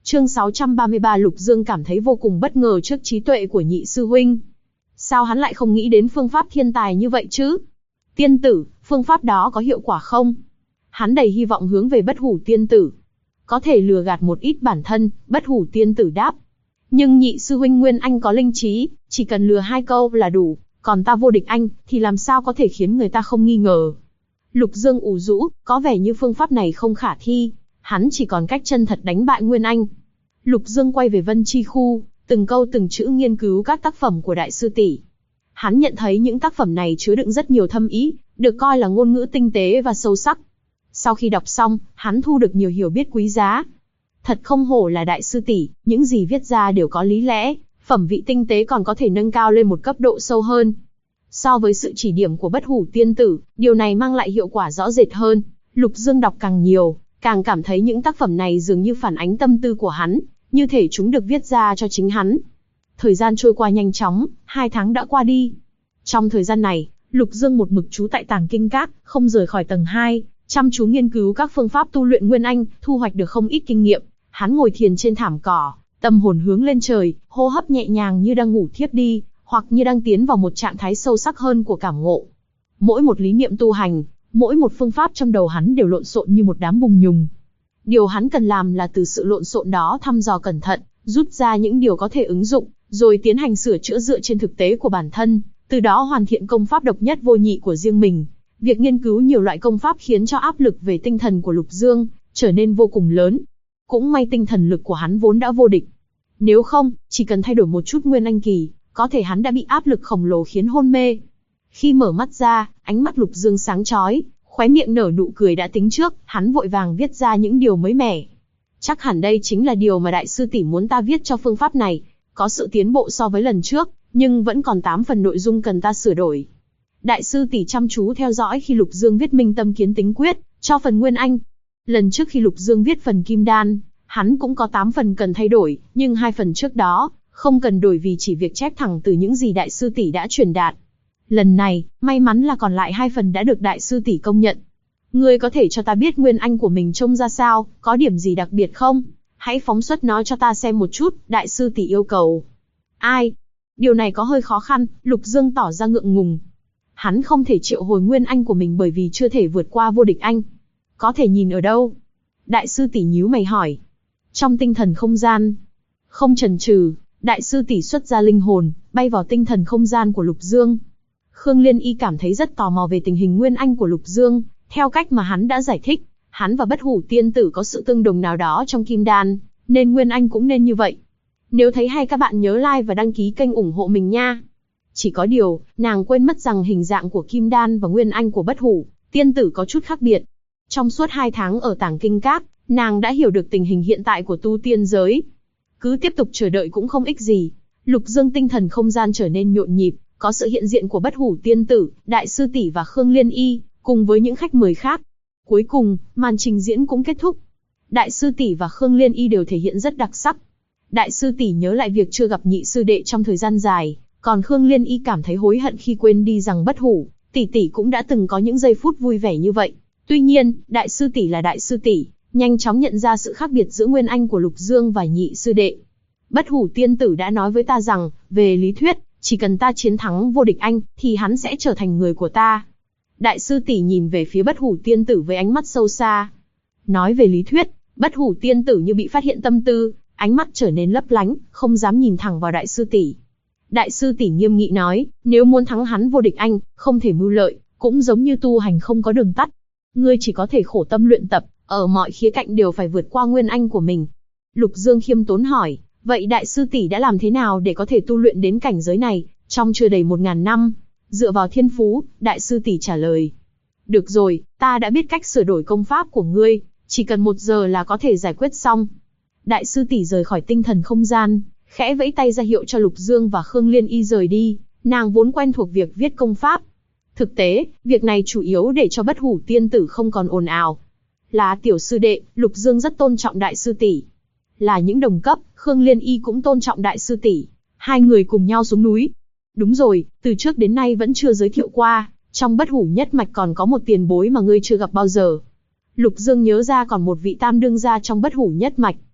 Chương 633 Lục Dương cảm thấy vô cùng bất ngờ trước trí tuệ của nhị sư huynh. Sao hắn lại không nghĩ đến phương pháp thiên tài như vậy chứ? Tiên tử, phương pháp đó có hiệu quả không? Hắn đầy hy vọng hướng về Bất Hủ tiên tử. Có thể lừa gạt một ít bản thân, Bất Hủ tiên tử đáp. Nhưng nhị sư huynh Nguyên Anh có linh trí, chỉ cần lừa 2 câu là đủ, còn ta vô địch anh, thì làm sao có thể khiến người ta không nghi ngờ. Lục Dương ủ rũ, có vẻ như phương pháp này không khả thi, hắn chỉ còn cách chân thật đánh bại Nguyên Anh. Lục Dương quay về Vân Chi khu, từng câu từng chữ nghiên cứu các tác phẩm của đại sư tỷ. Hắn nhận thấy những tác phẩm này chứa đựng rất nhiều thâm ý, được coi là ngôn ngữ tinh tế và sâu sắc. Sau khi đọc xong, hắn thu được nhiều hiểu biết quý giá. Thật không hổ là đại sư tỷ, những gì viết ra đều có lý lẽ, phẩm vị tinh tế còn có thể nâng cao lên một cấp độ sâu hơn. So với sự chỉ điểm của Bất Hủ tiên tử, điều này mang lại hiệu quả rõ rệt hơn. Lục Dương đọc càng nhiều, càng cảm thấy những tác phẩm này dường như phản ánh tâm tư của hắn, như thể chúng được viết ra cho chính hắn. Thời gian trôi qua nhanh chóng, 2 tháng đã qua đi. Trong thời gian này, Lục Dương một mực trú tại Tàng Kinh Các, không rời khỏi tầng 2, chăm chú nghiên cứu các phương pháp tu luyện Nguyên Anh, thu hoạch được không ít kinh nghiệm. Hắn ngồi thiền trên thảm cỏ, tâm hồn hướng lên trời, hô hấp nhẹ nhàng như đang ngủ thiếp đi, hoặc như đang tiến vào một trạng thái sâu sắc hơn của cảm ngộ. Mỗi một lý niệm tu hành, mỗi một phương pháp trong đầu hắn đều lộn xộn như một đám bùng nhùng. Điều hắn cần làm là từ sự lộn xộn đó thăm dò cẩn thận, rút ra những điều có thể ứng dụng, rồi tiến hành sửa chữa dựa trên thực tế của bản thân, từ đó hoàn thiện công pháp độc nhất vô nhị của riêng mình. Việc nghiên cứu nhiều loại công pháp khiến cho áp lực về tinh thần của Lục Dương trở nên vô cùng lớn. Cũng may tinh thần lực của hắn vốn đã vô địch. Nếu không, chỉ cần thay đổi một chút Nguyên Anh kỳ, có thể hắn đã bị áp lực khổng lồ khiến hôn mê. Khi mở mắt ra, ánh mắt Lục Dương sáng chói, khóe miệng nở nụ cười đã tính trước, hắn vội vàng viết ra những điều mới mẻ. Chắc hẳn đây chính là điều mà đại sư tỷ muốn ta viết cho phương pháp này, có sự tiến bộ so với lần trước, nhưng vẫn còn 8 phần nội dung cần ta sửa đổi. Đại sư tỷ chăm chú theo dõi khi Lục Dương viết Minh Tâm Kiến Tính Quyết cho phần Nguyên Anh. Lần trước khi Lục Dương viết phần Kim Đan, hắn cũng có 8 phần cần thay đổi, nhưng 2 phần trước đó không cần đổi vì chỉ việc chép thẳng từ những gì đại sư tỷ đã truyền đạt. Lần này, may mắn là còn lại 2 phần đã được đại sư tỷ công nhận. Ngươi có thể cho ta biết Nguyên Anh của mình trông ra sao, có điểm gì đặc biệt không? Hãy phóng xuất nó cho ta xem một chút, đại sư tỷ yêu cầu. Ai? Điều này có hơi khó khăn, Lục Dương tỏ ra ngượng ngùng. Hắn không thể triệu hồi Nguyên Anh của mình bởi vì chưa thể vượt qua vô địch anh. Có thể nhìn ở đâu? Đại sư tỷ nhíu mày hỏi. Trong tinh thần không gian. Không chần chừ, đại sư tỷ xuất ra linh hồn, bay vào tinh thần không gian của Lục Dương. Khương Liên Y cảm thấy rất tò mò về tình hình Nguyên Anh của Lục Dương, theo cách mà hắn đã giải thích, hắn và Bất Hủ tiên tử có sự tương đồng nào đó trong Kim Đan, nên Nguyên Anh cũng nên như vậy. Nếu thấy hay các bạn nhớ like và đăng ký kênh ủng hộ mình nha. Chỉ có điều, nàng quên mất rằng hình dạng của Kim Đan và Nguyên Anh của Bất Hủ tiên tử có chút khác biệt. Trong suốt 2 tháng ở Tàng Kinh Các, nàng đã hiểu được tình hình hiện tại của tu tiên giới. Cứ tiếp tục chờ đợi cũng không ích gì. Lục Dương tinh thần không gian trở nên nhộn nhịp, có sự hiện diện của Bất Hủ tiên tử, đại sư tỷ và Khương Liên Y, cùng với những khách mời khác. Cuối cùng, màn trình diễn cũng kết thúc. Đại sư tỷ và Khương Liên Y đều thể hiện rất đặc sắc. Đại sư tỷ nhớ lại việc chưa gặp nhị sư đệ trong thời gian dài, còn Khương Liên Y cảm thấy hối hận khi quên đi rằng Bất Hủ tỷ tỷ cũng đã từng có những giây phút vui vẻ như vậy. Tuy nhiên, đại sư tỷ là đại sư tỷ, nhanh chóng nhận ra sự khác biệt giữa Nguyên Anh của Lục Dương và nhị sư đệ. Bất Hủ tiên tử đã nói với ta rằng, về lý thuyết, chỉ cần ta chiến thắng vô địch anh, thì hắn sẽ trở thành người của ta. Đại sư tỷ nhìn về phía Bất Hủ tiên tử với ánh mắt sâu xa. Nói về lý thuyết, Bất Hủ tiên tử như bị phát hiện tâm tư, ánh mắt trở nên lấp lánh, không dám nhìn thẳng vào đại sư tỷ. Đại sư tỷ nghiêm nghị nói, nếu muốn thắng hắn vô địch anh, không thể mưu lợi, cũng giống như tu hành không có đường tắt. Ngươi chỉ có thể khổ tâm luyện tập, ở mọi khía cạnh đều phải vượt qua Nguyên Anh của mình. Lục Dương khiêm tốn hỏi, vậy đại sư tỷ đã làm thế nào để có thể tu luyện đến cảnh giới này, trong chưa đầy 1000 năm? Dựa vào thiên phú, đại sư tỷ trả lời. Được rồi, ta đã biết cách sửa đổi công pháp của ngươi, chỉ cần 1 giờ là có thể giải quyết xong. Đại sư tỷ rời khỏi tinh thần không gian, khẽ vẫy tay ra hiệu cho Lục Dương và Khương Liên Y rời đi, nàng vốn quen thuộc việc viết công pháp. Thực tế, việc này chủ yếu để cho Bất Hủ tiên tử không còn ồn ào. Là tiểu sư đệ, Lục Dương rất tôn trọng đại sư tỷ. Là những đồng cấp, Khương Liên Y cũng tôn trọng đại sư tỷ. 2 người cùng nhau xuống núi. Đúng rồi, từ trước đến nay vẫn chưa giới thiệu qua, trong Bất Hủ nhất mạch còn có một tiền bối mà ngươi chưa gặp bao giờ. Lục Dương nhớ ra còn một vị tam đương gia trong Bất Hủ nhất mạch.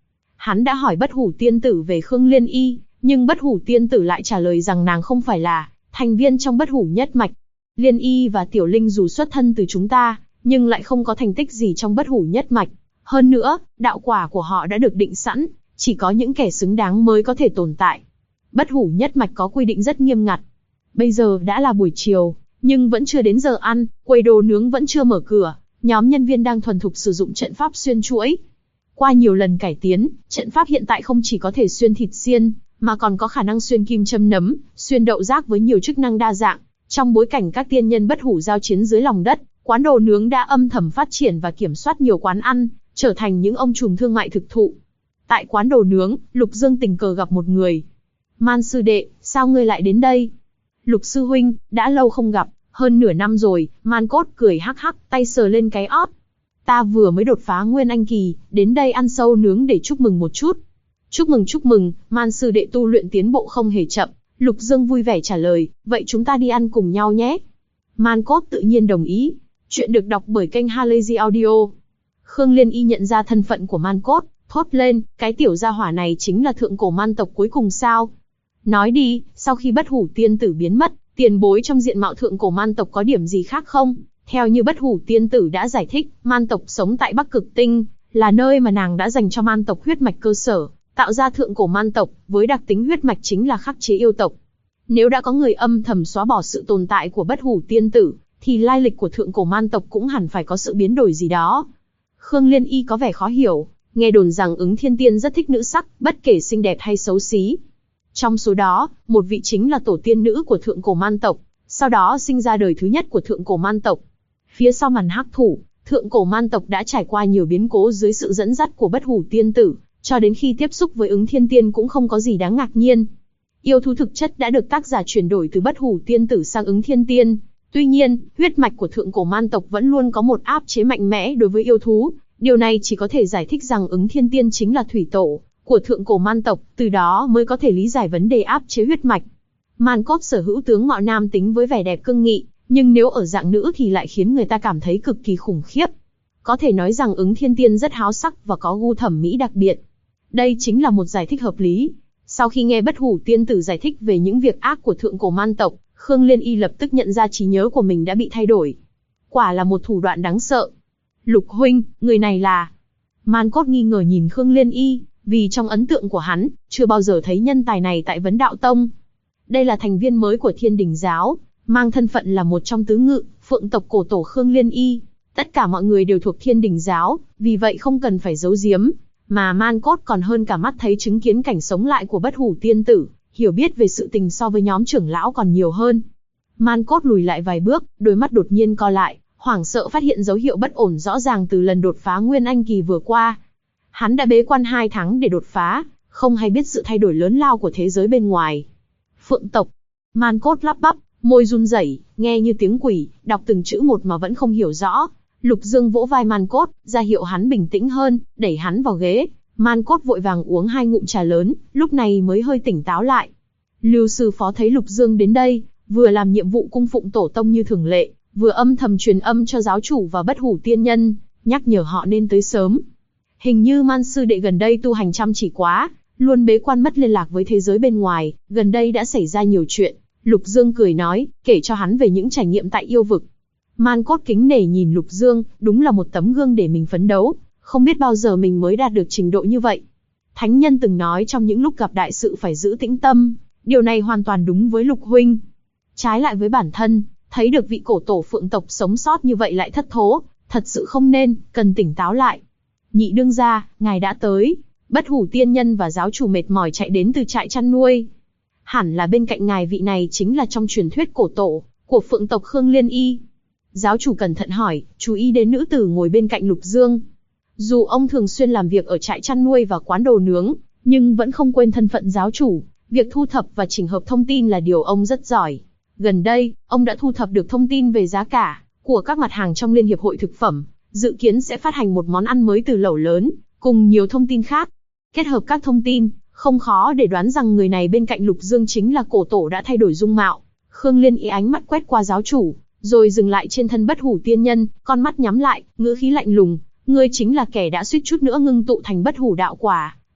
Hắn đã hỏi Bất Hủ Tiên Tử về Khương Liên Y, nhưng Bất Hủ Tiên Tử lại trả lời rằng nàng không phải là thành viên trong Bất Hủ nhất mạch. Liên Y và Tiểu Linh dù xuất thân từ chúng ta, nhưng lại không có thành tích gì trong Bất Hủ nhất mạch. Hơn nữa, đạo quả của họ đã được định sẵn, chỉ có những kẻ xứng đáng mới có thể tồn tại. Bất Hủ nhất mạch có quy định rất nghiêm ngặt. Bây giờ đã là buổi chiều, nhưng vẫn chưa đến giờ ăn, quầy đồ nướng vẫn chưa mở cửa, nhóm nhân viên đang thuần thục sử dụng trận pháp xuyên chuỗi. Qua nhiều lần cải tiến, trận pháp hiện tại không chỉ có thể xuyên thịt xiên, mà còn có khả năng xuyên kim châm nấm, xuyên đậu rác với nhiều chức năng đa dạng. Trong bối cảnh các tiên nhân bất hủ giao chiến dưới lòng đất, quán đồ nướng đã âm thầm phát triển và kiểm soát nhiều quán ăn, trở thành những ông trùm thương mại thực thụ. Tại quán đồ nướng, Lục Dương tình cờ gặp một người. Man sư đệ, sao ngươi lại đến đây? Lục sư huynh, đã lâu không gặp, hơn nửa năm rồi. Man Cốt cười hắc hắc, tay sờ lên cái ót. Ta vừa mới đột phá Nguyên Anh kỳ, đến đây ăn sâu nướng để chúc mừng một chút. Chúc mừng, Man sư đệ tu luyện tiến bộ không hề chậm. Lục Dương vui vẻ trả lời, vậy chúng ta đi ăn cùng nhau nhé. Man Cốt tự nhiên đồng ý. Chuyện được đọc bởi kênh Halazy Audio. Khương Liên Y nhận ra thân phận của Man Cốt, thốt lên, cái tiểu gia hỏa này chính là thượng cổ man tộc cuối cùng sao? Nói đi, sau khi Bất Hủ Tiên Tử biến mất, tiền bối trong diện mạo thượng cổ man tộc có điểm gì khác không? Theo như Bất Hủ Tiên Tử đã giải thích, man tộc sống tại Bắc Cực Tinh, là nơi mà nàng đã dành cho man tộc huyết mạch cơ sở, tạo ra thượng cổ man tộc, với đặc tính huyết mạch chính là khắc chế yêu tộc. Nếu đã có người âm thầm xóa bỏ sự tồn tại của Bất Hủ Tiên Tử, thì lai lịch của thượng cổ man tộc cũng hẳn phải có sự biến đổi gì đó. Khương Liên Y có vẻ khó hiểu, nghe đồn rằng Ứng Thiên Tiên rất thích nữ sắc, bất kể xinh đẹp hay xấu xí. Trong số đó, một vị chính là tổ tiên nữ của thượng cổ man tộc, sau đó sinh ra đời thứ nhất của thượng cổ man tộc. Phía sau màn hắc thủ, thượng cổ man tộc đã trải qua nhiều biến cố dưới sự dẫn dắt của Bất Hủ Tiên Tử, cho đến khi tiếp xúc với Ứng Thiên Tiên cũng không có gì đáng ngạc nhiên. Yêu thú thực chất đã được tác giả chuyển đổi từ Bất Hủ Tiên Tử sang Ứng Thiên Tiên. Tuy nhiên, huyết mạch của thượng cổ man tộc vẫn luôn có một áp chế mạnh mẽ đối với yêu thú. Điều này chỉ có thể giải thích rằng Ứng Thiên Tiên chính là thủy tổ của thượng cổ man tộc, từ đó mới có thể lý giải vấn đề áp chế huyết mạch. Man Cốt sở hữu tướng mạo nam tính với vẻ đẹp cương nghị, nhưng nếu ở dạng nữ thì lại khiến người ta cảm thấy cực kỳ khủng khiếp. Có thể nói rằng Ứng Thiên Tiên rất háo sắc và có gu thẩm mỹ đặc biệt. Đây chính là một giải thích hợp lý. Sau khi nghe Bất Hủ Tiên Tử giải thích về những việc ác của thượng cổ man tộc, Khương Liên Y lập tức nhận ra trí nhớ của mình đã bị thay đổi. Quả là một thủ đoạn đáng sợ. Lục huynh, người này là... Man Cốt nghi ngờ nhìn Khương Liên Y, vì trong ấn tượng của hắn, chưa bao giờ thấy nhân tài này tại Vấn Đạo Tông. Đây là thành viên mới của Thiên Đình Giáo, mang thân phận là một trong tứ ngự, phượng tộc cổ tổ Khương Liên Y. Tất cả mọi người đều thuộc Thiên Đình Giáo, vì vậy không cần phải giấu giếm. Mà Man Cốt còn hơn cả mắt thấy chứng kiến cảnh sống lại của Bất Hủ Tiên Tử, hiểu biết về sự tình so với nhóm trưởng lão còn nhiều hơn. Man Cốt lùi lại vài bước, đôi mắt đột nhiên co lại, hoảng sợ phát hiện dấu hiệu bất ổn rõ ràng từ lần đột phá Nguyên Anh kỳ vừa qua. Hắn đã bế quan 2 tháng để đột phá, không hay biết sự thay đổi lớn lao của thế giới bên ngoài. Phượng tộc. Man Cốt lắp bắp, môi run rẩy, nghe như tiếng quỷ, đọc từng chữ một mà vẫn không hiểu rõ. Lục Dương vỗ vai Man Cốt, ra hiệu hắn bình tĩnh hơn, đẩy hắn vào ghế. Man Cốt vội vàng uống 2 ngụm trà lớn, lúc này mới hơi tỉnh táo lại. Lưu sư phó thấy Lục Dương đến đây, vừa làm nhiệm vụ cung phụng tổ tông như thường lệ, vừa âm thầm truyền âm cho giáo chủ và Bất Hủ tiên nhân, nhắc nhở họ nên tới sớm. Hình như Man sư đệ gần đây tu hành chăm chỉ quá, luôn bế quan mất liên lạc với thế giới bên ngoài, gần đây đã xảy ra nhiều chuyện. Lục Dương cười nói, kể cho hắn về những trải nghiệm tại yêu vực. Man Cốt kính nể nhìn Lục Dương, đúng là một tấm gương để mình phấn đấu, không biết bao giờ mình mới đạt được trình độ như vậy. Thánh nhân từng nói trong những lúc gặp đại sự phải giữ tĩnh tâm, điều này hoàn toàn đúng với Lục huynh. Trái lại với bản thân, thấy được vị cổ tổ phượng tộc sống sót như vậy lại thất thố, thật sự không nên, cần tỉnh táo lại. Nhị đương gia, ngài đã tới. Bất Hủ tiên nhân và giáo chủ mệt mỏi chạy đến từ trại chăn nuôi. Hẳn là bên cạnh ngài vị này chính là trong truyền thuyết cổ tổ của phượng tộc Khương Liên Y. Giáo chủ cẩn thận hỏi, chú ý đến nữ tử ngồi bên cạnh Lục Dương. Dù ông thường xuyên làm việc ở trại chăn nuôi và quán đồ nướng, nhưng vẫn không quên thân phận giáo chủ. Việc thu thập và chỉnh hợp thông tin là điều ông rất giỏi. Gần đây, ông đã thu thập được thông tin về giá cả của các mặt hàng trong Liên hiệp hội thực phẩm, dự kiến sẽ phát hành một món ăn mới từ lẩu lớn, cùng nhiều thông tin khác. Kết hợp các thông tin, không khó để đoán rằng người này bên cạnh Lục Dương chính là cổ tổ đã thay đổi dung mạo. Khương Liên Y ánh mắt quét qua giáo chủ, rồi dừng lại trên thân Bất Hủ tiên nhân, con mắt nhắm lại, ngữ khí lạnh lùng, ngươi chính là kẻ đã suýt chút nữa ngưng tụ thành Bất Hủ đạo quả,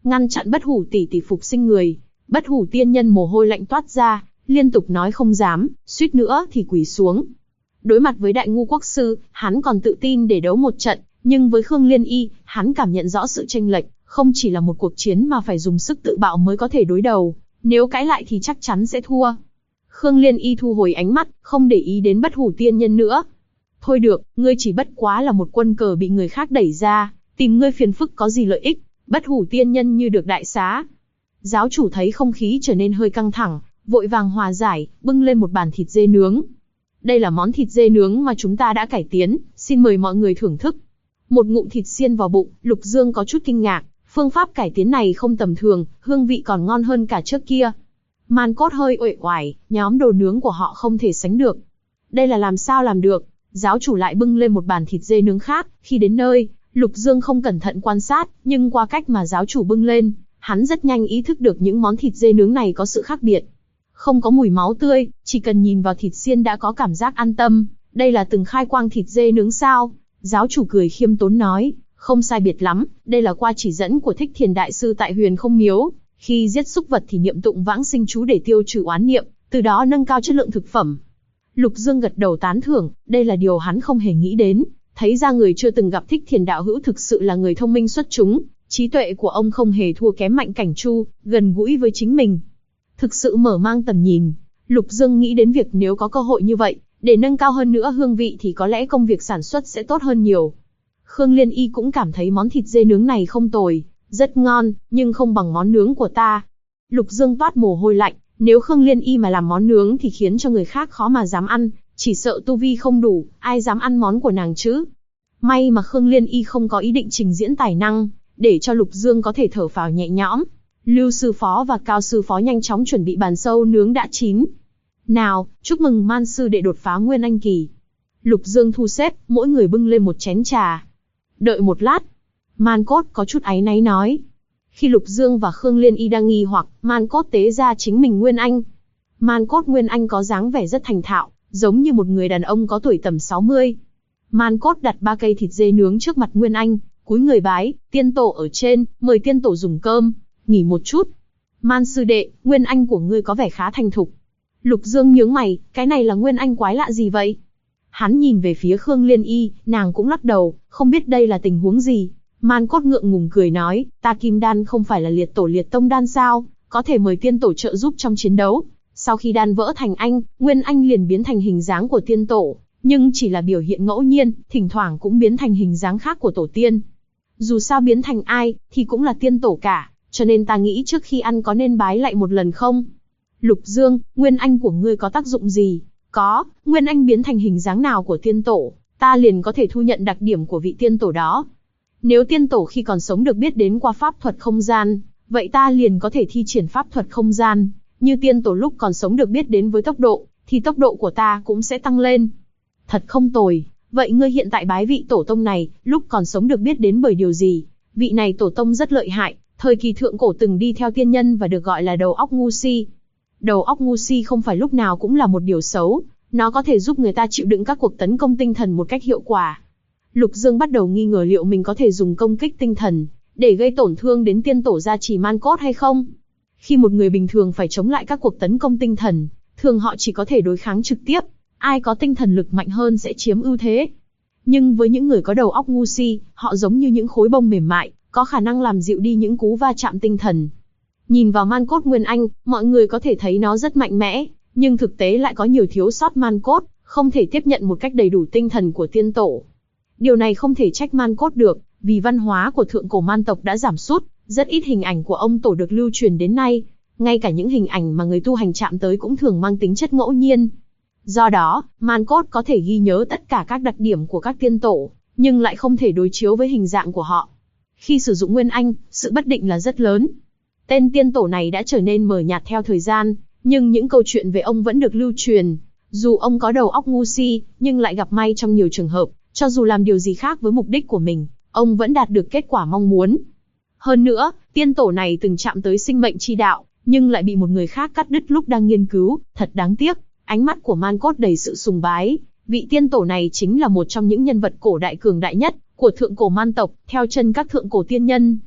ngăn chặn Bất Hủ tỷ tỷ phục sinh người. Bất Hủ tiên nhân mồ hôi lạnh toát ra, liên tục nói không dám, suýt nữa thì quỳ xuống. Đối mặt với Đại Ngu Quốc sư, hắn còn tự tin để đấu một trận, nhưng với Khương Liên Y, hắn cảm nhận rõ sự chênh lệch, không chỉ là một cuộc chiến mà phải dùng sức tự bạo mới có thể đối đầu, nếu cãi lại thì chắc chắn sẽ thua. Khương Liên Y thu hồi ánh mắt, không để ý đến Bất Hủ tiên nhân nữa. Thôi được, ngươi chỉ bất quá là một quân cờ bị người khác đẩy ra, tìm ngươi phiền phức có gì lợi ích? Bất Hủ tiên nhân như được đại xá. Giáo chủ thấy không khí trở nên hơi căng thẳng, vội vàng hòa giải, bưng lên một bàn thịt dê nướng. Đây là món thịt dê nướng mà chúng ta đã cải tiến, xin mời mọi người thưởng thức. Một ngụm thịt xiên vào bụng, Lục Dương có chút kinh ngạc, phương pháp cải tiến này không tầm thường, hương vị còn ngon hơn cả trước kia. Man Cốt hơi uể oải, nhóm đồ nướng của họ không thể sánh được. Đây là làm sao làm được? Giáo chủ lại bưng lên một bàn thịt dê nướng khác, khi đến nơi, Lục Dương không cẩn thận quan sát, nhưng qua cách mà giáo chủ bưng lên, hắn rất nhanh ý thức được những món thịt dê nướng này có sự khác biệt. Không có mùi máu tươi, chỉ cần nhìn vào thịt xiên đã có cảm giác an tâm. Đây là từng khai quang thịt dê nướng sao? Giáo chủ cười khiêm tốn nói, không sai biệt lắm, đây là qua chỉ dẫn của Thích Thiền Đại Sư tại Huyền Không Miếu. Khi giết súc vật thì niệm tụng vãng sinh chú để tiêu trừ oán niệm, từ đó nâng cao chất lượng thực phẩm. Lục Dương gật đầu tán thưởng, đây là điều hắn không hề nghĩ đến. Thấy ra người chưa từng gặp Thích Thiền đạo hữu thực sự là người thông minh xuất chúng, trí tuệ của ông không hề thua kém Mạnh Cảnh Chu, gần gũi với chính mình. Thực sự mở mang tầm nhìn, Lục Dương nghĩ đến việc nếu có cơ hội như vậy, để nâng cao hơn nữa hương vị thì có lẽ công việc sản xuất sẽ tốt hơn nhiều. Khương Liên Y cũng cảm thấy món thịt dê nướng này không tồi, rất ngon, nhưng không bằng món nướng của ta. Lục Dương toát mồ hôi lạnh, nếu Khương Liên Y mà làm món nướng thì khiến cho người khác khó mà dám ăn, chỉ sợ tu vi không đủ, ai dám ăn món của nàng chứ. May mà Khương Liên Y không có ý định trình diễn tài năng, để cho Lục Dương có thể thở phào nhẹ nhõm. Lưu sư phó và Cao sư phó nhanh chóng chuẩn bị bàn sâu nướng đã chín. Nào, chúc mừng Man sư đệ đột phá Nguyên Anh kỳ. Lục Dương thu xếp, mỗi người bưng lên một chén trà. Đợi một lát. Man Cốt có chút áy náy nói. Khi Lục Dương và Khương Liên Y đang nghi hoặc, Man Cốt tế ra chính mình Nguyên Anh. Man Cốt Nguyên Anh có dáng vẻ rất thành thạo, giống như một người đàn ông có tuổi tầm 60. Man Cốt đặt 3 cây thịt dê nướng trước mặt Nguyên Anh, cúi người bái, tiên tổ ở trên, mời tiên tổ dùng cơm, nghỉ một chút. Man sư đệ, Nguyên Anh của ngươi có vẻ khá thành thục. Lục Dương nhướng mày, cái này là Nguyên Anh quái lạ gì vậy? Hắn nhìn về phía Khương Liên Y, nàng cũng lắc đầu, không biết đây là tình huống gì. Man Cốt ngượng ngùng cười nói, ta Kim Đan không phải là liệt tổ liệt tông đan sao, có thể mời tiên tổ trợ giúp trong chiến đấu. Sau khi đan vỡ thành anh, Nguyên Anh liền biến thành hình dáng của tiên tổ, nhưng chỉ là biểu hiện ngẫu nhiên, thỉnh thoảng cũng biến thành hình dáng khác của tổ tiên. Dù sao biến thành ai, thì cũng là tiên tổ cả, cho nên ta nghĩ trước khi ăn có nên bái lại một lần không? Lục Dương, Nguyên Anh của ngươi có tác dụng gì? Có, Nguyên Anh biến thành hình dáng nào của tiên tổ, ta liền có thể thu nhận đặc điểm của vị tiên tổ đó. Nếu tiên tổ khi còn sống được biết đến qua pháp thuật không gian, vậy ta liền có thể thi triển pháp thuật không gian. Như tiên tổ lúc còn sống được biết đến với tốc độ, thì tốc độ của ta cũng sẽ tăng lên. Thật không tồi, vậy ngươi hiện tại bái vị tổ tông này, lúc còn sống được biết đến bởi điều gì? Vị này tổ tông rất lợi hại, thời kỳ thượng cổ từng đi theo tiên nhân và được gọi là đầu óc ngu si. Đầu óc ngu si không phải lúc nào cũng là một điều xấu, nó có thể giúp người ta chịu đựng các cuộc tấn công tinh thần một cách hiệu quả. Lục Dương bắt đầu nghi ngờ liệu mình có thể dùng công kích tinh thần để gây tổn thương đến tiên tổ gia trì Man Cốt hay không. Khi một người bình thường phải chống lại các cuộc tấn công tinh thần, thường họ chỉ có thể đối kháng trực tiếp, ai có tinh thần lực mạnh hơn sẽ chiếm ưu thế. Nhưng với những người có đầu óc ngu si, họ giống như những khối bông mềm mại, có khả năng làm dịu đi những cú va chạm tinh thần. Nhìn vào Man Cốt Nguyên Anh, mọi người có thể thấy nó rất mạnh mẽ, nhưng thực tế lại có nhiều thiếu sót. Man Cốt không thể tiếp nhận một cách đầy đủ tinh thần của tiên tổ. Điều này không thể trách Man Cốt được, vì văn hóa của thượng cổ man tộc đã giảm sút, rất ít hình ảnh của ông tổ được lưu truyền đến nay. Ngay cả những hình ảnh mà người tu hành chạm tới cũng thường mang tính chất ngẫu nhiên. Do đó, Man Cốt có thể ghi nhớ tất cả các đặc điểm của các tiên tổ, nhưng lại không thể đối chiếu với hình dạng của họ. Khi sử dụng Nguyên Anh, sự bất định là rất lớn. Tên tiên tổ này đã trở nên mờ nhạt theo thời gian, nhưng những câu chuyện về ông vẫn được lưu truyền. Dù ông có đầu óc ngu si, nhưng lại gặp may trong nhiều trường hợp, cho dù làm điều gì khác với mục đích của mình, ông vẫn đạt được kết quả mong muốn. Hơn nữa, tiên tổ này từng chạm tới sinh mệnh chi đạo, nhưng lại bị một người khác cắt đứt lúc đang nghiên cứu, thật đáng tiếc. Ánh mắt của Man Cốt đầy sự sùng bái, vị tiên tổ này chính là một trong những nhân vật cổ đại cường đại nhất của thượng cổ man tộc, theo chân các thượng cổ tiên nhân.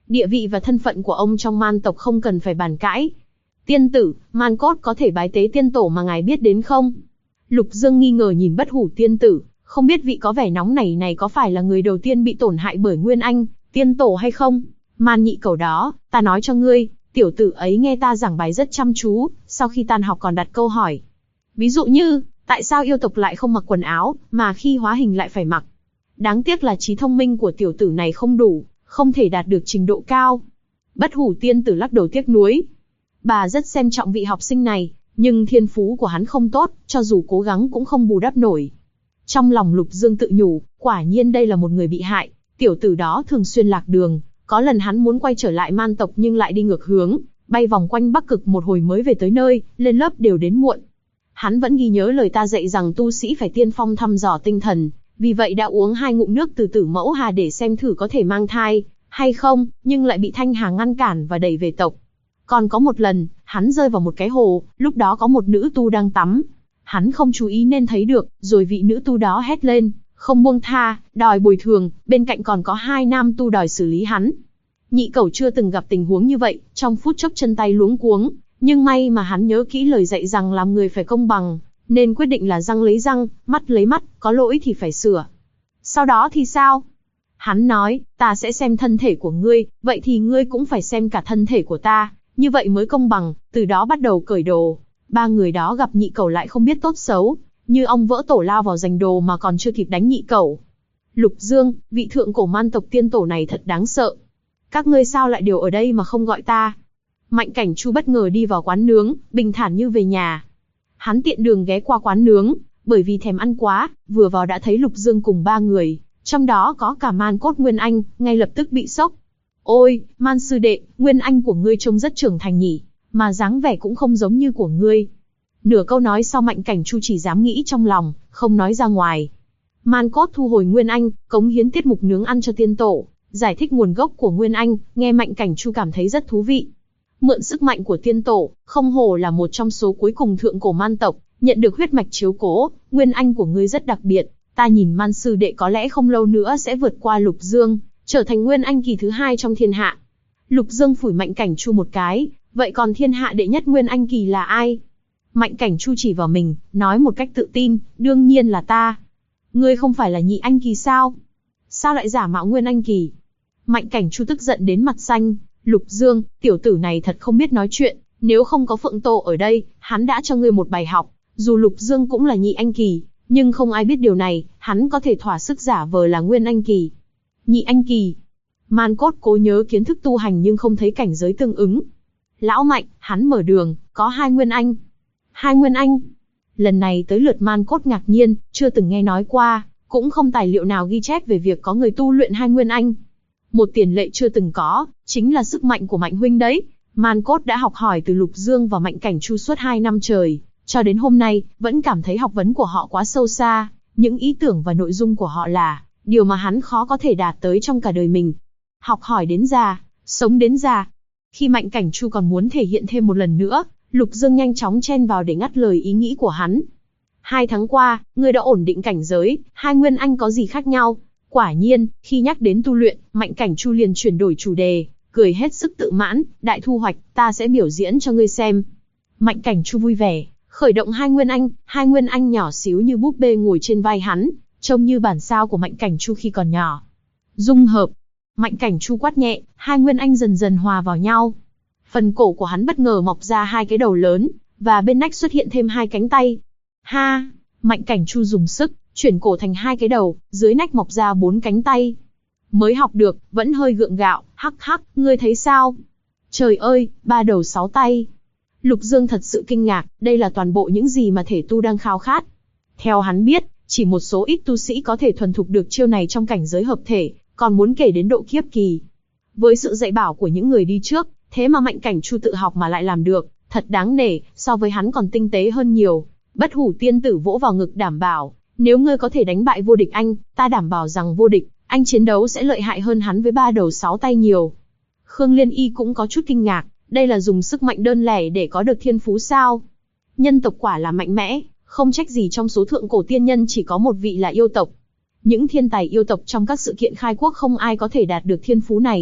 Địa vị và thân phận của ông trong man tộc không cần phải bàn cãi. Tiên tử, man cốt có thể bái tế tiên tổ mà ngài biết đến không? Lục Dương nghi ngờ nhìn Bất Hủ tiên tử, không biết vị có vẻ nóng này có phải là người đầu tiên bị tổn hại bởi Nguyên Anh, tiên tổ hay không? Man nhị cầu đó, ta nói cho ngươi, tiểu tử ấy nghe ta giảng bài rất chăm chú, sau khi tan học còn đặt câu hỏi. Ví dụ như, tại sao yêu tộc lại không mặc quần áo, mà khi hóa hình lại phải mặc? Đáng tiếc là trí thông minh của tiểu tử này không đủ, không thể đạt được trình độ cao. Bất Hủ tiên tử lắc đầu tiếc nuối. Bà rất xem trọng vị học sinh này, nhưng thiên phú của hắn không tốt, cho dù cố gắng cũng không bù đắp nổi. Trong lòng Lục Dương tự nhủ, quả nhiên đây là một người bị hại, tiểu tử đó thường xuyên lạc đường, có lần hắn muốn quay trở lại man tộc nhưng lại đi ngược hướng, bay vòng quanh Bắc Cực một hồi mới về tới nơi, lên lớp đều đến muộn. Hắn vẫn ghi nhớ lời ta dạy rằng tu sĩ phải tiên phong thăm dò tinh thần, vì vậy đã uống 2 ngụm nước từ Tử Mẫu Hà để xem thử có thể mang thai hay không, nhưng lại bị Thanh Hà ngăn cản và đẩy về tộc. Còn có một lần, hắn rơi vào một cái hồ, lúc đó có một nữ tu đang tắm. Hắn không chú ý nên thấy được, rồi vị nữ tu đó hét lên, không buông tha, đòi bồi thường, bên cạnh còn có 2 nam tu đòi xử lý hắn. Nhị cẩu chưa từng gặp tình huống như vậy, trong phút chốc chân tay luống cuống, nhưng may mà hắn nhớ kỹ lời dạy rằng làm người phải công bằng, nên quyết định là răng lấy răng, mắt lấy mắt, có lỗi thì phải sửa. Sau đó thì sao? Hắn nói, ta sẽ xem thân thể của ngươi, vậy thì ngươi cũng phải xem cả thân thể của ta, như vậy mới công bằng, từ đó bắt đầu cởi đồ. 3 người đó gặp nhị cẩu lại không biết tốt xấu, như ong vỡ tổ lao vào giành đồ mà còn chưa kịp đánh nhị cẩu. Lục Dương, vị thượng cổ man tộc tiên tổ này thật đáng sợ. Các ngươi sao lại đều ở đây mà không gọi ta? Mạnh Cảnh Chu bất ngờ đi vào quán nướng, bình thản như về nhà. Hắn tiện đường ghé qua quán nướng, bởi vì thèm ăn quá, vừa vào đã thấy Lục Dương cùng 3 người, trong đó có cả Man Cốt Nguyên Anh, ngay lập tức bị sốc. Ôi, Man sư đệ, Nguyên Anh của ngươi trông rất trưởng thành nhỉ, mà dáng vẻ cũng không giống như của ngươi. Nửa câu nói sau Mạnh Cảnh Chu chỉ dám nghĩ trong lòng, không nói ra ngoài. Man Cốt thu hồi Nguyên Anh, cống hiến tiết mục nướng ăn cho tiên tổ, giải thích nguồn gốc của Nguyên Anh, nghe Mạnh Cảnh Chu cảm thấy rất thú vị. Mượn sức mạnh của tiên tổ, không hổ là một trong số cuối cùng thượng cổ man tộc, nhận được huyết mạch chiếu cố, Nguyên Anh của ngươi rất đặc biệt, ta nhìn Man sư đệ có lẽ không lâu nữa sẽ vượt qua Lục Dương, trở thành Nguyên Anh kỳ thứ 2 trong thiên hạ. Lục Dương phủi Mạnh Cảnh Chu một cái, vậy còn thiên hạ đệ nhất Nguyên Anh kỳ là ai? Mạnh Cảnh Chu chỉ vào mình, nói một cách tự tin, đương nhiên là ta. Ngươi không phải là nhị anh kỳ sao? Sao lại giả mạo Nguyên Anh kỳ? Mạnh Cảnh Chu tức giận đến mặt xanh. Lục Dương, tiểu tử này thật không biết nói chuyện, nếu không có Phượng Tô ở đây, hắn đã cho ngươi một bài học. Dù Lục Dương cũng là nhị anh kỳ, nhưng không ai biết điều này, hắn có thể thỏa sức giả vờ là Nguyên Anh kỳ. Nhị anh kỳ. Man Cốt cố nhớ kiến thức tu hành nhưng không thấy cảnh giới tương ứng. Lão Mạnh, hắn mở đường, có 2 Nguyên Anh. 2 Nguyên Anh. Lần này tới lượt Man Cốt ngạc nhiên, chưa từng nghe nói qua, cũng không tài liệu nào ghi chép về việc có người tu luyện 2 Nguyên Anh. Một tiền lệ chưa từng có, chính là sức mạnh của Mạnh huynh đấy. Man Cốt đã học hỏi từ Lục Dương và Mạnh Cảnh Chu suốt 2 năm trời, cho đến hôm nay, vẫn cảm thấy học vấn của họ quá sâu xa, những ý tưởng và nội dung của họ là điều mà hắn khó có thể đạt tới trong cả đời mình. Học hỏi đến già, sống đến già. Khi Mạnh Cảnh Chu còn muốn thể hiện thêm một lần nữa, Lục Dương nhanh chóng chen vào để ngắt lời ý nghĩ của hắn. 2 tháng qua, ngươi đã ổn định cảnh giới, 2 Nguyên Anh có gì khác nhau? Quả nhiên, khi nhắc đến tu luyện, Mạnh Cảnh Chu liền chuyển đổi chủ đề, cười hết sức tự mãn, đại thu hoạch, ta sẽ biểu diễn cho ngươi xem. Mạnh Cảnh Chu vui vẻ, khởi động 2 Nguyên Anh nhỏ xíu như búp bê ngồi trên vai hắn, trông như bản sao của Mạnh Cảnh Chu khi còn nhỏ. Dung hợp. Mạnh Cảnh Chu quát nhẹ, 2 Nguyên Anh dần dần hòa vào nhau. Phần cổ của hắn bất ngờ mọc ra 2 cái đầu lớn, và bên nách xuất hiện thêm 2 cánh tay. Ha! Mạnh Cảnh Chu dùng sức, chuyển cổ thành 2 cái đầu, dưới nách mọc ra 4 cánh tay. Mới học được, vẫn hơi gượng gạo, hắc hắc, ngươi thấy sao? Trời ơi, 3 đầu 6 tay. Lục Dương thật sự kinh ngạc, đây là toàn bộ những gì mà thể tu đang khao khát. Theo hắn biết, chỉ một số ít tu sĩ có thể thuần thục được chiêu này trong cảnh giới hợp thể, còn muốn kể đến độ kiếp kỳ. Với sự dạy bảo của những người đi trước, thế mà Mạnh Cảnh Chu tự học mà lại làm được, thật đáng nể, so với hắn còn tinh tế hơn nhiều. Bất Hủ tiên tử vỗ vào ngực đảm bảo, nếu ngươi có thể đánh bại Vô Địch Anh, ta đảm bảo rằng Vô Địch Anh chiến đấu sẽ lợi hại hơn hắn với 3 đầu 6 tay nhiều. Khương Liên Y cũng có chút kinh ngạc, đây là dùng sức mạnh đơn lẻ để có được thiên phú sao? Nhân tộc quả là mạnh mẽ, không trách gì trong số thượng cổ tiên nhân chỉ có một vị là yêu tộc. Những thiên tài yêu tộc trong các sự kiện khai quốc không ai có thể đạt được thiên phú này,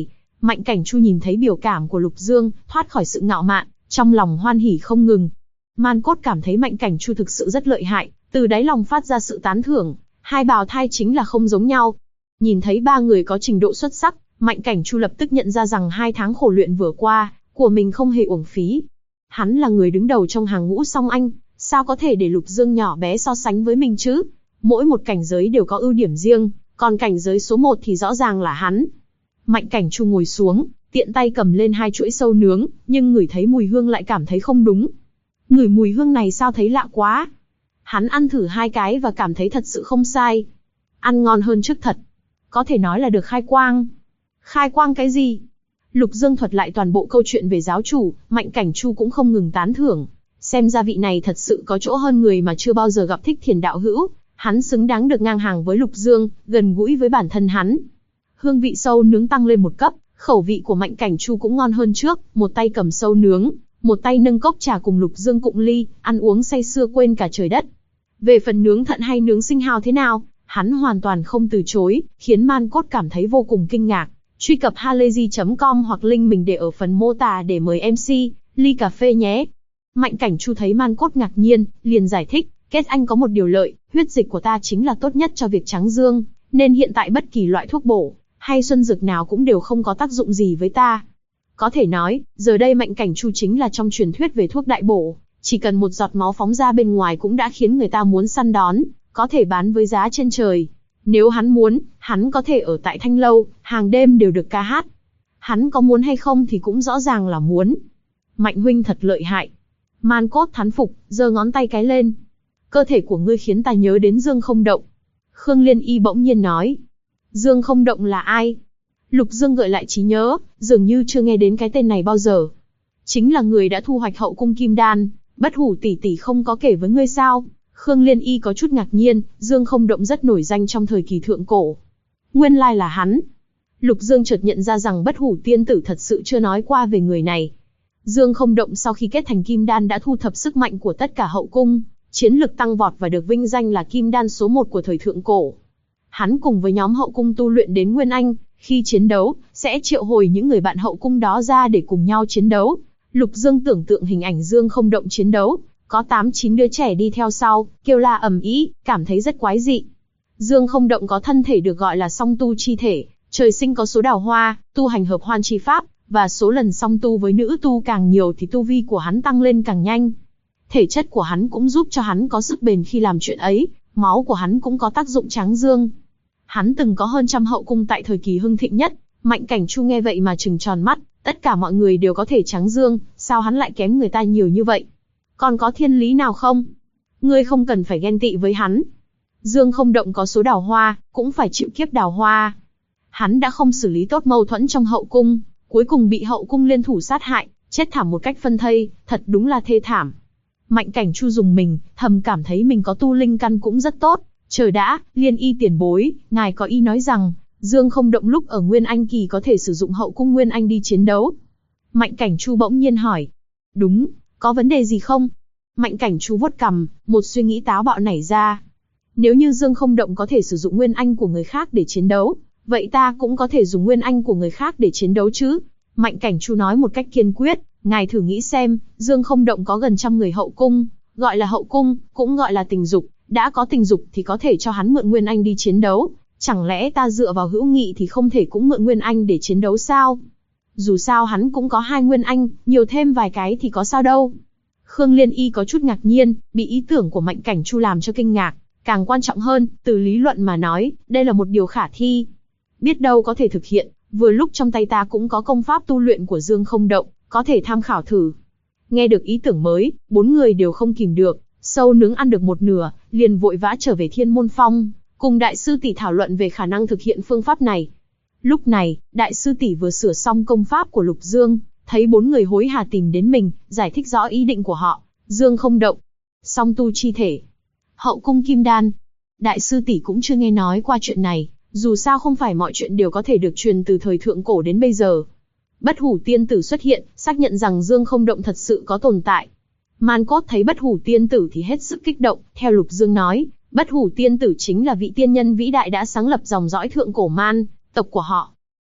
Mạnh Cảnh Chu nhìn thấy biểu cảm của Lục Dương, thoát khỏi sự ngạo mạn, trong lòng hoan hỉ không ngừng. Man Cốt cảm thấy Mạnh Cảnh Chu thực sự rất lợi hại, từ đáy lòng phát ra sự tán thưởng. Hai bào thai chính là không giống nhau. Nhìn thấy ba người có trình độ xuất sắc, Mạnh Cảnh Chu lập tức nhận ra rằng 2 tháng khổ luyện vừa qua của mình không hề uổng phí. Hắn là người đứng đầu trong hàng ngũ song anh, sao có thể để Lục Dương nhỏ bé so sánh với mình chứ? Mỗi một cảnh giới đều có ưu điểm riêng, còn cảnh giới số 1 thì rõ ràng là hắn. Mạnh Cảnh Chu ngồi xuống, tiện tay cầm lên 2 chuỗi sâu nướng, nhưng ngửi thấy mùi hương lại cảm thấy không đúng. Ngửi mùi hương này sao thấy lạ quá. Hắn ăn thử 2 cái và cảm thấy thật sự không sai. Ăn ngon hơn trước thật. Có thể nói là được khai quang. Khai quang cái gì? Lục Dương thuật lại toàn bộ câu chuyện về giáo chủ, Mạnh Cảnh Chu cũng không ngừng tán thưởng. Xem ra vị này thật sự có chỗ hơn người mà chưa bao giờ gặp Thích Thiền đạo hữu. Hắn xứng đáng được ngang hàng với Lục Dương, gần gũi với bản thân hắn. Hương vị sâu nướng tăng lên một cấp, khẩu vị của Mạnh Cảnh Chu cũng ngon hơn trước, một tay cầm sâu nướng, một tay nâng cốc trà cùng Lục Dương cụng ly, ăn uống say sưa quên cả trời đất. Về phần nướng thận hay nướng sinh hào thế nào, hắn hoàn toàn không từ chối, khiến Man Cốt cảm thấy vô cùng kinh ngạc. Truy cập halayzi.com hoặc link mình để ở phần mô tả để mời MC ly cà phê nhé. Mạnh Cảnh Chu thấy Man Cốt ngạc nhiên, liền giải thích, kết anh có một điều lợi, huyết dịch của ta chính là tốt nhất cho việc trắng dương, nên hiện tại bất kỳ loại thuốc bổ hay xuân dược nào cũng đều không có tác dụng gì với ta. Có thể nói, giờ đây Mạnh Cảnh Chu chính là trong truyền thuyết về thuốc đại bổ, chỉ cần một giọt máu phóng ra bên ngoài cũng đã khiến người ta muốn săn đón, có thể bán với giá trên trời. Nếu hắn muốn, hắn có thể ở tại Thanh Lâu, hàng đêm đều được ca hát. Hắn có muốn hay không thì cũng rõ ràng là muốn. Mạnh huynh thật lợi hại. Man Cốt thán phục, giơ ngón tay cái lên. Cơ thể của ngươi khiến ta nhớ đến Dương Không Động. Khương Liên Y bỗng nhiên nói. Dương Không Động là ai? Lục Dương gợi lại trí nhớ, dường như chưa nghe đến cái tên này bao giờ. Chính là người đã thu hoạch hậu cung kim đan, Bất Hủ tỷ tỷ không có kể với ngươi sao? Khương Liên Y có chút ngạc nhiên, Dương Không Động rất nổi danh trong thời kỳ thượng cổ. Nguyên lai là hắn. Lục Dương chợt nhận ra rằng Bất Hủ tiên tử thật sự chưa nói qua về người này. Dương Không Động sau khi kết thành kim đan đã thu thập sức mạnh của tất cả hậu cung, chiến lực tăng vọt và được vinh danh là kim đan số 1 của thời thượng cổ. Hắn cùng với nhóm hậu cung tu luyện đến Nguyên Anh, khi chiến đấu, sẽ triệu hồi những người bạn hậu cung đó ra để cùng nhau chiến đấu. Lục Dương tưởng tượng hình ảnh Dương Không Động chiến đấu, có 8-9 đứa trẻ đi theo sau, kêu la ầm ĩ, cảm thấy rất quái dị. Dương Không Động có thân thể được gọi là song tu chi thể, trời sinh có số đào hoa, tu hành hợp hoan chi pháp, và số lần song tu với nữ tu càng nhiều thì tu vi của hắn tăng lên càng nhanh. Thể chất của hắn cũng giúp cho hắn có sức bền khi làm chuyện ấy, máu của hắn cũng có tác dụng tráng dương. Hắn từng có hơn 100 hậu cung tại thời kỳ hưng thịnh nhất. Mạnh Cảnh Chu nghe vậy mà trừng tròn mắt, tất cả mọi người đều có thể tráng dương, sao hắn lại kém người ta nhiều như vậy? Còn có thiên lý nào không? Ngươi không cần phải ghen tị với hắn. Dương Không Động có số đào hoa, cũng phải chịu kiếp đào hoa. Hắn đã không xử lý tốt mâu thuẫn trong hậu cung, cuối cùng bị hậu cung liên thủ sát hại, chết thảm một cách phân thây, thật đúng là thê thảm. Mạnh Cảnh Chu dùng mình, thầm cảm thấy mình có tu linh căn cũng rất tốt. Chờ đã, Liên Y tiền bối, ngài có ý nói rằng, Dương Không Động lúc ở Nguyên Anh kỳ có thể sử dụng hậu cung Nguyên Anh đi chiến đấu. Mạnh Cảnh Chu bỗng nhiên hỏi. Đúng, có vấn đề gì không? Mạnh Cảnh Chu vuốt cằm, một suy nghĩ táo bạo nảy ra. Nếu như Dương Không Động có thể sử dụng Nguyên Anh của người khác để chiến đấu, vậy ta cũng có thể dùng Nguyên Anh của người khác để chiến đấu chứ? Mạnh Cảnh Chu nói một cách kiên quyết, ngài thử nghĩ xem, Dương Không Động có gần 100 người hậu cung, gọi là hậu cung, cũng gọi là tình dục, đã có tình dục thì có thể cho hắn mượn Nguyên Anh đi chiến đấu, chẳng lẽ ta dựa vào hữu nghị thì không thể cũng mượn Nguyên Anh để chiến đấu sao? Dù sao hắn cũng có 2 Nguyên Anh, nhiều thêm vài cái thì có sao đâu. Khương Liên Y có chút ngạc nhiên, bị ý tưởng của Mạnh Cảnh Chu làm cho kinh ngạc, càng quan trọng hơn, từ lý luận mà nói, đây là một điều khả thi. Biết đâu có thể thực hiện, vừa lúc trong tay ta cũng có công pháp tu luyện của Dương Không Động, có thể tham khảo thử. Nghe được ý tưởng mới, 4 người đều không kìm được, sâu nướng ăn được một nửa, liền vội vã trở về Thiên Môn Phong, cùng đại sư tỷ thảo luận về khả năng thực hiện phương pháp này. Lúc này, đại sư tỷ vừa sửa xong công pháp của Lục Dương, thấy 4 người hối hả tìm đến mình, giải thích rõ ý định của họ. Dương Không Động, song tu chi thể, hậu cung kim đan. Đại sư tỷ cũng chưa nghe nói qua chuyện này, dù sao không phải mọi chuyện đều có thể được truyền từ thời thượng cổ đến bây giờ. Bất Hủ tiên tử xuất hiện, xác nhận rằng Dương Không Động thật sự có tồn tại. Man Cốt thấy Bất Hủ tiên tử thì hết sức kích động, theo Lục Dương nói, Bất Hủ tiên tử chính là vị tiên nhân vĩ đại đã sáng lập dòng dõi thượng cổ man tộc của họ.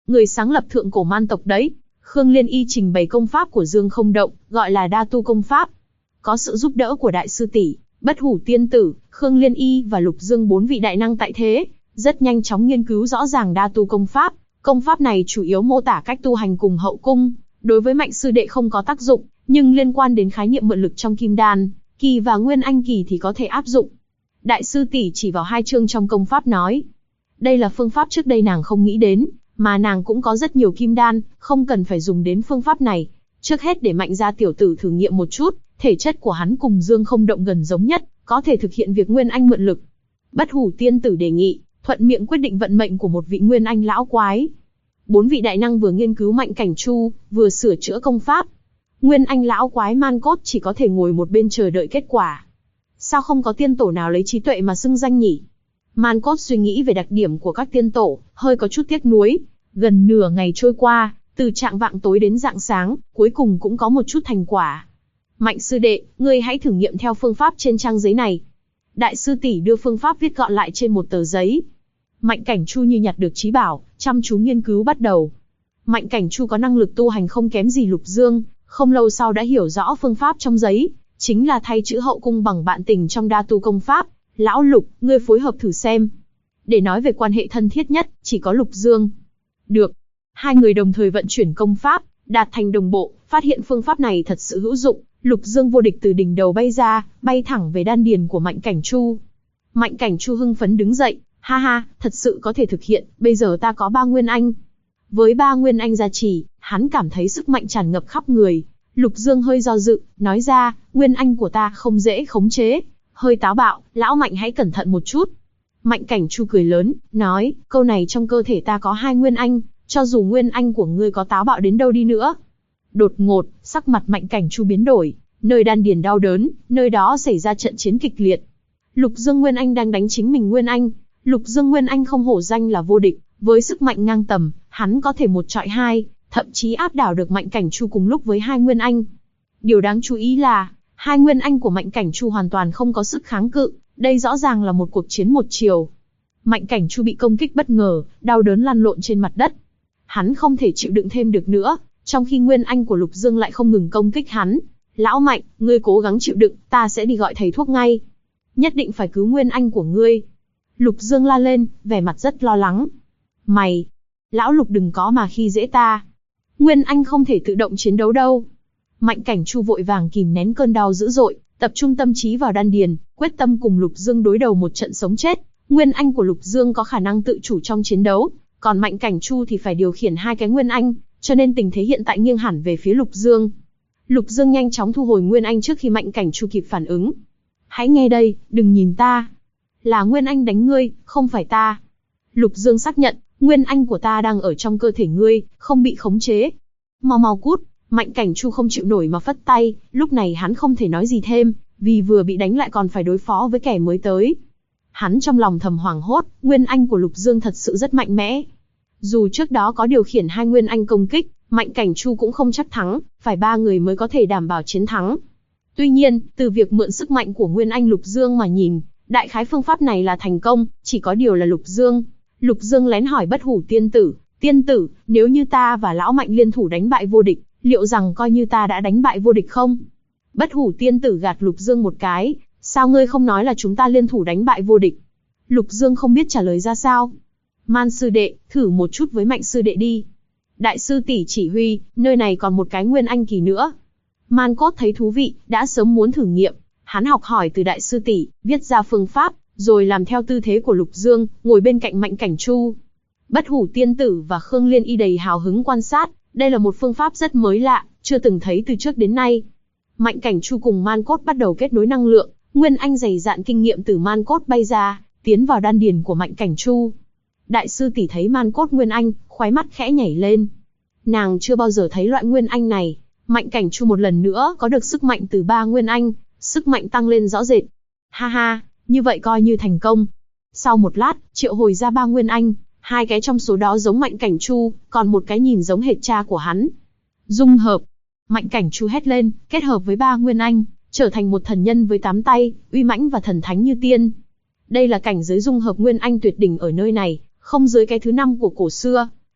Người sáng lập thượng cổ man tộc đấy. Khương Liên Y trình bày công pháp của Dương Không Động, gọi là đa tu công pháp. Có sự giúp đỡ của đại sư tỷ, Bất Hủ Tiên Tử, Khương Liên Y và Lục Dương 4 vị đại năng tại thế, rất nhanh chóng nghiên cứu rõ ràng đa tu công pháp. Công pháp này chủ yếu mô tả cách tu hành cùng hậu cung, đối với Mạnh sư đệ không có tác dụng, nhưng liên quan đến khái niệm mượn lực trong Kim Đan kỳ và Nguyên Anh kỳ thì có thể áp dụng. Đại sư tỷ chỉ vào 2 chương trong công pháp nói, đây là phương pháp trước đây nàng không nghĩ đến, mà nàng cũng có rất nhiều kim đan, không cần phải dùng đến phương pháp này. Trước hết để Mạnh gia tiểu tử thử nghiệm một chút, thể chất của hắn cùng Dương Không Động gần giống nhất, có thể thực hiện việc Nguyên Anh mượn lực. Bất Hủ Tiên Tử đề nghị, thuận miệng quyết định vận mệnh của một vị Nguyên Anh lão quái. 4 vị đại năng vừa nghiên cứu Mạnh Cảnh Chu, vừa sửa chữa công pháp. Nguyên Anh lão quái Man Cốt chỉ có thể ngồi một bên chờ đợi kết quả. Sao không có tiên tổ nào lấy trí tuệ mà xưng danh nhỉ? Man Cốt suy nghĩ về đặc điểm của các tiên tổ, hơi có chút tiếc nuối. Gần nửa ngày trôi qua, từ trạng vạng tối đến rạng sáng, cuối cùng cũng có một chút thành quả. Mạnh sư đệ, ngươi hãy thử nghiệm theo phương pháp trên trang giấy này. Đại sư tỷ đưa phương pháp viết gọn lại trên một tờ giấy. Mạnh Cảnh Chu như nhặt được trí bảo, chăm chú nghiên cứu bắt đầu. Mạnh Cảnh Chu có năng lực tu hành không kém gì Lục Dương, không lâu sau đã hiểu rõ phương pháp trong giấy, chính là thay chữ hậu cung bằng bạn tình trong đa tu công pháp. Lão Lục, ngươi phối hợp thử xem. Để nói về quan hệ thân thiết nhất, chỉ có Lục Dương. Được. 2 người đồng thời vận chuyển công pháp, đạt thành đồng bộ, phát hiện phương pháp này thật sự hữu dụng. Lục Dương vô địch từ đỉnh đầu bay ra, bay thẳng về đan điền của Mạnh Cảnh Chu. Mạnh Cảnh Chu hưng phấn đứng dậy, ha ha, thật sự có thể thực hiện, bây giờ ta có 3 Nguyên Anh. Với 3 Nguyên Anh gia trì, hắn cảm thấy sức mạnh tràn ngập khắp người. Lục Dương hơi do dự, nói ra, Nguyên Anh của ta không dễ khống chế, hơi táo bạo, lão Mạnh hãy cẩn thận một chút. Mạnh Cảnh Chu cười lớn, nói, câu này trong cơ thể ta có 2 Nguyên Anh, cho dù Nguyên Anh của ngươi có táo bạo đến đâu đi nữa. Đột ngột, sắc mặt Mạnh Cảnh Chu biến đổi, nơi đan điền đau đớn, nơi đó xảy ra trận chiến kịch liệt. Lục Dương Nguyên Anh đang đánh chính mình Nguyên Anh. Lục Dương Nguyên Anh không hổ danh là vô địch, với sức mạnh ngang tầm, hắn có thể 1 chọi 2, thậm chí áp đảo được Mạnh Cảnh Chu cùng lúc với 2 Nguyên Anh. Điều đáng chú ý là, 2 Nguyên Anh của Mạnh Cảnh Chu hoàn toàn không có sức kháng cự, đây rõ ràng là một cuộc chiến một chiều. Mạnh Cảnh Chu bị công kích bất ngờ, đau đớn lăn lộn trên mặt đất. Hắn không thể chịu đựng thêm được nữa, trong khi Nguyên Anh của Lục Dương lại không ngừng công kích hắn. Lão Mạnh, ngươi cố gắng chịu đựng, ta sẽ đi gọi thầy thuốc ngay. Nhất định phải cứu Nguyên Anh của ngươi. Lục Dương la lên, vẻ mặt rất lo lắng. Mày, lão Lục đừng có mà khi dễ ta. Nguyên Anh không thể tự động chiến đấu đâu. Mạnh Cảnh Chu vội vàng kìm nén cơn đau dữ dội, tập trung tâm trí vào đan điền, quyết tâm cùng Lục Dương đối đầu một trận sống chết. Nguyên Anh của Lục Dương có khả năng tự chủ trong chiến đấu, còn Mạnh Cảnh Chu thì phải điều khiển 2 cái Nguyên Anh, cho nên tình thế hiện tại nghiêng hẳn về phía Lục Dương. Lục Dương nhanh chóng thu hồi Nguyên Anh trước khi Mạnh Cảnh Chu kịp phản ứng. Hãy nghe đây, đừng nhìn ta. Là Nguyên Anh đánh ngươi, không phải ta. Lục Dương xác nhận, Nguyên Anh của ta đang ở trong cơ thể ngươi, không bị khống chế. Mau mau cút. Mạnh Cảnh Chu không chịu nổi mà phất tay, lúc này hắn không thể nói gì thêm, vì vừa bị đánh lại còn phải đối phó với kẻ mới tới. Hắn trong lòng thầm hoảng hốt, Nguyên Anh của Lục Dương thật sự rất mạnh mẽ. Dù trước đó có điều khiển 2 Nguyên Anh công kích, Mạnh Cảnh Chu cũng không chắc thắng, phải 3 người mới có thể đảm bảo chiến thắng. Tuy nhiên, từ việc mượn sức mạnh của Nguyên Anh Lục Dương mà nhìn, đại khái phương pháp này là thành công, chỉ có điều là Lục Dương lén hỏi Bất Hủ Tiên tử, nếu như ta và lão Mạnh liên thủ đánh bại vô địch, liệu rằng coi như ta đã đánh bại vô địch không? Bất Hủ Tiên tử gạt Lục Dương một cái, sao ngươi không nói là chúng ta liên thủ đánh bại vô địch? Lục Dương không biết trả lời ra sao. Man sư đệ, thử một chút với Mạnh sư đệ đi. Đại sư tỷ chỉ huy, nơi này còn một cái Nguyên Anh kỳ nữa. Man Cốt thấy thú vị, đã sớm muốn thử nghiệm. Hắn học hỏi từ đại sư tỷ, viết ra phương pháp, rồi làm theo tư thế của Lục Dương, ngồi bên cạnh Mạnh Cảnh Chu. Bất Hủ Tiên tử và Khương Liên Y đầy hào hứng quan sát, đây là một phương pháp rất mới lạ, chưa từng thấy từ trước đến nay. Mạnh Cảnh Chu cùng Man Cốt bắt đầu kết nối năng lượng, Nguyên Anh dày dạn kinh nghiệm từ Man Cốt bay ra, tiến vào đan điền của Mạnh Cảnh Chu. Đại sư tỷ thấy Man Cốt Nguyên Anh, khóe mắt khẽ nhảy lên. Nàng chưa bao giờ thấy loại Nguyên Anh này. Mạnh Cảnh Chu một lần nữa có được sức mạnh từ 3 Nguyên Anh, sức mạnh tăng lên rõ rệt. Ha ha, như vậy coi như thành công. Sau một lát, triệu hồi ra 3 Nguyên Anh, 2 cái trong số đó giống Mạnh Cảnh Chu, còn một cái nhìn giống hệt cha của hắn. Dung hợp. Mạnh Cảnh Chu hét lên, kết hợp với 3 Nguyên Anh, trở thành một thần nhân với 8 tay, uy mãnh và thần thánh như tiên. Đây là cảnh giới dung hợp Nguyên Anh tuyệt đỉnh ở nơi này, không dưới cái thứ 5 của cổ xưa.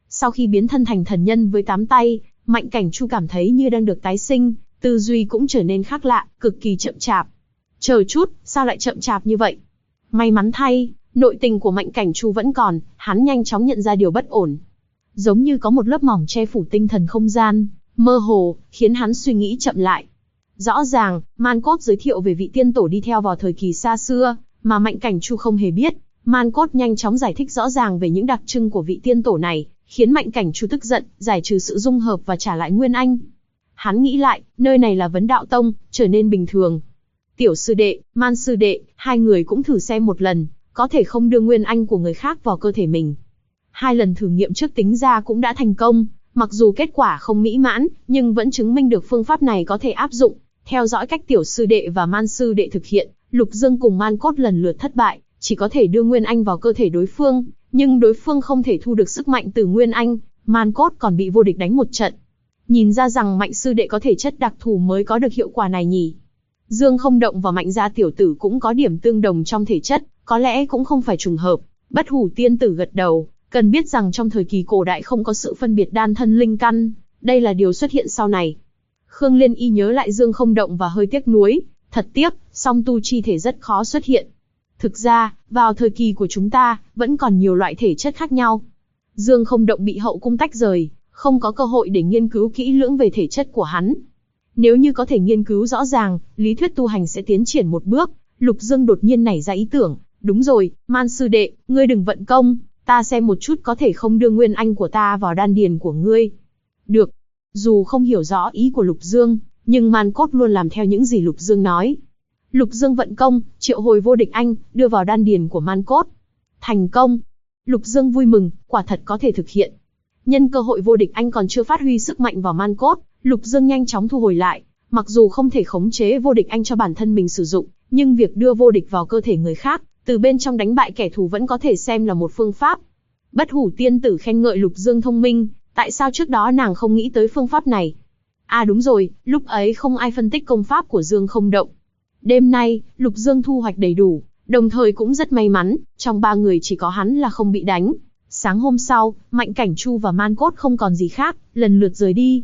Sau khi biến thân thành thần nhân với 8 tay, Mạnh Cảnh Chu cảm thấy như đang được tái sinh, tư duy cũng trở nên khác lạ, cực kỳ chậm chạp. Chờ chút, sao lại chậm chạp như vậy? May mắn thay, nội tình của Mạnh Cảnh Chu vẫn còn, hắn nhanh chóng nhận ra điều bất ổn. Giống như có một lớp mỏng che phủ tinh thần không gian, mơ hồ, khiến hắn suy nghĩ chậm lại. Rõ ràng, Man Cốt giới thiệu về vị tiên tổ đi theo vào thời kỳ xa xưa, mà Mạnh Cảnh Chu không hề biết. Man Cốt nhanh chóng giải thích rõ ràng về những đặc trưng của vị tiên tổ này, khiến Mạnh Cảnh Chu tức giận, giải trừ sự dung hợp và trả lại Nguyên Anh. Hắn nghĩ lại, nơi này là Vấn Đạo Tông, trở nên bình thường. Tiểu sư đệ, Man sư đệ, hai người cũng thử xem một lần, có thể không đưa Nguyên Anh của người khác vào cơ thể mình. 2 lần thử nghiệm trước tính ra cũng đã thành công, mặc dù kết quả không mỹ mãn, nhưng vẫn chứng minh được phương pháp này có thể áp dụng. Theo dõi cách tiểu sư đệ và Man sư đệ thực hiện, Lục Dương cùng Man Cốt lần lượt thất bại, chỉ có thể đưa Nguyên Anh vào cơ thể đối phương, nhưng đối phương không thể thu được sức mạnh từ Nguyên Anh, Man Cốt còn bị vô địch đánh một trận. Nhìn ra rằng Mạnh sư đệ có thể chất đặc thù mới có được hiệu quả này nhỉ. Dương Không Động và Mạnh gia tiểu tử cũng có điểm tương đồng trong thể chất, có lẽ cũng không phải trùng hợp. Bất Hủ tiên tử gật đầu, cần biết rằng trong thời kỳ cổ đại không có sự phân biệt đan thân linh căn, đây là điều xuất hiện sau này. Khương Liên Y nhớ lại Dương Không Động và hơi tiếc nuối, thật tiếc, song tu chi thể rất khó xuất hiện. Thực ra, vào thời kỳ của chúng ta, vẫn còn nhiều loại thể chất khác nhau. Dương Không Động bị hậu cung tách rời, không có cơ hội để nghiên cứu kỹ lưỡng về thể chất của hắn. Nếu như có thể nghiên cứu rõ ràng, lý thuyết tu hành sẽ tiến triển một bước. Lục Dương đột nhiên nảy ra ý tưởng, đúng rồi, Man sư đệ, ngươi đừng vận công, ta xem một chút có thể không đưa Nguyên Anh của ta vào đan điền của ngươi. Được. Dù không hiểu rõ ý của Lục Dương, nhưng Man Cốt luôn làm theo những gì Lục Dương nói. Lục Dương vận công, triệu hồi vô địch anh, đưa vào đan điền của Man Cốt. Thành công. Lục Dương vui mừng, quả thật có thể thực hiện. Nhân cơ hội vô địch anh còn chưa phát huy sức mạnh vào Man Cốt, Lục Dương nhanh chóng thu hồi lại. Mặc dù không thể khống chế vô địch anh cho bản thân mình sử dụng, nhưng việc đưa vô địch vào cơ thể người khác, từ bên trong đánh bại kẻ thù vẫn có thể xem là một phương pháp. Bất Hủ tiên tử khen ngợi Lục Dương thông minh, tại sao trước đó nàng không nghĩ tới phương pháp này? À đúng rồi, lúc ấy không ai phân tích công pháp của Dương Không Động. Đêm nay, Lục Dương thu hoạch đầy đủ, đồng thời cũng rất may mắn, trong 3 người chỉ có hắn là không bị đánh. Sáng hôm sau, Mạnh Cảnh Chu và Man Cốt không còn gì khác, lần lượt rời đi.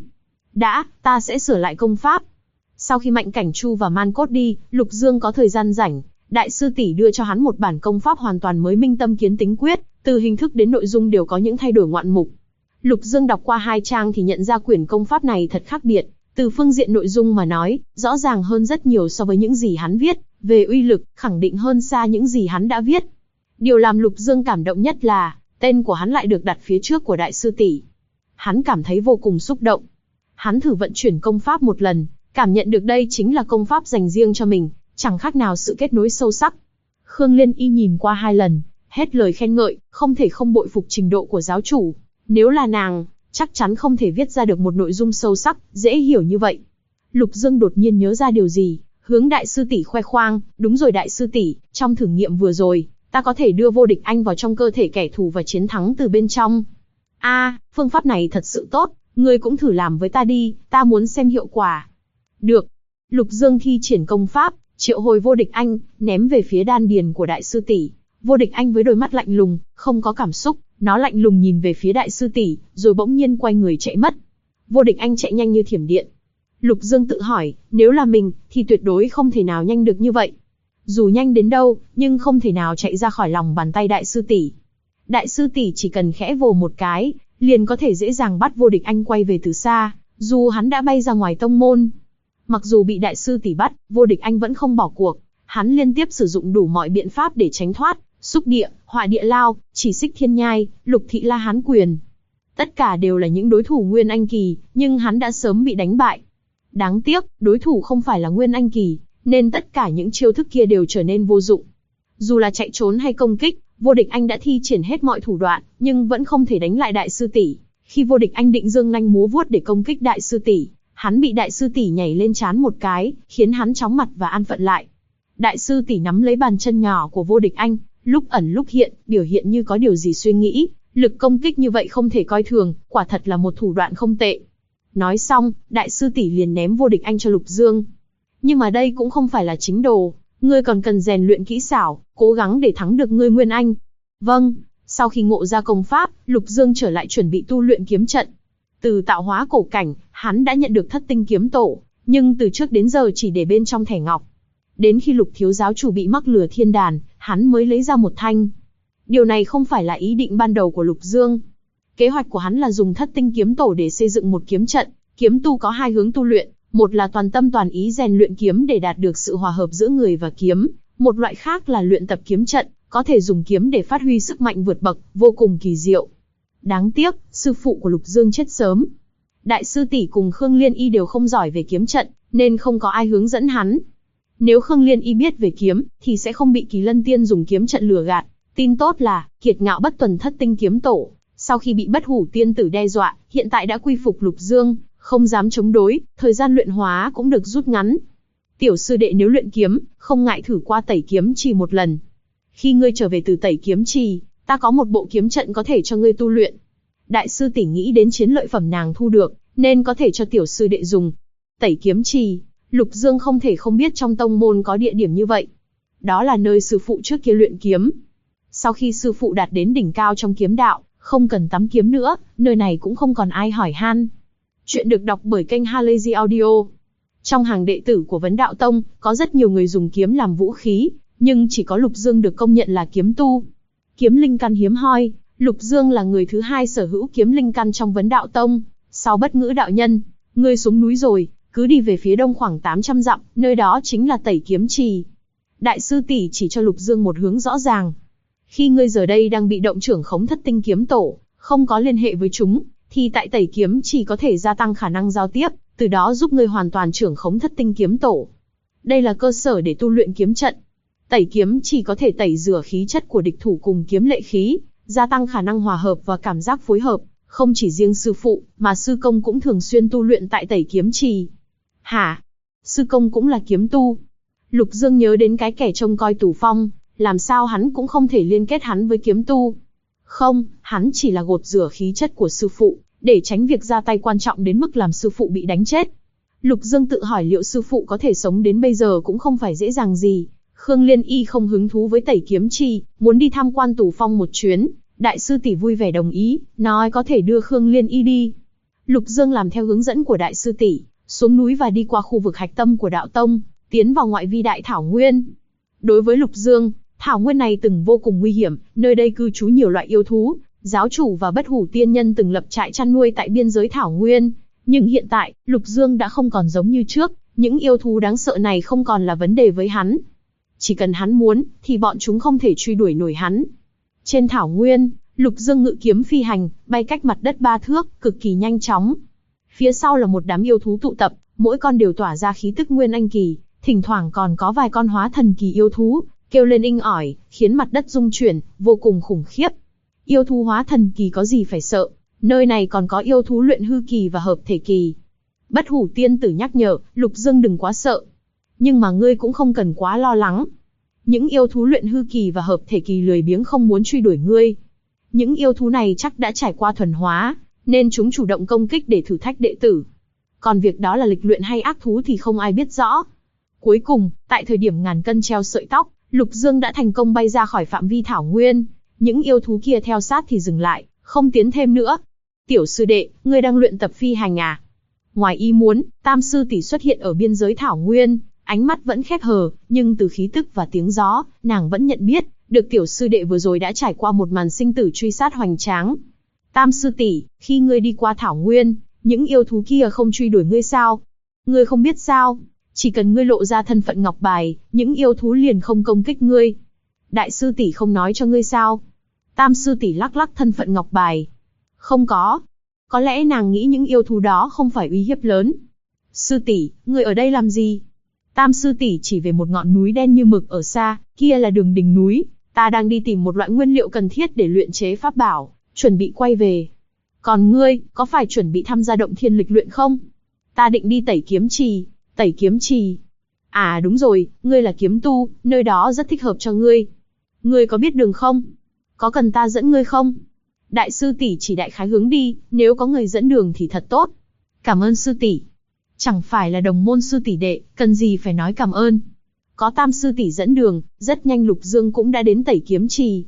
Ta sẽ sửa lại công pháp. Sau khi Mạnh Cảnh Chu và Man Cốt đi, Lục Dương có thời gian rảnh, đại sư tỷ đưa cho hắn một bản công pháp hoàn toàn mới Minh Tâm Kiến Tính Quyết, từ hình thức đến nội dung đều có những thay đổi ngoạn mục. Lục Dương đọc qua 2 trang thì nhận ra quyển công pháp này thật khác biệt, từ phương diện nội dung mà nói, rõ ràng hơn rất nhiều so với những gì hắn viết, về uy lực, khẳng định hơn xa những gì hắn đã viết. Điều làm Lục Dương cảm động nhất là, tên của hắn lại được đặt phía trước của đại sư tỷ. Hắn cảm thấy vô cùng xúc động. Hắn thử vận chuyển công pháp một lần, cảm nhận được đây chính là công pháp dành riêng cho mình, chẳng khác nào sự kết nối sâu sắc. Khương Liên Y nhìn qua 2 lần, hết lời khen ngợi, không thể không bội phục trình độ của giáo chủ. Nếu là nàng, chắc chắn không thể viết ra được một nội dung sâu sắc, dễ hiểu như vậy. Lục Dương đột nhiên nhớ ra điều gì, hướng đại sư tỷ khoe khoang, đúng rồi đại sư tỷ, trong thử nghiệm vừa rồi, ta có thể đưa vô địch anh vào trong cơ thể kẻ thù và chiến thắng từ bên trong. Phương pháp này thật sự tốt, ngươi cũng thử làm với ta đi, ta muốn xem hiệu quả. Được. Lục Dương thi triển công pháp, triệu hồi vô địch anh, ném về phía đan điền của đại sư tỷ. Vô địch anh với đôi mắt lạnh lùng, không có cảm xúc, nó lạnh lùng nhìn về phía đại sư tỷ, rồi bỗng nhiên quay người chạy mất. Vô địch anh chạy nhanh như thiểm điện. Lục Dương tự hỏi, nếu là mình, thì tuyệt đối không thể nào nhanh được như vậy. Dù nhanh đến đâu, nhưng không thể nào chạy ra khỏi lòng bàn tay đại sư tỷ. Đại sư tỷ chỉ cần khẽ vồ một cái, liền có thể dễ dàng bắt vô địch anh quay về từ xa, dù hắn đã bay ra ngoài tông môn. Mặc dù bị đại sư tỷ bắt, vô địch anh vẫn không bỏ cuộc, hắn liên tiếp sử dụng đủ mọi biện pháp để tránh thoát, xúc địa, hỏa địa lao, chỉ xích thiên nhai, lục thị la hán quyền. Tất cả đều là những đối thủ Nguyên Anh kỳ, nhưng hắn đã sớm bị đánh bại. Đáng tiếc, đối thủ không phải là Nguyên Anh kỳ, nên tất cả những chiêu thức kia đều trở nên vô dụng. Dù là chạy trốn hay công kích, vô địch anh đã thi triển hết mọi thủ đoạn, nhưng vẫn không thể đánh lại đại sư tỷ. Khi vô địch anh định giương nanh múa vuốt để công kích đại sư tỷ, hắn bị đại sư tỷ nhảy lên trán một cái, khiến hắn chóng mặt và an phận lại. Đại sư tỷ nắm lấy bàn chân nhỏ của vô địch anh, lúc ẩn lúc hiện, biểu hiện như có điều gì suy nghĩ, lực công kích như vậy không thể coi thường, quả thật là một thủ đoạn không tệ. Nói xong, đại sư tỷ liền ném vô địch anh cho Lục Dương. Nhưng mà đây cũng không phải là chính đồ, ngươi còn cần rèn luyện kỹ xảo, cố gắng để thắng được ngươi Nguyên Anh. Vâng, Sau khi ngộ ra công pháp, Lục Dương trở lại chuẩn bị tu luyện kiếm trận. Từ tạo hóa cổ cảnh, hắn đã nhận được thất tinh kiếm tổ, nhưng từ trước đến giờ chỉ để bên trong thẻ ngọc. Đến khi Lục thiếu giáo chủ bị mắc lừa thiên đàn, hắn mới lấy ra một thanh. Điều này không phải là ý định ban đầu của Lục Dương. Kế hoạch của hắn là dùng thất tinh kiếm tổ để xây dựng một kiếm trận. Kiếm tu có hai hướng tu luyện, một là toàn tâm toàn ý rèn luyện kiếm để đạt được sự hòa hợp giữa người và kiếm, một loại khác là luyện tập kiếm trận, có thể dùng kiếm để phát huy sức mạnh vượt bậc, vô cùng kỳ diệu. Đáng tiếc, sư phụ của Lục Dương chết sớm. Đại sư tỷ cùng Khương Liên Y đều không giỏi về kiếm trận, nên không có ai hướng dẫn hắn. Nếu Khương Liên Y biết về kiếm, thì sẽ không bị Kỳ Lân Tiên dùng kiếm trận lừa gạt. Tin tốt là, kiệt ngạo bất tuần thất tinh kiếm tổ, sau khi bị Bất Hủ Tiên tử đe dọa, hiện tại đã quy phục Lục Dương, không dám chống đối, thời gian luyện hóa cũng được rút ngắn. Tiểu sư đệ nếu luyện kiếm, không ngại thử qua Tẩy Kiếm Trì một lần. Khi ngươi trở về từ Tẩy Kiếm Trì, ta có một bộ kiếm trận có thể cho ngươi tu luyện. Đại sư tỷ nghĩ đến chiến lợi phẩm nàng thu được, nên có thể cho tiểu sư đệ dùng. Tẩy Kiếm Trì, Lục Dương không thể không biết trong tông môn có địa điểm như vậy. Đó là nơi sư phụ trước kia luyện kiếm. Sau khi sư phụ đạt đến đỉnh cao trong kiếm đạo, không cần tắm kiếm nữa, nơi này cũng không còn ai hỏi han. Chuyện được đọc bởi kênh Halazy Audio. Trong hàng đệ tử của Vấn Đạo Tông, có rất nhiều người dùng kiếm làm vũ khí, nhưng chỉ có Lục Dương được công nhận là kiếm tu. Kiếm linh căn hiếm hoi, Lục Dương là người thứ hai sở hữu kiếm linh căn trong Vấn Đạo Tông. Sau Bất Ngữ đạo nhân, ngươi xuống núi rồi, cứ đi về phía đông khoảng 800 dặm, nơi đó chính là Tẩy Kiếm Trì. Đại sư tỷ chỉ cho Lục Dương một hướng rõ ràng. Khi ngươi giờ đây đang bị động trưởng khống thất tinh kiếm tổ, không có liên hệ với chúng, thì tại Tẩy Kiếm Trì có thể gia tăng khả năng giao tiếp, từ đó giúp ngươi hoàn toàn trưởng khống thất tinh kiếm tổ. Đây là cơ sở để tu luyện kiếm trận. Tẩy Kiếm Trì có thể tẩy rửa khí chất của địch thủ cùng kiếm lệ khí, gia tăng khả năng hòa hợp và cảm giác phối hợp. Không chỉ riêng sư phụ, mà sư công cũng thường xuyên tu luyện tại Tẩy Kiếm Trì. Hả? Sư công cũng là kiếm tu? Lục Dương nhớ đến cái kẻ trông coi Tù Phong, làm sao hắn cũng không thể liên kết hắn với kiếm tu. Không, hắn chỉ là gột rửa khí chất của sư phụ, để tránh việc ra tay quan trọng đến mức làm sư phụ bị đánh chết. Lục Dương tự hỏi liệu sư phụ có thể sống đến bây giờ cũng không phải dễ dàng gì. Khương Liên Y không hứng thú với Tẩy Kiếm Trì, muốn đi tham quan Tù Phong một chuyến. Đại sư tỷ vui vẻ đồng ý, nói có thể đưa Khương Liên Y đi. Lục Dương làm theo hướng dẫn của đại sư tỷ, xuống núi và đi qua khu vực hạch tâm của đạo tông, tiến vào ngoại vi đại thảo nguyên. Đối với Lục Dương, thảo nguyên này từng vô cùng nguy hiểm, nơi đây cư trú nhiều loại yêu thú. Giáo chủ và Bất Hủ Tiên Nhân từng lập trại chăn nuôi tại biên giới thảo nguyên, nhưng hiện tại, Lục Dương đã không còn giống như trước, những yêu thú đáng sợ này không còn là vấn đề với hắn. Chỉ cần hắn muốn, thì bọn chúng không thể truy đuổi nổi hắn. Trên thảo nguyên, Lục Dương ngự kiếm phi hành, bay cách mặt đất 3 thước, cực kỳ nhanh chóng. Phía sau là một đám yêu thú tụ tập, mỗi con đều tỏa ra khí tức nguyên anh kỳ, thỉnh thoảng còn có vài con hóa thần kỳ yêu thú, kêu lên inh ỏi, khiến mặt đất rung chuyển, vô cùng khủng khiếp. Yêu thú hóa thần kỳ có gì phải sợ, nơi này còn có yêu thú luyện hư kỳ và hợp thể kỳ. Bất Hủ Tiên tử nhắc nhở, Lục Dương đừng quá sợ. Nhưng mà ngươi cũng không cần quá lo lắng. Những yêu thú luyện hư kỳ và hợp thể kỳ lười biếng không muốn truy đuổi ngươi. Những yêu thú này chắc đã trải qua thuần hóa, nên chúng chủ động công kích để thử thách đệ tử. Còn việc đó là lịch luyện hay ác thú thì không ai biết rõ. Cuối cùng, tại thời điểm ngàn cân treo sợi tóc, Lục Dương đã thành công bay ra khỏi phạm vi thảo nguyên. Những yêu thú kia theo sát thì dừng lại, không tiến thêm nữa. Tiểu sư đệ, ngươi đang luyện tập phi hành à? Ngoài ý muốn, Tam sư tỷ xuất hiện ở biên giới thảo nguyên, ánh mắt vẫn khép hờ, nhưng từ khí tức và tiếng gió, nàng vẫn nhận biết được tiểu sư đệ vừa rồi đã trải qua một màn sinh tử truy sát hoành tráng. Tam sư tỷ, khi ngươi đi qua thảo nguyên, những yêu thú kia không truy đuổi ngươi sao? Ngươi không biết sao? Chỉ cần ngươi lộ ra thân phận ngọc bài, những yêu thú liền không công kích ngươi. Đại sư tỷ không nói cho ngươi sao? Tam sư tỷ lắc lắc thân phận ngọc bài. Không có. Có lẽ nàng nghĩ những yêu thú đó không phải uy hiếp lớn. Sư tỷ, ngươi ở đây làm gì? Tam sư tỷ chỉ về một ngọn núi đen như mực ở xa, kia là đường đỉnh núi. Ta đang đi tìm một loại nguyên liệu cần thiết để luyện chế pháp bảo, chuẩn bị quay về. Còn ngươi, có phải chuẩn bị tham gia động thiên lịch luyện không? Ta định đi Tẩy Kiếm Trì. Tẩy Kiếm Trì. À đúng rồi, ngươi là kiếm tu, nơi đó rất thích hợp cho ngươi. Ngươi có biết đường không? Có cần ta dẫn ngươi không? Đại sư tỷ chỉ đại khái hướng đi, nếu có người dẫn đường thì thật tốt. Cảm ơn sư tỷ. Chẳng phải là đồng môn sư tỷ đệ, cần gì phải nói cảm ơn. Có Tam sư tỷ dẫn đường, rất nhanh Lục Dương cũng đã đến Tẩy Kiếm Trì.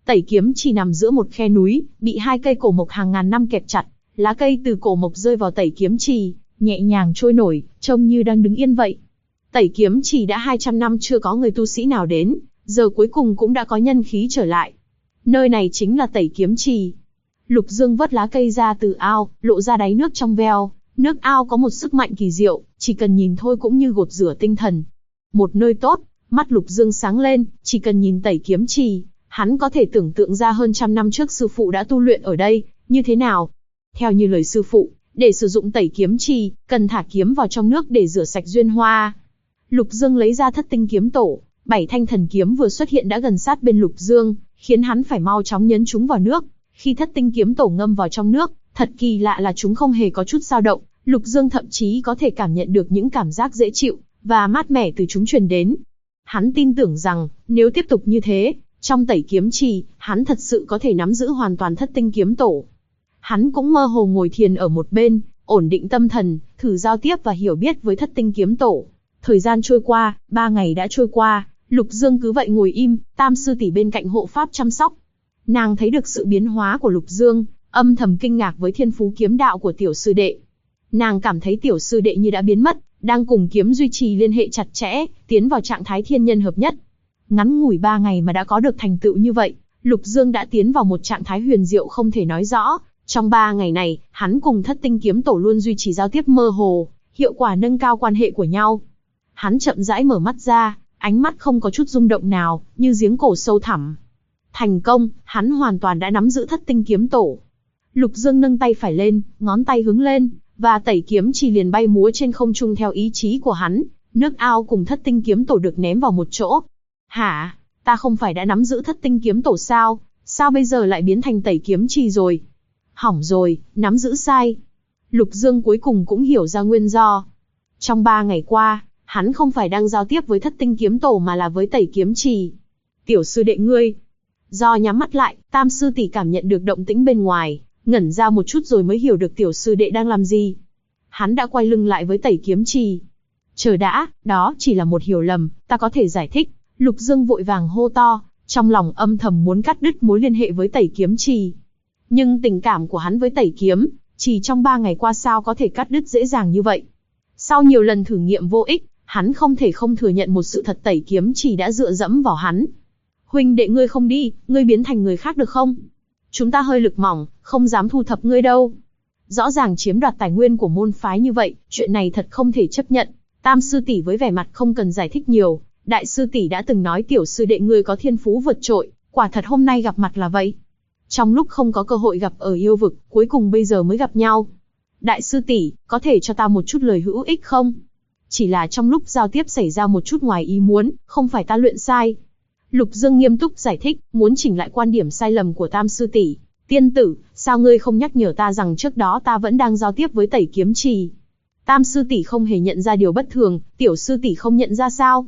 Tẩy kiếm chỉ nằm giữa một khe núi, bị hai cây cổ mộc hàng ngàn năm kẹp chặt, lá cây từ cổ mộc rơi vào tẩy kiếm trì, nhẹ nhàng trôi nổi, trông như đang đứng yên vậy. Tẩy kiếm trì đã 200 năm chưa có người tu sĩ nào đến, giờ cuối cùng cũng đã có nhân khí trở lại. Nơi này chính là tẩy kiếm trì. Lục Dương vớt lá cây ra từ ao, lộ ra đáy nước trong veo. Nước ao có một sức mạnh kỳ diệu, chỉ cần nhìn thôi cũng như gột rửa tinh thần. Một nơi tốt, mắt Lục Dương sáng lên, chỉ cần nhìn tẩy kiếm trì, hắn có thể tưởng tượng ra hơn 100 năm trước sư phụ đã tu luyện ở đây, như thế nào. Theo như lời sư phụ, để sử dụng tẩy kiếm trì, cần thả kiếm vào trong nước để rửa sạch duyên hoa. Lục Dương lấy ra thất tinh kiếm tổ, 7 thanh thần kiếm vừa xuất hiện đã gần sát bên Lục Dương, khiến hắn phải mau chóng nhấn chúng vào nước. Khi thất tinh kiếm tổ ngâm vào trong nước, thật kỳ lạ là chúng không hề có chút dao động, Lục Dương thậm chí có thể cảm nhận được những cảm giác dễ chịu và mát mẻ từ chúng truyền đến. Hắn tin tưởng rằng, nếu tiếp tục như thế, trong tẩy kiếm trì, hắn thật sự có thể nắm giữ hoàn toàn thất tinh kiếm tổ. Hắn cũng mơ hồ ngồi thiền ở một bên, ổn định tâm thần, thử giao tiếp và hiểu biết với thất tinh kiếm tổ. Thời gian trôi qua, 3 ngày đã trôi qua, Lục Dương cứ vậy ngồi im, Tam sư tỷ bên cạnh hộ pháp chăm sóc. Nàng thấy được sự biến hóa của Lục Dương, âm thầm kinh ngạc với thiên phú kiếm đạo của tiểu sư đệ. Nàng cảm thấy tiểu sư đệ như đã biến mất, đang cùng kiếm duy trì liên hệ chặt chẽ, tiến vào trạng thái thiên nhân hợp nhất. Ngắn ngủi 3 ngày mà đã có được thành tựu như vậy, Lục Dương đã tiến vào một trạng thái huyền diệu không thể nói rõ. Trong 3 ngày này, hắn cùng thất tinh kiếm tổ luôn duy trì giao tiếp mơ hồ, hiệu quả nâng cao quan hệ của nhau. Hắn chậm rãi mở mắt ra, ánh mắt không có chút rung động nào, như giếng cổ sâu thẳm. Thành công, hắn hoàn toàn đã nắm giữ thất tinh kiếm tổ. Lục Dương nâng tay phải lên, ngón tay hướng lên, và tẩy kiếm chỉ liền bay múa trên không trung theo ý chí của hắn. Nước ao cùng thất tinh kiếm tổ được ném vào một chỗ. Hả? Ta không phải đã nắm giữ thất tinh kiếm tổ sao? Sao bây giờ lại biến thành tẩy kiếm trì rồi? Hỏng rồi, nắm giữ sai. Lục Dương cuối cùng cũng hiểu ra nguyên do. Trong 3 ngày qua, hắn không phải đang giao tiếp với thất tinh kiếm tổ mà là với tẩy kiếm trì. Tiểu sư đệ ngươi. Do nhắm mắt lại, Tam sư tỷ cảm nhận được động tĩnh bên ngoài, ngẩn ra một chút rồi mới hiểu được tiểu sư đệ đang làm gì. Hắn đã quay lưng lại với tẩy kiếm trì. Chờ đã, đó chỉ là một hiểu lầm, ta có thể giải thích. Lục Dương vội vàng hô to, trong lòng âm thầm muốn cắt đứt mối liên hệ với tẩy kiếm trì. Nhưng tình cảm của hắn với tẩy kiếm, chỉ trong 3 ngày qua sao có thể cắt đứt dễ dàng như vậy. Sau nhiều lần thử nghiệm vô ích, hắn không thể không thừa nhận một sự thật, tẩy kiếm trì đã dựa dẫm vào hắn. Huynh đệ ngươi không đi, ngươi biến thành người khác được không? Chúng ta hơi lực mỏng, không dám thu thập ngươi đâu. Rõ ràng chiếm đoạt tài nguyên của môn phái như vậy, chuyện này thật không thể chấp nhận. Tam sư tỷ với vẻ mặt không cần giải thích nhiều, đại sư tỷ đã từng nói tiểu sư đệ ngươi có thiên phú vượt trội, quả thật hôm nay gặp mặt là vậy. Trong lúc không có cơ hội gặp ở yêu vực, cuối cùng bây giờ mới gặp nhau. Đại sư tỷ, có thể cho ta một chút lời hữu ích không? Chỉ là trong lúc giao tiếp xảy ra một chút ngoài ý muốn, không phải ta luyện sai. Lục Dương nghiêm túc giải thích, muốn chỉnh lại quan điểm sai lầm của Tam sư tỷ. Tiên tử, sao ngươi không nhắc nhở ta rằng trước đó ta vẫn đang giao tiếp với tẩy kiếm trì? Tam sư tỷ không hề nhận ra điều bất thường, tiểu sư tỷ không nhận ra sao?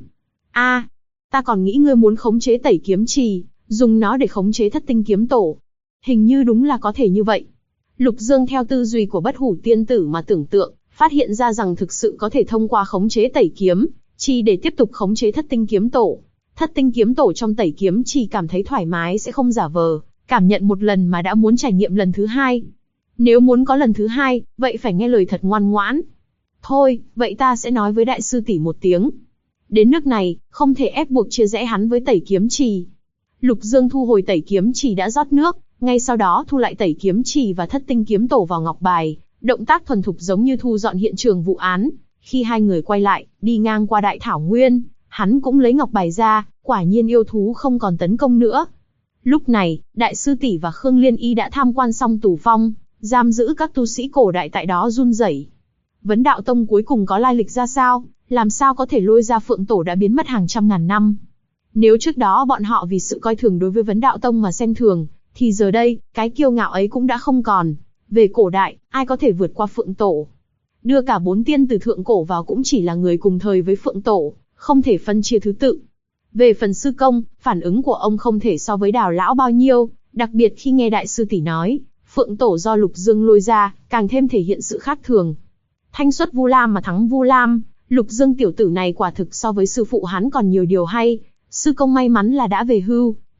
Ta còn nghĩ ngươi muốn khống chế tẩy kiếm trì, dùng nó để khống chế thất tinh kiếm tổ. Hình như đúng là có thể như vậy. Lục Dương theo tư duy của bất hủ tiên tử mà tưởng tượng, phát hiện ra rằng thực sự có thể thông qua khống chế tẩy kiếm trì để tiếp tục khống chế thất tinh kiếm tổ. Thất tinh kiếm tổ trong tẩy kiếm trì cảm thấy thoải mái sẽ không giả vờ, cảm nhận một lần mà đã muốn trải nghiệm lần thứ hai. Nếu muốn có lần thứ hai, vậy phải nghe lời thật ngoan ngoãn. Thôi, vậy ta sẽ nói với đại sư tỷ một tiếng. Đến nước này, không thể ép buộc chia rẽ hắn với tẩy kiếm trì. Lục Dương thu hồi tẩy kiếm trì đã rót nước, ngay sau đó thu lại tẩy kiếm trì và thất tinh kiếm tổ vào ngọc bài, động tác thuần thục giống như thu dọn hiện trường vụ án. Khi hai người quay lại, đi ngang qua đại thảo nguyên, hắn cũng lấy ngọc bài ra, quả nhiên yêu thú không còn tấn công nữa. Lúc này, đại sư tỷ và Khương Liên Y đã tham quan xong tù phong, giam giữ các tu sĩ cổ đại tại đó run rẩy. Vấn Đạo Tông cuối cùng có lai lịch ra sao, làm sao có thể lôi ra Phượng Tổ đã biến mất hàng trăm ngàn năm. Nếu trước đó bọn họ vì sự coi thường đối với Vấn Đạo Tông mà xem thường, thì giờ đây, cái kiêu ngạo ấy cũng đã không còn. Về cổ đại, ai có thể vượt qua Phượng Tổ? Đưa cả 4 tiên từ thượng cổ vào cũng chỉ là người cùng thời với Phượng Tổ, không thể phân chia thứ tự. Về phần sư công, phản ứng của ông không thể so với Đào lão bao nhiêu, đặc biệt khi nghe đại sư tỷ nói, Phượng Tổ do Lục Dương lôi ra, càng thêm thể hiện sự khác thường. Thanh xuất Vu Lam mà thắng Vu Lam, Lục Dương tiểu tử này quả thực so với sư phụ hắn còn nhiều điều hay. Sư công may mắn là đã về hưu,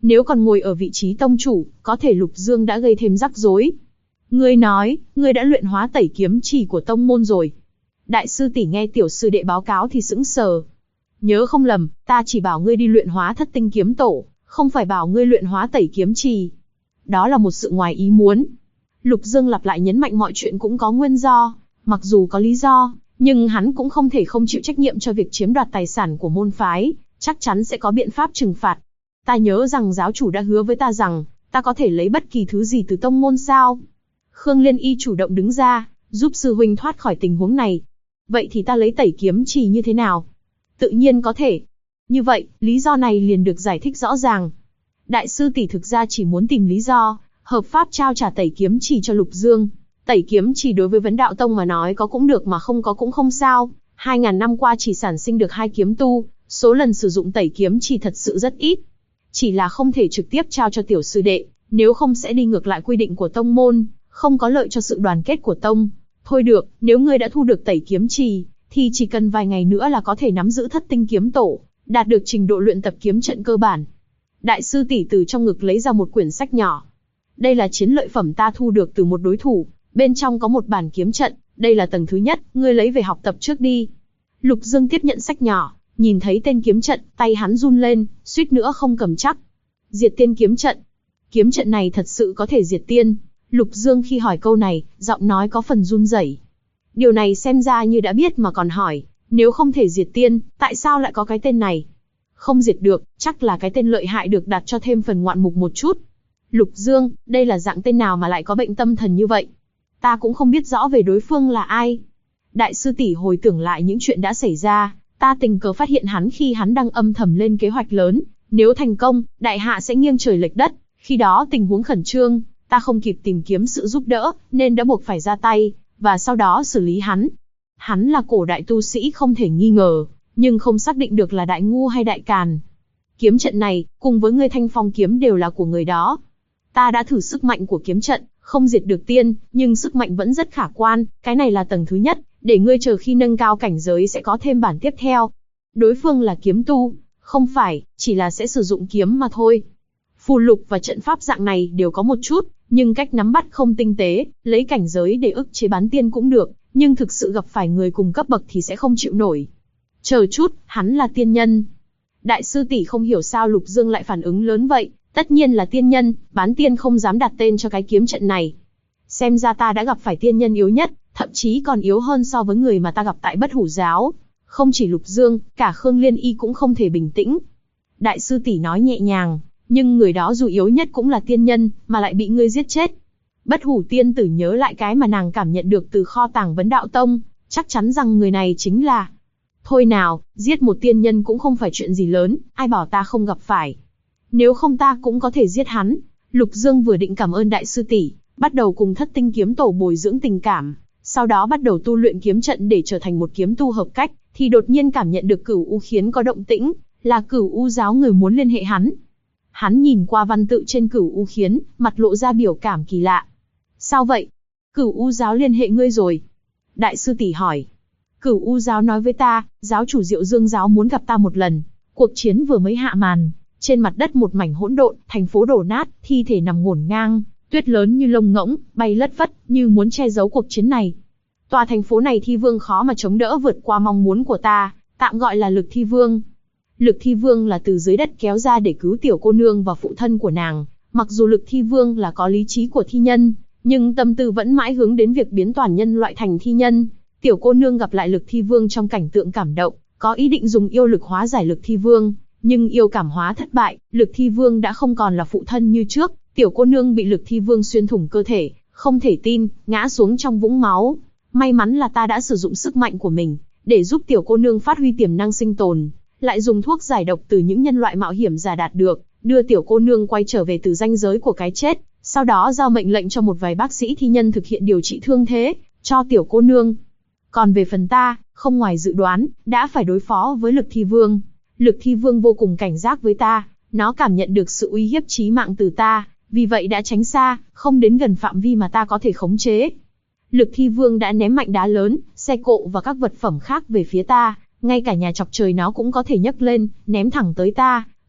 Nếu còn ngồi ở vị trí tông chủ, có thể Lục Dương đã gây thêm rắc rối. Ngươi nói, ngươi đã luyện hóa tẩy kiếm chỉ của tông môn rồi. Đại sư tỷ nghe tiểu sư đệ báo cáo thì sững sờ. Nhớ không lầm, ta chỉ bảo ngươi đi luyện hóa thất tinh kiếm tổ, không phải bảo ngươi luyện hóa tẩy kiếm trì. Đó là một sự ngoài ý muốn. Lục Dương lặp lại nhấn mạnh mọi chuyện cũng có nguyên do, mặc dù có lý do, nhưng hắn cũng không thể không chịu trách nhiệm cho việc chiếm đoạt tài sản của môn phái, chắc chắn sẽ có biện pháp trừng phạt. Ta nhớ rằng giáo chủ đã hứa với ta rằng, ta có thể lấy bất kỳ thứ gì từ tông môn sao? Khương Liên Y chủ động đứng ra, giúp sư huynh thoát khỏi tình huống này. Vậy thì ta lấy tẩy kiếm trì như thế nào? Tự nhiên có thể. Như vậy, lý do này liền được giải thích rõ ràng. Đại sư tỷ thực ra chỉ muốn tìm lý do, hợp pháp trao trả tẩy kiếm trì cho Lục Dương. Tẩy kiếm trì đối với Vấn Đạo Tông mà nói có cũng được mà không có cũng không sao. 2000 năm qua chỉ sản sinh được 2 kiếm tu, số lần sử dụng tẩy kiếm trì thật sự rất ít. Chỉ là không thể trực tiếp trao cho tiểu sư đệ, nếu không sẽ đi ngược lại quy định của tông môn, không có lợi cho sự đoàn kết của tông. Thôi được, nếu ngươi đã thu được tẩy kiếm trì, thì chỉ cần vài ngày nữa là có thể nắm giữ thất tinh kiếm tổ, đạt được trình độ luyện tập kiếm trận cơ bản. Đại sư tỷ từ trong ngực lấy ra một quyển sách nhỏ. Đây là chiến lợi phẩm ta thu được từ một đối thủ, bên trong có một bản kiếm trận, đây là tầng thứ nhất, ngươi lấy về học tập trước đi. Lục Dương tiếp nhận sách nhỏ, nhìn thấy tên kiếm trận, tay hắn run lên, suýt nữa không cầm chắc. Diệt tiên kiếm trận. Kiếm trận này thật sự có thể diệt tiên. Lục Dương khi hỏi câu này, giọng nói có phần run rẩy. Điều này xem ra như đã biết mà còn hỏi, nếu không thể diệt tiên, tại sao lại có cái tên này? Không diệt được, chắc là cái tên lợi hại được đặt cho thêm phần ngoạn mục một chút. Lục Dương, đây là dạng tên nào mà lại có bệnh tâm thần như vậy? Ta cũng không biết rõ về đối phương là ai. Đại sư tỷ hồi tưởng lại những chuyện đã xảy ra, ta tình cờ phát hiện hắn khi hắn đang âm thầm lên kế hoạch lớn, nếu thành công, đại hạ sẽ nghiêng trời lệch đất, khi đó tình huống khẩn trương, ta không kịp tìm kiếm sự giúp đỡ, nên đã buộc phải ra tay, và sau đó xử lý hắn. Hắn là cổ đại tu sĩ không thể nghi ngờ, nhưng không xác định được là đại ngu hay đại càn. Kiếm trận này, cùng với ngươi Thanh Phong kiếm đều là của người đó. Ta đã thử sức mạnh của kiếm trận, không diệt được tiên, nhưng sức mạnh vẫn rất khả quan, cái này là tầng thứ nhất, để ngươi chờ khi nâng cao cảnh giới sẽ có thêm bản tiếp theo. Đối phương là kiếm tu, không phải, chỉ là sẽ sử dụng kiếm mà thôi. Phù lục và trận pháp dạng này đều có một chút, nhưng cách nắm bắt không tinh tế, lấy cảnh giới để ức chế bán tiên cũng được, nhưng thực sự gặp phải người cùng cấp bậc thì sẽ không chịu nổi. Chờ chút, hắn là tiên nhân. Đại sư tỷ không hiểu sao Lục Dương lại phản ứng lớn vậy, tất nhiên là tiên nhân, bán tiên không dám đặt tên cho cái kiếm trận này. Xem ra ta đã gặp phải tiên nhân yếu nhất, thậm chí còn yếu hơn so với người mà ta gặp tại Bất Hủ giáo. Không chỉ Lục Dương, cả Khương Liên Y cũng không thể bình tĩnh. Đại sư tỷ nói nhẹ nhàng, nhưng người đó dù yếu nhất cũng là tiên nhân, mà lại bị ngươi giết chết. Bất Hủ tiên tử nhớ lại cái mà nàng cảm nhận được từ kho tàng Vấn Đạo Tông, chắc chắn rằng người này chính là... Thôi nào, giết một tiên nhân cũng không phải chuyện gì lớn, ai bảo ta không gặp phải. Nếu không ta cũng có thể giết hắn. Lục Dương vừa định cảm ơn đại sư tỷ, bắt đầu cùng thất tinh kiếm tổ bồi dưỡng tình cảm, sau đó bắt đầu tu luyện kiếm trận để trở thành một kiếm tu hợp cách, thì đột nhiên cảm nhận được Cửu U khiến có động tĩnh, là Cửu U giáo người muốn liên hệ hắn. Hắn nhìn qua văn tự trên Cửu U khiến, mặt lộ ra biểu cảm kỳ lạ. Sao vậy? Cửu U giáo liên hệ ngươi rồi? Đại sư tỷ hỏi. Cửu U giáo nói với ta, giáo chủ Diệu Dương giáo muốn gặp ta một lần. Cuộc chiến vừa mới hạ màn, trên mặt đất một mảnh hỗn độn, thành phố đổ nát, thi thể nằm ngổn ngang, tuyết lớn như lông ngỗng, bay lất phất, như muốn che giấu cuộc chiến này. Tòa thành phố này Thi Vương khó mà chống đỡ vượt qua mong muốn của ta, tạm gọi là Lực Thi Vương. Lực Thi Vương là từ dưới đất kéo ra để cứu tiểu cô nương và phụ thân của nàng. Mặc dù Lực Thi Vương là có lý trí của thi nhân, nhưng tâm tư vẫn mãi hướng đến việc biến toàn nhân loại thành thi nhân. Tiểu cô nương gặp lại Lực Thi Vương trong cảnh tượng cảm động, có ý định dùng yêu lực hóa giải Lực Thi Vương, nhưng yêu cảm hóa thất bại, Lực Thi Vương đã không còn là phụ thân như trước. Tiểu cô nương bị Lực Thi Vương xuyên thủng cơ thể, không thể tin, ngã xuống trong vũng máu. May mắn là ta đã sử dụng sức mạnh của mình, để giúp tiểu cô nương phát huy tiềm năng sinh tồn, lại dùng thuốc giải độc từ những nhân loại mạo hiểm giả đạt được, đưa tiểu cô nương quay trở về từ ranh giới của cái chết, sau đó giao mệnh lệnh cho một vài bác sĩ thi nhân thực hiện điều trị thương thế, cho tiểu cô nương. Còn về phần ta, không ngoài dự đoán, đã phải đối phó với Lực Thi Vương. Lực Thi Vương vô cùng cảnh giác với ta, nó cảm nhận được sự uy hiếp chí mạng từ ta, vì vậy đã tránh xa, không đến gần phạm vi mà ta có thể khống chế. Lực Thi Vương đã ném mạnh đá lớn, xe cộ và các vật phẩm khác về phía ta, ngay cả nhà chọc trời nó cũng có thể nhấc lên, ném thẳng tới ta,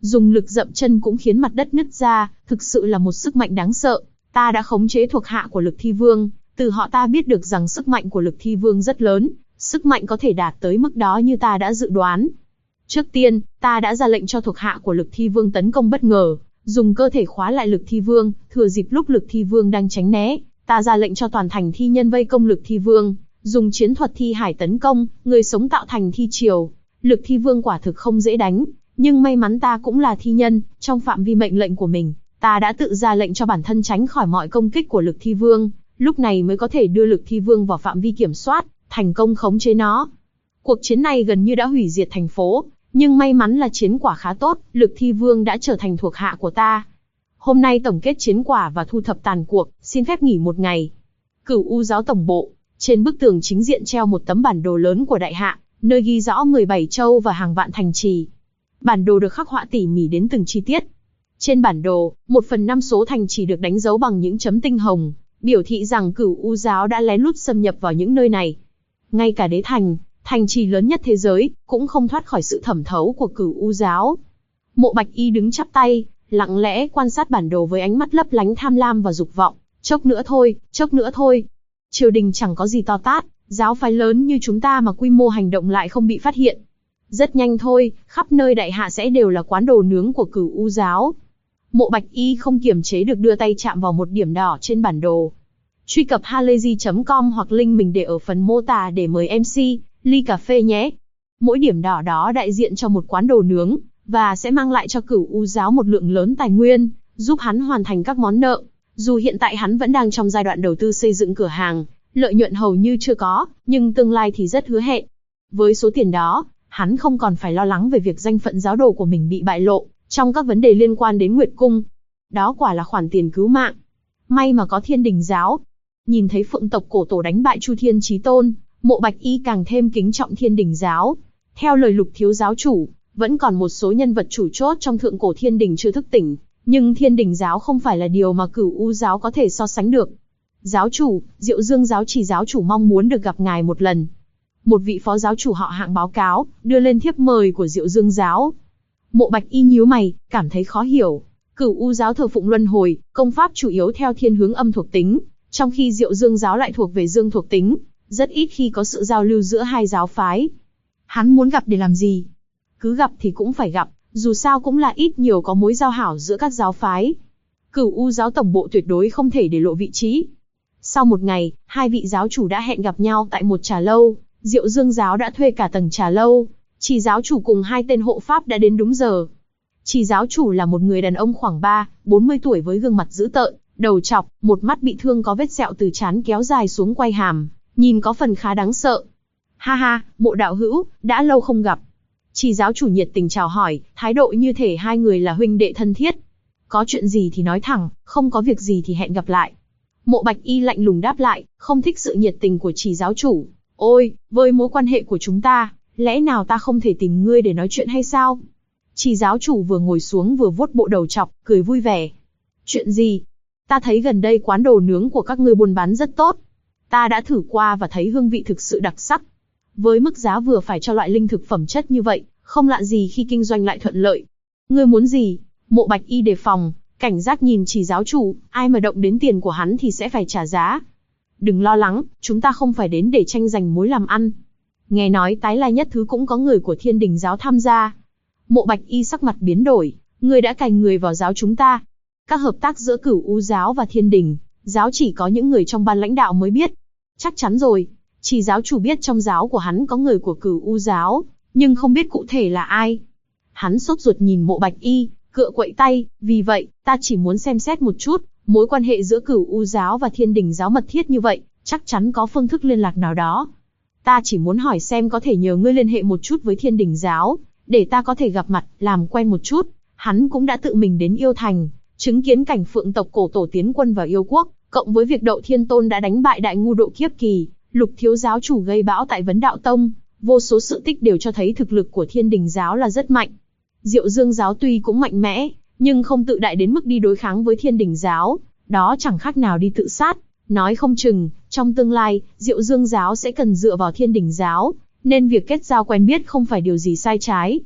dùng lực dậm chân cũng khiến mặt đất nứt ra, thực sự là một sức mạnh đáng sợ. Ta đã khống chế thuộc hạ của Lực Thi Vương, từ họ ta biết được rằng sức mạnh của Lực Thi Vương rất lớn, sức mạnh có thể đạt tới mức đó như ta đã dự đoán. Trước tiên, ta đã ra lệnh cho thuộc hạ của Lực Thi Vương tấn công bất ngờ, dùng cơ thể khóa lại Lực Thi Vương, thừa dịp lúc Lực Thi Vương đang tránh né, ta ra lệnh cho toàn thành thi nhân vây công Lực Thi Vương, dùng chiến thuật thi hải tấn công, người sống tạo thành thi triều. Lực Thi Vương quả thực không dễ đánh, nhưng may mắn ta cũng là thi nhân, trong phạm vi mệnh lệnh của mình, ta đã tự ra lệnh cho bản thân tránh khỏi mọi công kích của Lực Thi Vương, lúc này mới có thể đưa Lực Thi Vương vào phạm vi kiểm soát, thành công khống chế nó. Cuộc chiến này gần như đã hủy diệt thành phố, nhưng may mắn là chiến quả khá tốt, Lực Thi Vương đã trở thành thuộc hạ của ta. Hôm nay tổng kết chiến quả và thu thập tàn cuộc, xin phép nghỉ một ngày. Cửu U giáo tổng bộ, trên bức tường chính diện treo một tấm bản đồ lớn của đại hạ, nơi ghi rõ 17 châu và hàng vạn thành trì. Bản đồ được khắc họa tỉ mỉ đến từng chi tiết. Trên bản đồ, 1/5 số thành trì được đánh dấu bằng những chấm tinh hồng, biểu thị rằng Cửu U giáo đã lén lút xâm nhập vào những nơi này. Ngay cả đế thành, thành trì lớn nhất thế giới, cũng không thoát khỏi sự thẩm thấu của Cửu U giáo. Mộ Bạch Y đứng chắp tay, lặng lẽ quan sát bản đồ với ánh mắt lấp lánh tham lam và dục vọng. Chốc nữa thôi, chốc nữa thôi. Triều đình chẳng có gì to tát, giáo phái lớn như chúng ta mà quy mô hành động lại không bị phát hiện. Rất nhanh thôi, khắp nơi đại hạ sẽ đều là quán đồ nướng của Cửu U giáo. Mộ Bạch Y không kiềm chế được đưa tay chạm vào một điểm đỏ trên bản đồ. Truy cập halayzi.com hoặc link mình để ở phần mô tả để mời MC ly cà phê nhé. Mỗi điểm đỏ đó đại diện cho một quán đồ nướng, và sẽ mang lại cho Cửu U giáo một lượng lớn tài nguyên, giúp hắn hoàn thành các món nợ. Dù hiện tại hắn vẫn đang trong giai đoạn đầu tư xây dựng cửa hàng, lợi nhuận hầu như chưa có, nhưng tương lai thì rất hứa hẹn. Với số tiền đó, hắn không còn phải lo lắng về việc danh phận giáo đồ của mình bị bại lộ trong các vấn đề liên quan đến Nguyệt Cung. Đó quả là khoản tiền cứu mạng. May mà có Thiên Đình giáo. Nhìn thấy Phượng tộc cổ tổ đánh bại Chu Thiên Chí Tôn, Mộ Bạch Y càng thêm kính trọng Thiên Đình giáo. Theo lời Lục thiếu giáo chủ, vẫn còn một số nhân vật chủ chốt trong thượng cổ Thiên Đình chưa thức tỉnh, nhưng Thiên Đình giáo không phải là điều mà Cửu U giáo có thể so sánh được. Giáo chủ, Diệu Dương giáo chỉ giáo chủ mong muốn được gặp ngài một lần. Một vị phó giáo chủ họ Hạng báo cáo, đưa lên thiếp mời của Diệu Dương giáo. Mộ Bạch Y nhíu mày, cảm thấy khó hiểu. Cửu U giáo thờ phụng luân hồi, công pháp chủ yếu theo thiên hướng âm thuộc tính, trong khi Diệu Dương giáo lại thuộc về dương thuộc tính, rất ít khi có sự giao lưu giữa hai giáo phái. Hắn muốn gặp để làm gì? Cứ gặp thì cũng phải gặp, dù sao cũng là ít nhiều có mối giao hảo giữa các giáo phái. Cửu U giáo tổng bộ tuyệt đối không thể để lộ vị trí. Sau một ngày, hai vị giáo chủ đã hẹn gặp nhau tại một trà lâu. Diệu Dương giáo đã thuê cả tầng trà lâu. Chỉ giáo chủ cùng hai tên hộ pháp đã đến đúng giờ. Chỉ giáo chủ là một người đàn ông khoảng 40 tuổi với gương mặt dữ tợn, đầu trọc, một mắt bị thương có vết sẹo từ trán kéo dài xuống quai hàm, nhìn có phần khá đáng sợ. Ha ha, Mộ đạo hữu, đã lâu không gặp. Chỉ giáo chủ nhiệt tình chào hỏi, thái độ như thể hai người là huynh đệ thân thiết. Có chuyện gì thì nói thẳng, không có việc gì thì hẹn gặp lại. Mộ Bạch Y lạnh lùng đáp lại, không thích sự nhiệt tình của chỉ giáo chủ. Ôi, với mối quan hệ của chúng ta, lẽ nào ta không thể tìm ngươi để nói chuyện hay sao? Chỉ giáo chủ vừa ngồi xuống vừa vuốt bộ đầu trọc, cười vui vẻ. Chuyện gì? Ta thấy gần đây quán đồ nướng của các ngươi buôn bán rất tốt. Ta đã thử qua và thấy hương vị thực sự đặc sắc. Với mức giá vừa phải cho loại linh thực phẩm chất như vậy, không lạ gì khi kinh doanh lại thuận lợi. Ngươi muốn gì? Mộ Bạch Y đề phòng, cảnh giác nhìn chỉ giáo chủ, ai mà động đến tiền của hắn thì sẽ phải trả giá. Đừng lo lắng, chúng ta không phải đến để tranh giành mối làm ăn. Nghe nói tái lai nhất thứ cũng có người của Thiên Đình giáo tham gia. Mộ Bạch Y sắc mặt biến đổi, ngươi đã cài người vào giáo chúng ta. Các hợp tác giữa Cửu U giáo và Thiên Đình giáo chỉ có những người trong ban lãnh đạo mới biết. Chắc chắn rồi, chỉ giáo chủ biết trong giáo của hắn có người của Cửu U giáo, nhưng không biết cụ thể là ai. Hắn sốt ruột nhìn Mộ Bạch Y, cựa quậy tay, vì vậy, ta chỉ muốn xem xét một chút, mối quan hệ giữa Cửu U giáo và Thiên Đình giáo mật thiết như vậy, chắc chắn có phương thức liên lạc nào đó. Ta chỉ muốn hỏi xem có thể nhờ ngươi liên hệ một chút với Thiên Đình giáo, để ta có thể gặp mặt, làm quen một chút. Hắn cũng đã tự mình đến Yêu Thành, chứng kiến cảnh Phượng tộc cổ tổ tiến quân vào Yêu Quốc, cộng với việc Đậu Thiên Tôn đã đánh bại Đại Ngu Độ Kiếp Kỳ, Lục thiếu giáo chủ gây bão tại Vấn Đạo Tông, vô số sự tích đều cho thấy thực lực của Thiên Đình giáo là rất mạnh. Diệu Dương giáo tuy cũng mạnh mẽ, nhưng không tự đại đến mức đi đối kháng với Thiên Đình giáo, đó chẳng khác nào đi tự sát. Nói không chừng, trong tương lai, Diệu Dương giáo sẽ cần dựa vào Thiên Đình giáo, nên việc kết giao quen biết không phải điều gì sai trái.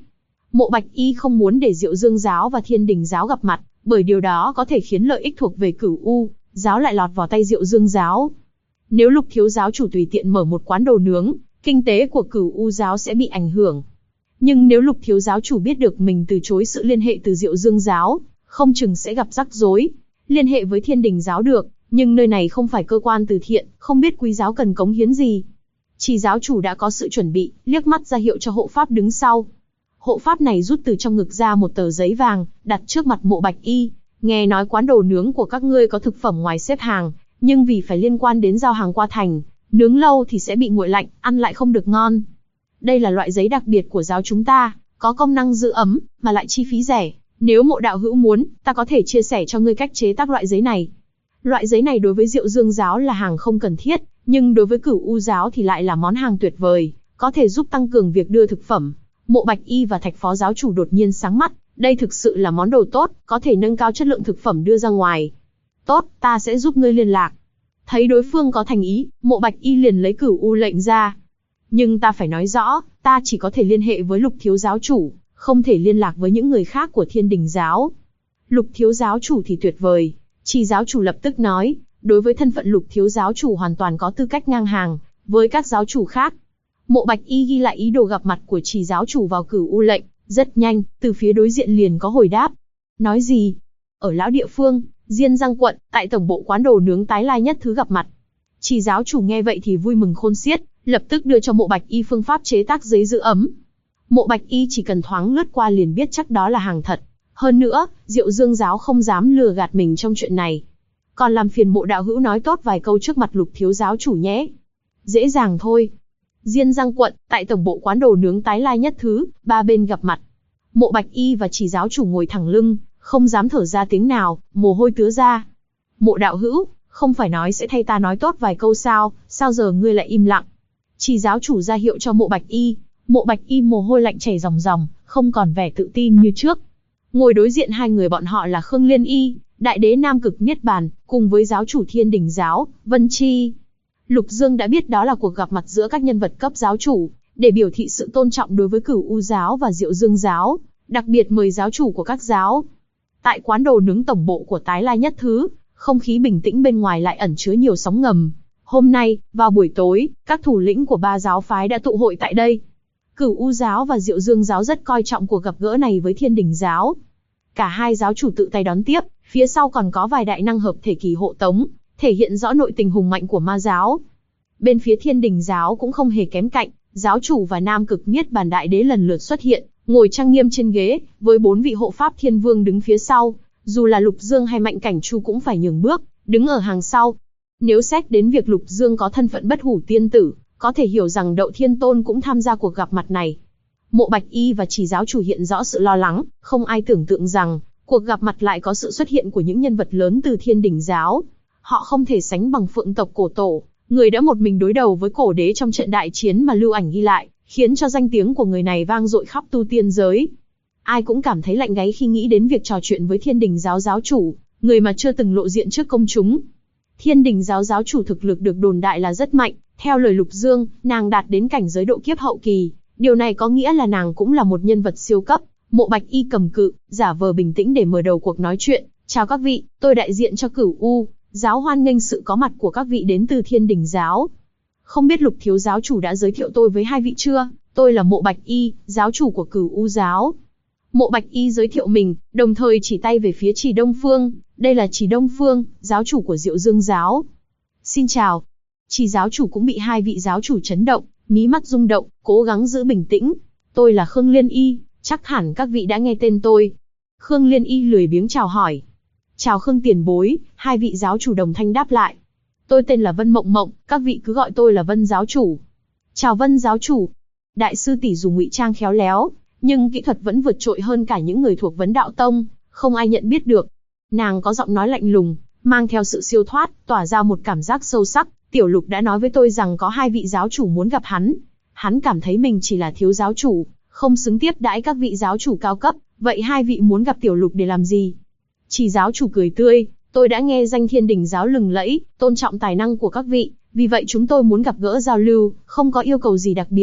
Mộ Bạch Y không muốn để Diệu Dương giáo và Thiên Đình giáo gặp mặt, bởi điều đó có thể khiến lợi ích thuộc về Cửu U giáo lại lọt vào tay Diệu Dương giáo. Nếu Lục thiếu giáo chủ tùy tiện mở một quán đồ nướng, kinh tế của Cửu U giáo sẽ bị ảnh hưởng. Nhưng nếu Lục thiếu giáo chủ biết được mình từ chối sự liên hệ từ Diệu Dương giáo, không chừng sẽ gặp rắc rối. Liên hệ với Thiên Đình giáo được, nhưng nơi này không phải cơ quan từ thiện, không biết quý giáo cần cống hiến gì. Chỉ giáo chủ đã có sự chuẩn bị, liếc mắt ra hiệu cho hộ pháp đứng sau. Hộ pháp này rút từ trong ngực ra một tờ giấy vàng, đặt trước mặt Mộ Bạch Y. Nghe nói quán đồ nướng của các ngươi có thực phẩm ngoài xếp hàng, nhưng vì phải liên quan đến giao hàng qua thành, nướng lâu thì sẽ bị nguội lạnh, ăn lại không được ngon. Đây là loại giấy đặc biệt của giáo chúng ta, có công năng giữ ấm, mà lại chi phí rẻ. Nếu Mộ đạo hữu muốn, ta có thể chia sẻ cho ngươi cách chế tác loại giấy này. Loại giấy này đối với Diệu Dương giáo là hàng không cần thiết, nhưng đối với Cửu U giáo thì lại là món hàng tuyệt vời, có thể giúp tăng cường việc đưa thực phẩm. Mộ Bạch Y và Thạch phó giáo chủ đột nhiên sáng mắt, đây thực sự là món đồ tốt, có thể nâng cao chất lượng thực phẩm đưa ra ngoài. Tốt, ta sẽ giúp ngươi liên lạc. Thấy đối phương có thành ý, Mộ Bạch Y liền lấy Cửu U lệnh ra. Nhưng ta phải nói rõ, ta chỉ có thể liên hệ với Lục thiếu giáo chủ, không thể liên lạc với những người khác của Thiên Đình giáo. Lục thiếu giáo chủ thì tuyệt vời. Chỉ giáo chủ lập tức nói, đối với thân phận Lục thiếu giáo chủ hoàn toàn có tư cách ngang hàng với các giáo chủ khác. Mộ Bạch Y ghi lại ý đồ gặp mặt của Chỉ giáo chủ vào Cửu U lệnh, rất nhanh, từ phía đối diện liền có hồi đáp. Nói gì? Ở lão địa phương, Diên Giang quận, tại tổng bộ quán đồ nướng Tái Lai Nhất Thứ gặp mặt. Chỉ giáo chủ nghe vậy thì vui mừng khôn xiết, lập tức đưa cho Mộ Bạch Y phương pháp chế tác giấy giữ ấm. Mộ Bạch Y chỉ cần thoáng lướt qua liền biết chắc đó là hàng thật. Hơn nữa, Diệu Dương giáo không dám lừa gạt mình trong chuyện này. Còn làm phiền Mộ đạo hữu nói tốt vài câu trước mặt Lục thiếu giáo chủ nhé. Dễ dàng thôi. Diên Giang quận, tại tổng bộ quán đồ nướng Tái Lai Nhất Thứ, ba bên gặp mặt. Mộ Bạch Y và Chỉ giáo chủ ngồi thẳng lưng, không dám thở ra tiếng nào, mồ hôi tứa ra. Mộ đạo hữu, không phải nói sẽ thay ta nói tốt vài câu sao, sao giờ ngươi lại im lặng? Chỉ giáo chủ ra hiệu cho Mộ Bạch Y. Mộ Bạch Y mồ hôi lạnh chảy ròng ròng, không còn vẻ tự tin như trước. Ngồi đối diện hai người bọn họ là Khương Liên Y, Đại đế Nam Cực Niết Bàn, cùng với giáo chủ Thiên Đình giáo, Vân Chi. Lục Dương đã biết đó là cuộc gặp mặt giữa các nhân vật cấp giáo chủ, để biểu thị sự tôn trọng đối với Cửu U giáo và Diệu Dương giáo, đặc biệt mời giáo chủ của các giáo. Tại quán đồ nướng tổng bộ của Tái Lai Nhất Thứ, không khí bình tĩnh bên ngoài lại ẩn chứa nhiều sóng ngầm. Hôm nay, vào buổi tối, các thủ lĩnh của ba giáo phái đã tụ hội tại đây. Cửu U giáo và Diệu Dương giáo rất coi trọng cuộc gặp gỡ này với Thiên Đình giáo. Cả hai giáo chủ tự tay đón tiếp, phía sau còn có vài đại năng hợp thể kỳ hộ tống, thể hiện rõ nội tình hùng mạnh của ma giáo. Bên phía Thiên Đình giáo cũng không hề kém cạnh, giáo chủ và Nam Cực Niết Bàn Đại đế lần lượt xuất hiện, ngồi trang nghiêm trên ghế, với 4 vị hộ pháp thiên vương đứng phía sau, dù là Lục Dương hay Mạnh Cảnh Chu cũng phải nhường bước, đứng ở hàng sau. Nếu xét đến việc Lục Dương có thân phận bất hủ tiên tử, có thể hiểu rằng Đậu Thiên Tôn cũng tham gia cuộc gặp mặt này. Mộ Bạch Y và Chỉ giáo chủ hiện rõ sự lo lắng, không ai tưởng tượng rằng cuộc gặp mặt lại có sự xuất hiện của những nhân vật lớn từ Thiên Đình giáo. Họ không thể sánh bằng Phượng tộc cổ tổ, người đã một mình đối đầu với cổ đế trong trận đại chiến mà lưu ảnh ghi lại, khiến cho danh tiếng của người này vang dội khắp tu tiên giới. Ai cũng cảm thấy lạnh gáy khi nghĩ đến việc trò chuyện với Thiên Đình giáo giáo chủ, người mà chưa từng lộ diện trước công chúng. Thiên Đình giáo giáo chủ thực lực được đồn đại là rất mạnh, theo lời Lục Dương, nàng đạt đến cảnh giới độ kiếp hậu kỳ, điều này có nghĩa là nàng cũng là một nhân vật siêu cấp. Mộ Bạch Y cầm cự, giả vờ bình tĩnh để mở đầu cuộc nói chuyện. Chào các vị, tôi đại diện cho Cửu U giáo hoan nghênh sự có mặt của các vị đến từ Thiên Đình giáo. Không biết Lục thiếu giáo chủ đã giới thiệu tôi với hai vị chưa? Tôi là Mộ Bạch Y, giáo chủ của Cửu U giáo. Mộ Bạch Y giới thiệu mình, đồng thời chỉ tay về phía Chỉ Đông Phương. Đây là Chỉ Đông Phương, giáo chủ của Diệu Dương giáo. Xin chào. Chỉ giáo chủ cũng bị hai vị giáo chủ chấn động, mí mắt rung động, cố gắng giữ bình tĩnh. Tôi là Khương Liên Y, chắc hẳn các vị đã nghe tên tôi. Khương Liên Y lười biếng chào hỏi. Chào Khương tiền bối, hai vị giáo chủ đồng thanh đáp lại. Tôi tên là Vân Mộng Mộng, các vị cứ gọi tôi là Vân giáo chủ. Chào Vân giáo chủ. Đại sư tỷ dùng ngụy trang khéo léo, nhưng kỹ thuật vẫn vượt trội hơn cả những người thuộc Vấn Đạo Tông, không ai nhận biết được. Nàng có giọng nói lạnh lùng, mang theo sự siêu thoát, tỏa ra một cảm giác sâu sắc. Tiểu Lục đã nói với tôi rằng có hai vị giáo chủ muốn gặp hắn. Hắn cảm thấy mình chỉ là thiếu giáo chủ, không xứng tiếp đãi các vị giáo chủ cao cấp. Vậy hai vị muốn gặp Tiểu Lục để làm gì? Chỉ giáo chủ cười tươi, tôi đã nghe danh Thiên Đình giáo lừng lẫy, tôn trọng tài năng của các vị, vì vậy chúng tôi muốn gặp gỡ giao lưu, không có yêu cầu gì đặc biệt.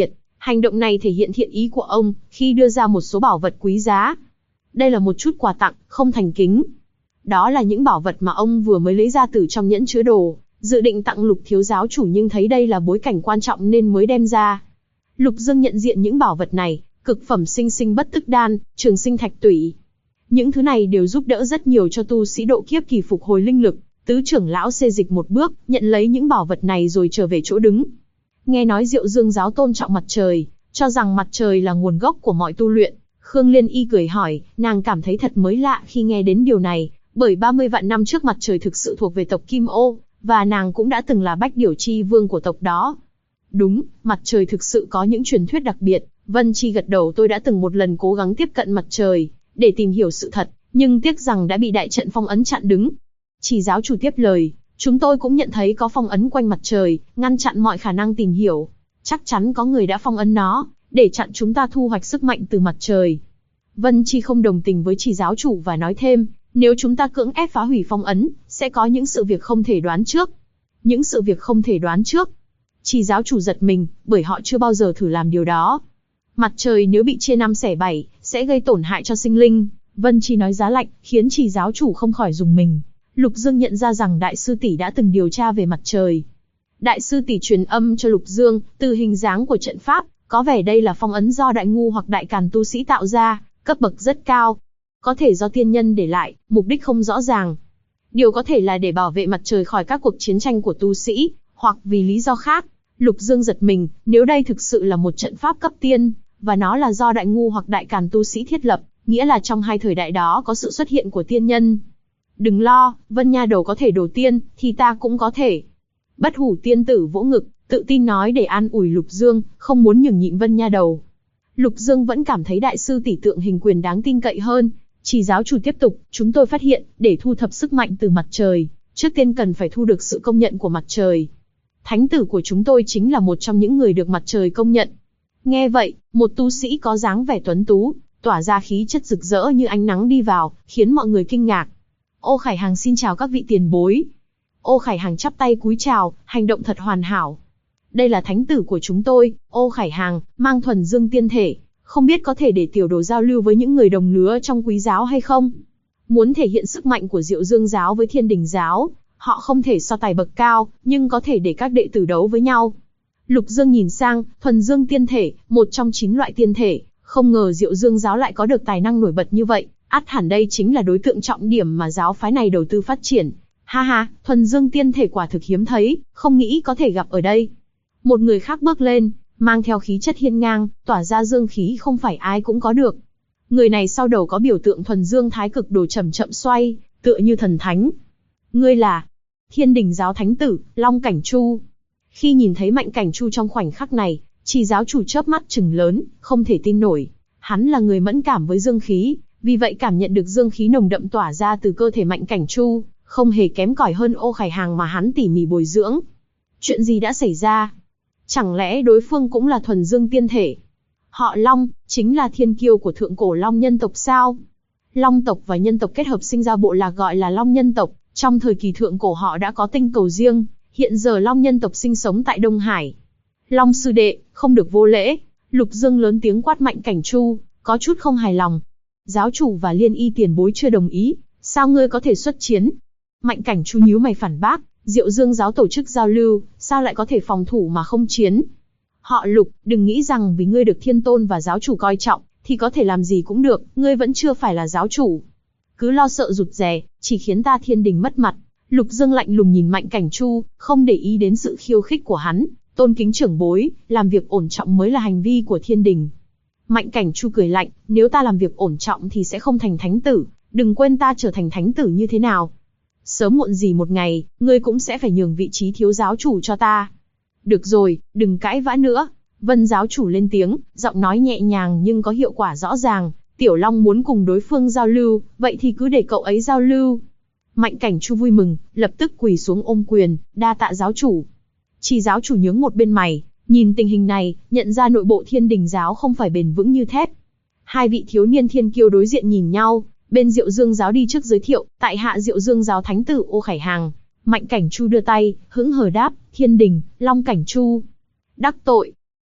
Hành động này thể hiện thiện ý của ông khi đưa ra một số bảo vật quý giá. Đây là một chút quà tặng, không thành kính. Đó là những bảo vật mà ông vừa mới lấy ra từ trong nhẫn chứa đồ, dự định tặng Lục thiếu giáo chủ nhưng thấy đây là bối cảnh quan trọng nên mới đem ra. Lục Dương nhận diện những bảo vật này, cực phẩm sinh sinh bất tức đan, trường sinh thạch tủy. Những thứ này đều giúp đỡ rất nhiều cho tu sĩ độ kiếp kỳ phục hồi linh lực. Tứ trưởng lão xê dịch một bước, nhận lấy những bảo vật này rồi trở về chỗ đứng. Nghe nói Diệu Dương giáo tôn trọng mặt trời, cho rằng mặt trời là nguồn gốc của mọi tu luyện. Khương Liên Y cười hỏi, nàng cảm thấy thật mới lạ khi nghe đến điều này, bởi 30 vạn năm trước mặt trời thực sự thuộc về tộc Kim Ô, và nàng cũng đã từng là Bách Điểu Chi Vương của tộc đó. Đúng, mặt trời thực sự có những truyền thuyết đặc biệt. Vân Chi gật đầu, tôi đã từng một lần cố gắng tiếp cận mặt trời, để tìm hiểu sự thật, nhưng tiếc rằng đã bị đại trận phong ấn chặn đứng. Chỉ giáo chủ tiếp lời, chúng tôi cũng nhận thấy có phong ấn quanh mặt trời, ngăn chặn mọi khả năng tìm hiểu. Chắc chắn có người đã phong ấn nó, để chặn chúng ta thu hoạch sức mạnh từ mặt trời. Vân Chi không đồng tình với chỉ giáo chủ và nói thêm, nếu chúng ta cưỡng ép phá hủy phong ấn, sẽ có những sự việc không thể đoán trước. Những sự việc không thể đoán trước. Chỉ giáo chủ giật mình, bởi họ chưa bao giờ thử làm điều đó. Mặt trời nếu bị chia 5 xẻ 7, sẽ gây tổn hại cho sinh linh. Vân Chi nói giá lạnh, khiến chỉ giáo chủ không khỏi rùng mình. Lục Dương nhận ra rằng đại sư tỷ đã từng điều tra về mặt trời. Đại sư tỷ truyền âm cho Lục Dương, từ hình dáng của trận pháp, có vẻ đây là phong ấn do đại ngu hoặc đại càn tu sĩ tạo ra, cấp bậc rất cao. Có thể do tiên nhân để lại, mục đích không rõ ràng. Điều có thể là để bảo vệ mặt trời khỏi các cuộc chiến tranh của tu sĩ, hoặc vì lý do khác. Lục Dương giật mình, nếu đây thực sự là một trận pháp cấp tiên, và nó là do đại ngu hoặc đại càn tu sĩ thiết lập, nghĩa là trong hai thời đại đó có sự xuất hiện của tiên nhân. Đừng lo, Vân Nha Đầu có thể đổ tiên, thì ta cũng có thể. Bất Hủ tiên tử vỗ ngực, tự tin nói để an ủi Lục Dương, không muốn nhường nhịn Vân Nha Đầu. Lục Dương vẫn cảm thấy đại sư tỷ tượng hình quyền đáng tin cậy hơn. Chỉ giáo chủ tiếp tục, chúng tôi phát hiện, để thu thập sức mạnh từ mặt trời, trước tiên cần phải thu được sự công nhận của mặt trời. Thánh tử của chúng tôi chính là một trong những người được mặt trời công nhận. Nghe vậy, một tu sĩ có dáng vẻ tuấn tú, tỏa ra khí chất rực rỡ như ánh nắng đi vào, khiến mọi người kinh ngạc. Ô Khải Hàng xin chào các vị tiền bối. Ô Khải Hàng chắp tay cúi chào, hành động thật hoàn hảo. Đây là thánh tử của chúng tôi, Ô Khải Hàng, mang thuần dương tiên thể, không biết có thể để tiểu đồ giao lưu với những người đồng lứa trong quý giáo hay không? Muốn thể hiện sức mạnh của Diệu Dương giáo với Thiên Đình giáo, họ không thể so tài bậc cao, nhưng có thể để các đệ tử đấu với nhau. Lục Dương nhìn sang, thuần dương tiên thể, một trong 9 loại tiên thể, không ngờ Diệu Dương giáo lại có được tài năng nổi bật như vậy, ắt hẳn đây chính là đối tượng trọng điểm mà giáo phái này đầu tư phát triển. Ha ha, thuần dương tiên thể quả thực hiếm thấy, không nghĩ có thể gặp ở đây. Một người khác bước lên, mang theo khí chất hiên ngang, tỏa ra dương khí không phải ai cũng có được. Người này sau đầu có biểu tượng thuần dương thái cực đồ chậm chậm xoay, tựa như thần thánh. Ngươi là Thiên Đình giáo thánh tử, Long Cảnh Chu. Khi nhìn thấy Mạnh Cảnh Chu trong khoảnh khắc này, chỉ giáo chủ chớp mắt trừng lớn, không thể tin nổi. Hắn là người mẫn cảm với dương khí, vì vậy cảm nhận được dương khí nồng đậm tỏa ra từ cơ thể Mạnh Cảnh Chu, không hề kém cỏi hơn Ô Khải Hàng mà hắn tỉ mỉ bồi dưỡng. Chuyện gì đã xảy ra? Chẳng lẽ đối phương cũng là thuần dương tiên thể? Họ Long, chính là thiên kiêu của thượng cổ Long nhân tộc sao? Long tộc và nhân tộc kết hợp sinh ra bộ lạc gọi là Long nhân tộc, trong thời kỳ thượng cổ họ đã có tinh cầu riêng, hiện giờ Long nhân tộc sinh sống tại Đông Hải. Long sư đệ, không được vô lễ. Lục Dương lớn tiếng quát Mạnh Cảnh Chu, có chút không hài lòng. Giáo chủ và Liên Y tiền bối chưa đồng ý, sao ngươi có thể xuất chiến? Mạnh Cảnh Chu nhíu mày phản bác, Diệu Dương giáo tổ chức giao lưu, sao lại có thể phòng thủ mà không chiến? Họ Lục, đừng nghĩ rằng vì ngươi được thiên tôn và giáo chủ coi trọng, thì có thể làm gì cũng được, ngươi vẫn chưa phải là giáo chủ. Cứ lo sợ rụt rè, chỉ khiến ta Thiên Đình mất mặt. Lục Dương lạnh lùng nhìn Mạnh Cảnh Chu, không để ý đến sự khiêu khích của hắn, tôn kính trưởng bối, làm việc ổn trọng mới là hành vi của Thiên Đình. Mạnh Cảnh Chu cười lạnh, nếu ta làm việc ổn trọng thì sẽ không thành thánh tử, đừng quên ta trở thành thánh tử như thế nào. Sớm muộn gì một ngày, ngươi cũng sẽ phải nhường vị trí thiếu giáo chủ cho ta. Được rồi, đừng cãi vã nữa. Vân giáo chủ lên tiếng, giọng nói nhẹ nhàng nhưng có hiệu quả rõ ràng. Tiểu Long muốn cùng đối phương giao lưu, vậy thì cứ để cậu ấy giao lưu. Mạnh Cảnh Chu vui mừng, lập tức quỳ xuống ôm quyền, đa tạ giáo chủ. Chỉ giáo chủ nhướng một bên mày, nhìn tình hình này, nhận ra nội bộ Thiên Đình giáo không phải bền vững như thép. Hai vị thiếu niên thiên kiêu đối diện nhìn nhau, bên Diệu Dương giáo đi trước giới thiệu, tại hạ Diệu Dương giáo thánh tử Ô Khải Hàng. Mạnh Cảnh Chu đưa tay, hững hờ đáp, Thiên Đình, Long Cảnh Chu. Đắc tội.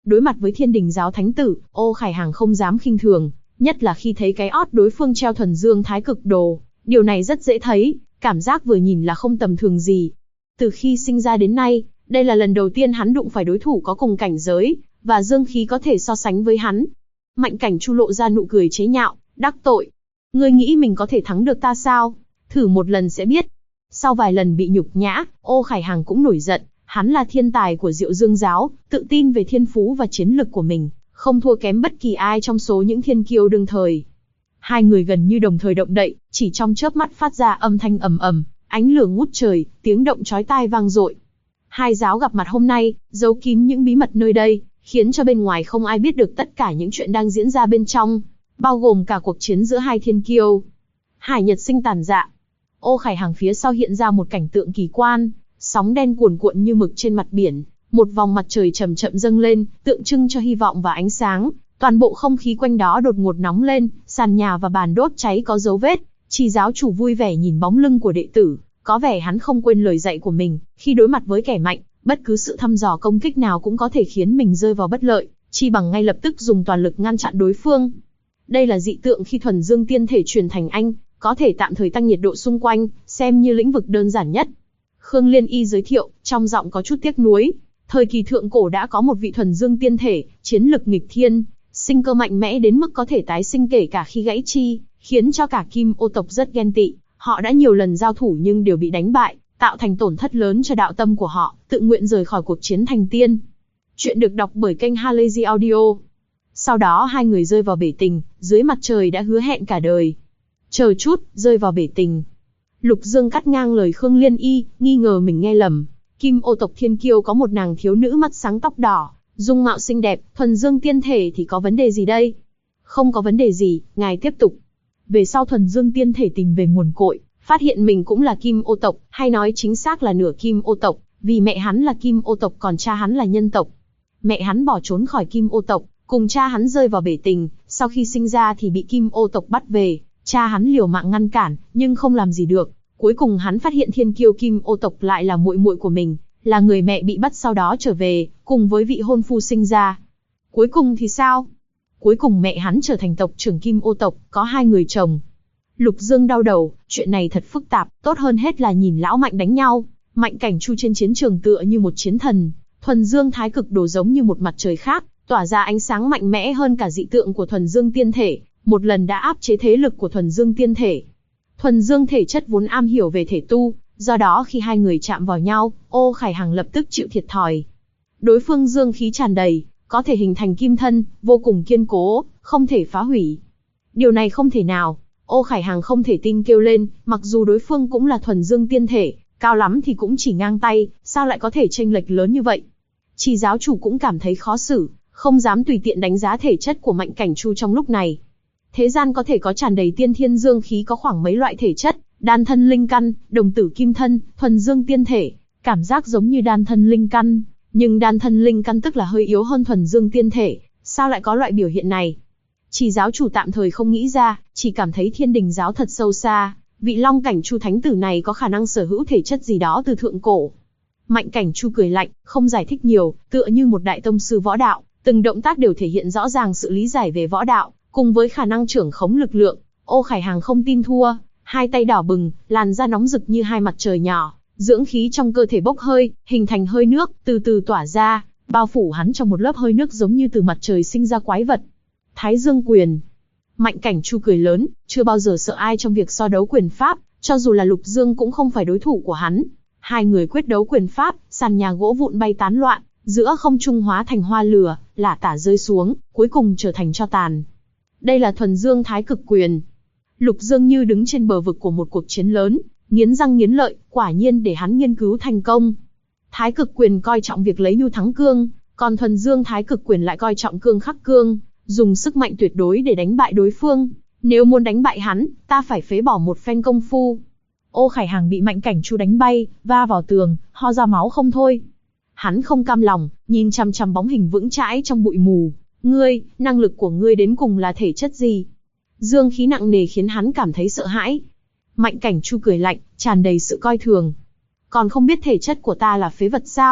Đối mặt với Thiên Đình giáo thánh tử, Ô Khải Hàng không dám khinh thường, nhất là khi thấy cái ót đối phương treo thuần dương thái cực đồ. Điều này rất dễ thấy, cảm giác vừa nhìn là không tầm thường gì. Từ khi sinh ra đến nay, đây là lần đầu tiên hắn đụng phải đối thủ có cùng cảnh giới, và dương khí có thể so sánh với hắn. Mạnh Cảnh Chu lộ ra nụ cười chế nhạo, đắc tội. Ngươi nghĩ mình có thể thắng được ta sao? Thử một lần sẽ biết. Sau vài lần bị nhục nhã, Ô Khải Hàng cũng nổi giận. Hắn là thiên tài của Diệu Dương giáo, tự tin về thiên phú và chiến lực của mình, không thua kém bất kỳ ai trong số những thiên kiêu đương thời. Hai người gần như đồng thời động đậy, chỉ trong chớp mắt phát ra âm thanh ầm ầm, ánh lửa ngút trời, tiếng động chói tai vang dội. Hai giáo gặp mặt hôm nay, giấu kín những bí mật nơi đây, khiến cho bên ngoài không ai biết được tất cả những chuyện đang diễn ra bên trong, bao gồm cả cuộc chiến giữa hai thiên kiêu. Hải Nhật Sinh tàn dạ. Ô Khải Hàng phía sau hiện ra một cảnh tượng kỳ quan, sóng đen cuồn cuộn như mực trên mặt biển, một vòng mặt trời chậm chậm dâng lên, tượng trưng cho hy vọng và ánh sáng. Toàn bộ không khí quanh đó đột ngột nóng lên, sàn nhà và bàn đốt cháy có dấu vết. Chỉ giáo chủ vui vẻ nhìn bóng lưng của đệ tử, có vẻ hắn không quên lời dạy của mình, khi đối mặt với kẻ mạnh, bất cứ sự thăm dò công kích nào cũng có thể khiến mình rơi vào bất lợi, chi bằng ngay lập tức dùng toàn lực ngăn chặn đối phương. Đây là dị tượng khi thuần dương tiên thể truyền thành anh, có thể tạm thời tăng nhiệt độ xung quanh, xem như lĩnh vực đơn giản nhất. Khương Liên Y giới thiệu, trong giọng có chút tiếc nuối. Thời kỳ thượng cổ đã có một vị thuần dương tiên thể, chiến lực nghịch thiên, sinh cơ mạnh mẽ đến mức có thể tái sinh kể cả khi gãy chi, khiến cho cả Kim Ô tộc rất ghen tị. Họ đã nhiều lần giao thủ nhưng đều bị đánh bại, tạo thành tổn thất lớn cho đạo tâm của họ, tự nguyện rời khỏi cuộc chiến thành tiên. Chuyện được đọc bởi kênh Halazy Audio. Sau đó hai người rơi vào bể tình, dưới mặt trời đã hứa hẹn cả đời. Chờ chút, rơi vào bể tình. Lục Dương cắt ngang lời Khương Liên Y, nghi ngờ mình nghe lầm. Kim Ô tộc thiên kiêu có một nàng thiếu nữ mắt sáng tóc đỏ, dung mạo xinh đẹp, thuần dương tiên thể thì có vấn đề gì đây? Không có vấn đề gì, ngài tiếp tục. Về sau thuần dương tiên thể tìm về nguồn cội, phát hiện mình cũng là Kim Ô tộc, hay nói chính xác là nửa Kim Ô tộc, vì mẹ hắn là Kim Ô tộc còn cha hắn là nhân tộc. Mẹ hắn bỏ trốn khỏi Kim Ô tộc, cùng cha hắn rơi vào bể tình, sau khi sinh ra thì bị Kim Ô tộc bắt về, cha hắn liều mạng ngăn cản, nhưng không làm gì được. Cuối cùng hắn phát hiện thiên kiêu Kim Ô tộc lại là muội muội của mình, là người mẹ bị bắt sau đó trở về, cùng với vị hôn phu sinh ra. Cuối cùng thì sao? Cuối cùng mẹ hắn trở thành tộc trưởng Kim Ô tộc, có 2 người chồng. Lục Dương đau đầu, chuyện này thật phức tạp, tốt hơn hết là nhìn lão Mạnh đánh nhau. Mạnh Cảnh Chu trên chiến trường tựa như một chiến thần, thuần dương thái cực đồ giống như một mặt trời khác, tỏa ra ánh sáng mạnh mẽ hơn cả dị tượng của thuần dương tiên thể, một lần đã áp chế thế lực của thuần dương tiên thể. Thuần dương thể chất vốn am hiểu về thể tu, do đó khi hai người chạm vào nhau, Ô Khải Hàng lập tức chịu thiệt thòi. Đối phương dương khí tràn đầy, có thể hình thành kim thân, vô cùng kiên cố, không thể phá hủy. Điều này không thể nào. Ô Khải Hàng không thể tin kêu lên, mặc dù đối phương cũng là thuần dương tiên thể, cao lắm thì cũng chỉ ngang tay, sao lại có thể chênh lệch lớn như vậy? Chỉ giáo chủ cũng cảm thấy khó xử, không dám tùy tiện đánh giá thể chất của Mạnh Cảnh Chu trong lúc này. Thế gian có thể có tràn đầy tiên thiên dương khí có khoảng mấy loại thể chất, đan thân linh căn, đồng tử kim thân, thuần dương tiên thể, cảm giác giống như đan thân linh căn, nhưng đan thân linh căn tức là hơi yếu hơn thuần dương tiên thể, sao lại có loại biểu hiện này? Chỉ giáo chủ tạm thời không nghĩ ra, chỉ cảm thấy Thiên Đình giáo thật sâu xa, vị Long Cảnh Chu thánh tử này có khả năng sở hữu thể chất gì đó từ thượng cổ. Mạnh Cảnh Chu cười lạnh, không giải thích nhiều, tựa như một đại tông sư võ đạo, từng động tác đều thể hiện rõ ràng sự lý giải về võ đạo, cùng với khả năng trưởng khống lực lượng. Ô Khải Hàng không tin thua, hai tay đỏ bừng, làn da nóng rực như hai mặt trời nhỏ, dưỡng khí trong cơ thể bốc hơi, hình thành hơi nước, từ từ tỏa ra, bao phủ hắn trong một lớp hơi nước giống như từ mặt trời sinh ra quái vật. Thái Dương quyền. Mạnh Cảnh Chu cười lớn, chưa bao giờ sợ ai trong việc so đấu quyền pháp, cho dù là Lục Dương cũng không phải đối thủ của hắn. Hai người quyết đấu quyền pháp, sàn nhà gỗ vụn bay tán loạn, giữa không trung hóa thành hoa lửa, lả tả rơi xuống, cuối cùng trở thành tro tàn. Đây là thuần dương thái cực quyền. Lục Dương như đứng trên bờ vực của một cuộc chiến lớn, nghiến răng nghiến lợi, quả nhiên để hắn nghiên cứu thành công. Thái cực quyền coi trọng việc lấy nhu thắng cương, còn thuần dương thái cực quyền lại coi trọng cương khắc cương, dùng sức mạnh tuyệt đối để đánh bại đối phương. Nếu muốn đánh bại hắn, ta phải phế bỏ một phen công phu. Ô Khải Hàng bị Mạnh Cảnh Chu đánh bay, va vào tường, ho ra máu không thôi. Hắn không cam lòng, nhìn chằm chằm bóng hình vững chãi trong bụi mù. Ngươi, năng lực của ngươi đến cùng là thể chất gì? Dương khí nặng nề khiến hắn cảm thấy sợ hãi. Mạnh Cảnh Chu cười lạnh, tràn đầy sự coi thường. Còn không biết thể chất của ta là phế vật sao?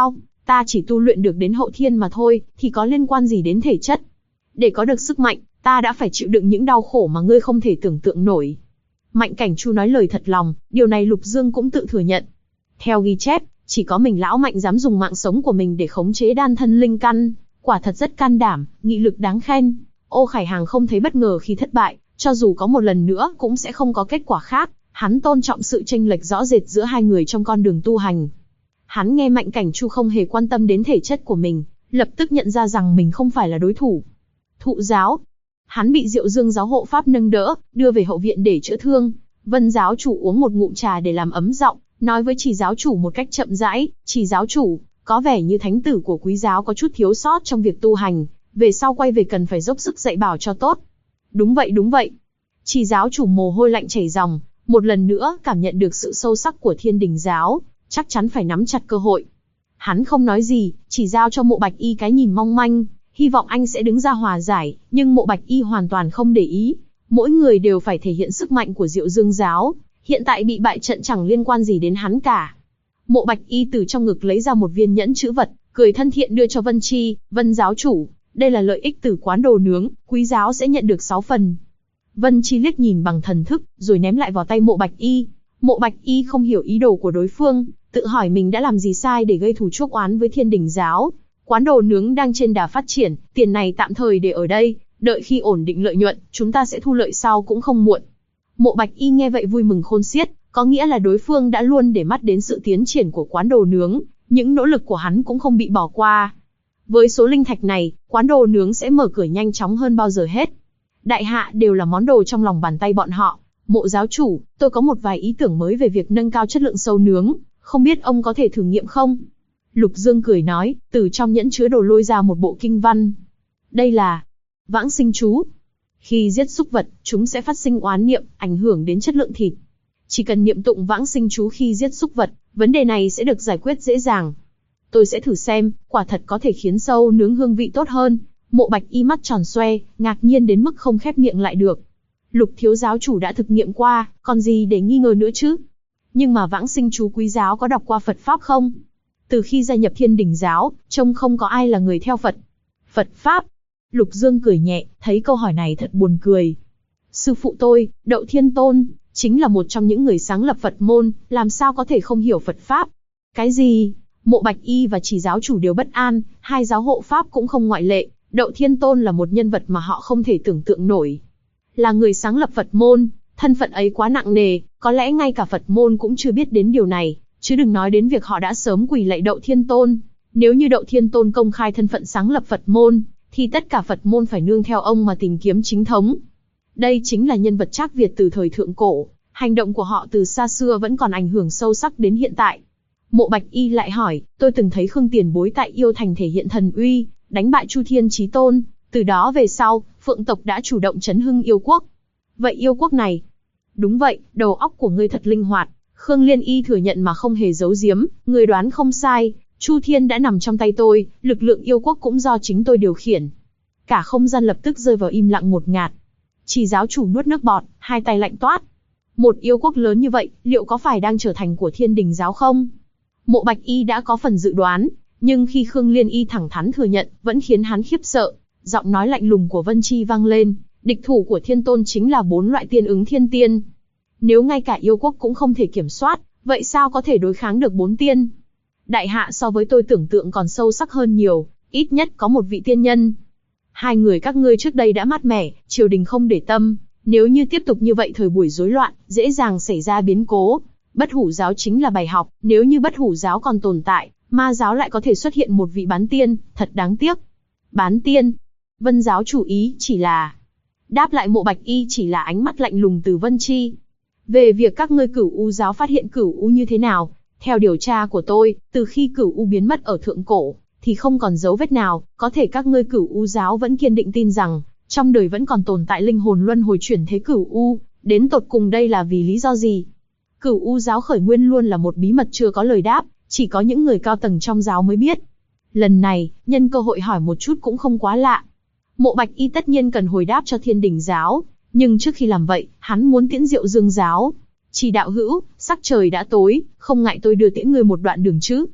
Ta chỉ tu luyện được đến hậu thiên mà thôi, thì có liên quan gì đến thể chất? Để có được sức mạnh, ta đã phải chịu đựng những đau khổ mà ngươi không thể tưởng tượng nổi. Mạnh Cảnh Chu nói lời thật lòng, điều này Lục Dương cũng tự thừa nhận. Theo ghi chép, chỉ có mình lão Mạnh dám dùng mạng sống của mình để khống chế đan thân linh căn, quả thật rất can đảm, nghị lực đáng khen. Ô Khải Hàng không thấy bất ngờ khi thất bại, cho dù có một lần nữa cũng sẽ không có kết quả khác, hắn tôn trọng sự chênh lệch rõ rệt giữa hai người trong con đường tu hành. Hắn nghe Mạnh Cảnh Chu không hề quan tâm đến thể chất của mình, lập tức nhận ra rằng mình không phải là đối thủ. Thụ giáo. Hắn bị Diệu Dương giáo hộ pháp nâng đỡ, đưa về hậu viện để chữa thương. Vân giáo chủ uống một ngụm trà để làm ấm giọng, nói với Chỉ giáo chủ một cách chậm rãi, Chỉ giáo chủ, có vẻ như thánh tử của quý giáo có chút thiếu sót trong việc tu hành, về sau quay về cần phải dốc sức dạy bảo cho tốt. Đúng vậy đúng vậy. Chỉ giáo chủ mồ hôi lạnh chảy ròng, một lần nữa cảm nhận được sự sâu sắc của Thiên Đình giáo, chắc chắn phải nắm chặt cơ hội. Hắn không nói gì, chỉ giao cho Mộ Bạch Y cái nhìn mong manh, hy vọng anh sẽ đứng ra hòa giải, nhưng Mộ Bạch Y hoàn toàn không để ý. Mỗi người đều phải thể hiện sức mạnh của Diệu Dương giáo, hiện tại bị bại trận chẳng liên quan gì đến hắn cả. Mộ Bạch Y từ trong ngực lấy ra một viên nhẫn chữ vật, cười thân thiện đưa cho Vân Chi, Vân giáo chủ, đây là lợi ích từ quán đồ nướng, quý giáo sẽ nhận được 6 phần. Vân Chi liếc nhìn bằng thần thức, rồi ném lại vào tay Mộ Bạch Y. Mộ Bạch Y không hiểu ý đồ của đối phương, tự hỏi mình đã làm gì sai để gây thù chuốc oán với Thiên Đình giáo. Quán đồ nướng đang trên đà phát triển, tiền này tạm thời để ở đây, đợi khi ổn định lợi nhuận, chúng ta sẽ thu lợi sau cũng không muộn. Mộ Bạch Y nghe vậy vui mừng khôn xiết, có nghĩa là đối phương đã luôn để mắt đến sự tiến triển của quán đồ nướng, những nỗ lực của hắn cũng không bị bỏ qua. Với số linh thạch này, quán đồ nướng sẽ mở cửa nhanh chóng hơn bao giờ hết. Đại hạ đều là món đồ trong lòng bàn tay bọn họ. Mộ giáo chủ, tôi có một vài ý tưởng mới về việc nâng cao chất lượng sâu nướng, không biết ông có thể thử nghiệm không? Lục Dương cười nói, từ trong nhẫn chứa đồ lôi ra một bộ kinh văn. Đây là vãng sinh chú. Khi giết súc vật, chúng sẽ phát sinh oán niệm, ảnh hưởng đến chất lượng thịt. Chỉ cần niệm tụng vãng sinh chú khi giết súc vật, vấn đề này sẽ được giải quyết dễ dàng. Tôi sẽ thử xem, quả thật có thể khiến sâu nướng hương vị tốt hơn. Mộ Bạch Y mắt tròn xoe, ngạc nhiên đến mức không khép miệng lại được. Lục thiếu giáo chủ đã thực nghiệm qua, còn gì để nghi ngờ nữa chứ? Nhưng mà vãng sinh chú quý giáo có đọc qua Phật Pháp không? Từ khi gia nhập Thiên Đình giáo, trông không có ai là người theo Phật. Phật Pháp? Lục Dương cười nhẹ, thấy câu hỏi này thật buồn cười. Sư phụ tôi, Đậu Thiên Tôn, chính là một trong những người sáng lập Phật môn, làm sao có thể không hiểu Phật Pháp? Cái gì? Mộ Bạch Y và Chỉ giáo chủ đều bất an, hai giáo hộ Pháp cũng không ngoại lệ. Đậu Thiên Tôn là một nhân vật mà họ không thể tưởng tượng nổi. Là người sáng lập Phật môn, thân phận ấy quá nặng nề, có lẽ ngay cả Phật môn cũng chưa biết đến điều này, chứ đừng nói đến việc họ đã sớm quỳ lạy Đậu Thiên Tôn. Nếu như Đậu Thiên Tôn công khai thân phận sáng lập Phật môn, thì tất cả Phật môn phải nương theo ông mà tìm kiếm chính thống. Đây chính là nhân vật Trác Việt từ thời thượng cổ, hành động của họ từ xa xưa vẫn còn ảnh hưởng sâu sắc đến hiện tại. Mộ Bạch Y lại hỏi, tôi từng thấy Khương Tiền Bối tại Yêu Thành thể hiện thần uy, đánh bại Chu Thiên Chí Tôn, từ đó về sau, Phượng tộc đã chủ động trấn hưng yêu quốc. Vậy yêu quốc này? Đúng vậy, đầu óc của ngươi thật linh hoạt. Khương Liên Y thừa nhận mà không hề giấu giếm, ngươi đoán không sai, Chu Thiên đã nằm trong tay tôi, lực lượng yêu quốc cũng do chính tôi điều khiển. Cả không gian lập tức rơi vào im lặng ngột ngạt. Chỉ giáo chủ nuốt nước bọt, hai tay lạnh toát. Một yêu quốc lớn như vậy, liệu có phải đang trở thành của Thiên Đình giáo không? Mộ Bạch Y đã có phần dự đoán, nhưng khi Khương Liên Y thẳng thắn thừa nhận, vẫn khiến hắn khiếp sợ. Giọng nói lạnh lùng của Vân Chi vang lên, địch thủ của Thiên Tôn chính là 4 loại tiên ứng thiên tiên. Nếu ngay cả yêu quốc cũng không thể kiểm soát, vậy sao có thể đối kháng được 4 tiên? Đại hạ so với tôi tưởng tượng còn sâu sắc hơn nhiều, ít nhất có một vị tiên nhân. Hai người các ngươi trước đây đã mát mẻ, triều đình không để tâm, nếu như tiếp tục như vậy thời buổi rối loạn, dễ dàng xảy ra biến cố. Bất hủ giáo chính là bài học, nếu như bất hủ giáo còn tồn tại, ma giáo lại có thể xuất hiện một vị bán tiên, thật đáng tiếc. Bán tiên? Vân giáo chủ ý chỉ là... Đáp lại Mộ Bạch Y chỉ là ánh mắt lạnh lùng từ Vân Chi. Về việc các ngươi Cửu U giáo phát hiện Cửu U như thế nào, theo điều tra của tôi, từ khi Cửu U biến mất ở thượng cổ, thì không còn dấu vết nào, có thể các ngươi Cửu U giáo vẫn kiên định tin rằng, trong đời vẫn còn tồn tại linh hồn luân hồi chuyển thế Cửu U, đến tột cùng đây là vì lý do gì? Cửu U giáo khởi nguyên luôn là một bí mật chưa có lời đáp, chỉ có những người cao tầng trong giáo mới biết. Lần này, nhân cơ hội hỏi một chút cũng không quá lạ. Mộ Bạch Y tất nhiên cần hồi đáp cho Thiên Đình giáo, nhưng trước khi làm vậy, hắn muốn tiễn Diệu Dương giáo. Chỉ đạo hữu, sắc trời đã tối, không ngại tôi đưa tiễn ngươi một đoạn đường chứ?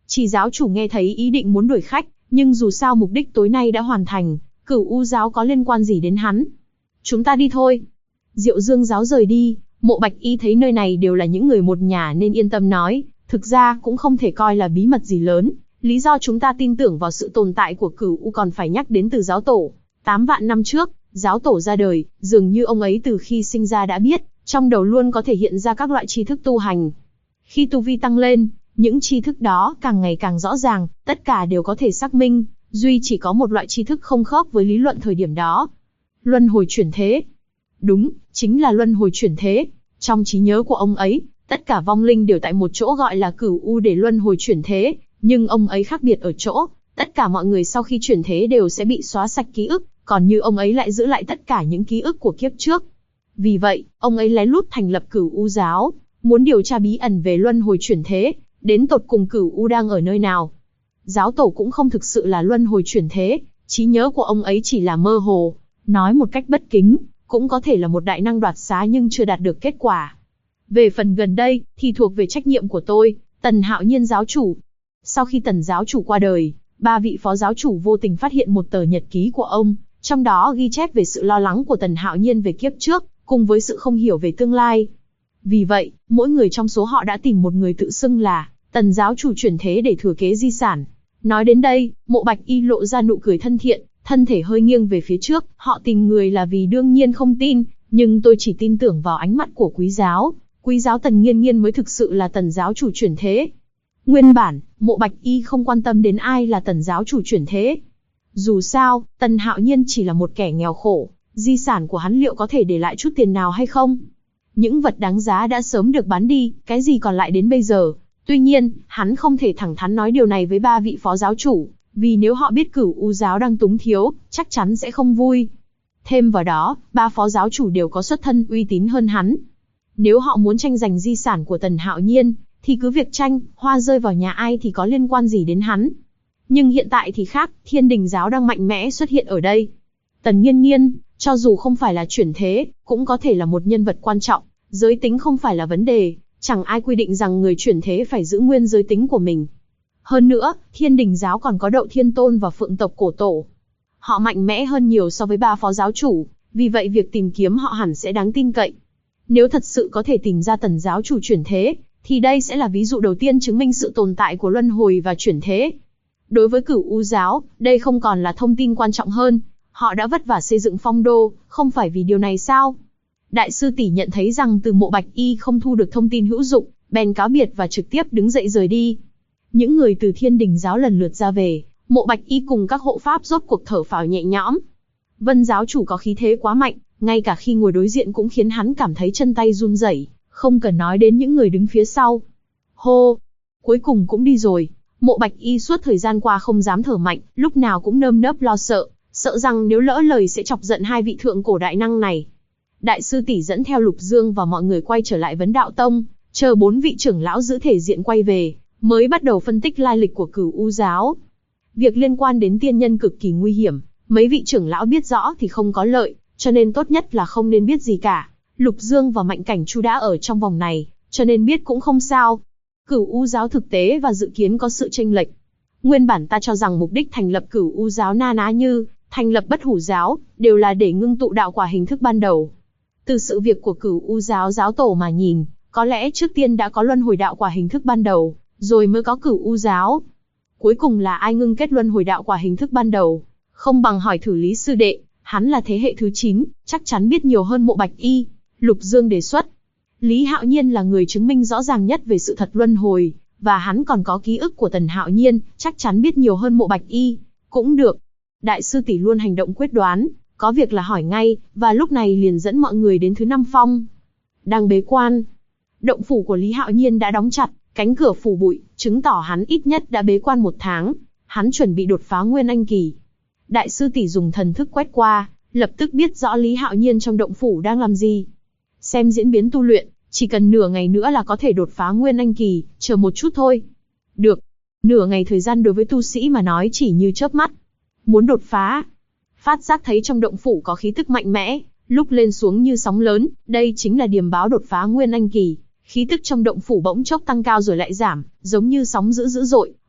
Chỉ giáo chủ nghe thấy ý định muốn đuổi khách, nhưng dù sao mục đích tối nay đã hoàn thành, Cửu U giáo có liên quan gì đến hắn. Chúng ta đi thôi. Diệu Dương giáo rời đi, Mộ Bạch Y thấy nơi này đều là những người một nhà nên yên tâm nói, thực ra cũng không thể coi là bí mật gì lớn. Lý do chúng ta tin tưởng vào sự tồn tại của Cửu U còn phải nhắc đến từ giáo tổ. 8 vạn năm trước, giáo tổ ra đời, dường như ông ấy từ khi sinh ra đã biết, trong đầu luôn có thể hiện ra các loại tri thức tu hành. Khi tu vi tăng lên, những tri thức đó càng ngày càng rõ ràng, tất cả đều có thể xác minh, duy chỉ có một loại tri thức không khớp với lý luận thời điểm đó. Luân hồi chuyển thế. Đúng, chính là luân hồi chuyển thế. Trong trí nhớ của ông ấy, tất cả vong linh đều tại một chỗ gọi là Cửu U để luân hồi chuyển thế, nhưng ông ấy khác biệt ở chỗ, tất cả mọi người sau khi chuyển thế đều sẽ bị xóa sạch ký ức, còn như ông ấy lại giữ lại tất cả những ký ức của kiếp trước. Vì vậy, ông ấy lén lút thành lập Cửu U giáo, muốn điều tra bí ẩn về luân hồi chuyển thế, đến tột cùng Cửu U đang ở nơi nào. Giáo tổ cũng không thực sự là luân hồi chuyển thế, trí nhớ của ông ấy chỉ là mơ hồ, nói một cách bất kính, cũng có thể là một đại năng đoạt xá nhưng chưa đạt được kết quả. Về phần gần đây, thì thuộc về trách nhiệm của tôi, Tần Hạo Nhiên giáo chủ. Sau khi Tần giáo chủ qua đời, 3 vị phó giáo chủ vô tình phát hiện một tờ nhật ký của ông, trong đó ghi chép về sự lo lắng của Tần Hạo Nhiên về kiếp trước, cùng với sự không hiểu về tương lai. Vì vậy, mỗi người trong số họ đã tìm một người tự xưng là Tần giáo chủ chuyển thế để thừa kế di sản. Nói đến đây, Mộ Bạch Y lộ ra nụ cười thân thiện, thân thể hơi nghiêng về phía trước, họ tìm người là vì đương nhiên không tin, nhưng tôi chỉ tin tưởng vào ánh mắt của quý giáo. Quý giáo Tần Nghiên Nghiên mới thực sự là Tần giáo chủ chuyển thế. Nguyên bản, Mộ Bạch Y không quan tâm đến ai là Tần giáo chủ chuyển thế. Dù sao, Tần Hạo Nhiên chỉ là một kẻ nghèo khổ, di sản của hắn liệu có thể để lại chút tiền nào hay không? Những vật đáng giá đã sớm được bán đi, cái gì còn lại đến bây giờ? Tuy nhiên, hắn không thể thẳng thắn nói điều này với 3 vị phó giáo chủ, vì nếu họ biết Cửu U giáo đang túng thiếu, chắc chắn sẽ không vui. Thêm vào đó, 3 phó giáo chủ đều có xuất thân uy tín hơn hắn. Nếu họ muốn tranh giành di sản của Tần Hạo Nhiên, thì cứ việc tranh, hoa rơi vào nhà ai thì có liên quan gì đến hắn. Nhưng hiện tại thì khác, Thiên Đình giáo đang mạnh mẽ xuất hiện ở đây. Tần Nghiên Nghiên, cho dù không phải là chuyển thế, cũng có thể là một nhân vật quan trọng, giới tính không phải là vấn đề, chẳng ai quy định rằng người chuyển thế phải giữ nguyên giới tính của mình. Hơn nữa, Thiên Đình giáo còn có Đậu Thiên Tôn và Phượng tộc cổ tổ. Họ mạnh mẽ hơn nhiều so với 3 phó giáo chủ, vì vậy việc tìm kiếm họ hẳn sẽ đáng tin cậy. Nếu thật sự có thể tìm ra Tần giáo chủ chuyển thế, thì đây sẽ là ví dụ đầu tiên chứng minh sự tồn tại của luân hồi và chuyển thế. Đối với Cửu U giáo, đây không còn là thông tin quan trọng hơn, họ đã vất vả xây dựng phong đô, không phải vì điều này sao? Đại sư tỷ nhận thấy rằng từ Mộ Bạch Y không thu được thông tin hữu dụng, bèn cáo biệt và trực tiếp đứng dậy rời đi. Những người từ Thiên Đình giáo lần lượt ra về, Mộ Bạch Y cùng các hộ pháp rốt cuộc thở phào nhẹ nhõm. Vân giáo chủ có khí thế quá mạnh, ngay cả khi ngồi đối diện cũng khiến hắn cảm thấy chân tay run rẩy, không cần nói đến những người đứng phía sau. Hô, cuối cùng cũng đi rồi. Mộ Bạch Y suốt thời gian qua không dám thở mạnh, lúc nào cũng nơm nớp lo sợ, sợ rằng nếu lỡ lời sẽ chọc giận 2 vị thượng cổ đại năng này. Đại sư tỷ dẫn theo Lục Dương và mọi người quay trở lại Vấn Đạo Tông, chờ 4 vị trưởng lão giữ thể diện quay về, mới bắt đầu phân tích lai lịch của Cửu U giáo. Việc liên quan đến tiên nhân cực kỳ nguy hiểm, mấy vị trưởng lão biết rõ thì không có lợi, cho nên tốt nhất là không nên biết gì cả. Lục Dương và Mạnh Cảnh Chu đã ở trong vòng này, cho nên biết cũng không sao. Cửu U giáo thực tế và dự kiến có sự chênh lệch. Nguyên bản ta cho rằng mục đích thành lập Cửu U giáo na ná như thành lập Bất Hủ giáo, đều là để ngưng tụ đạo quả hình thức ban đầu. Từ sự việc của Cửu U giáo giáo tổ mà nhìn, có lẽ trước tiên đã có luân hồi đạo quả hình thức ban đầu, rồi mới có Cửu U giáo. Cuối cùng là ai ngưng kết luân hồi đạo quả hình thức ban đầu? Không bằng hỏi thử Lý sư đệ, hắn là thế hệ thứ 9, chắc chắn biết nhiều hơn Mộ Bạch Y. Lục Dương đề xuất. Lý Hạo Nhiên là người chứng minh rõ ràng nhất về sự thật luân hồi, và hắn còn có ký ức của Tần Hạo Nhiên, chắc chắn biết nhiều hơn Mộ Bạch Y. Cũng được. Đại sư tỷ luôn hành động quyết đoán, có việc là hỏi ngay, và lúc này liền dẫn mọi người đến thứ 5 phong. Đang bế quan. Động phủ của Lý Hạo Nhiên đã đóng chặt, cánh cửa phủ bụi, chứng tỏ hắn ít nhất đã bế quan 1 tháng. Hắn chuẩn bị đột phá Nguyên Anh kỳ. Đại sư tỷ dùng thần thức quét qua, lập tức biết rõ Lý Hạo Nhiên trong động phủ đang làm gì. Xem diễn biến tu luyện, chỉ cần nửa ngày nữa là có thể đột phá Nguyên Anh kỳ, chờ một chút thôi. Được. Nửa ngày thời gian đối với tu sĩ mà nói chỉ như chớp mắt. Muốn đột phá. Phát giác thấy trong động phủ có khí tức mạnh mẽ, lúc lên xuống như sóng lớn, đây chính là điềm báo đột phá Nguyên Anh kỳ. Khí tức trong động phủ bỗng chốc tăng cao rồi lại giảm, giống như sóng dữ dữ dội,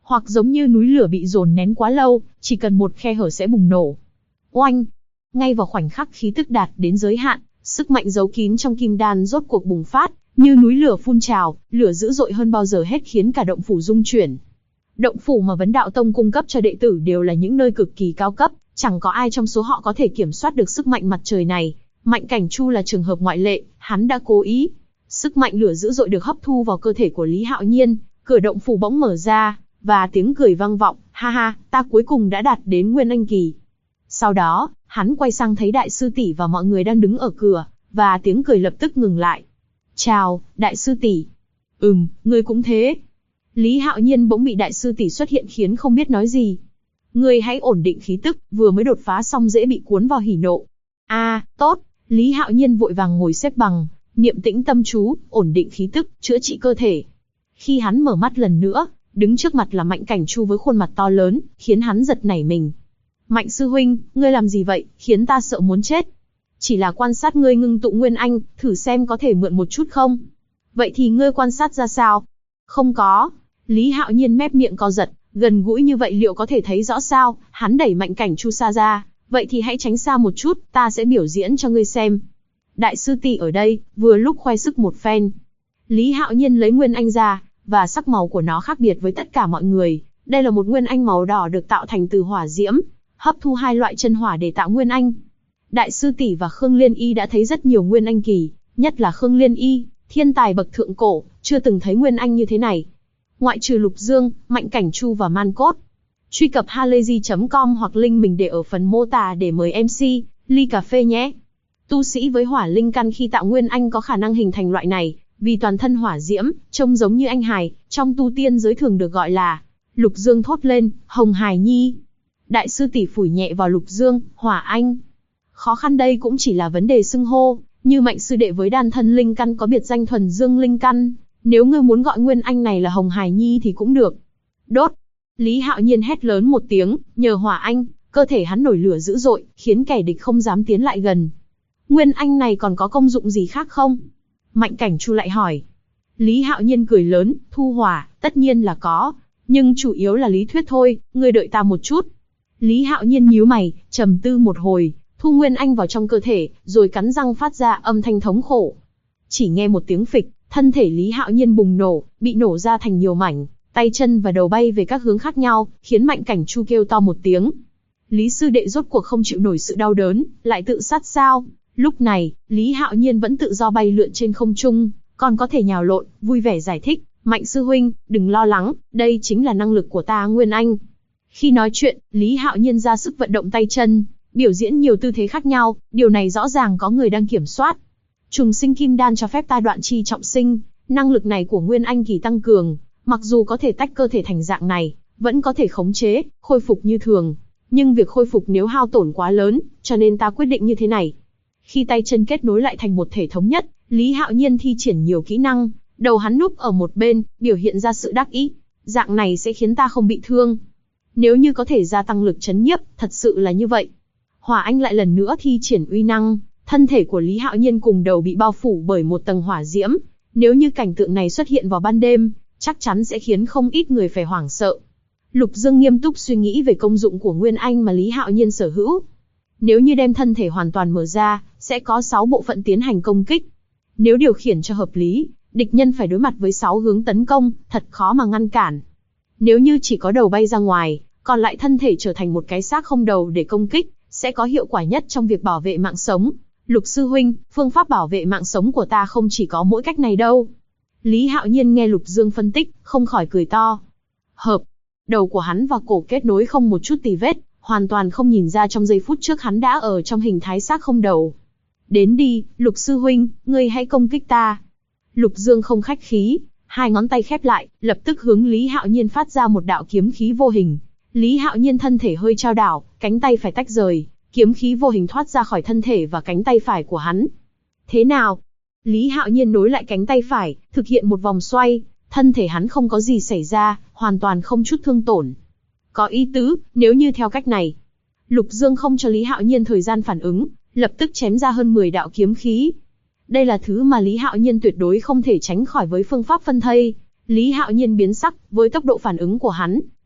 hoặc giống như núi lửa bị dồn nén quá lâu, chỉ cần một khe hở sẽ bùng nổ. Oanh! Ngay vào khoảnh khắc khí tức đạt đến giới hạn, sức mạnh giấu kín trong kim đan rốt cuộc bùng phát, như núi lửa phun trào, lửa dữ dội hơn bao giờ hết khiến cả động phủ rung chuyển. Động phủ mà Vấn Đạo Tông cung cấp cho đệ tử đều là những nơi cực kỳ cao cấp, chẳng có ai trong số họ có thể kiểm soát được sức mạnh mặt trời này. Mạnh Cảnh Chu là trường hợp ngoại lệ, hắn đã cố ý. Sức mạnh lửa dữ dội được hấp thu vào cơ thể của Lý Hạo Nhiên, cửa động phủ bỗng mở ra, và tiếng cười vang vọng, ha ha, ta cuối cùng đã đạt đến Nguyên Anh kỳ. Sau đó, hắn quay sang thấy đại sư tỷ và mọi người đang đứng ở cửa, và tiếng cười lập tức ngừng lại. Chào, đại sư tỷ. Ngươi cũng thế. Lý Hạo Nhiên bỗng bị đại sư tỷ xuất hiện khiến không biết nói gì. Ngươi hãy ổn định khí tức, vừa mới đột phá xong dễ bị cuốn vào hỉ nộ. Tốt. Lý Hạo Nhiên vội vàng ngồi xếp bằng, niệm tĩnh tâm chú, ổn định khí tức, chữa trị cơ thể. Khi hắn mở mắt lần nữa, đứng trước mặt là Mạnh Cảnh Chu với khuôn mặt to lớn, khiến hắn giật nảy mình. Mạnh sư huynh, ngươi làm gì vậy, khiến ta sợ muốn chết. Chỉ là quan sát ngươi ngưng tụ Nguyên Anh, thử xem có thể mượn một chút không. Vậy thì ngươi quan sát ra sao? Không có. Lý Hạo Nhiên mép miệng co giật, gần gũi như vậy liệu có thể thấy rõ sao? Hắn đẩy Mạnh Cảnh Chu xa ra, vậy thì hãy tránh xa một chút, ta sẽ biểu diễn cho ngươi xem. Đại sư tỷ ở đây, vừa lúc khoe sức một phen. Lý Hạo Nhiên lấy Nguyên Anh ra, và sắc màu của nó khác biệt với tất cả mọi người. Đây là một Nguyên Anh màu đỏ được tạo thành từ hỏa diễm, hấp thu hai loại chân hỏa để tạo Nguyên Anh. Đại sư tỷ và Khương Liên Y đã thấy rất nhiều Nguyên Anh kỳ, nhất là Khương Liên Y, thiên tài bậc thượng cổ, chưa từng thấy Nguyên Anh như thế này. Ngoại trừ Lục Dương, Mạnh Cảnh Chu và Man Cốt. Truy cập halayzi.com hoặc link mình để ở phần mô tả để mời MC, ly cà phê nhé. Tu sĩ với hỏa linh căn khi tạo Nguyên Anh có khả năng hình thành loại này, vì toàn thân hỏa diễm, trông giống như anh hài, trong tu tiên giới thường được gọi là. Lục Dương thốt lên, Hồng Hải Nhi. Đại sư tỷ phủi nhẹ vào Lục Dương, Hỏa Anh. Khó khăn đây cũng chỉ là vấn đề xưng hô, như Mạnh sư đệ với đan thân linh căn có biệt danh Thuần Dương linh căn, nếu ngươi muốn gọi Nguyên Anh này là Hồng Hải Nhi thì cũng được. Đốt! Lý Hạo Nhiên hét lớn một tiếng, nhờ Hỏa Anh, cơ thể hắn nổi lửa dữ dội, khiến kẻ địch không dám tiến lại gần. Nguyên Anh này còn có công dụng gì khác không? Mạnh Cảnh Chu lại hỏi. Lý Hạo Nhiên cười lớn, thu hỏa, tất nhiên là có, nhưng chủ yếu là lý thuyết thôi, ngươi đợi ta một chút. Lý Hạo Nhiên nhíu mày, trầm tư một hồi, thu Nguyên Anh vào trong cơ thể, rồi cắn răng phát ra âm thanh thống khổ. Chỉ nghe một tiếng phịch, thân thể Lý Hạo Nhiên bùng nổ, bị nổ ra thành nhiều mảnh, tay chân và đầu bay về các hướng khác nhau, khiến Mạnh Cảnh Chu kêu to một tiếng. Lý sư đệ rốt cuộc không chịu nổi sự đau đớn, lại tự sát sao? Lúc này, Lý Hạo Nhiên vẫn tự do bay lượn trên không trung, còn có thể nhào lộn, vui vẻ giải thích, Mạnh sư huynh, đừng lo lắng, đây chính là năng lực của ta Nguyên Anh. Khi nói chuyện, Lý Hạo Nhiên ra sức vận động tay chân, biểu diễn nhiều tư thế khác nhau, điều này rõ ràng có người đang kiểm soát. Trùng sinh kim đan cho phép ta đoạn chi trọng sinh, năng lực này của Nguyên Anh kỳ tăng cường, mặc dù có thể tách cơ thể thành dạng này, vẫn có thể khống chế, khôi phục như thường. Nhưng việc khôi phục nếu hao tổn quá lớn, cho nên ta quyết định như thế này. Khi tay chân kết nối lại thành một thể thống nhất, Lý Hạo Nhiên thi triển nhiều kỹ năng, đầu hắn núp ở một bên, biểu hiện ra sự đắc ý. Dạng này sẽ khiến ta không bị thương. Nếu như có thể gia tăng lực chấn nhiếp, thật sự là như vậy. Hỏa Anh lại lần nữa thi triển uy năng, thân thể của Lý Hạo Nhiên cùng đầu bị bao phủ bởi một tầng hỏa diễm. Nếu như cảnh tượng này xuất hiện vào ban đêm, chắc chắn sẽ khiến không ít người phải hoảng sợ. Lục Dương nghiêm túc suy nghĩ về công dụng của Nguyên Anh mà Lý Hạo Nhiên sở hữu. Nếu như đem thân thể hoàn toàn mở ra, sẽ có 6 bộ phận tiến hành công kích. Nếu điều khiển cho hợp lý, địch nhân phải đối mặt với 6 hướng tấn công, thật khó mà ngăn cản. Nếu như chỉ có đầu bay ra ngoài, còn lại thân thể trở thành một cái xác không đầu để công kích, sẽ có hiệu quả nhất trong việc bảo vệ mạng sống. Lục sư huynh, phương pháp bảo vệ mạng sống của ta không chỉ có mỗi cách này đâu. Lý Hạo Nhiên nghe Lục Dương phân tích, không khỏi cười to. Hợp, đầu của hắn và cổ kết nối không một chút tì vết, hoàn toàn không nhìn ra trong giây phút trước hắn đã ở trong hình thái xác không đầu. Đến đi, Lục sư huynh, ngươi hãy công kích ta. Lục Dương không khách khí, hai ngón tay khép lại, lập tức hướng Lý Hạo Nhiên phát ra một đạo kiếm khí vô hình. Lý Hạo Nhiên thân thể hơi chao đảo, cánh tay phải tách rời, kiếm khí vô hình thoát ra khỏi thân thể và cánh tay phải của hắn. Thế nào? Lý Hạo Nhiên nối lại cánh tay phải, thực hiện một vòng xoay, thân thể hắn không có gì xảy ra, hoàn toàn không chút thương tổn. Có ý tứ, nếu như theo cách này. Lục Dương không cho Lý Hạo Nhiên thời gian phản ứng, lập tức chém ra hơn 10 đạo kiếm khí. Đây là thứ mà Lý Hạo Nhiên tuyệt đối không thể tránh khỏi với phương pháp phân thây. Lý Hạo Nhiên biến sắc, với tốc độ phản ứng của hắn,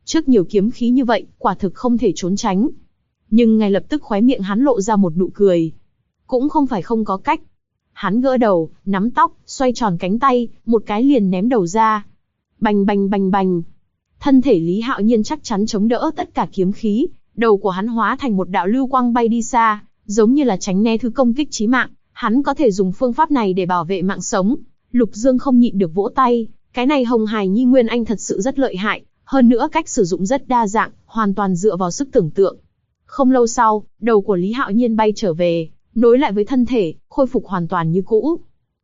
Trước nhiều kiếm khí như vậy, quả thực không thể trốn tránh. Nhưng ngay lập tức khóe miệng hắn lộ ra một nụ cười. Cũng không phải không có cách. Hắn gỡ đầu, nắm tóc, xoay tròn cánh tay, một cái liền ném đầu ra. Bành bành bành bành. Thân thể Lý Hạo Nhiên chắc chắn chống đỡ tất cả kiếm khí, đầu của hắn hóa thành một đạo lưu quang bay đi xa, giống như là tránh né thứ công kích chí mạng. Hắn có thể dùng phương pháp này để bảo vệ mạng sống. Lục Dương không nhịn được vỗ tay, cái này Hồng Hải Nhi Nguyên Anh thật sự rất lợi hại, hơn nữa cách sử dụng rất đa dạng, hoàn toàn dựa vào sức tưởng tượng. Không lâu sau, đầu của Lý Hạo Nhiên bay trở về, nối lại với thân thể, khôi phục hoàn toàn như cũ.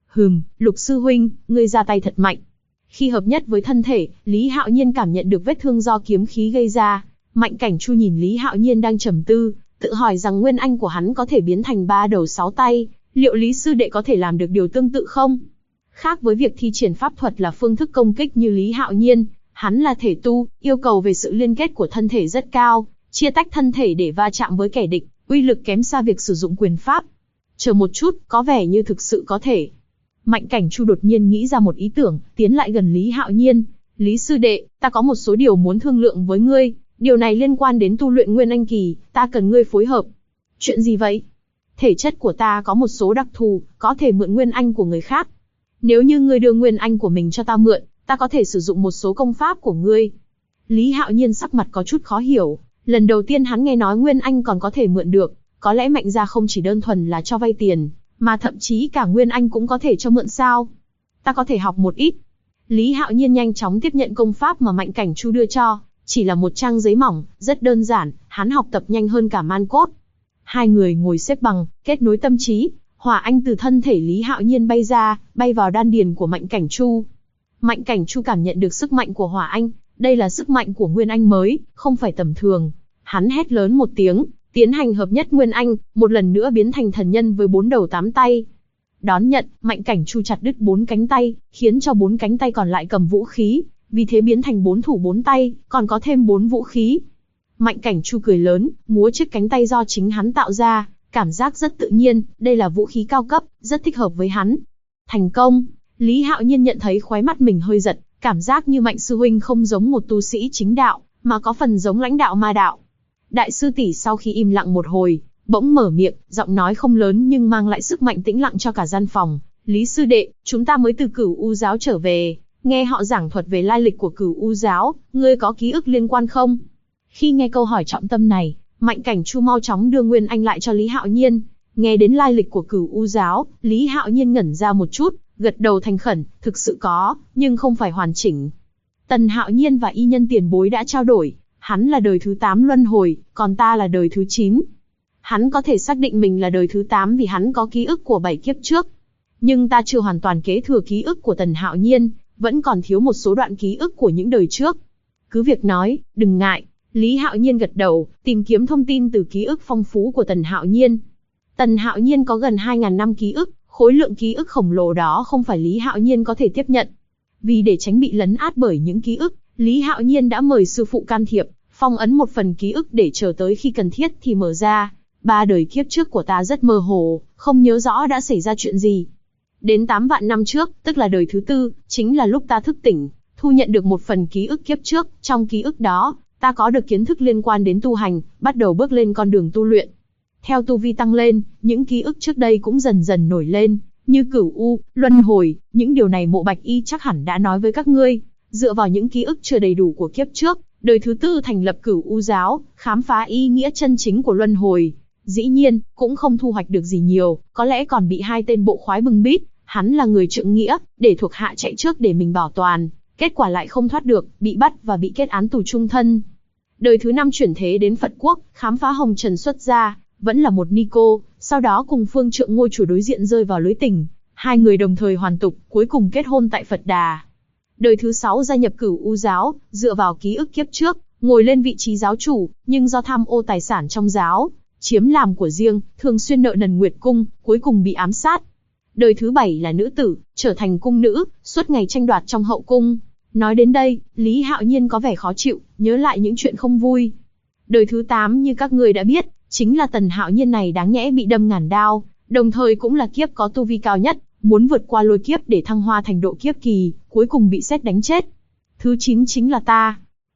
Lục sư huynh, ngươi ra tay thật mạnh. Khi hợp nhất với thân thể, Lý Hạo Nhiên cảm nhận được vết thương do kiếm khí gây ra. Mạnh Cảnh Chu nhìn Lý Hạo Nhiên đang trầm tư, tự hỏi rằng Nguyên Anh của hắn có thể biến thành 3 đầu 6 tay, liệu Lý sư đệ có thể làm được điều tương tự không? Khác với việc thi triển pháp thuật là phương thức công kích như Lý Hạo Nhiên, hắn là thể tu, yêu cầu về sự liên kết của thân thể rất cao, chia tách thân thể để va chạm với kẻ địch, uy lực kém xa việc sử dụng quyền pháp. Chờ một chút, có vẻ như thực sự có thể. Mạnh Cảnh Chu đột nhiên nghĩ ra một ý tưởng, tiến lại gần Lý Hạo Nhiên. Lý sư đệ, ta có một số điều muốn thương lượng với ngươi, điều này liên quan đến tu luyện Nguyên Anh kỳ, ta cần ngươi phối hợp. Chuyện gì vậy? Thể chất của ta có một số đặc thù, có thể mượn Nguyên Anh của người khác. Nếu như ngươi đưa Nguyên Anh của mình cho ta mượn, ta có thể sử dụng một số công pháp của ngươi. Lý Hạo Nhiên sắc mặt có chút khó hiểu, lần đầu tiên hắn nghe nói Nguyên Anh còn có thể mượn được, có lẽ Mạnh gia không chỉ đơn thuần là cho vay tiền, mà thậm chí cả Nguyên Anh cũng có thể cho mượn sao? Ta có thể học một ít. Lý Hạo Nhiên nhanh chóng tiếp nhận công pháp mà Mạnh Cảnh Chu đưa cho, chỉ là một trang giấy mỏng, rất đơn giản, hắn học tập nhanh hơn cả Man Cốt. Hai người ngồi xếp bằng, kết nối tâm trí, hỏa anh từ thân thể Lý Hạo Nhiên bay ra, bay vào đan điền của Mạnh Cảnh Chu. Mạnh Cảnh Chu cảm nhận được sức mạnh của hỏa anh, đây là sức mạnh của Nguyên Anh mới, không phải tầm thường. Hắn hét lớn một tiếng, tiến hành hợp nhất Nguyên Anh, một lần nữa biến thành thần nhân với 4 đầu 8 tay. Đón nhận, Mạnh Cảnh Chu chặt đứt 4 cánh tay, khiến cho 4 cánh tay còn lại cầm vũ khí, vì thế biến thành 4 thủ 4 tay, còn có thêm 4 vũ khí. Mạnh Cảnh Chu cười lớn, múa chiếc cánh tay do chính hắn tạo ra, cảm giác rất tự nhiên, đây là vũ khí cao cấp, rất thích hợp với hắn. Thành công, Lý Hạo Nhiên nhận thấy khóe mắt mình hơi giật, cảm giác như Mạnh sư huynh không giống một tu sĩ chính đạo, mà có phần giống lãnh đạo ma đạo. Đại sư tỷ sau khi im lặng một hồi, bỗng mở miệng, giọng nói không lớn nhưng mang lại sức mạnh tĩnh lặng cho cả gian phòng. Lý sư đệ, chúng ta mới từ Cửu U giáo trở về, nghe họ giảng thuật về lai lịch của Cửu U giáo, ngươi có ký ức liên quan không? Khi nghe câu hỏi trọng tâm này, Mạnh Cảnh Chu mau chóng đưa Nguyên Anh lại cho Lý Hạo Nhiên. Nghe đến lai lịch của Cửu U giáo, Lý Hạo Nhiên ngẩn ra một chút, gật đầu thành khẩn, thực sự có, nhưng không phải hoàn chỉnh. Tần Hạo Nhiên và Y Nhân tiền bối đã trao đổi, hắn là đời thứ 8 luân hồi, còn ta là đời thứ 9. Hắn có thể xác định mình là đời thứ 8 vì hắn có ký ức của 7 kiếp trước. Nhưng ta chưa hoàn toàn kế thừa ký ức của Tần Hạo Nhiên, vẫn còn thiếu một số đoạn ký ức của những đời trước. Cứ việc nói, đừng ngại. Lý Hạo Nhiên gật đầu, tìm kiếm thông tin từ ký ức phong phú của Tần Hạo Nhiên. Tần Hạo Nhiên có gần 2.000 năm ký ức, khối lượng ký ức khổng lồ đó không phải Lý Hạo Nhiên có thể tiếp nhận. Vì để tránh bị lấn át bởi những ký ức, Lý Hạo Nhiên đã mời sư phụ can thiệp, phong ấn một phần ký ức để chờ tới khi cần thiết thì mở ra. 3 đời kiếp trước của ta rất mơ hồ, không nhớ rõ đã xảy ra chuyện gì. Đến 8 vạn năm trước, tức là đời thứ 4, chính là lúc ta thức tỉnh, thu nhận được một phần ký ức kiếp trước, trong ký ức đó, ta có được kiến thức liên quan đến tu hành, bắt đầu bước lên con đường tu luyện. Theo tu vi tăng lên, những ký ức trước đây cũng dần dần nổi lên, như Cửu U, luân hồi, những điều này Mộ Bạch Y chắc hẳn đã nói với các ngươi. Dựa vào những ký ức chưa đầy đủ của kiếp trước, đời thứ 4 thành lập Cửu U giáo, khám phá ý nghĩa chân chính của luân hồi. Dĩ nhiên, cũng không thu hoạch được gì nhiều, có lẽ còn bị 2 tên bộ khoái bưng bít. Hắn là người trượng nghĩa, để thuộc hạ chạy trước để mình bảo toàn, kết quả lại không thoát được, bị bắt và bị kết án tù chung thân. Đời thứ 5 chuyển thế đến Phật quốc, khám phá hồng trần xuất gia, vẫn là một ni cô, sau đó cùng phương trượng ngôi chủ đối diện rơi vào lưới tình, 2 người đồng thời hoàn tục, cuối cùng kết hôn tại Phật Đà. Đời thứ 6 gia nhập Cửu U giáo, dựa vào ký ức kiếp trước, ngồi lên vị trí giáo chủ, nhưng do tham ô tài sản trong giáo, chiếm làm của riêng, thường xuyên nợ nần Nguyệt cung, cuối cùng bị ám sát. Đời thứ 7 là nữ tử, trở thành cung nữ, suốt ngày tranh đoạt trong hậu cung. Nói đến đây, Lý Hạo Nhiên có vẻ khó chịu, nhớ lại những chuyện không vui. Đời thứ 8 như các người đã biết, chính là Tần Hạo Nhiên này đáng nhẽ bị đâm ngàn đao, đồng thời cũng là kiếp có tu vi cao nhất, muốn vượt qua lôi kiếp để thăng hoa thành độ kiếp kỳ, cuối cùng bị sét đánh chết. Thứ 9 chính là ta.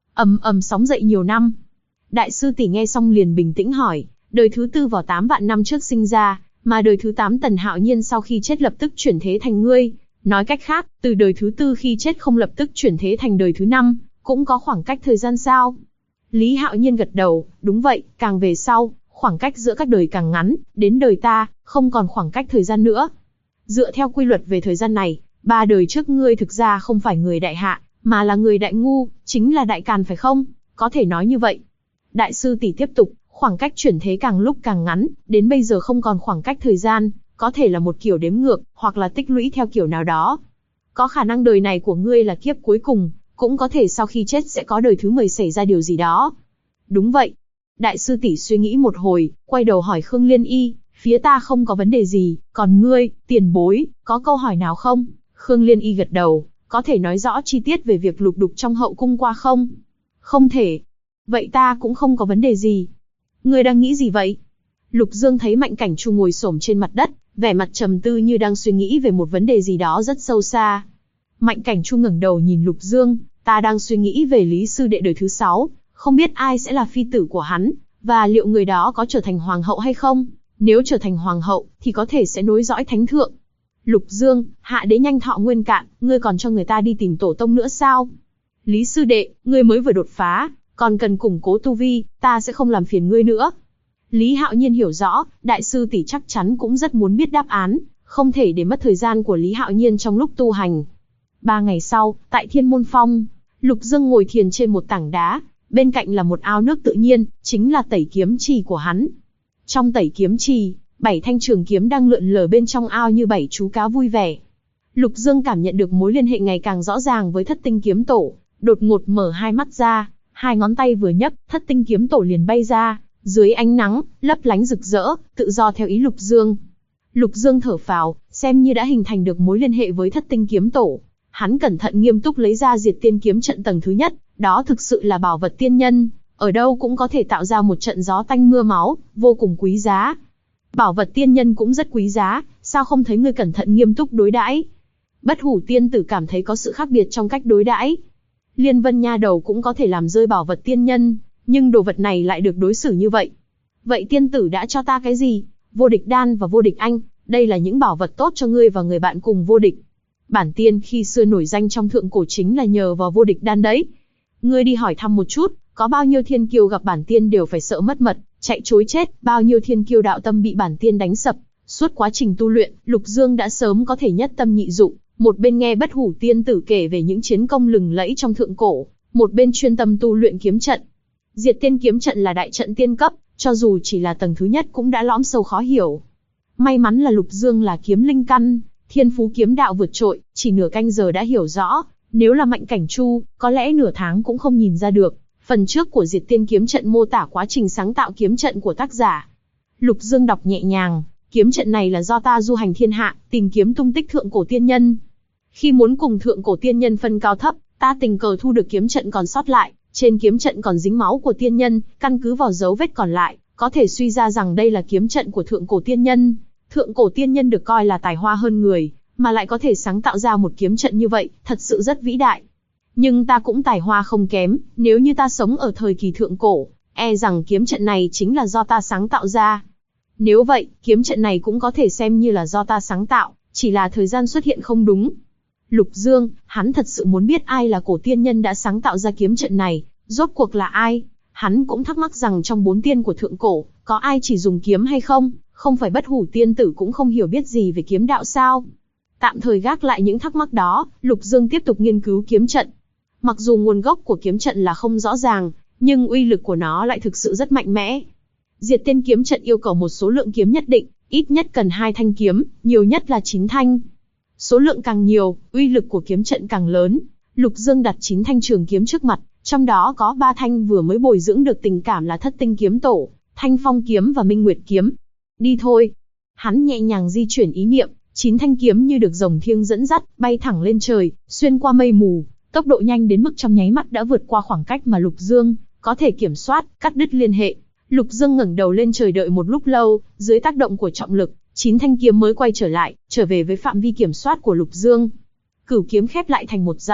ầm ầm sóng dậy nhiều năm. Đại sư tỷ nghe xong liền bình tĩnh hỏi, đời thứ tư vào 8 vạn năm trước sinh ra, mà đời thứ 8 Tần Hạo Nhiên sau khi chết lập tức chuyển thế thành ngươi. Nói cách khác, từ đời thứ tư khi chết không lập tức chuyển thế thành đời thứ 5, cũng có khoảng cách thời gian sao? Lý Hạo Nhiên gật đầu, đúng vậy, càng về sau, khoảng cách giữa các đời càng ngắn, đến đời ta, không còn khoảng cách thời gian nữa. Dựa theo quy luật về thời gian này, 3 đời trước ngươi thực ra không phải người đại hạ, mà là người đại ngu, chính là đại càn phải không? Có thể nói như vậy. Đại sư tỷ tiếp tục, khoảng cách chuyển thế càng lúc càng ngắn, đến bây giờ không còn khoảng cách thời gian, có thể là một kiểu đếm ngược, hoặc là tích lũy theo kiểu nào đó. Có khả năng đời này của ngươi là kiếp cuối cùng, cũng có thể sau khi chết sẽ có đời thứ 10 xảy ra điều gì đó. Đúng vậy. Đại sư tỷ suy nghĩ một hồi, quay đầu hỏi Khương Liên Y, phía ta không có vấn đề gì, còn ngươi, tiền bối, có câu hỏi nào không? Khương Liên Y gật đầu, có thể nói rõ chi tiết về việc lục đục trong hậu cung qua không? Không thể. Vậy ta cũng không có vấn đề gì. Ngươi đang nghĩ gì vậy? Lục Dương thấy Mạnh Cảnh Chu ngồi xổm trên mặt đất, vẻ mặt trầm tư như đang suy nghĩ về một vấn đề gì đó rất sâu xa. Mạnh Cảnh Chu ngẩng đầu nhìn Lục Dương, ta đang suy nghĩ về Lý sư đệ đời thứ 6, không biết ai sẽ là phi tử của hắn, và liệu người đó có trở thành hoàng hậu hay không? Nếu trở thành hoàng hậu, thì có thể sẽ nối dõi thánh thượng. Lục Dương, hạ đế nhanh thọ nguyên cạn, ngươi còn cho người ta đi tìm tổ tông nữa sao? Lý sư đệ, ngươi mới vừa đột phá, còn cần củng cố tu vi, ta sẽ không làm phiền ngươi nữa. Lý Hạo Nhiên hiểu rõ, đại sư tỷ chắc chắn cũng rất muốn biết đáp án, không thể để mất thời gian của Lý Hạo Nhiên trong lúc tu hành. 3 ngày sau, tại Thiên Môn Phong, Lục Dương ngồi thiền trên một tảng đá, bên cạnh là một ao nước tự nhiên, chính là tẩy kiếm trì của hắn. Trong tẩy kiếm trì, 7 thanh trường kiếm đang lượn lờ bên trong ao như 7 chú cá vui vẻ. Lục Dương cảm nhận được mối liên hệ ngày càng rõ ràng với Thất Tinh Kiếm Tổ, đột ngột mở hai mắt ra, 2 ngón tay vừa nhấc, Thất Tinh Kiếm Tổ liền bay ra, dưới ánh nắng, lấp lánh rực rỡ, tự do theo ý Lục Dương. Lục Dương thở phào, xem như đã hình thành được mối liên hệ với Thất Tinh Kiếm Tổ. Hắn cẩn thận nghiêm túc lấy ra Diệt Tiên Kiếm Trận tầng thứ nhất, đó thực sự là bảo vật tiên nhân, ở đâu cũng có thể tạo ra một trận gió tanh mưa máu, vô cùng quý giá. Bảo vật tiên nhân cũng rất quý giá, sao không thấy ngươi cẩn thận nghiêm túc đối đãi? Bất Hủ tiên tử cảm thấy có sự khác biệt trong cách đối đãi. Liên Vân nha đầu cũng có thể làm rơi bảo vật tiên nhân, nhưng đồ vật này lại được đối xử như vậy. Vậy tiên tử đã cho ta cái gì? Vô địch đan và vô địch anh, đây là những bảo vật tốt cho ngươi và người bạn cùng vô địch. Bản tiên khi xưa nổi danh trong thượng cổ chính là nhờ vào vô địch đan đấy. Ngươi đi hỏi thăm một chút, có bao nhiêu thiên kiêu gặp bản tiên đều phải sợ mất mật, chạy trối chết, bao nhiêu thiên kiêu đạo tâm bị bản tiên đánh sập. Suốt quá trình tu luyện, Lục Dương đã sớm có thể nhất tâm nhị dụng, một bên nghe Bất Hủ tiên tử kể về những chiến công lừng lẫy trong thượng cổ, một bên chuyên tâm tu luyện kiếm trận. Diệt Tiên Kiếm Trận là đại trận tiên cấp, cho dù chỉ là tầng thứ nhất cũng đã lõm sâu khó hiểu. May mắn là Lục Dương là kiếm linh căn, thiên phú kiếm đạo vượt trội, chỉ nửa canh giờ đã hiểu rõ, nếu là Mạnh Cảnh Chu, có lẽ nửa tháng cũng không nhìn ra được. Phần trước của Diệt Tiên Kiếm Trận mô tả quá trình sáng tạo kiếm trận của tác giả. Lục Dương đọc nhẹ nhàng, kiếm trận này là do ta du hành thiên hạ, tìm kiếm tung tích thượng cổ tiên nhân. Khi muốn cùng thượng cổ tiên nhân phân cao thấp, ta tình cờ thu được kiếm trận còn sót lại, trên kiếm trận còn dính máu của tiên nhân, căn cứ vào dấu vết còn lại, có thể suy ra rằng đây là kiếm trận của thượng cổ tiên nhân. Thượng cổ tiên nhân được coi là tài hoa hơn người, mà lại có thể sáng tạo ra một kiếm trận như vậy, thật sự rất vĩ đại. Nhưng ta cũng tài hoa không kém, nếu như ta sống ở thời kỳ thượng cổ, e rằng kiếm trận này chính là do ta sáng tạo ra. Nếu vậy, kiếm trận này cũng có thể xem như là do ta sáng tạo, chỉ là thời gian xuất hiện không đúng. Lục Dương, hắn thật sự muốn biết ai là cổ tiên nhân đã sáng tạo ra kiếm trận này, rốt cuộc là ai? Hắn cũng thắc mắc rằng trong 4 tiên của thượng cổ, có ai chỉ dùng kiếm hay không? Không phải Bất Hủ tiên tử cũng không hiểu biết gì về kiếm đạo sao? Tạm thời gác lại những thắc mắc đó, Lục Dương tiếp tục nghiên cứu kiếm trận. Mặc dù nguồn gốc của kiếm trận là không rõ ràng, nhưng uy lực của nó lại thực sự rất mạnh mẽ. Diệt Tiên Kiếm Trận yêu cầu một số lượng kiếm nhất định, ít nhất cần 2 thanh kiếm, nhiều nhất là 9 thanh. Số lượng càng nhiều, uy lực của kiếm trận càng lớn. Lục Dương đặt 9 thanh trường kiếm trước mặt, trong đó có 3 thanh vừa mới bồi dưỡng được tình cảm là Thất Tinh Kiếm Tổ, Thanh Phong Kiếm và Minh Nguyệt Kiếm. Đi thôi. Hắn nhẹ nhàng di chuyển ý niệm, 9 thanh kiếm như được rồng thiêng dẫn dắt, bay thẳng lên trời, xuyên qua mây mù, tốc độ nhanh đến mức trong nháy mắt đã vượt qua khoảng cách mà Lục Dương có thể kiểm soát, cắt đứt liên hệ. Lục Dương ngẩng đầu lên trời đợi một lúc lâu, dưới tác động của trọng lực, 9 thanh kiếm mới quay trở lại, trở về với phạm vi kiểm soát của Lục Dương. Cửu kiếm khép lại thành một dãy,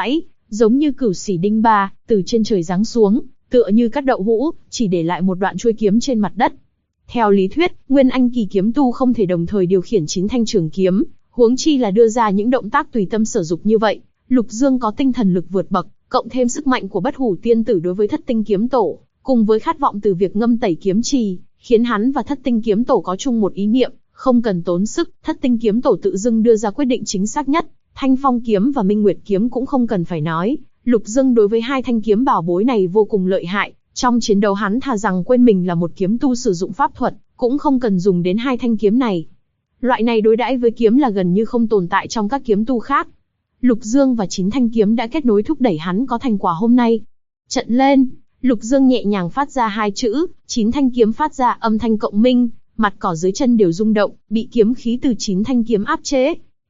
giống như cửu xỉ đinh ba, từ trên trời giáng xuống, tựa như các đậu hũ, chỉ để lại một đoạn chuôi kiếm trên mặt đất. Theo lý thuyết, Nguyên Anh kỳ kiếm tu không thể đồng thời điều khiển 9 thanh trường kiếm, huống chi là đưa ra những động tác tùy tâm sở dục như vậy. Lục Dương có tinh thần lực vượt bậc, cộng thêm sức mạnh của Bất Hủ Tiên Tử đối với Thất Tinh Kiếm Tổ, cùng với khát vọng từ việc ngâm tẩy kiếm trì, khiến hắn và Thất Tinh Kiếm Tổ có chung một ý niệm, không cần tốn sức, Thất Tinh Kiếm Tổ tự dưng đưa ra quyết định chính xác nhất. Thanh Phong kiếm và Minh Nguyệt kiếm cũng không cần phải nói, Lục Dương đối với hai thanh kiếm bảo bối này vô cùng lợi hại, trong chiến đấu hắn thà rằng quên mình là một kiếm tu sử dụng pháp thuật, cũng không cần dùng đến hai thanh kiếm này. Loại này đối đãi với kiếm là gần như không tồn tại trong các kiếm tu khác. Lục Dương và 9 thanh kiếm đã kết nối thúc đẩy hắn có thành quả hôm nay. Trận lên, Lục Dương nhẹ nhàng phát ra 2 chữ, 9 thanh kiếm phát ra âm thanh cộng minh, mặt cỏ dưới chân đều rung động, bị kiếm khí từ 9 thanh kiếm áp chế.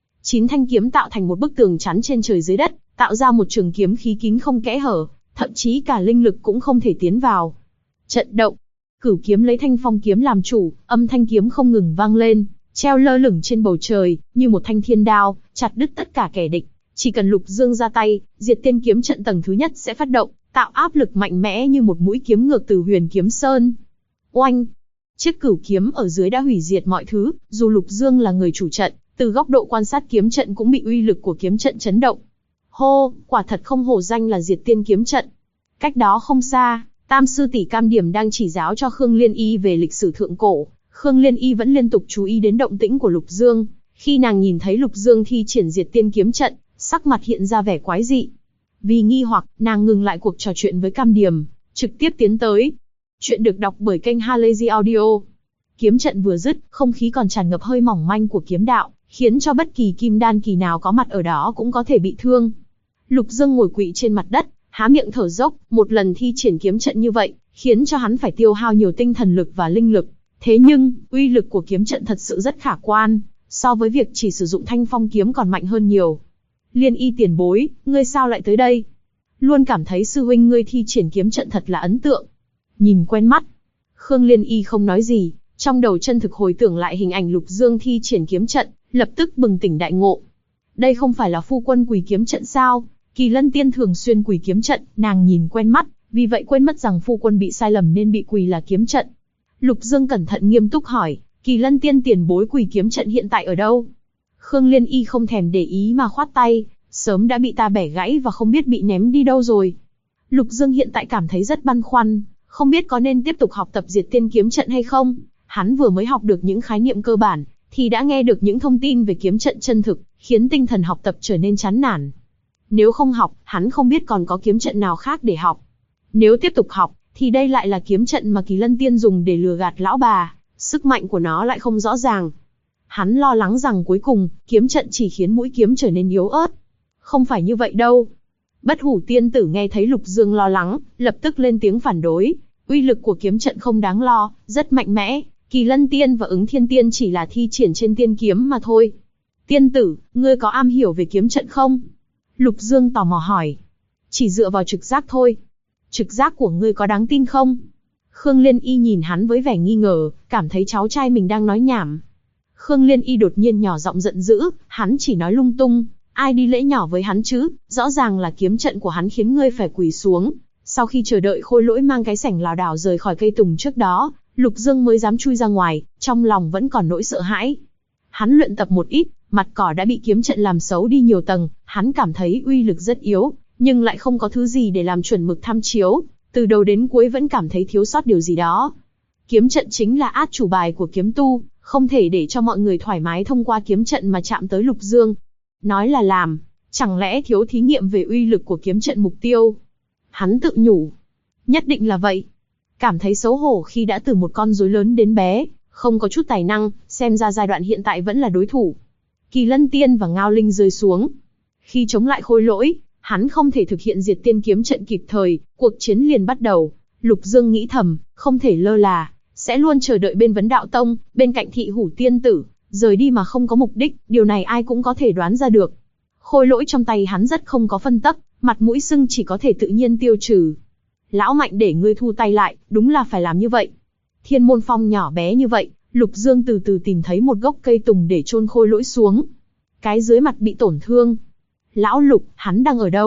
9 thanh kiếm tạo thành một bức tường chắn trên trời dưới đất, tạo ra một trường kiếm khí kín không kẽ hở, thậm chí cả linh lực cũng không thể tiến vào. Trận động, Cửu kiếm lấy Thanh Phong kiếm làm chủ, âm thanh kiếm không ngừng vang lên, treo lơ lửng trên bầu trời, như một thanh thiên đao, chặt đứt tất cả kẻ địch. Chỉ cần Lục Dương ra tay, Diệt Tiên kiếm trận tầng thứ nhất sẽ phát động, tạo áp lực mạnh mẽ như một mũi kiếm ngược từ Huyền Kiếm Sơn. Oanh! Chiếc cửu kiếm ở dưới đã hủy diệt mọi thứ, dù Lục Dương là người chủ trận, từ góc độ quan sát kiếm trận cũng bị uy lực của kiếm trận chấn động. Hô, quả thật không hổ danh là Diệt Tiên kiếm trận. Cách đó không xa, Tam sư tỷ Cam Điểm đang chỉ giáo cho Khương Liên Y về lịch sử thượng cổ. Khương Liên Y vẫn liên tục chú ý đến động tĩnh của Lục Dương. Khi nàng nhìn thấy Lục Dương thi triển Diệt Tiên kiếm trận, sắc mặt hiện ra vẻ quái dị. Vì nghi hoặc, nàng ngừng lại cuộc trò chuyện với Cam Điểm, trực tiếp tiến tới. Chuyện được đọc bởi kênh Halazy Audio. Kiếm trận vừa dứt, không khí còn tràn ngập hơi mỏng manh của kiếm đạo, khiến cho bất kỳ kim đan kỳ nào có mặt ở đó cũng có thể bị thương. Lục Dương ngồi quỵ trên mặt đất, há miệng thở dốc, một lần thi triển kiếm trận như vậy, khiến cho hắn phải tiêu hao nhiều tinh thần lực và linh lực. Thế nhưng, uy lực của kiếm trận thật sự rất khả quan, so với việc chỉ sử dụng Thanh Phong kiếm còn mạnh hơn nhiều. Liên Y tiền bối, ngươi sao lại tới đây? Luôn cảm thấy sư huynh ngươi thi triển kiếm trận thật là ấn tượng. Nhìn quen mắt. Khương Liên Y không nói gì, trong đầu chân thực hồi tưởng lại hình ảnh Lục Dương thi triển kiếm trận, lập tức bừng tỉnh đại ngộ. Đây không phải là phu quân quỳ kiếm trận sao? Kỳ Lân Tiên thường xuyên quỳ kiếm trận, nàng nhìn quen mắt, vì vậy quên mất rằng phu quân bị sai lầm nên bị quỳ là kiếm trận. Lục Dương cẩn thận nghiêm túc hỏi, Kỳ Lân Tiên tiền bối quỳ kiếm trận hiện tại ở đâu? Khương Liên Y không thèm để ý mà khoát tay, sớm đã bị ta bẻ gãy và không biết bị ném đi đâu rồi. Lục Dương hiện tại cảm thấy rất băn khoăn, không biết có nên tiếp tục học tập Diệt Tiên kiếm trận hay không. Hắn vừa mới học được những khái niệm cơ bản, thì đã nghe được những thông tin về kiếm trận chân thực, khiến tinh thần học tập trở nên chán nản. Nếu không học, hắn không biết còn có kiếm trận nào khác để học. Nếu tiếp tục học, thì đây lại là kiếm trận mà Kỳ Lân Tiên dùng để lừa gạt lão bà, sức mạnh của nó lại không rõ ràng. Hắn lo lắng rằng cuối cùng, kiếm trận chỉ khiến mũi kiếm trở nên yếu ớt. Không phải như vậy đâu. Bất Hủ Tiên Tử nghe thấy Lục Dương lo lắng, lập tức lên tiếng phản đối. Uy lực của kiếm trận không đáng lo, rất mạnh mẽ. Kỳ Lân Tiên và Ứng Thiên Tiên chỉ là thi triển trên tiên kiếm mà thôi. Tiên tử, ngươi có am hiểu về kiếm trận không? Lục Dương tò mò hỏi. Chỉ dựa vào trực giác thôi. Trực giác của ngươi có đáng tin không? Khương Liên Y nhìn hắn với vẻ nghi ngờ, cảm thấy cháu trai mình đang nói nhảm. Khương Liên Y đột nhiên nhỏ giọng giận dữ, hắn chỉ nói lung tung, ai đi lễ nhỏ với hắn chứ, rõ ràng là kiếm trận của hắn khiến ngươi phải quỳ xuống. Sau khi chờ đợi Khôi Lỗi mang cái sảnh lảo đảo rời khỏi cây tùng trước đó, Lục Dương mới dám chui ra ngoài, trong lòng vẫn còn nỗi sợ hãi. Hắn luyện tập một ít, mặt cỏ đã bị kiếm trận làm xấu đi nhiều tầng, hắn cảm thấy uy lực rất yếu, nhưng lại không có thứ gì để làm chuẩn mực tham chiếu, từ đầu đến cuối vẫn cảm thấy thiếu sót điều gì đó. Kiếm trận chính là át chủ bài của kiếm tu, không thể để cho mọi người thoải mái thông qua kiếm trận mà chạm tới Lục Dương. Nói là làm, chẳng lẽ thiếu thí nghiệm về uy lực của kiếm trận mục tiêu? Hắn tự nhủ, nhất định là vậy. Cảm thấy xấu hổ khi đã từ một con rối lớn đến bé, không có chút tài năng, xem ra giai đoạn hiện tại vẫn là đối thủ. Kỳ Lân Tiên và Ngao Linh rơi xuống. Khi chống lại Khôi Lỗi, hắn không thể thực hiện Diệt Tiên kiếm trận kịp thời, cuộc chiến liền bắt đầu. Lục Dương nghĩ thầm, không thể lơ là, sẽ luôn chờ đợi bên Vấn Đạo Tông, bên cạnh Thị Hủ Tiên tử, rời đi mà không có mục đích, điều này ai cũng có thể đoán ra được. Khôi Lỗi trong tay hắn rất không có phân tấp, mặt mũi sưng chỉ có thể tự nhiên tiêu trừ. Lão Mạnh để ngươi thu tay lại, đúng là phải làm như vậy. Thiên Môn Phong nhỏ bé như vậy, Lục Dương từ từ tìm thấy một gốc cây tùng để chôn Khôi Lỗi xuống. Cái dưới mặt bị tổn thương. Lão Lục, hắn đang ở đâu?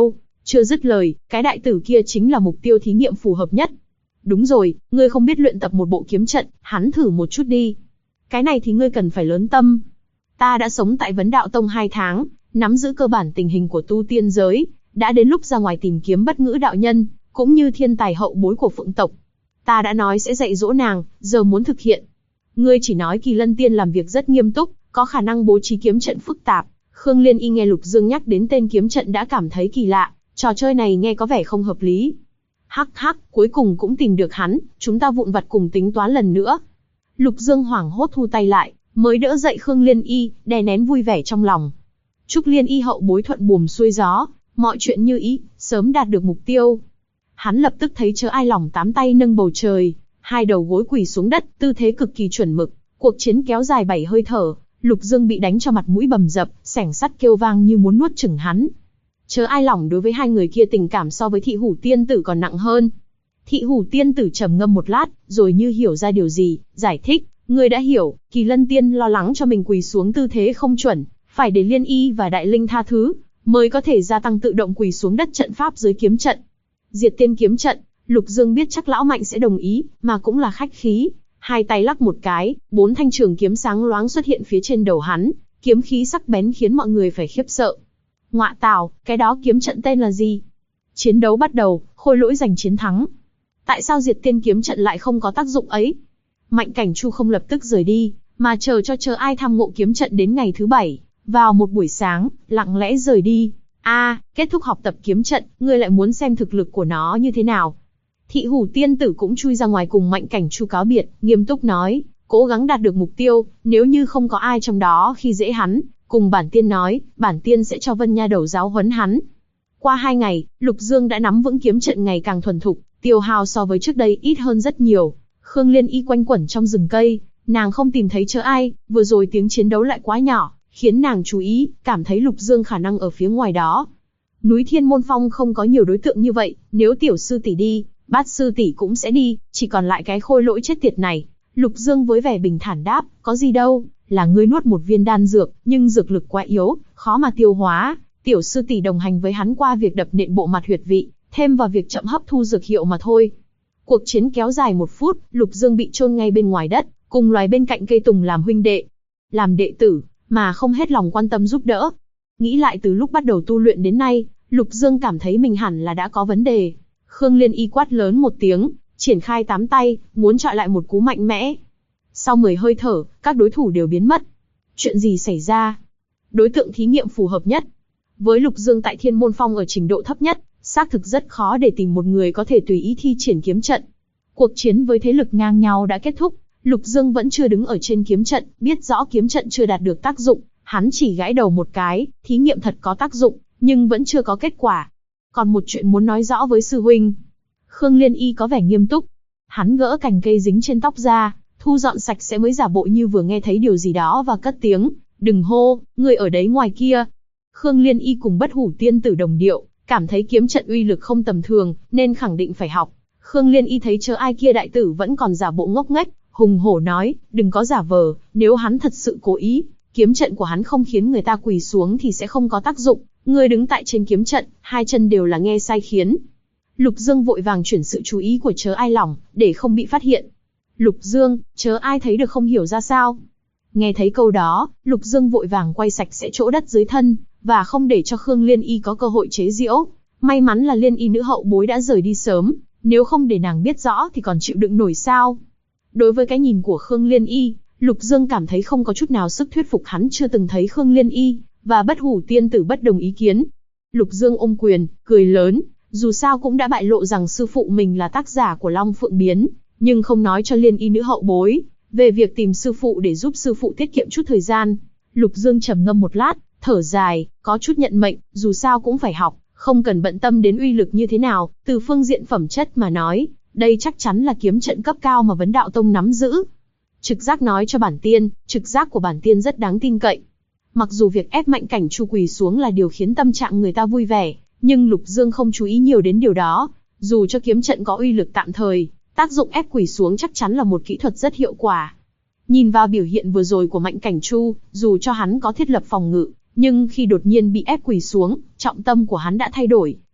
Chưa dứt lời, cái đại tử kia chính là mục tiêu thí nghiệm phù hợp nhất. Đúng rồi, ngươi không biết luyện tập một bộ kiếm trận, hắn thử một chút đi. Cái này thì ngươi cần phải lớn tâm. Ta đã sống tại Vấn Đạo Tông 2 tháng, nắm giữ cơ bản tình hình của tu tiên giới, đã đến lúc ra ngoài tìm kiếm Bất Ngữ đạo nhân, cũng như thiên tài hậu bối của Phượng tộc. Ta đã nói sẽ dạy dỗ nàng, giờ muốn thực hiện. Ngươi chỉ nói Kỳ Lân Tiên làm việc rất nghiêm túc, có khả năng bố trí kiếm trận phức tạp. Khương Liên Y nghe Lục Dương nhắc đến tên kiếm trận đã cảm thấy kỳ lạ, trò chơi này nghe có vẻ không hợp lý. Hắc hắc, cuối cùng cũng tìm được hắn, chúng ta vụn vặt cùng tính toán lần nữa. Lục Dương hoảng hốt thu tay lại, mới đỡ dậy Khương Liên Y, đè nén vui vẻ trong lòng. Chúc Liên Y hậu bối thuận buồm xuôi gió, mọi chuyện như ý, sớm đạt được mục tiêu. Hắn lập tức thấy Chớ Ai Lòng 8 tay nâng bầu trời, 2 đầu gối quỳ xuống đất, tư thế cực kỳ chuẩn mực. Cuộc chiến kéo dài 7 hơi thở, Lục Dương bị đánh cho mặt mũi bầm dập, xẻng sắt kêu vang như muốn nuốt chửng hắn. Chớ Ai Lòng đối với hai người kia tình cảm so với Thị Hủ Tiên Tử còn nặng hơn. Thị Hủ Tiên Tử trầm ngâm một lát, rồi như hiểu ra điều gì, giải thích, người đã hiểu, Kỳ Lân Tiên lo lắng cho mình quỳ xuống tư thế không chuẩn, phải để Liên Y và Đại Linh tha thứ, mới có thể gia tăng tự động quỳ xuống đất trận pháp dưới kiếm trận. Diệt Tiên kiếm trận, Lục Dương biết chắc lão Mạnh sẽ đồng ý, mà cũng là khách khí. 2 tay lắc một cái, 4 thanh trường kiếm sáng loáng xuất hiện phía trên đầu hắn, kiếm khí sắc bén khiến mọi người phải khiếp sợ. Ngọa tào, cái đó kiếm trận tên là gì? Chiến đấu bắt đầu, Khôi Lỗi giành chiến thắng. Tại sao Diệt Tiên kiếm trận lại không có tác dụng ấy? Mạnh Cảnh Chu không lập tức rời đi, mà chờ cho Chớ Ai tham ngộ kiếm trận đến ngày thứ 7, vào một buổi sáng, lặng lẽ rời đi. Kết thúc học tập kiếm trận, ngươi lại muốn xem thực lực của nó như thế nào? Thị Hủ Tiên Tử cũng chui ra ngoài cùng Mạnh Cảnh Chu cáo biệt, nghiêm túc nói, cố gắng đạt được mục tiêu, nếu như không có ai trong đó khi dễ hắn, cùng bản tiên nói, bản tiên sẽ cho Vân Nha Đầu giáo huấn hắn. Qua 2 ngày, Lục Dương đã nắm vững kiếm trận ngày càng thuần thục, tiêu hao so với trước đây ít hơn rất nhiều. Khương Liên Y quanh quẩn trong rừng cây, nàng không tìm thấy Chớ Ai, vừa rồi tiếng chiến đấu lại quá nhỏ, khiến nàng chú ý, cảm thấy Lục Dương khả năng ở phía ngoài đó. Núi Thiên Môn Phong không có nhiều đối tượng như vậy, nếu tiểu sư tỷ đi, Bát sư tỷ cũng sẽ đi, chỉ còn lại cái Khôi Lỗi chết tiệt này. Lục Dương với vẻ bình thản đáp, có gì đâu, là ngươi nuốt một viên đan dược, nhưng dược lực quá yếu, khó mà tiêu hóa. Tiểu sư tỷ đồng hành với hắn qua việc đập nện bộ mặt huyệt vị, thêm vào việc chậm hấp thu dược hiệu mà thôi. Cuộc chiến kéo dài 1 phút, Lục Dương bị chôn ngay bên ngoài đất, cùng loài bên cạnh cây tùng làm huynh đệ. Làm đệ tử, mà không hết lòng quan tâm giúp đỡ. Nghĩ lại từ lúc bắt đầu tu luyện đến nay, Lục Dương cảm thấy mình hẳn là đã có vấn đề. Khương Liên Y quát lớn một tiếng, triển khai 8 tay, muốn chọi lại một cú mạnh mẽ. Sau 10 hơi thở, các đối thủ đều biến mất. Chuyện gì xảy ra? Đối tượng thí nghiệm phù hợp nhất. Với Lục Dương tại Thiên Môn Phong ở trình độ thấp nhất, xác thực rất khó để tìm một người có thể tùy ý thi triển kiếm trận. Cuộc chiến với thế lực ngang nhau đã kết thúc, Lục Dương vẫn chưa đứng ở trên kiếm trận, biết rõ kiếm trận chưa đạt được tác dụng, hắn chỉ gãi đầu một cái, thí nghiệm thật có tác dụng, nhưng vẫn chưa có kết quả. Còn một chuyện muốn nói rõ với sư huynh. Khương Liên Y có vẻ nghiêm túc. Hắn gỡ cành cây dính trên tóc ra, thu dọn sạch sẽ mới giả bộ như vừa nghe thấy điều gì đó và cất tiếng, đừng hô, người ở đấy ngoài kia. Khương Liên Y cùng Bất Hủ Tiên Tử đồng điệu, cảm thấy kiếm trận uy lực không tầm thường, nên khẳng định phải học. Khương Liên Y thấy Chớ Ai kia đại tử vẫn còn giả bộ ngốc nghếch, hùng hổ nói, đừng có giả vờ, nếu hắn thật sự cố ý, kiếm trận của hắn không khiến người ta quỳ xuống thì sẽ không có tác dụng. Ngươi đứng tại trên kiếm trận, 2 chân đều là nghe sai khiến. Lục Dương vội vàng chuyển sự chú ý của Chớ Ai Lòng, để không bị phát hiện. Lục Dương, Chớ Ai thấy được không hiểu ra sao. Nghe thấy câu đó, Lục Dương vội vàng quay sạch sẽ chỗ đất dưới thân, và không để cho Khương Liên Y có cơ hội chế giễu. May mắn là Liên Y nữ hậu bối đã rời đi sớm, nếu không để nàng biết rõ thì còn chịu đựng nổi sao. Đối với cái nhìn của Khương Liên Y, Lục Dương cảm thấy không có chút nào sức thuyết phục, hắn chưa từng thấy Khương Liên Y và Bất Hủ Tiên Tử bất đồng ý kiến. Lục Dương ôm quyền, cười lớn, dù sao cũng đã bại lộ rằng sư phụ mình là tác giả của Long Phượng Biến, nhưng không nói cho Liên Y nữ hậu bối về việc tìm sư phụ để giúp sư phụ tiết kiệm chút thời gian. Lục Dương trầm ngâm một lát, thở dài, có chút nhận mệnh, dù sao cũng phải học, không cần bận tâm đến uy lực như thế nào, từ phương diện phẩm chất mà nói, đây chắc chắn là kiếm trận cấp cao mà Vấn Đạo Tông nắm giữ. Trực giác nói cho bản tiên, trực giác của bản tiên rất đáng tin cậy. Mặc dù việc ép Mạnh Cảnh Chu quỳ xuống là điều khiến tâm trạng người ta vui vẻ, nhưng Lục Dương không chú ý nhiều đến điều đó. Dù cho kiếm trận có uy lực tạm thời, tác dụng ép quỳ xuống chắc chắn là một kỹ thuật rất hiệu quả. Nhìn vào biểu hiện vừa rồi của Mạnh Cảnh Chu, dù cho hắn có thiết lập phòng ngự, nhưng khi đột nhiên bị ép quỳ xuống, trọng tâm của hắn đã thay đổi,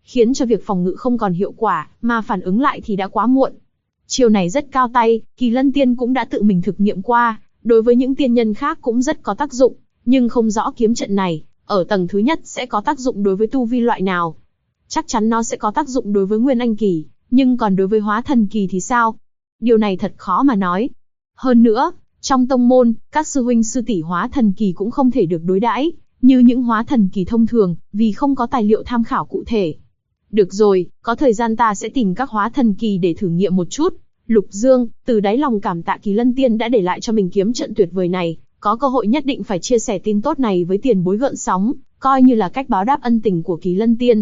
khiến cho việc phòng ngự không còn hiệu quả, mà phản ứng lại thì đã quá muộn. Chiêu này rất cao tay, Kỳ Lân Tiên cũng đã tự mình thực nghiệm qua, đối với những tiên nhân khác cũng rất có tác dụng, nhưng không rõ kiếm trận này, ở tầng thứ nhất sẽ có tác dụng đối với tu vi loại nào. Chắc chắn nó sẽ có tác dụng đối với Nguyên Anh Kỳ, nhưng còn đối với Hóa Thần Kỳ thì sao? Điều này thật khó mà nói. Hơn nữa, trong tông môn, các sư huynh sư tỷ Hóa Thần Kỳ cũng không thể được đối đãi như những Hóa Thần Kỳ thông thường, vì không có tài liệu tham khảo cụ thể. Được rồi, có thời gian ta sẽ tìm các Hóa Thần Kỳ để thử nghiệm một chút. Lục Dương, từ đáy lòng cảm tạ Kỳ Lân Tiên đã để lại cho mình kiếm trận tuyệt vời này, có cơ hội nhất định phải chia sẻ tin tốt này với tiền bối Gợn Sóng, coi như là cách báo đáp ân tình của Kỳ Lân Tiên.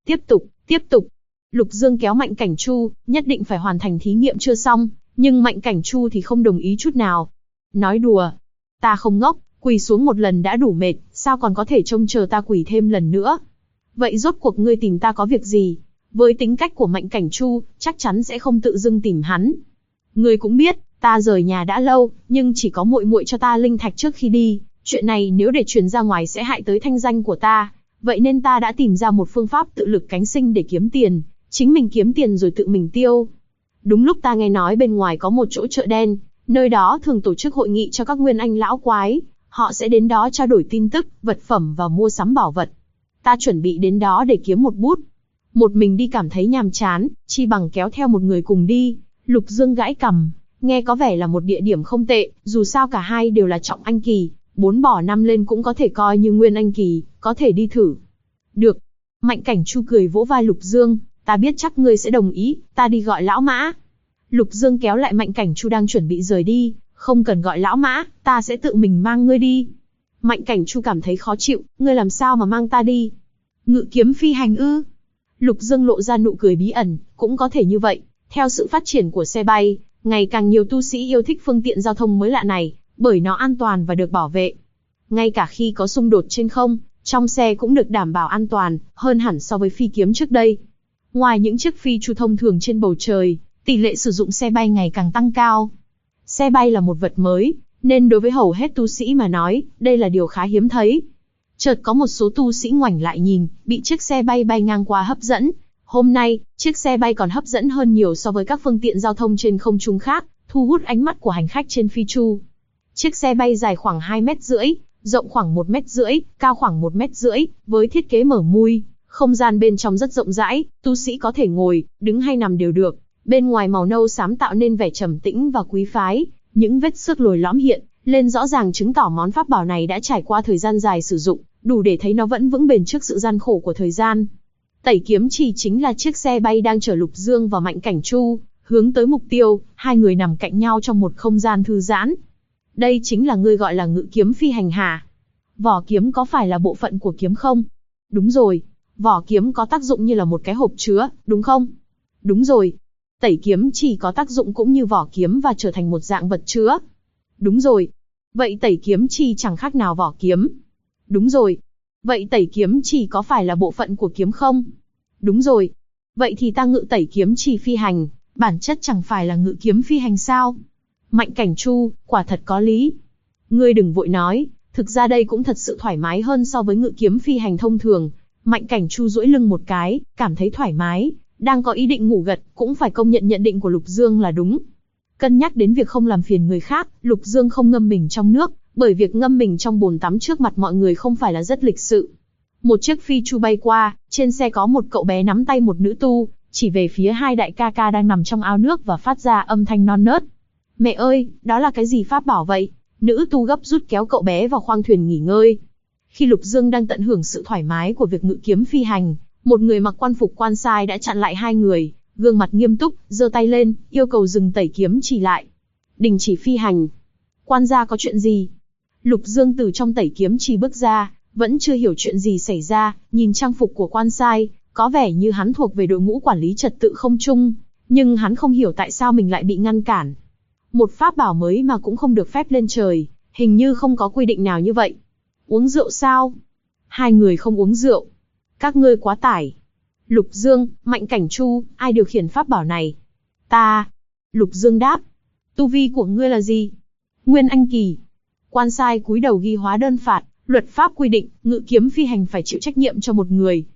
Tiếp tục. Lục Dương kéo Mạnh Cảnh Chu, nhất định phải hoàn thành thí nghiệm chưa xong, nhưng Mạnh Cảnh Chu thì không đồng ý chút nào. Nói đùa, ta không ngốc, quỳ xuống một lần đã đủ mệt, sao còn có thể trông chờ ta quỳ thêm lần nữa? Vậy rốt cuộc ngươi tìm ta có việc gì? Với tính cách của Mạnh Cảnh Chu, chắc chắn sẽ không tự dưng tìm hắn. Ngươi cũng biết, ta rời nhà đã lâu, nhưng chỉ có muội muội cho ta linh thạch trước khi đi. Chuyện này nếu để truyền ra ngoài sẽ hại tới thanh danh của ta. Vậy nên ta đã tìm ra một phương pháp tự lực cánh sinh để kiếm tiền. Chính mình kiếm tiền rồi tự mình tiêu. Đúng lúc ta nghe nói bên ngoài có một chỗ chợ đen, nơi đó thường tổ chức hội nghị cho các nguyên anh lão quái. Họ sẽ đến đó trao đổi tin tức, vật phẩm và mua sắm bảo vật. Ta chuẩn bị đến đó để kiếm một bút. Một mình đi cảm thấy nhàm chán, chi bằng kéo theo một người cùng đi. Lục Dương gãi cằm, nghe có vẻ là một địa điểm không tệ, dù sao cả hai đều là trọng anh kỳ, 4 bỏ 5 lên cũng có thể coi như nguyên anh kỳ, có thể đi thử. Được. Mạnh Cảnh Chu cười vỗ vai Lục Dương, ta biết chắc ngươi sẽ đồng ý, ta đi gọi lão mã. Lục Dương kéo lại Mạnh Cảnh Chu đang chuẩn bị rời đi, không cần gọi lão mã, ta sẽ tự mình mang ngươi đi. Mạnh Cảnh Chu cảm thấy khó chịu, ngươi làm sao mà mang ta đi? Ngự kiếm phi hành ư? Lục Dương lộ ra nụ cười bí ẩn, cũng có thể như vậy. Theo sự phát triển của xe bay, ngày càng nhiều tu sĩ yêu thích phương tiện giao thông mới lạ này, bởi nó an toàn và được bảo vệ. Ngay cả khi có xung đột trên không, trong xe cũng được đảm bảo an toàn, hơn hẳn so với phi kiếm trước đây. Ngoài những chiếc phi chu thông thường trên bầu trời, tỷ lệ sử dụng xe bay ngày càng tăng cao. Xe bay là một vật mới, nên đối với hầu hết tu sĩ mà nói, đây là điều khá hiếm thấy. Chợt có một số tu sĩ ngoảnh lại nhìn, bị chiếc xe bay bay ngang qua hấp dẫn. Hôm nay, chiếc xe bay còn hấp dẫn hơn nhiều so với các phương tiện giao thông trên không trung khác, thu hút ánh mắt của hành khách trên phi chu. Chiếc xe bay dài khoảng 2,5 mét, rộng khoảng 1,5 mét, cao khoảng 1,5 mét, với thiết kế mở mui, không gian bên trong rất rộng rãi, tu sĩ có thể ngồi, đứng hay nằm đều được. Bên ngoài màu nâu xám tạo nên vẻ trầm tĩnh và quý phái, những vết xước lồi lõm hiện lên rõ ràng chứng tỏ món pháp bảo này đã trải qua thời gian dài sử dụng, đủ để thấy nó vẫn vững bền trước sự gian khổ của thời gian. Tẩy kiếm chỉ chính là chiếc xe bay đang chở Lục Dương và Mạnh Cảnh Chu, hướng tới mục tiêu, hai người nằm cạnh nhau trong một không gian thư giãn. Đây chính là ngươi gọi là ngự kiếm phi hành hả? Vỏ kiếm có phải là bộ phận của kiếm không? Đúng rồi, vỏ kiếm có tác dụng như là một cái hộp chứa, đúng không? Đúng rồi. Tẩy kiếm chỉ có tác dụng cũng như vỏ kiếm và trở thành một dạng vật chứa. Đúng rồi. Vậy tẩy kiếm chỉ chẳng khác nào vỏ kiếm. Đúng rồi. Vậy tẩy kiếm chỉ có phải là bộ phận của kiếm không? Đúng rồi. Vậy thì ta ngự tẩy kiếm chỉ phi hành, bản chất chẳng phải là ngự kiếm phi hành sao? Mạnh Cảnh Chu, quả thật có lý. Ngươi đừng vội nói, thực ra đây cũng thật sự thoải mái hơn so với ngự kiếm phi hành thông thường. Mạnh Cảnh Chu duỗi lưng một cái, cảm thấy thoải mái, đang có ý định ngủ gật, cũng phải công nhận nhận định của Lục Dương là đúng. Cân nhắc đến việc không làm phiền người khác, Lục Dương không ngâm mình trong nước, bởi việc ngâm mình trong bồn tắm trước mặt mọi người không phải là rất lịch sự. Một chiếc phi chu bay qua, trên xe có một cậu bé nắm tay một nữ tu, chỉ về phía hai đại ca ca đang nằm trong ao nước và phát ra âm thanh non nớt. Mẹ ơi, đó là cái gì pháp bảo vậy? Nữ tu gấp rút kéo cậu bé vào khoang thuyền nghỉ ngơi. Khi Lục Dương đang tận hưởng sự thoải mái của việc ngự kiếm phi hành, một người mặc quan phục quan sai đã chặn lại hai người, gương mặt nghiêm túc, giơ tay lên, yêu cầu dừng tẩy kiếm chỉ lại. Đình chỉ phi hành. Quan gia có chuyện gì? Lục Dương từ trong tẩy kiếm chỉ bước ra, vẫn chưa hiểu chuyện gì xảy ra, nhìn trang phục của quan sai, có vẻ như hắn thuộc về đội ngũ quản lý trật tự không trung, nhưng hắn không hiểu tại sao mình lại bị ngăn cản. Một pháp bảo mới mà cũng không được phép lên trời, hình như không có quy định nào như vậy. Uống rượu sao? Hai người không uống rượu. Các ngươi quá tải. Lục Dương, Mạnh Cảnh Chu, ai điều khiển pháp bảo này? Ta. Lục Dương đáp. Tu vi của ngươi là gì? Nguyên Anh Kỳ. Quan sai cúi đầu ghi hóa đơn phạt, luật pháp quy định, ngự kiếm phi hành phải chịu trách nhiệm cho một người.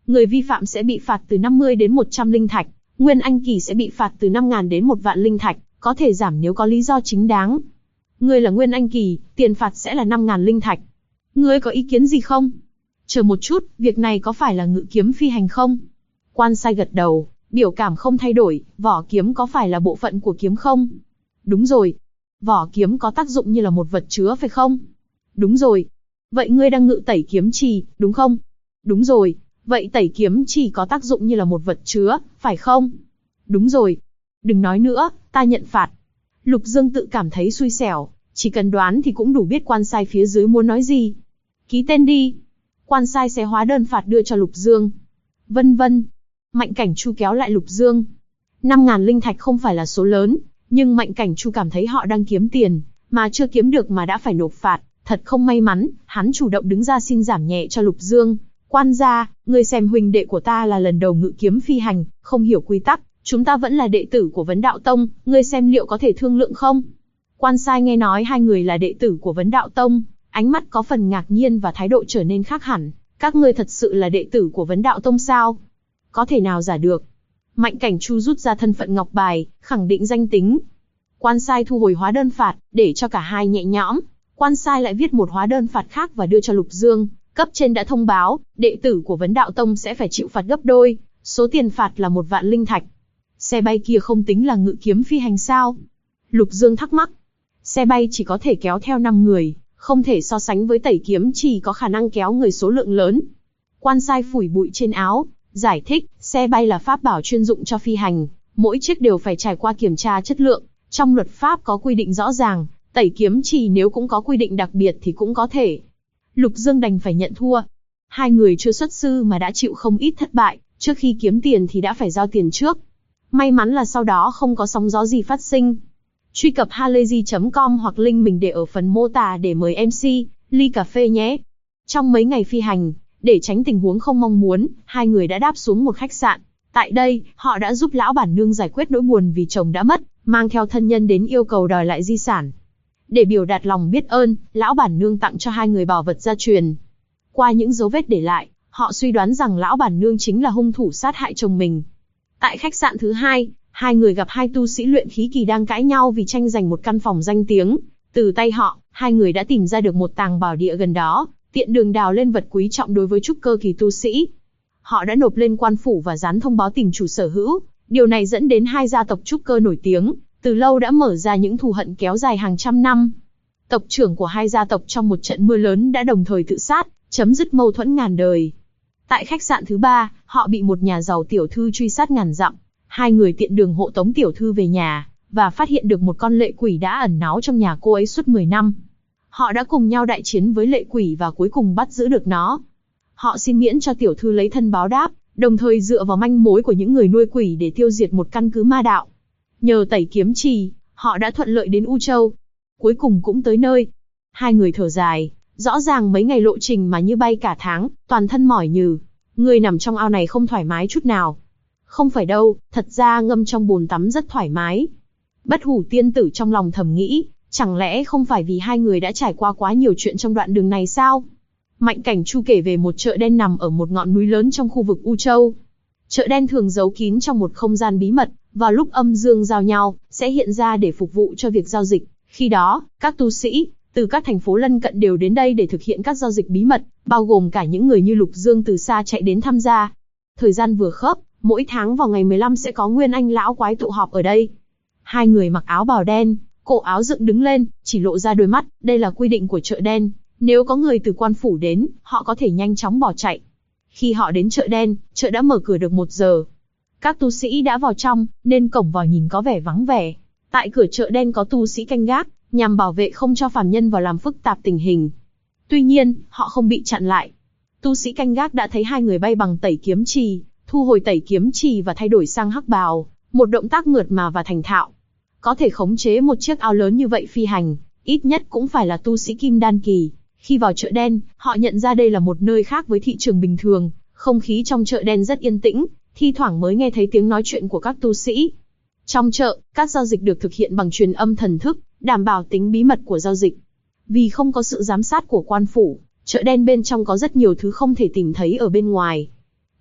Người vi phạm sẽ bị phạt từ 50 đến 100 linh thạch, Nguyên Anh kỳ sẽ bị phạt từ 5.000 đến 1 vạn linh thạch, có thể giảm nếu có lý do chính đáng. Ngươi là Nguyên Anh kỳ, tiền phạt sẽ là 5.000 linh thạch. Ngươi có ý kiến gì không? Chờ một chút, việc này có phải là ngự kiếm phi hành không? Quan sai gật đầu, biểu cảm không thay đổi, vỏ kiếm có phải là bộ phận của kiếm không? Đúng rồi. Vỏ kiếm có tác dụng như là một vật chứa phải không? Đúng rồi. Vậy ngươi đang ngự tẩy kiếm trì, đúng không? Đúng rồi. Vậy tẩy kiếm trì có tác dụng như là một vật chứa, phải không? Đúng rồi. Đừng nói nữa, ta nhận phạt. Lục Dương tự cảm thấy xui xẻo, chỉ cần đoán thì cũng đủ biết quan sai phía dưới muốn nói gì. Ký tên đi. Quan sai sẽ hóa đơn phạt đưa cho Lục Dương. Vân vân. Mạnh Cảnh Chu kéo lại Lục Dương. 5.000 linh thạch không phải là số lớn, nhưng Mạnh Cảnh Chu cảm thấy họ đang kiếm tiền, mà chưa kiếm được mà đã phải nộp phạt, thật không may mắn, hắn chủ động đứng ra xin giảm nhẹ cho Lục Dương. Quan gia, ngươi xem huynh đệ của ta là lần đầu ngự kiếm phi hành, không hiểu quy tắc, chúng ta vẫn là đệ tử của Vấn Đạo Tông, ngươi xem liệu có thể thương lượng không? Quan sai nghe nói hai người là đệ tử của Vấn Đạo Tông, ánh mắt có phần ngạc nhiên và thái độ trở nên khác hẳn. Các ngươi thật sự là đệ tử của Vấn Đạo Tông sao? Có thể nào giả được? Mạnh Cảnh Chu rút ra thân phận ngọc bài, khẳng định danh tính. Quan sai thu hồi hóa đơn phạt, để cho cả hai nhẹ nhõm. Quan sai lại viết một hóa đơn phạt khác và đưa cho Lục Dương. Cấp trên đã thông báo, đệ tử của Vấn Đạo Tông sẽ phải chịu phạt gấp đôi, số tiền phạt là 1 vạn linh thạch. Xe bay kia không tính là ngự kiếm phi hành sao? Lục Dương thắc mắc. Xe bay chỉ có thể kéo theo 5 người, không thể so sánh với tẩy kiếm chỉ có khả năng kéo người số lượng lớn. Quan sai phủi bụi trên áo, giải thích, xe bay là pháp bảo chuyên dụng cho phi hành, mỗi chiếc đều phải trải qua kiểm tra chất lượng. Trong luật pháp có quy định rõ ràng, tẩy kiếm chỉ nếu cũng có quy định đặc biệt thì cũng có thể. Lục Dương đành phải nhận thua. Hai người chưa xuất sư mà đã chịu không ít thất bại, trước khi kiếm tiền thì đã phải giao tiền trước. May mắn là sau đó không có sóng gió gì phát sinh. Truy cập halayzi.com hoặc link mình để ở phần mô tả để mời MC, ly cà phê nhé. Trong mấy ngày phi hành, để tránh tình huống không mong muốn, hai người đã đáp xuống một khách sạn. Tại đây, họ đã giúp lão bản nương giải quyết nỗi buồn vì chồng đã mất, mang theo thân nhân đến yêu cầu đòi lại di sản. Để biểu đạt lòng biết ơn, lão bản nương tặng cho hai người bảo vật gia truyền. Qua những dấu vết để lại, họ suy đoán rằng lão bản nương chính là hung thủ sát hại chồng mình. Tại khách sạn thứ hai, hai người gặp hai tu sĩ luyện khí kỳ đang cãi nhau vì tranh giành một căn phòng danh tiếng. Từ tay họ, hai người đã tìm ra được một tàng bảo địa gần đó, tiện đường đào lên vật quý trọng đối với trúc cơ kỳ tu sĩ. Họ đã nộp lên quan phủ và dán thông báo tìm chủ sở hữu. Điều này dẫn đến hai gia tộc trúc cơ nổi tiếng, từ lâu đã mở ra những thù hận kéo dài hàng trăm năm. Tộc trưởng của hai gia tộc trong một trận mưa lớn đã đồng thời tự sát, chấm dứt mâu thuẫn ngàn đời. Tại khách sạn thứ ba, họ bị một nhà giàu tiểu thư truy sát ngàn dặm. Hai người tiện đường hộ tống tiểu thư về nhà, và phát hiện được một con lệ quỷ đã ẩn náu trong nhà cô ấy suốt 10 năm. Họ đã cùng nhau đại chiến với lệ quỷ và cuối cùng bắt giữ được nó. Họ xin miễn cho tiểu thư lấy thân báo đáp, đồng thời dựa vào manh mối của những người nuôi quỷ để tiêu diệt một căn cứ ma đạo. Nhờ tẩy kiếm trì, họ đã thuận lợi đến U Châu. Cuối cùng cũng tới nơi. Hai người thở dài, rõ ràng mấy ngày lộ trình mà như bay cả tháng, toàn thân mỏi nhừ. Người nằm trong ao này không thoải mái chút nào. Không phải đâu, thật ra ngâm trong bồn tắm rất thoải mái. Bất Hủ tiên tử trong lòng thầm nghĩ, chẳng lẽ không phải vì hai người đã trải qua quá nhiều chuyện trong đoạn đường này sao? Mạnh Cảnh Chu kể về một chợ đen nằm ở một ngọn núi lớn trong khu vực U Châu. Chợ đen thường giấu kín trong một không gian bí mật, vào lúc âm dương giao nhau, sẽ hiện ra để phục vụ cho việc giao dịch. Khi đó, các tu sĩ từ các thành phố lân cận đều đến đây để thực hiện các giao dịch bí mật, bao gồm cả những người như Lục Dương từ xa chạy đến tham gia. Thời gian vừa khớp, mỗi tháng vào ngày 15 sẽ có Nguyên Anh lão quái tụ họp ở đây. Hai người mặc áo bào đen, cổ áo dựng đứng lên, chỉ lộ ra đôi mắt, đây là quy định của chợ đen. Nếu có người từ quan phủ đến, họ có thể nhanh chóng bỏ chạy. Khi họ đến chợ đen, chợ đã mở cửa được 1 giờ. Các tu sĩ đã vào trong, nên cổng vào nhìn có vẻ vắng vẻ. Tại cửa chợ đen có tu sĩ canh gác, nhằm bảo vệ không cho phàm nhân vào làm phức tạp tình hình. Tuy nhiên, họ không bị chặn lại. Tu sĩ canh gác đã thấy hai người bay bằng tẩy kiếm trì, thu hồi tẩy kiếm trì và thay đổi sang hắc bào, một động tác mượt mà và thành thạo. Có thể khống chế một chiếc ao lớn như vậy phi hành, ít nhất cũng phải là tu sĩ kim đan kỳ. Khi vào chợ đen, họ nhận ra đây là một nơi khác với thị trường bình thường, không khí trong chợ đen rất yên tĩnh, thi thoảng mới nghe thấy tiếng nói chuyện của các tu sĩ. Trong chợ, các giao dịch được thực hiện bằng truyền âm thần thức, đảm bảo tính bí mật của giao dịch. Vì không có sự giám sát của quan phủ, chợ đen bên trong có rất nhiều thứ không thể tìm thấy ở bên ngoài.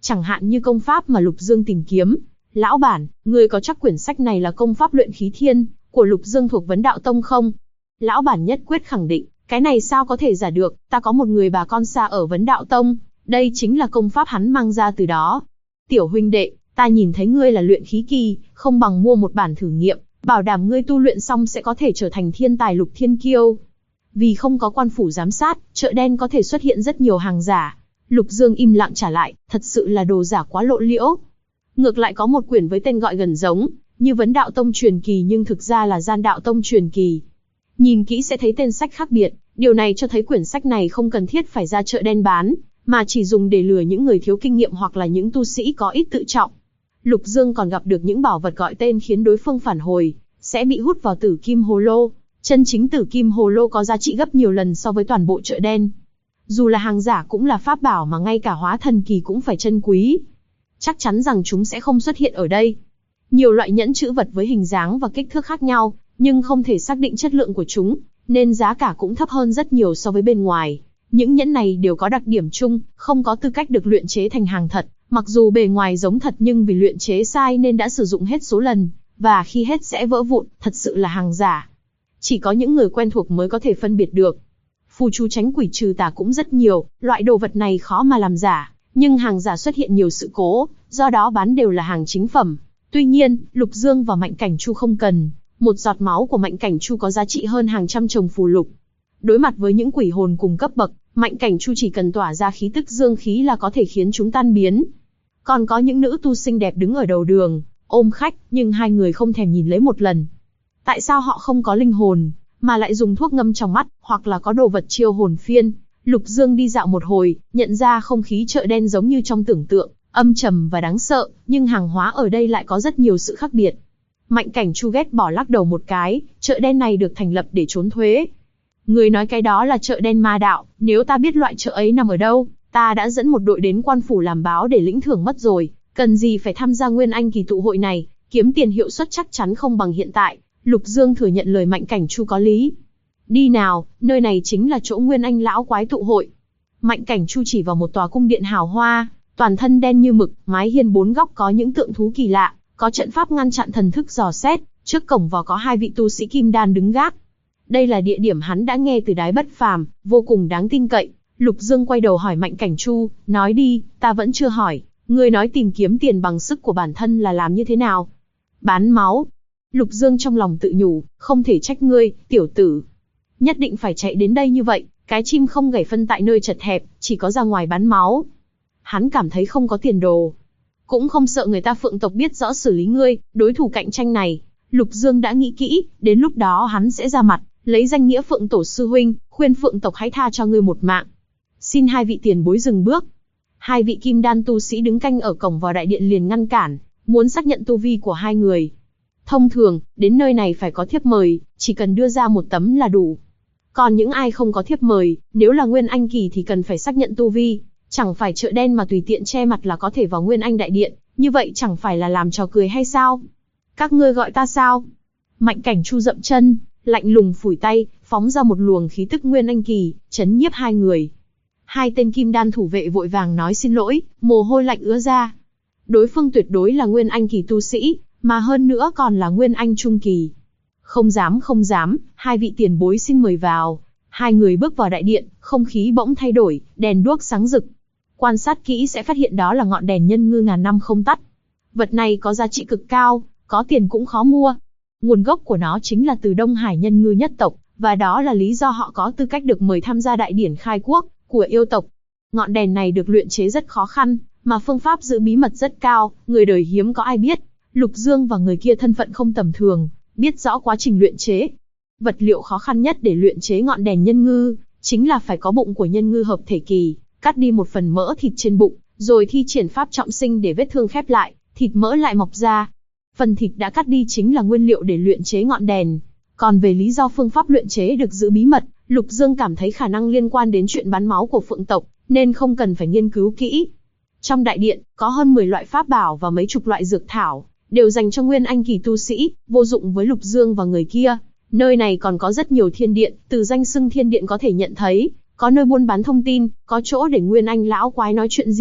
Chẳng hạn như công pháp mà Lục Dương tìm kiếm. Lão bản, ngươi có chắc quyển sách này là công pháp luyện khí thiên, của Lục Dương thuộc Vấn Đạo Tông không? Lão bản nhất quyết khẳng định, cái này sao có thể giả được, ta có một người bà con xa ở Vấn Đạo Tông, đây chính là công pháp hắn mang ra từ đó. Tiểu huynh đệ, ta nhìn thấy ngươi là luyện khí kỳ, không bằng mua một bản thử nghiệm, bảo đảm ngươi tu luyện xong sẽ có thể trở thành thiên tài lục thiên kiêu. Vì không có quan phủ giám sát, chợ đen có thể xuất hiện rất nhiều hàng giả. Lục Dương im lặng trả lại, thật sự là đồ giả quá lộ liễu. Ngược lại có một quyển với tên gọi gần giống, như Vấn Đạo Tông truyền kỳ nhưng thực ra là Gian Đạo Tông truyền kỳ. Nhìn kỹ sẽ thấy tên sách khác biệt, điều này cho thấy quyển sách này không cần thiết phải ra chợ đen bán, mà chỉ dùng để lừa những người thiếu kinh nghiệm hoặc là những tu sĩ có ít tự trọng. Lục Dương còn gặp được những bảo vật gọi tên khiến đối phương phản hồi, sẽ bị hút vào Tử Kim Hồ Lô. Chân chính Tử Kim Hồ Lô có giá trị gấp nhiều lần so với toàn bộ chợ đen. Dù là hàng giả cũng là pháp bảo mà ngay cả hóa thần kỳ cũng phải trân quý. Chắc chắn rằng chúng sẽ không xuất hiện ở đây. Nhiều loại nhẫn trữ vật với hình dáng và kích thước khác nhau, nhưng không thể xác định chất lượng của chúng, nên giá cả cũng thấp hơn rất nhiều so với bên ngoài. Những nhẫn này đều có đặc điểm chung, không có tư cách được luyện chế thành hàng thật, mặc dù bề ngoài giống thật nhưng vì luyện chế sai nên đã sử dụng hết số lần, và khi hết sẽ vỡ vụn, thật sự là hàng giả. Chỉ có những người quen thuộc mới có thể phân biệt được. Phù chú tránh quỷ trừ tà cũng rất nhiều, loại đồ vật này khó mà làm giả, nhưng hàng giả xuất hiện nhiều sự cố, do đó bán đều là hàng chính phẩm. Tuy nhiên, Lục Dương và Mạnh Cảnh Chu không cần, một giọt máu của Mạnh Cảnh Chu có giá trị hơn hàng trăm chồng phù lục. Đối mặt với những quỷ hồn cùng cấp bậc, Mạnh Cảnh Chu chỉ cần tỏa ra khí tức dương khí là có thể khiến chúng tan biến. Còn có những nữ tu xinh đẹp đứng ở đầu đường, ôm khách, nhưng hai người không thèm nhìn lấy một lần. Tại sao họ không có linh hồn, mà lại dùng thuốc ngâm trong mắt, hoặc là có đồ vật chiêu hồn phiên? Lục Dương đi dạo một hồi, nhận ra không khí chợ đen giống như trong tưởng tượng, âm trầm và đáng sợ, nhưng hàng hóa ở đây lại có rất nhiều sự khác biệt. Mạnh Cảnh Chu ghét bỏ lắc đầu một cái, chợ đen này được thành lập để trốn thuế. Người nói cái đó là chợ đen ma đạo, nếu ta biết loại chợ ấy nằm ở đâu, ta đã dẫn một đội đến quan phủ làm báo để lĩnh thưởng mất rồi, cần gì phải tham gia Nguyên Anh kỳ tụ hội này, kiếm tiền hiệu suất chắc chắn không bằng hiện tại. Lục Dương thừa nhận lời Mạnh Cảnh Chu có lý. Đi nào, nơi này chính là chỗ Nguyên Anh lão quái tụ hội. Mạnh Cảnh Chu chỉ vào một tòa cung điện hào hoa, toàn thân đen như mực, mái hiên bốn góc có những tượng thú kỳ lạ, có trận pháp ngăn chặn thần thức dò xét, trước cổng vào có hai vị tu sĩ kim đan đứng gác. Đây là địa điểm hắn đã nghe từ Đái Bất Phàm, vô cùng đáng tin cậy. Lục Dương quay đầu hỏi Mạnh Cảnh Chu, nói đi, ta vẫn chưa hỏi, ngươi nói tìm kiếm tiền bằng sức của bản thân là làm như thế nào? Bán máu. Lục Dương trong lòng tự nhủ, không thể trách ngươi, tiểu tử. Nhất định phải chạy đến đây như vậy, cái chim không gảy phân tại nơi chật hẹp, chỉ có ra ngoài bán máu. Hắn cảm thấy không có tiền đồ. Cũng không sợ người ta Phượng tộc biết rõ xử lý ngươi, đối thủ cạnh tranh này. Lục Dương đã nghĩ kỹ, đến lúc đó hắn sẽ ra mặt, lấy danh nghĩa Phượng tổ sư huynh, khuyên Phượng tộc hãy tha cho ngươi một mạng. Xin hai vị tiền bối dừng bước. Hai vị kim đan tu sĩ đứng canh ở cổng vào đại điện liền ngăn cản, muốn xác nhận tu vi của hai người. Thông thường, đến nơi này phải có thiếp mời, chỉ cần đưa ra một tấm là đủ. Còn những ai không có thiếp mời, nếu là Nguyên Anh kỳ thì cần phải xác nhận tu vi. Chẳng phải chợ đen mà tùy tiện che mặt là có thể vào Nguyên Anh đại điện, như vậy chẳng phải là làm trò cười hay sao? Các ngươi gọi ta sao? Mạnh Cảnh Chu dậm chân, lạnh lùng phủi tay, phóng ra một luồng khí tức Nguyên Anh kỳ, chấn nhiếp hai người. Hai tên kim đan thủ vệ vội vàng nói xin lỗi, mồ hôi lạnh ứa ra. Đối phương tuyệt đối là Nguyên Anh kỳ tu sĩ, mà hơn nữa còn là Nguyên Anh trung kỳ. Không dám, hai vị tiền bối xin mời vào. Hai người bước vào đại điện, không khí bỗng thay đổi, đèn đuốc sáng rực. Quan sát kỹ sẽ phát hiện đó là ngọn đèn nhân ngư ngàn năm không tắt. Vật này có giá trị cực cao, có tiền cũng khó mua. Nguồn gốc của nó chính là từ Đông Hải nhân ngư nhất tộc, và đó là lý do họ có tư cách được mời tham gia đại điển khai quốc của yêu tộc. Ngọn đèn này được luyện chế rất khó khăn, mà phương pháp giữ bí mật rất cao, người đời hiếm có ai biết. Lục Dương và người kia thân phận không tầm thường, biết rõ quá trình luyện chế. Vật liệu khó khăn nhất để luyện chế ngọn đèn nhân ngư, chính là phải có bụng của nhân ngư hợp thể kỳ, cắt đi một phần mỡ thịt trên bụng, rồi thi triển pháp trọng sinh để vết thương khép lại, thịt mỡ lại mọc ra. Phần thịt đã cắt đi chính là nguyên liệu để luyện chế ngọn đèn. Còn về lý do phương pháp luyện chế được giữ bí mật, Lục Dương cảm thấy khả năng liên quan đến chuyện bán máu của Phượng tộc, nên không cần phải nghiên cứu kỹ. Trong đại điện, có hơn 10 loại pháp bảo và mấy chục loại dược thảo, đều dành cho Nguyên Anh kỳ tu sĩ, vô dụng với Lục Dương và người kia. Nơi này còn có rất nhiều thiên điện, từ danh xưng thiên điện có thể nhận thấy, có nơi buôn bán thông tin, có chỗ để Nguyên Anh lão quái nói chuyện riêng,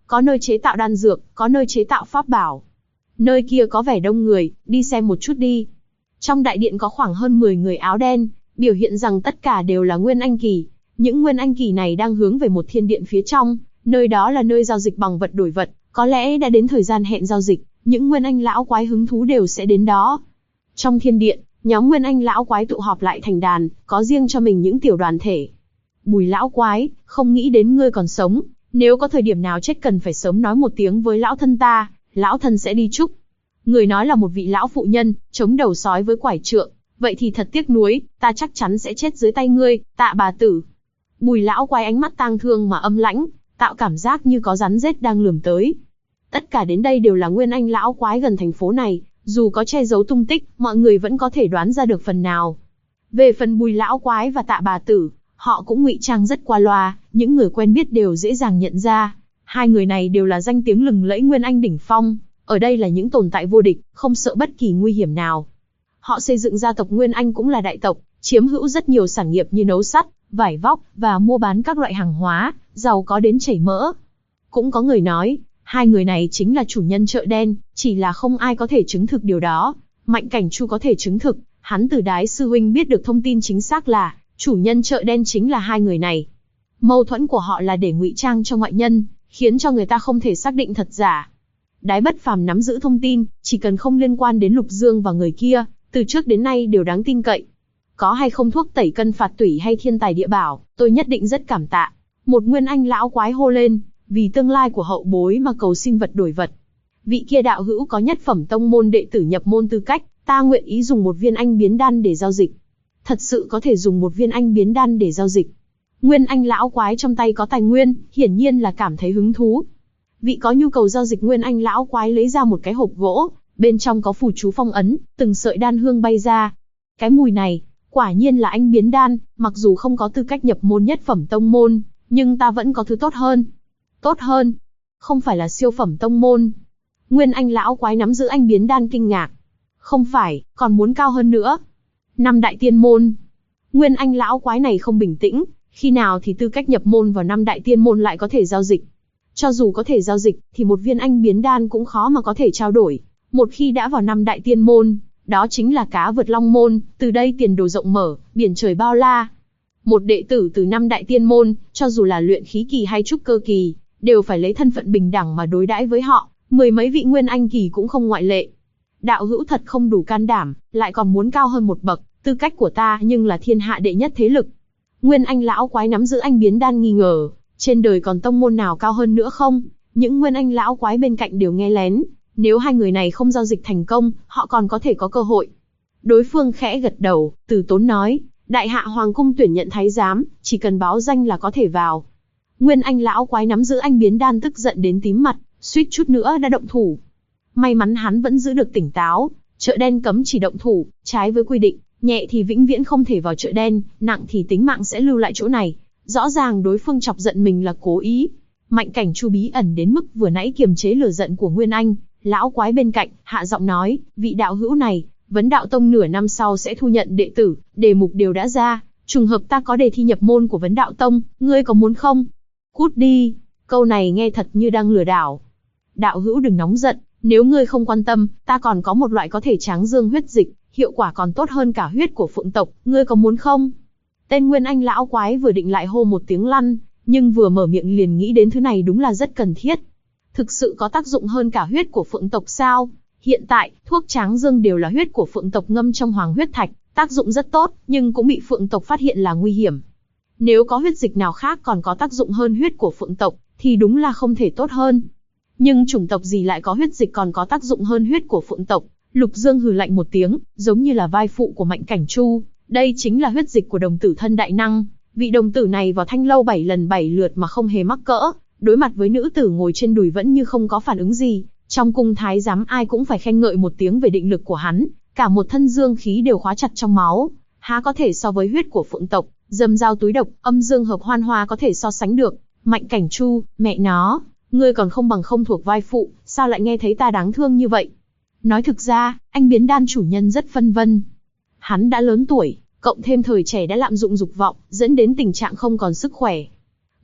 có nơi chế tạo đan dược, có nơi chế tạo pháp bảo. Nơi kia có vẻ đông người, đi xem một chút đi. Trong đại điện có khoảng hơn 10 người áo đen, biểu hiện rằng tất cả đều là Nguyên Anh kỳ. Những Nguyên Anh kỳ này đang hướng về một thiên điện phía trong, nơi đó là nơi giao dịch bằng vật đổi vật, có lẽ đã đến thời gian hẹn giao dịch, những Nguyên Anh lão quái hứng thú đều sẽ đến đó. Trong thiên điện, nhóm Nguyên Anh lão quái tụ họp lại thành đàn, có riêng cho mình những tiểu đoàn thể. Bùi lão quái, không nghĩ đến ngươi còn sống, nếu có thời điểm nào chết cần phải sớm nói một tiếng với lão thân ta, lão thân sẽ đi chúc. Người nói là một vị lão phụ nhân, chống đầu sói với quải trượng, vậy thì thật tiếc nuối, ta chắc chắn sẽ chết dưới tay ngươi, Tạ bà tử. Bùi lão quái ánh mắt tang thương mà âm lãnh, tạo cảm giác như có rắn rết đang lườm tới. Tất cả đến đây đều là Nguyên Anh lão quái gần thành phố này, dù có che giấu tung tích, mọi người vẫn có thể đoán ra được phần nào. Về phần Bùi lão quái và Tạ bà tử, họ cũng ngụy trang rất qua loa, những người quen biết đều dễ dàng nhận ra. Hai người này đều là danh tiếng lừng lẫy Nguyên Anh đỉnh phong, ở đây là những tồn tại vô địch, không sợ bất kỳ nguy hiểm nào. Họ xây dựng gia tộc Nguyên Anh cũng là đại tộc, chiếm hữu rất nhiều sản nghiệp như nấu sắt, vải vóc và mua bán các loại hàng hóa, giàu có đến chảy mỡ. Cũng có người nói, hai người này chính là chủ nhân chợ đen, chỉ là không ai có thể chứng thực điều đó. Mạnh Cảnh Chu có thể chứng thực, hắn từ Đái sư huynh biết được thông tin chính xác là chủ nhân chợ đen chính là hai người này. Mâu thuẫn của họ là để ngụy trang cho ngoại nhân, khiến cho người ta không thể xác định thật giả. Đái Bất Phàm nắm giữ thông tin, chỉ cần không liên quan đến Lục Dương và người kia, từ trước đến nay đều đáng tin cậy. Có hay không thuốc tẩy cân phạt tủy hay thiên tài địa bảo, tôi nhất định rất cảm tạ. Một Nguyên Anh lão quái hô lên, vì tương lai của hậu bối mà cầu xin vật đổi vật. Vị kia đạo hữu có nhất phẩm tông môn đệ tử nhập môn tư cách, ta nguyện ý dùng một viên anh biến đan để giao dịch. Thật sự có thể dùng một viên anh biến đan để giao dịch. Nguyên Anh lão quái trong tay có tài nguyên, hiển nhiên là cảm thấy hứng thú. Vị có nhu cầu giao dịch Nguyên Anh lão quái lấy ra một cái hộp gỗ, bên trong có phù chú phong ấn, từng sợi đan hương bay ra. Cái mùi này, quả nhiên là anh biến đan, mặc dù không có tư cách nhập môn nhất phẩm tông môn, nhưng ta vẫn có thứ tốt hơn. Tốt hơn? Không phải là siêu phẩm tông môn. Nguyên Anh lão quái nắm giữ anh biến đan kinh ngạc. Không phải, còn muốn cao hơn nữa. Năm đại tiên môn. Nguyên Anh lão quái này không bình tĩnh, khi nào thì tư cách nhập môn vào năm đại tiên môn lại có thể giao dịch. Cho dù có thể giao dịch, thì một viên anh biến đan cũng khó mà có thể trao đổi. Một khi đã vào năm đại tiên môn, đó chính là cá vượt long môn, từ đây tiền đồ rộng mở, biển trời bao la. Một đệ tử từ năm đại tiên môn, cho dù là luyện khí kỳ hay trúc cơ kỳ, đều phải lấy thân phận bình đẳng mà đối đãi với họ, mười mấy vị Nguyên Anh kỳ cũng không ngoại lệ. Đạo hữu thật không đủ can đảm, lại còn muốn cao hơn một bậc, tư cách của ta nhưng là thiên hạ đệ nhất thế lực. Nguyên Anh lão quái nắm giữ anh biến đan nghi ngờ, trên đời còn tông môn nào cao hơn nữa không? Những Nguyên Anh lão quái bên cạnh đều nghe lén, nếu hai người này không giao dịch thành công, họ còn có thể có cơ hội. Đối phương khẽ gật đầu, từ tốn nói, đại hạ hoàng cung tuyển nhận thái giám, chỉ cần báo danh là có thể vào. Nguyên Anh lão quái nắm giữ anh biến đan tức giận đến tím mặt, suýt chút nữa đã động thủ. May mắn hắn vẫn giữ được tỉnh táo, chợ đen cấm chỉ động thủ, trái với quy định, nhẹ thì vĩnh viễn không thể vào chợ đen, nặng thì tính mạng sẽ lưu lại chỗ này. Rõ ràng đối phương chọc giận mình là cố ý. Mạnh Cảnh Chu bí ẩn đến mức vừa nãy kiềm chế lửa giận của Nguyên Anh lão quái bên cạnh, hạ giọng nói, vị đạo hữu này, Vấn Đạo Tông nửa năm sau sẽ thu nhận đệ tử, đề mục đều đã ra, trùng hợp ta có đề thi nhập môn của Vấn Đạo Tông, ngươi có muốn không? Cút đi, câu này nghe thật như đang lừa đảo. Đạo hữu đừng nóng giận, nếu ngươi không quan tâm, ta còn có một loại có thể tráng dương huyết dịch, hiệu quả còn tốt hơn cả huyết của Phượng tộc, ngươi có muốn không? Tên Nguyên Anh lão quái vừa định lại hô một tiếng lăn, nhưng vừa mở miệng liền nghĩ đến thứ này đúng là rất cần thiết. Thực sự có tác dụng hơn cả huyết của Phượng tộc sao? Hiện tại, thuốc tráng dương đều là huyết của Phượng tộc ngâm trong hoàng huyết thạch, tác dụng rất tốt, nhưng cũng bị Phượng tộc phát hiện là nguy hiểm. Nếu có huyết dịch nào khác còn có tác dụng hơn huyết của Phượng tộc, thì đúng là không thể tốt hơn. Nhưng chủng tộc gì lại có huyết dịch còn có tác dụng hơn huyết của Phượng tộc? Lục Dương hừ lạnh một tiếng, giống như là vai phụ của Mạnh Cảnh Chu. Đây chính là huyết dịch của đồng tử thân đại năng. Vị đồng tử này vào Thanh Lâu 7 lần 7 lượt mà không hề mắc cỡ, đối mặt với nữ tử ngồi trên đùi vẫn như không có phản ứng gì. Trong cung thái giám ai cũng phải khen ngợi một tiếng về định lực của hắn, cả một thân dương khí đều khóa chặt trong máu, há có thể so với huyết của Phượng tộc, dâm dao túi độc, âm dương hợp hoan hoa có thể so sánh được. Mạnh Cảnh Chu, mẹ nó, ngươi còn không bằng không thuộc vai phụ, sao lại nghe thấy ta đáng thương như vậy? Nói thực ra, anh biến đan chủ nhân rất phân vân. Hắn đã lớn tuổi, cộng thêm thời trẻ đã lạm dụng dục vọng, dẫn đến tình trạng không còn sức khỏe.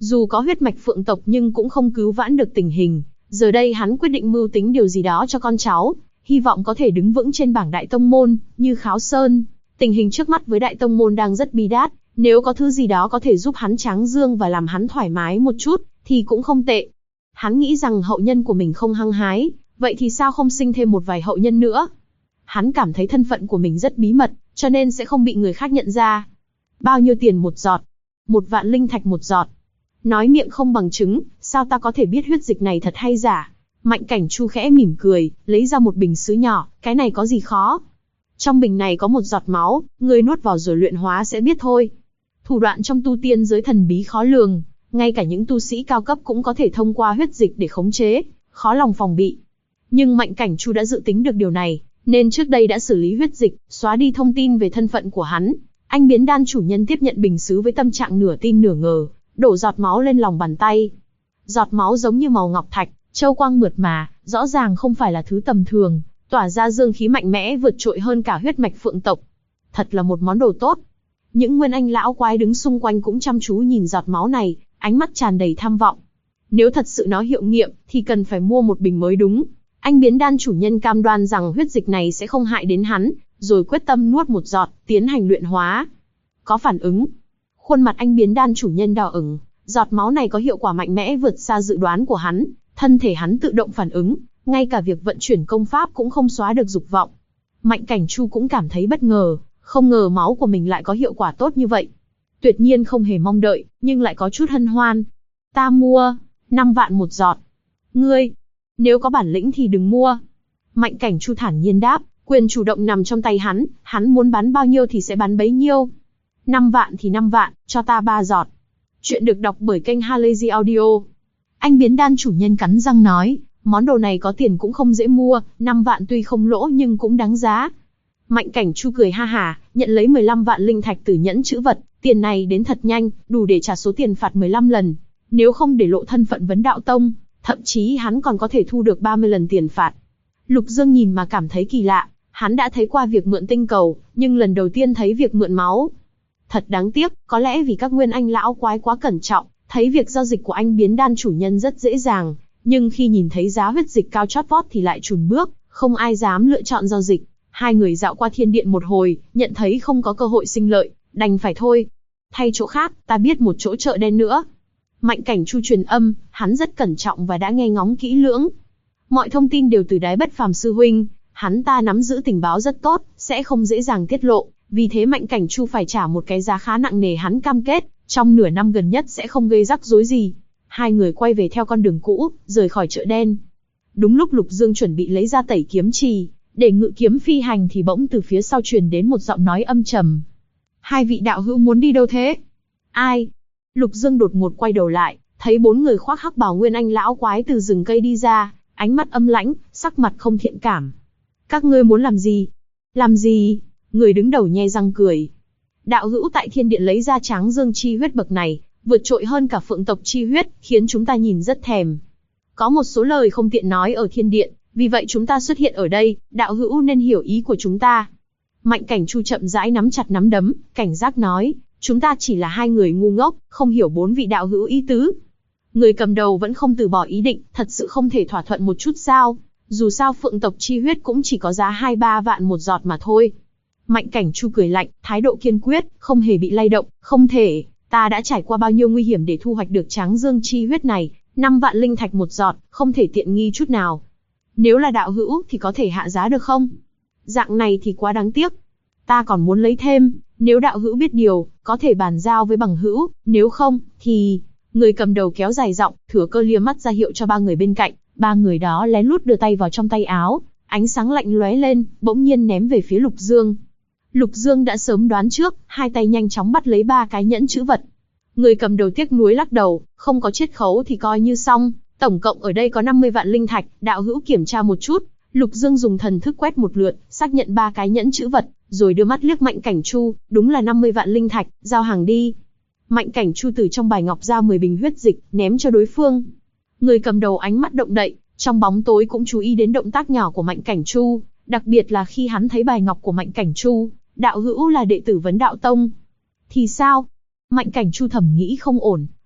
Dù có huyết mạch phượng tộc nhưng cũng không cứu vãn được tình hình. Giờ đây hắn quyết định mưu tính điều gì đó cho con cháu, hy vọng có thể đứng vững trên bảng đại tông môn, như Kháo Sơn. Tình hình trước mắt với đại tông môn đang rất bi đát, nếu có thứ gì đó có thể giúp hắn tráng dương và làm hắn thoải mái một chút, thì cũng không tệ. Hắn nghĩ rằng hậu nhân của mình không hăng hái, vậy thì sao không sinh thêm một vài hậu nhân nữa? Hắn cảm thấy thân phận của mình rất bí mật, cho nên sẽ không bị người khác nhận ra. Bao nhiêu tiền một giọt? 1.000 linh thạch một giọt. Nói miệng không bằng chứng, sao ta có thể biết huyết dịch này thật hay giả? Mạnh Cảnh Chu khẽ mỉm cười, lấy ra một bình sứ nhỏ, cái này có gì khó? Trong bình này có một giọt máu, ngươi nuốt vào rồi luyện hóa sẽ biết thôi. Thủ đoạn trong tu tiên giới thần bí khó lường, ngay cả những tu sĩ cao cấp cũng có thể thông qua huyết dịch để khống chế, khó lòng phòng bị. Nhưng Mạnh Cảnh Chu đã dự tính được điều này, nên trước đây đã xử lý huyết dịch, xóa đi thông tin về thân phận của hắn. Anh biến đan chủ nhân tiếp nhận bình sứ với tâm trạng nửa tin nửa ngờ, đổ giọt máu lên lòng bàn tay. Giọt máu giống như màu ngọc thạch, châu quang mượt mà, rõ ràng không phải là thứ tầm thường, tỏa ra dương khí mạnh mẽ vượt trội hơn cả huyết mạch phượng tộc. Thật là một món đồ tốt. Những nguyên anh lão quái đứng xung quanh cũng chăm chú nhìn giọt máu này, ánh mắt tràn đầy tham vọng. Nếu thật sự nó hiệu nghiệm, thì cần phải mua một bình mới đúng. Anh biến đan chủ nhân cam đoan rằng huyết dịch này sẽ không hại đến hắn, rồi quyết tâm nuốt một giọt, tiến hành luyện hóa. Có phản ứng. Khuôn mặt anh biến đan chủ nhân đỏ ửng, giọt máu này có hiệu quả mạnh mẽ vượt xa dự đoán của hắn, thân thể hắn tự động phản ứng, ngay cả việc vận chuyển công pháp cũng không xóa được dục vọng. Mạnh Cảnh Chu cũng cảm thấy bất ngờ, không ngờ máu của mình lại có hiệu quả tốt như vậy. Tuyệt nhiên không hề mong đợi, nhưng lại có chút hân hoan. Ta mua 5 vạn một giọt. Ngươi, nếu có bản lĩnh thì đừng mua. Mạnh Cảnh Chu thản nhiên đáp, quyền chủ động nằm trong tay hắn muốn bán bao nhiêu thì sẽ bán bấy nhiêu. 5 vạn thì 5 vạn, cho ta 3 giọt. Chuyện được đọc bởi kênh Halazy Audio. Anh biến đan chủ nhân cắn răng nói, món đồ này có tiền cũng không dễ mua, 5 vạn tuy không lỗ nhưng cũng đáng giá. Mạnh Cảnh Chu cười ha hả, nhận lấy 15 vạn linh thạch từ nhẫn chữ vật, tiền này đến thật nhanh, đủ để trả số tiền phạt 15 lần. Nếu không để lộ thân phận vấn đạo tông, thậm chí hắn còn có thể thu được 30 lần tiền phạt. Lục Dương nhìn mà cảm thấy kỳ lạ, hắn đã thấy qua việc mượn tinh cầu, nhưng lần đầu tiên thấy việc mượn máu. Thật đáng tiếc, có lẽ vì các nguyên anh lão quái quá cẩn trọng, thấy việc giao dịch của anh biến đan chủ nhân rất dễ dàng, nhưng khi nhìn thấy giá huyết dịch cao chót vót thì lại chùn bước, không ai dám lựa chọn giao dịch. Hai người dạo qua thiên điện một hồi, nhận thấy không có cơ hội sinh lợi, đành phải thôi. Thay chỗ khác, ta biết một chỗ chợ đen nữa. Mạnh Cảnh Chu truyền âm, hắn rất cẩn trọng và đã nghe ngóng kỹ lưỡng. Mọi thông tin đều từ Đái Bất Phàm sư huynh, hắn ta nắm giữ tình báo rất tốt, sẽ không dễ dàng tiết lộ, vì thế Mạnh Cảnh Chu phải trả một cái giá khá nặng nề, hắn cam kết, trong nửa năm gần nhất sẽ không gây rắc rối gì. Hai người quay về theo con đường cũ, rời khỏi chợ đen. Đúng lúc Lục Dương chuẩn bị lấy ra tẩy kiếm trì, để ngự kiếm phi hành thì bỗng từ phía sau truyền đến một giọng nói âm trầm. Hai vị đạo hữu muốn đi đâu thế? Ai? Lục Dương đột ngột quay đầu lại, thấy 4 người khoác hắc bào nguyên anh lão quái từ rừng cây đi ra, ánh mắt âm lãnh, sắc mặt không thiện cảm. Các ngươi muốn làm gì? Làm gì? Người đứng đầu nhe răng cười. Đạo hữu tại thiên điện lấy ra tráng dương chi huyết bậc này, vượt trội hơn cả phượng tộc chi huyết, khiến chúng ta nhìn rất thèm. Có một số lời không tiện nói ở thiên điện, vì vậy chúng ta xuất hiện ở đây, đạo hữu nên hiểu ý của chúng ta. Mạnh Cảnh Chu chậm rãi nắm chặt nắm đấm, cảnh giác nói, chúng ta chỉ là 2 người ngu ngốc, không hiểu 4 vị đạo hữu ý tứ. Người cầm đầu vẫn không từ bỏ ý định, thật sự không thể thỏa thuận một chút sao? Dù sao phượng tộc chi huyết cũng chỉ có giá 2-3 vạn một giọt mà thôi. Mạnh Cảnh Chu cười lạnh, thái độ kiên quyết, không hề bị lay động, không thể, ta đã trải qua bao nhiêu nguy hiểm để thu hoạch được tráng dương chi huyết này, 5 vạn linh thạch một giọt, không thể tiện nghi chút nào. Nếu là đạo hữu thì có thể hạ giá được không? Dạng này thì quá đáng tiếc. Ta còn muốn lấy thêm, nếu đạo hữu biết điều, có thể bàn giao với bằng hữu, nếu không, thì... Người cầm đầu kéo dài giọng, thừa cơ lia mắt ra hiệu cho 3 người bên cạnh, 3 người đó lén lút đưa tay vào trong tay áo, ánh sáng lạnh lóe lên, bỗng nhiên ném về phía Lục Dương. Lục Dương đã sớm đoán trước, hai tay nhanh chóng bắt lấy 3 cái nhẫn chữ vật. Người cầm đầu tiếc nuối lắc đầu, không có chiết khấu thì coi như xong, tổng cộng ở đây có 50 vạn linh thạch, đạo hữu kiểm tra một chút. Lục Dương dùng thần thức quét một lượt, xác nhận 3 cái nhẫn chữ vật, rồi đưa mắt liếc Mạnh Cảnh Chu, đúng là 50 vạn linh thạch, giao hàng đi. Mạnh Cảnh Chu từ trong bài ngọc ra 10 bình huyết dịch, ném cho đối phương. Người cầm đầu ánh mắt động đậy, trong bóng tối cũng chú ý đến động tác nhỏ của Mạnh Cảnh Chu, đặc biệt là khi hắn thấy bài ngọc của Mạnh Cảnh Chu, đạo hữu là đệ tử Vấn Đạo Tông. Thì sao? Mạnh Cảnh Chu thầm nghĩ không ổn,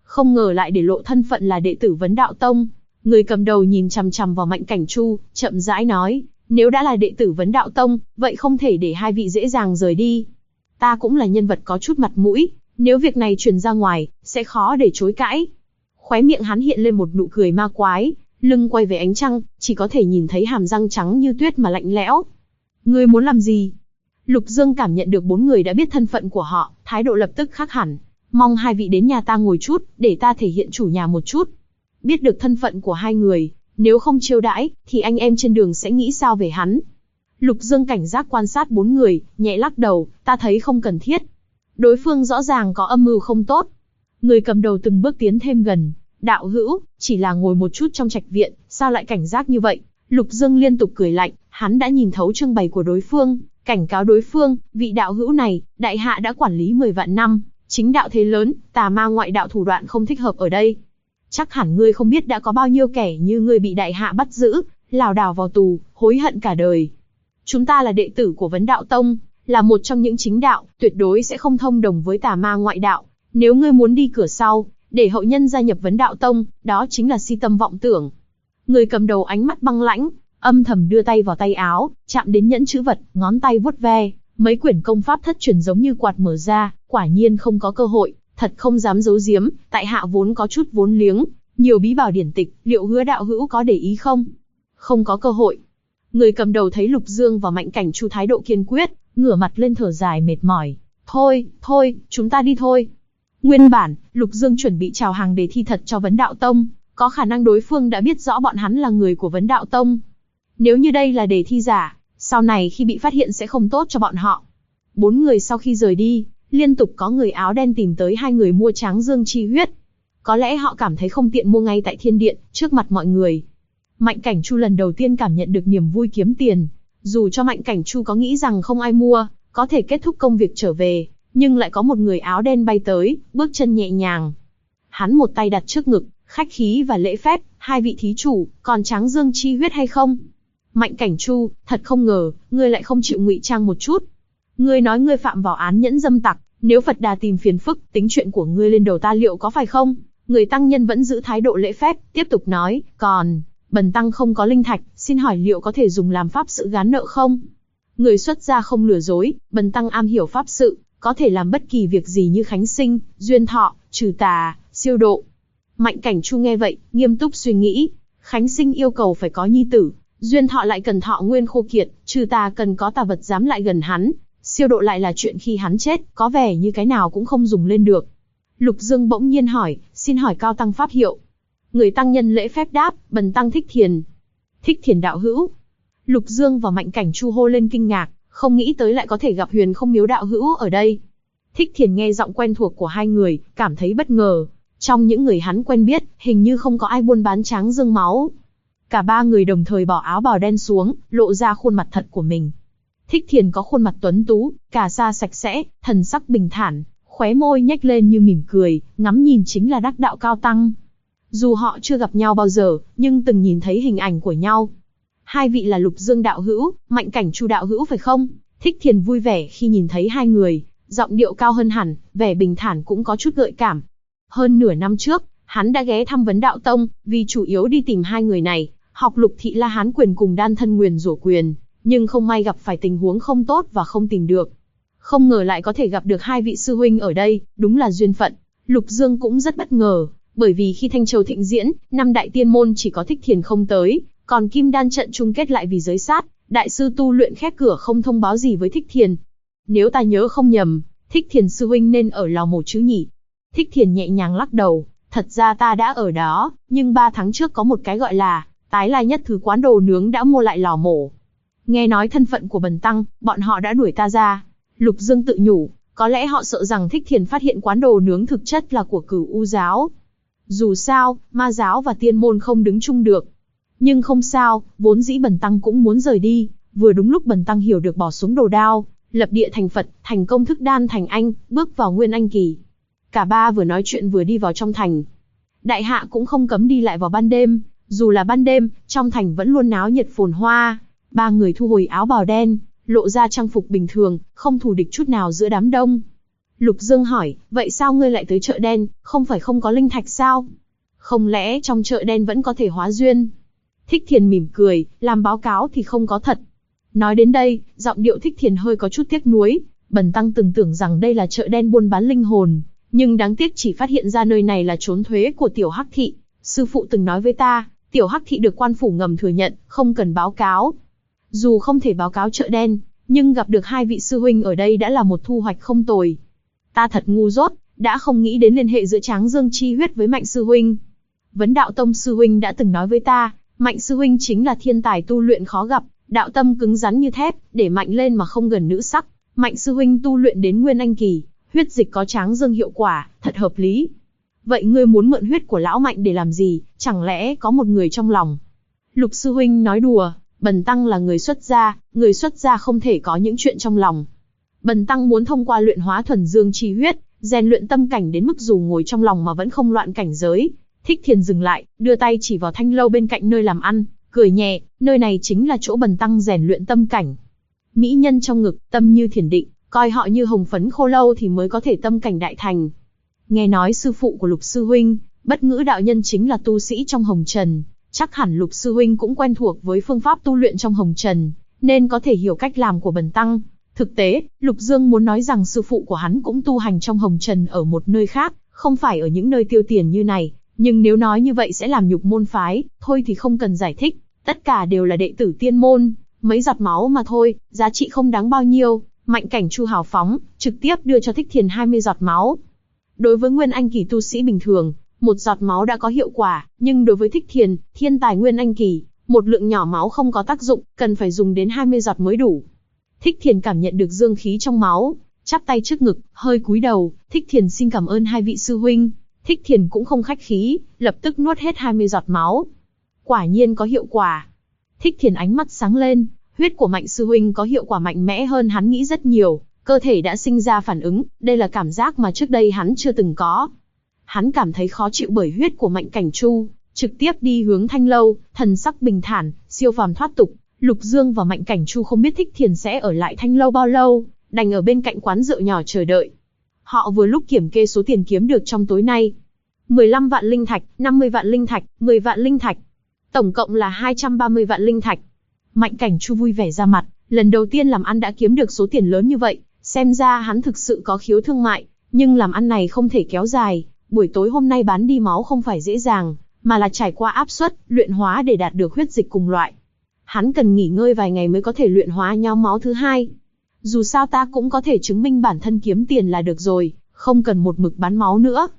Không ngờ lại để lộ thân phận là đệ tử Vấn Đạo Tông. Người cầm đầu nhìn chằm chằm vào Mạnh Cảnh Chu, chậm rãi nói, nếu đã là đệ tử Vấn Đạo Tông, vậy không thể để hai vị dễ dàng rời đi. Ta cũng là nhân vật có chút mặt mũi, nếu việc này truyền ra ngoài, sẽ khó để chối cãi. Khóe miệng hắn hiện lên một nụ cười ma quái, lưng quay về ánh trăng, chỉ có thể nhìn thấy hàm răng trắng như tuyết mà lạnh lẽo. Ngươi muốn làm gì? Lục Dương cảm nhận được bốn người đã biết thân phận của họ, thái độ lập tức khác hẳn. Mong hai vị đến nhà ta ngồi chút, để ta thể hiện chủ nhà một chút. Biết được thân phận của hai người, nếu không chiêu đãi, thì anh em trên đường sẽ nghĩ sao về hắn. Lục Dương cảnh giác quan sát bốn người, nhẹ lắc đầu, ta thấy không cần thiết. Đối phương rõ ràng có âm mưu không tốt. Người cầm đầu từng bước tiến thêm gần. Đạo hữu, chỉ là ngồi một chút trong trạch viện, sao lại cảnh giác như vậy? Lục Dương liên tục cười lạnh, hắn đã nhìn thấu trưng bày của đối phương, cảnh cáo đối phương, vị đạo hữu này, đại hạ đã quản lý 10 vạn năm, chính đạo thế lớn, tà ma ngoại đạo thủ đoạn không thích hợp ở đây. Chắc hẳn ngươi không biết đã có bao nhiêu kẻ như ngươi bị đại hạ bắt giữ, lảo đảo vào tù, hối hận cả đời. Chúng ta là đệ tử của Vấn Đạo Tông, là một trong những chính đạo, tuyệt đối sẽ không thông đồng với tà ma ngoại đạo. Nếu ngươi muốn đi cửa sau, để hậu nhân gia nhập Vấn Đạo Tông, đó chính là si tâm vọng tưởng. Người cầm đầu ánh mắt băng lãnh, âm thầm đưa tay vào tay áo, chạm đến nhẫn chữ vật, ngón tay vuốt ve, mấy quyển công pháp thất truyền giống như quạt mở ra, quả nhiên không có cơ hội, thật không dám giấu giếm, tại hạ vốn có chút vốn liếng, nhiều bí bảo điển tịch, liệu Hứa đạo hữu có để ý không? Không có cơ hội. Người cầm đầu thấy Lục Dương và Mạnh Cảnh Chu thái độ kiên quyết, ngửa mặt lên thở dài mệt mỏi. Thôi, chúng ta đi thôi. Nguyên bản, Lục Dương chuẩn bị chào hàng đề thi thật cho Vấn Đạo Tông, có khả năng đối phương đã biết rõ bọn hắn là người của Vấn Đạo Tông. Nếu như đây là đề thi giả, sau này khi bị phát hiện sẽ không tốt cho bọn họ. Bốn người sau khi rời đi, liên tục có người áo đen tìm tới hai người mua Tráng Dương chi huyết. Có lẽ họ cảm thấy không tiện mua ngay tại Thiên Điện, trước mặt mọi người. Mạnh Cảnh Chu lần đầu tiên cảm nhận được niềm vui kiếm tiền. Dù cho Mạnh Cảnh Chu có nghĩ rằng không ai mua, có thể kết thúc công việc trở về, nhưng lại có một người áo đen bay tới, bước chân nhẹ nhàng. Hắn một tay đặt trước ngực, khách khí và lễ phép, hai vị thí chủ, còn Tráng Dương chi huyết hay không? Mạnh Cảnh Chu, thật không ngờ, ngươi lại không chịu ngụy trang một chút. Ngươi nói ngươi phạm vào án nhẫn dâm tặc, nếu Phật Đà tìm phiền phức, tính chuyện của ngươi lên đầu ta liệu có phải không? Người tăng nhân vẫn giữ thái độ lễ phép, tiếp tục nói, còn, bần tăng không có linh thạch, xin hỏi liệu có thể dùng làm pháp sự gán nợ không? Người xuất gia không lừa dối, bần tăng am hiểu pháp sự, có thể làm bất kỳ việc gì như khánh sinh, duyên thọ, trừ tà, siêu độ. Mạnh Cảnh Chu nghe vậy, nghiêm túc suy nghĩ, khánh sinh yêu cầu phải có nhi tử, duyên thọ lại cần thọ nguyên khô kiệt, trừ tà cần có tà vật dám lại gần hắn, siêu độ lại là chuyện khi hắn chết, có vẻ như cái nào cũng không dùng lên được. Lục Dương bỗng nhiên hỏi, xin hỏi cao tăng pháp hiệu. Người tăng nhân lễ phép đáp, bần tăng Thích Thiền. Thích Thiền đạo hữu. Lục Dương và Mạnh Cảnh Chu hô lên kinh ngạc, không nghĩ tới lại có thể gặp Huyền Không Miếu đạo hữu ở đây. Thích Thiền nghe giọng quen thuộc của hai người, cảm thấy bất ngờ. Trong những người hắn quen biết, hình như không có ai buôn bán Tráng Dương máu. Cả ba người đồng thời bỏ áo bào đen xuống, lộ ra khuôn mặt thật của mình. Thích Thiền có khuôn mặt tuấn tú, cà sa sạch sẽ, thần sắc bình thản, khóe môi nhếch lên như mỉm cười, ngắm nhìn chính là đắc đạo cao tăng. Dù họ chưa gặp nhau bao giờ, nhưng từng nhìn thấy hình ảnh của nhau. Hai vị là Lục Dương đạo hữu, Mạnh Cảnh Chu đạo hữu phải không? Thích Thiền vui vẻ khi nhìn thấy hai người, giọng điệu cao hơn hẳn, vẻ bình thản cũng có chút gợi cảm. Hơn nửa năm trước, hắn đã ghé thăm Vấn Đạo Tông, vì chủ yếu đi tìm hai người này, học Lục Thị La Hán quyền cùng Đan Thân Nguyền Rủa quyền, nhưng không may gặp phải tình huống không tốt và không tìm được. Không ngờ lại có thể gặp được hai vị sư huynh ở đây, đúng là duyên phận. Lục Dương cũng rất bất ngờ, bởi vì khi Thanh Châu thịnh diễn, năm đại tiên môn chỉ có Thích Thiền không tới, còn Kim Đan trận chung kết lại vì giới sát, đại sư tu luyện khép cửa không thông báo gì với Thích Thiền. Nếu ta nhớ không nhầm, Thích Thiền sư huynh nên ở lò mổ chứ nhỉ? Thích Thiền nhẹ nhàng lắc đầu, thật ra ta đã ở đó, nhưng 3 tháng trước có một cái gọi là Tái Lai Nhất Thứ quán đồ nướng đã mua lại lò mổ. Nghe nói thân phận của bần tăng, bọn họ đã đuổi ta ra. Lục Dương tự nhủ, có lẽ họ sợ rằng Thích Thiền phát hiện quán đồ nướng thực chất là của Cửu U giáo. Dù sao, ma giáo và tiên môn không đứng chung được. Nhưng không sao, vốn dĩ bần tăng cũng muốn rời đi, vừa đúng lúc bần tăng hiểu được bỏ xuống đồ đao, lập địa thành Phật, thành công thức đan thành anh, bước vào Nguyên Anh kỳ. Cả ba vừa nói chuyện vừa đi vào trong thành. Đại hạ cũng không cấm đi lại vào ban đêm, dù là ban đêm, trong thành vẫn luôn náo nhiệt phồn hoa. Ba người thu hồi áo bào đen, lộ ra trang phục bình thường, không thù địch chút nào giữa đám đông. Lục Dương hỏi, vậy sao ngươi lại tới chợ đen, không phải không có linh thạch sao? Không lẽ trong chợ đen vẫn có thể hóa duyên? Thích Thiền mỉm cười, làm báo cáo thì không có thật. Nói đến đây, giọng điệu Thích Thiền hơi có chút tiếc nuối. Bần tăng từng tưởng rằng đây là chợ đen buôn bán linh hồn, nhưng đáng tiếc chỉ phát hiện ra nơi này là trốn thuế của Tiểu Hắc Thị. Sư phụ từng nói với ta, Tiểu Hắc Thị được quan phủ ngầm thừa nhận, không cần báo cáo. Dù không thể báo cáo chợ đen, nhưng gặp được hai vị sư huynh ở đây đã là một thu hoạch không tồi. Ta thật ngu dốt, đã không nghĩ đến liên hệ giữa Tráng Dương chi huyết với Mạnh sư huynh. Vấn Đạo Tông sư huynh đã từng nói với ta, Mạnh sư huynh chính là thiên tài tu luyện khó gặp, đạo tâm cứng rắn như thép, để mạnh lên mà không gần nữ sắc. Mạnh sư huynh tu luyện đến Nguyên Anh kỳ, huyết dịch có Tráng Dương hiệu quả, thật hợp lý. Vậy ngươi muốn mượn huyết của lão Mạnh để làm gì, chẳng lẽ có một người trong lòng? Lục sư huynh nói đùa, bần tăng là người xuất gia không thể có những chuyện trong lòng. Bần tăng muốn thông qua luyện hóa thuần dương chi huyết, rèn luyện tâm cảnh đến mức dù ngồi trong lòng mà vẫn không loạn cảnh giới. Thích Thiền dừng lại, đưa tay chỉ vào thanh lâu bên cạnh nơi làm ăn, cười nhẹ, nơi này chính là chỗ bần tăng rèn luyện tâm cảnh. Mỹ nhân trong ngực, tâm như thiền định, coi họ như hồng phấn khô lâu thì mới có thể tâm cảnh đại thành. Nghe nói sư phụ của Lục sư huynh, Bất Ngữ đạo nhân chính là tu sĩ trong hồng trần, chắc hẳn Lục sư huynh cũng quen thuộc với phương pháp tu luyện trong hồng trần, nên có thể hiểu cách làm của bần tăng. Thực tế, Lục Dương muốn nói rằng sư phụ của hắn cũng tu hành trong hồng trần ở một nơi khác, không phải ở những nơi tiêu tiền như này, nhưng nếu nói như vậy sẽ làm nhục môn phái, thôi thì không cần giải thích, tất cả đều là đệ tử tiên môn, mấy giọt máu mà thôi, giá trị không đáng bao nhiêu. Mạnh Cảnh Chu hào phóng, trực tiếp đưa cho Thích Thiền 20 giọt máu. Đối với Nguyên Anh kỳ tu sĩ bình thường, một giọt máu đã có hiệu quả, nhưng đối với Thích Thiền, thiên tài Nguyên Anh kỳ, một lượng nhỏ máu không có tác dụng, cần phải dùng đến 20 giọt mới đủ. Thích Thiền cảm nhận được dương khí trong máu, chắp tay trước ngực, hơi cúi đầu, Thích Thiền xin cảm ơn hai vị sư huynh. Thích Thiền cũng không khách khí, lập tức nuốt hết 20 giọt máu. Quả nhiên có hiệu quả. Thích Thiền ánh mắt sáng lên, huyết của Mạnh sư huynh có hiệu quả mạnh mẽ hơn hắn nghĩ rất nhiều, cơ thể đã sinh ra phản ứng, đây là cảm giác mà trước đây hắn chưa từng có. Hắn cảm thấy khó chịu bởi huyết của Mạnh Cảnh Chu, trực tiếp đi hướng thanh lâu, thần sắc bình thản, siêu phàm thoát tục. Lục Dương và Mạnh Cảnh Chu không biết Thích Thiền sẽ ở lại thanh lâu bao lâu, đành ở bên cạnh quán rượu nhỏ chờ đợi. Họ vừa lúc kiểm kê số tiền kiếm được trong tối nay. 15 vạn linh thạch, 50 vạn linh thạch, 10 vạn linh thạch. Tổng cộng là 230 vạn linh thạch. Mạnh Cảnh Chu vui vẻ ra mặt, lần đầu tiên làm ăn đã kiếm được số tiền lớn như vậy, xem ra hắn thực sự có khiếu thương mại, nhưng làm ăn này không thể kéo dài, buổi tối hôm nay bán đi máu không phải dễ dàng, mà là trải qua áp suất, luyện hóa để đạt được huyết dịch cùng loại. Hắn cần nghỉ ngơi vài ngày mới có thể luyện hóa nhóm máu thứ hai. Dù sao ta cũng có thể chứng minh bản thân kiếm tiền là được rồi, không cần một mực bán máu nữa.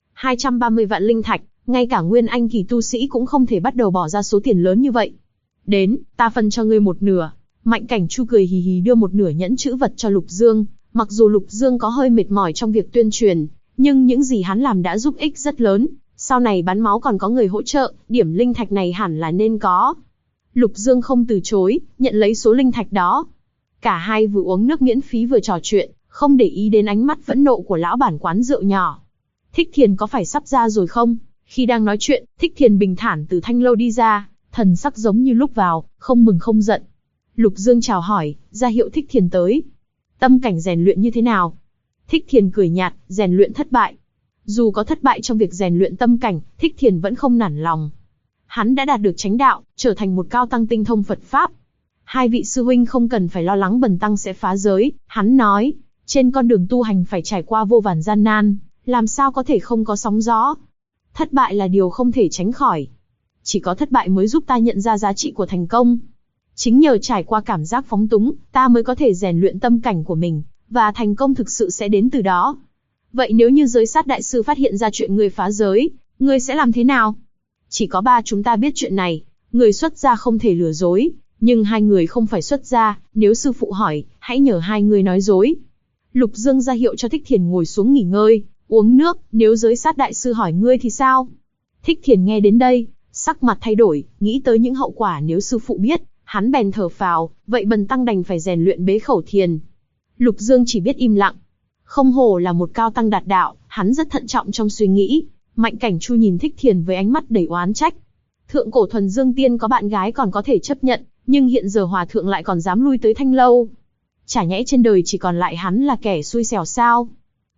230 vạn linh thạch, ngay cả Nguyên Anh kỳ tu sĩ cũng không thể bắt đầu bỏ ra số tiền lớn như vậy. Đến, ta phân cho ngươi một nửa. Mạnh Cảnh Chu cười hì hì đưa một nửa nhẫn chữ vật cho Lục Dương. Mặc dù Lục Dương có hơi mệt mỏi trong việc tuyên truyền, nhưng những gì hắn làm đã giúp ích rất lớn. Sau này bán máu còn có người hỗ trợ, điểm linh thạch này hẳn là nên có. Lục Dương không từ chối, nhận lấy số linh thạch đó. Cả hai vừa uống nước miễn phí vừa trò chuyện, không để ý đến ánh mắt phẫn nộ của lão bản quán rượu nhỏ. Thích Thiền có phải sắp ra rồi không? Khi đang nói chuyện, Thích Thiền bình thản từ thanh lâu đi ra, thần sắc giống như lúc vào, không mừng không giận. Lục Dương chào hỏi, ra hiệu Thích Thiền tới. Tâm cảnh rèn luyện như thế nào? Thích Thiền cười nhạt, rèn luyện thất bại. Dù có thất bại trong việc rèn luyện tâm cảnh, Thích Thiền vẫn không nản lòng. Hắn đã đạt được chánh đạo, trở thành một cao tăng tinh thông Phật Pháp. Hai vị sư huynh không cần phải lo lắng bần tăng sẽ phá giới, hắn nói. Trên con đường tu hành phải trải qua vô vàn gian nan, làm sao có thể không có sóng gió. Thất bại là điều không thể tránh khỏi. Chỉ có thất bại mới giúp ta nhận ra giá trị của thành công. Chính nhờ trải qua cảm giác phóng túng, ta mới có thể rèn luyện tâm cảnh của mình, và thành công thực sự sẽ đến từ đó. Vậy nếu như giới sát đại sư phát hiện ra chuyện ngươi phá giới, ngươi sẽ làm thế nào? Chỉ có ba chúng ta biết chuyện này, người xuất gia không thể lừa dối, nhưng hai người không phải xuất gia, nếu sư phụ hỏi, hãy nhờ hai người nói dối. Lục Dương ra hiệu cho Thích Thiền ngồi xuống nghỉ ngơi, uống nước, nếu giới sát đại sư hỏi ngươi thì sao? Thích Thiền nghe đến đây, sắc mặt thay đổi, nghĩ tới những hậu quả nếu sư phụ biết, hắn bèn thở phào, vậy bần tăng đành phải rèn luyện bế khẩu thiền. Lục Dương chỉ biết im lặng. Không hổ là một cao tăng đạt đạo, hắn rất thận trọng trong suy nghĩ. Mạnh Cảnh Chu nhìn Thích Thiền với ánh mắt đầy oán trách. Thượng cổ thuần dương tiên có bạn gái còn có thể chấp nhận, nhưng hiện giờ hòa thượng lại còn dám lui tới thanh lâu. Chả nhẽ trên đời chỉ còn lại hắn là kẻ xui xẻo sao?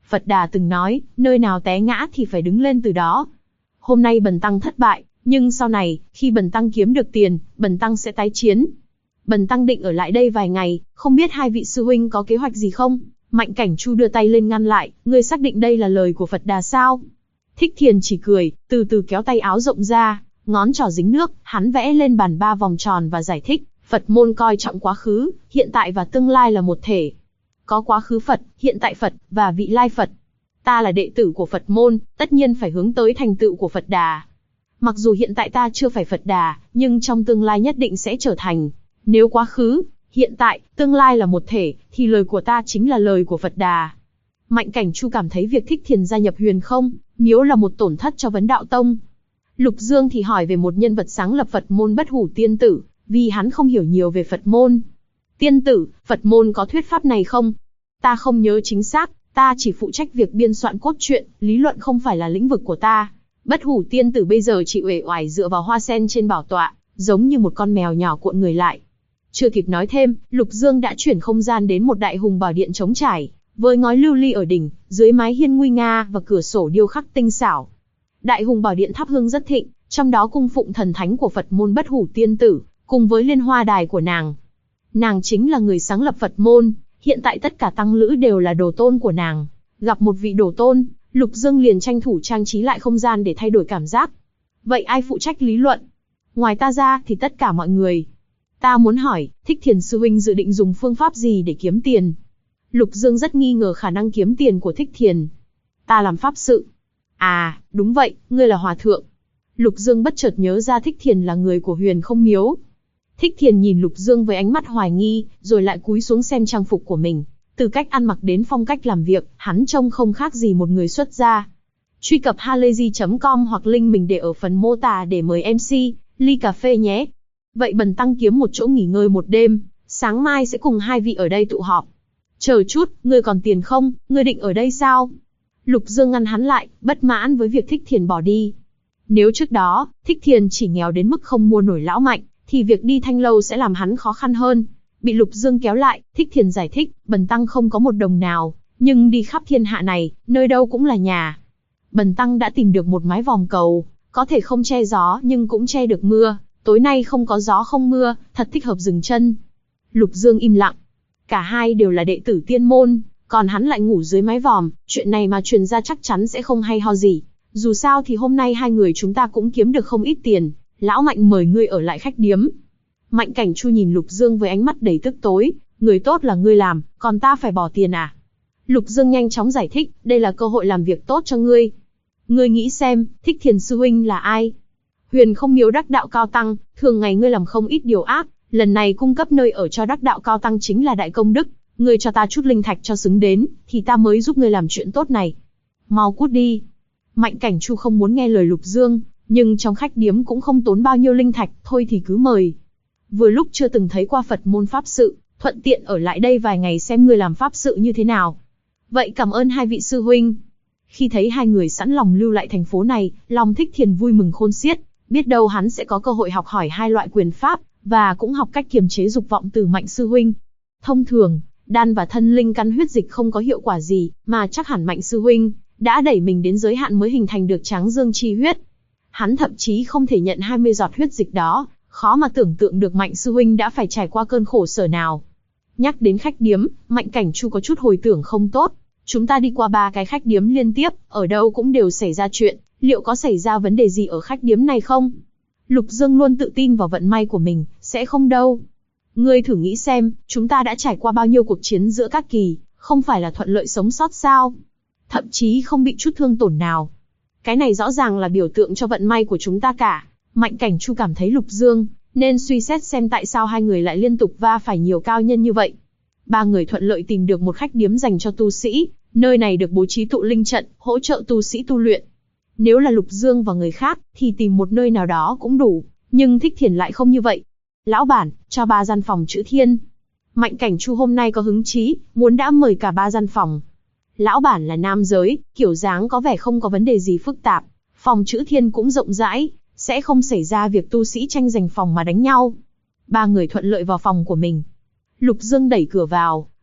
Phật Đà từng nói, nơi nào té ngã thì phải đứng lên từ đó. Hôm nay bần tăng thất bại, nhưng sau này, khi bần tăng kiếm được tiền, bần tăng sẽ tái chiến. Bần tăng định ở lại đây vài ngày, không biết hai vị sư huynh có kế hoạch gì không? Mạnh Cảnh Chu đưa tay lên ngăn lại, ngươi xác định đây là lời của Phật Đà sao? Thích Thiền chỉ cười, từ từ kéo tay áo rộng ra, ngón trỏ dính nước, hắn vẽ lên bàn 3 vòng tròn và giải thích, Phật môn coi trọng quá khứ, hiện tại và tương lai là một thể. Có quá khứ Phật, hiện tại Phật, và vị lai Phật. Ta là đệ tử của Phật môn, tất nhiên phải hướng tới thành tựu của Phật Đà. Mặc dù hiện tại ta chưa phải Phật Đà, nhưng trong tương lai nhất định sẽ trở thành. Nếu quá khứ, hiện tại, tương lai là một thể, thì lời của ta chính là lời của Phật Đà. Mạnh Cảnh Chu cảm thấy việc Thích Thiền gia nhập Huyền Không Miếu là một tổn thất cho Vấn Đạo Tông. Lục Dương thì hỏi về một nhân vật sáng lập Phật môn Bất Hủ Tiên Tử, vì hắn không hiểu nhiều về Phật môn. Tiên tử, Phật môn có thuyết pháp này không? Ta không nhớ chính xác, ta chỉ phụ trách việc biên soạn cốt truyện, lý luận không phải là lĩnh vực của ta. Bất Hủ Tiên Tử bây giờ chỉ uể oải dựa vào hoa sen trên bảo tọa, giống như một con mèo nhỏ cuộn người lại. Chưa kịp nói thêm, Lục Dương đã chuyển không gian đến một đại hùng bảo điện trống trải, với ngói lưu ly ở đỉnh, dưới mái hiên nguy nga và cửa sổ điêu khắc tinh xảo. Đại hùng bảo điện thắp hương rất thịnh, trong đó cung phụng thần thánh của Phật môn Bất Hủ Tiên Tử, cùng với liên hoa đài của nàng. Nàng chính là người sáng lập Phật môn, hiện tại tất cả tăng lữ đều là đồ tôn của nàng. Gặp một vị đồ tôn, Lục Dương liền tranh thủ trang trí lại không gian để thay đổi cảm giác. Vậy ai phụ trách lý luận? Ngoài ta ra thì tất cả mọi người. Ta muốn hỏi, Thích Thiền sư huynh dự định dùng phương pháp gì để kiếm tiền? Lục Dương rất nghi ngờ khả năng kiếm tiền của Thích Thiền. Ta làm pháp sự. À, đúng vậy, ngươi là hòa thượng. Lục Dương bất chợt nhớ ra Thích Thiền là người của Huyền Không Miếu. Thích Thiền nhìn Lục Dương với ánh mắt hoài nghi, rồi lại cúi xuống xem trang phục của mình. Từ cách ăn mặc đến phong cách làm việc, hắn trông không khác gì một người xuất gia. Truy cập halayzi.com hoặc link mình để ở phần mô tả để mời MC, ly cà phê nhé. Vậy bần tăng kiếm một chỗ nghỉ ngơi một đêm, sáng mai sẽ cùng hai vị ở đây tụ họp. Chờ chút, ngươi còn tiền không, ngươi định ở đây sao? Lục Dương ngăn hắn lại, bất mãn với việc Thích Thiền bỏ đi. Nếu trước đó, Thích Thiền chỉ nghèo đến mức không mua nổi lão Mạnh, thì việc đi Thanh Lâu sẽ làm hắn khó khăn hơn. Bị Lục Dương kéo lại, Thích Thiền giải thích, bần tăng không có một đồng nào, nhưng đi khắp thiên hạ này, nơi đâu cũng là nhà. Bần tăng đã tìm được một mái vòm cầu, có thể không che gió nhưng cũng che được mưa. Tối nay không có gió không mưa, thật thích hợp dừng chân. Lục Dương im lặng. Cả hai đều là đệ tử tiên môn, còn hắn lại ngủ dưới mái vòm, chuyện này mà truyền ra chắc chắn sẽ không hay ho gì. Dù sao thì hôm nay hai người chúng ta cũng kiếm được không ít tiền, lão Mạnh mời ngươi ở lại khách điếm. Mạnh Cảnh Chu nhìn Lục Dương với ánh mắt đầy tức tối, người tốt là ngươi làm, còn ta phải bỏ tiền à? Lục Dương nhanh chóng giải thích, đây là cơ hội làm việc tốt cho ngươi. Ngươi nghĩ xem, Thích Thiền sư huynh là ai? Huyền Không Miếu đắc đạo cao tăng, thường ngày ngươi làm không ít điều ác, lần này cung cấp nơi ở cho đắc đạo cao tăng chính là đại công đức, ngươi cho ta chút linh thạch cho xứng đến, thì ta mới giúp ngươi làm chuyện tốt này. Mau cút đi. Mạnh Cảnh Chu không muốn nghe lời Lục Dương, nhưng trong khách điếm cũng không tốn bao nhiêu linh thạch, thôi thì cứ mời. Vừa lúc chưa từng thấy qua Phật môn pháp sự, thuận tiện ở lại đây vài ngày xem ngươi làm pháp sự như thế nào. Vậy cảm ơn hai vị sư huynh. Khi thấy hai người sẵn lòng lưu lại thành phố này, lòng Thích Thiền vui mừng khôn xiết, biết đâu hắn sẽ có cơ hội học hỏi hai loại quyền pháp, và cũng học cách kiềm chế dục vọng từ Mạnh sư huynh. Thông thường, đan và thân linh căn huyết dịch không có hiệu quả gì, mà chắc hẳn Mạnh sư huynh đã đẩy mình đến giới hạn mới hình thành được Tráng Dương chi huyết. Hắn thậm chí không thể nhận 20 giọt huyết dịch đó, khó mà tưởng tượng được Mạnh sư huynh đã phải trải qua cơn khổ sở nào. Nhắc đến khách điếm, Mạnh Cảnh Chu có chút hồi tưởng không tốt. Chúng ta đi qua 3 cái khách điếm liên tiếp, ở đâu cũng đều xảy ra chuyện, liệu có xảy ra vấn đề gì ở khách điếm này không? Lục Dương luôn tự tin vào vận may của mình, sẽ không đâu. Ngươi thử nghĩ xem, chúng ta đã trải qua bao nhiêu cuộc chiến giữa các kỳ, không phải là thuận lợi sống sót sao? Thậm chí không bị chút thương tổn nào. Cái này rõ ràng là biểu tượng cho vận may của chúng ta cả. Mạnh Cảnh Chu cảm thấy Lục Dương nên suy xét xem tại sao hai người lại liên tục va phải nhiều cao nhân như vậy. 3 người thuận lợi tìm được một khách điếm dành cho tu sĩ, nơi này được bố trí tụ linh trận, hỗ trợ tu sĩ tu luyện. Nếu là Lục Dương và người khác, thì tìm một nơi nào đó cũng đủ, nhưng Thích Thiền lại không như vậy. Lão bản, cho 3 gian phòng chữ thiên. Mạnh Cảnh Chu hôm nay có hứng chí, muốn đã mời cả 3 gian phòng. Lão bản là nam giới, kiểu dáng có vẻ không có vấn đề gì phức tạp, phòng chữ thiên cũng rộng rãi, sẽ không xảy ra việc tu sĩ tranh giành phòng mà đánh nhau. 3 người thuận lợi vào phòng của mình. Lục Dương đẩy cửa vào,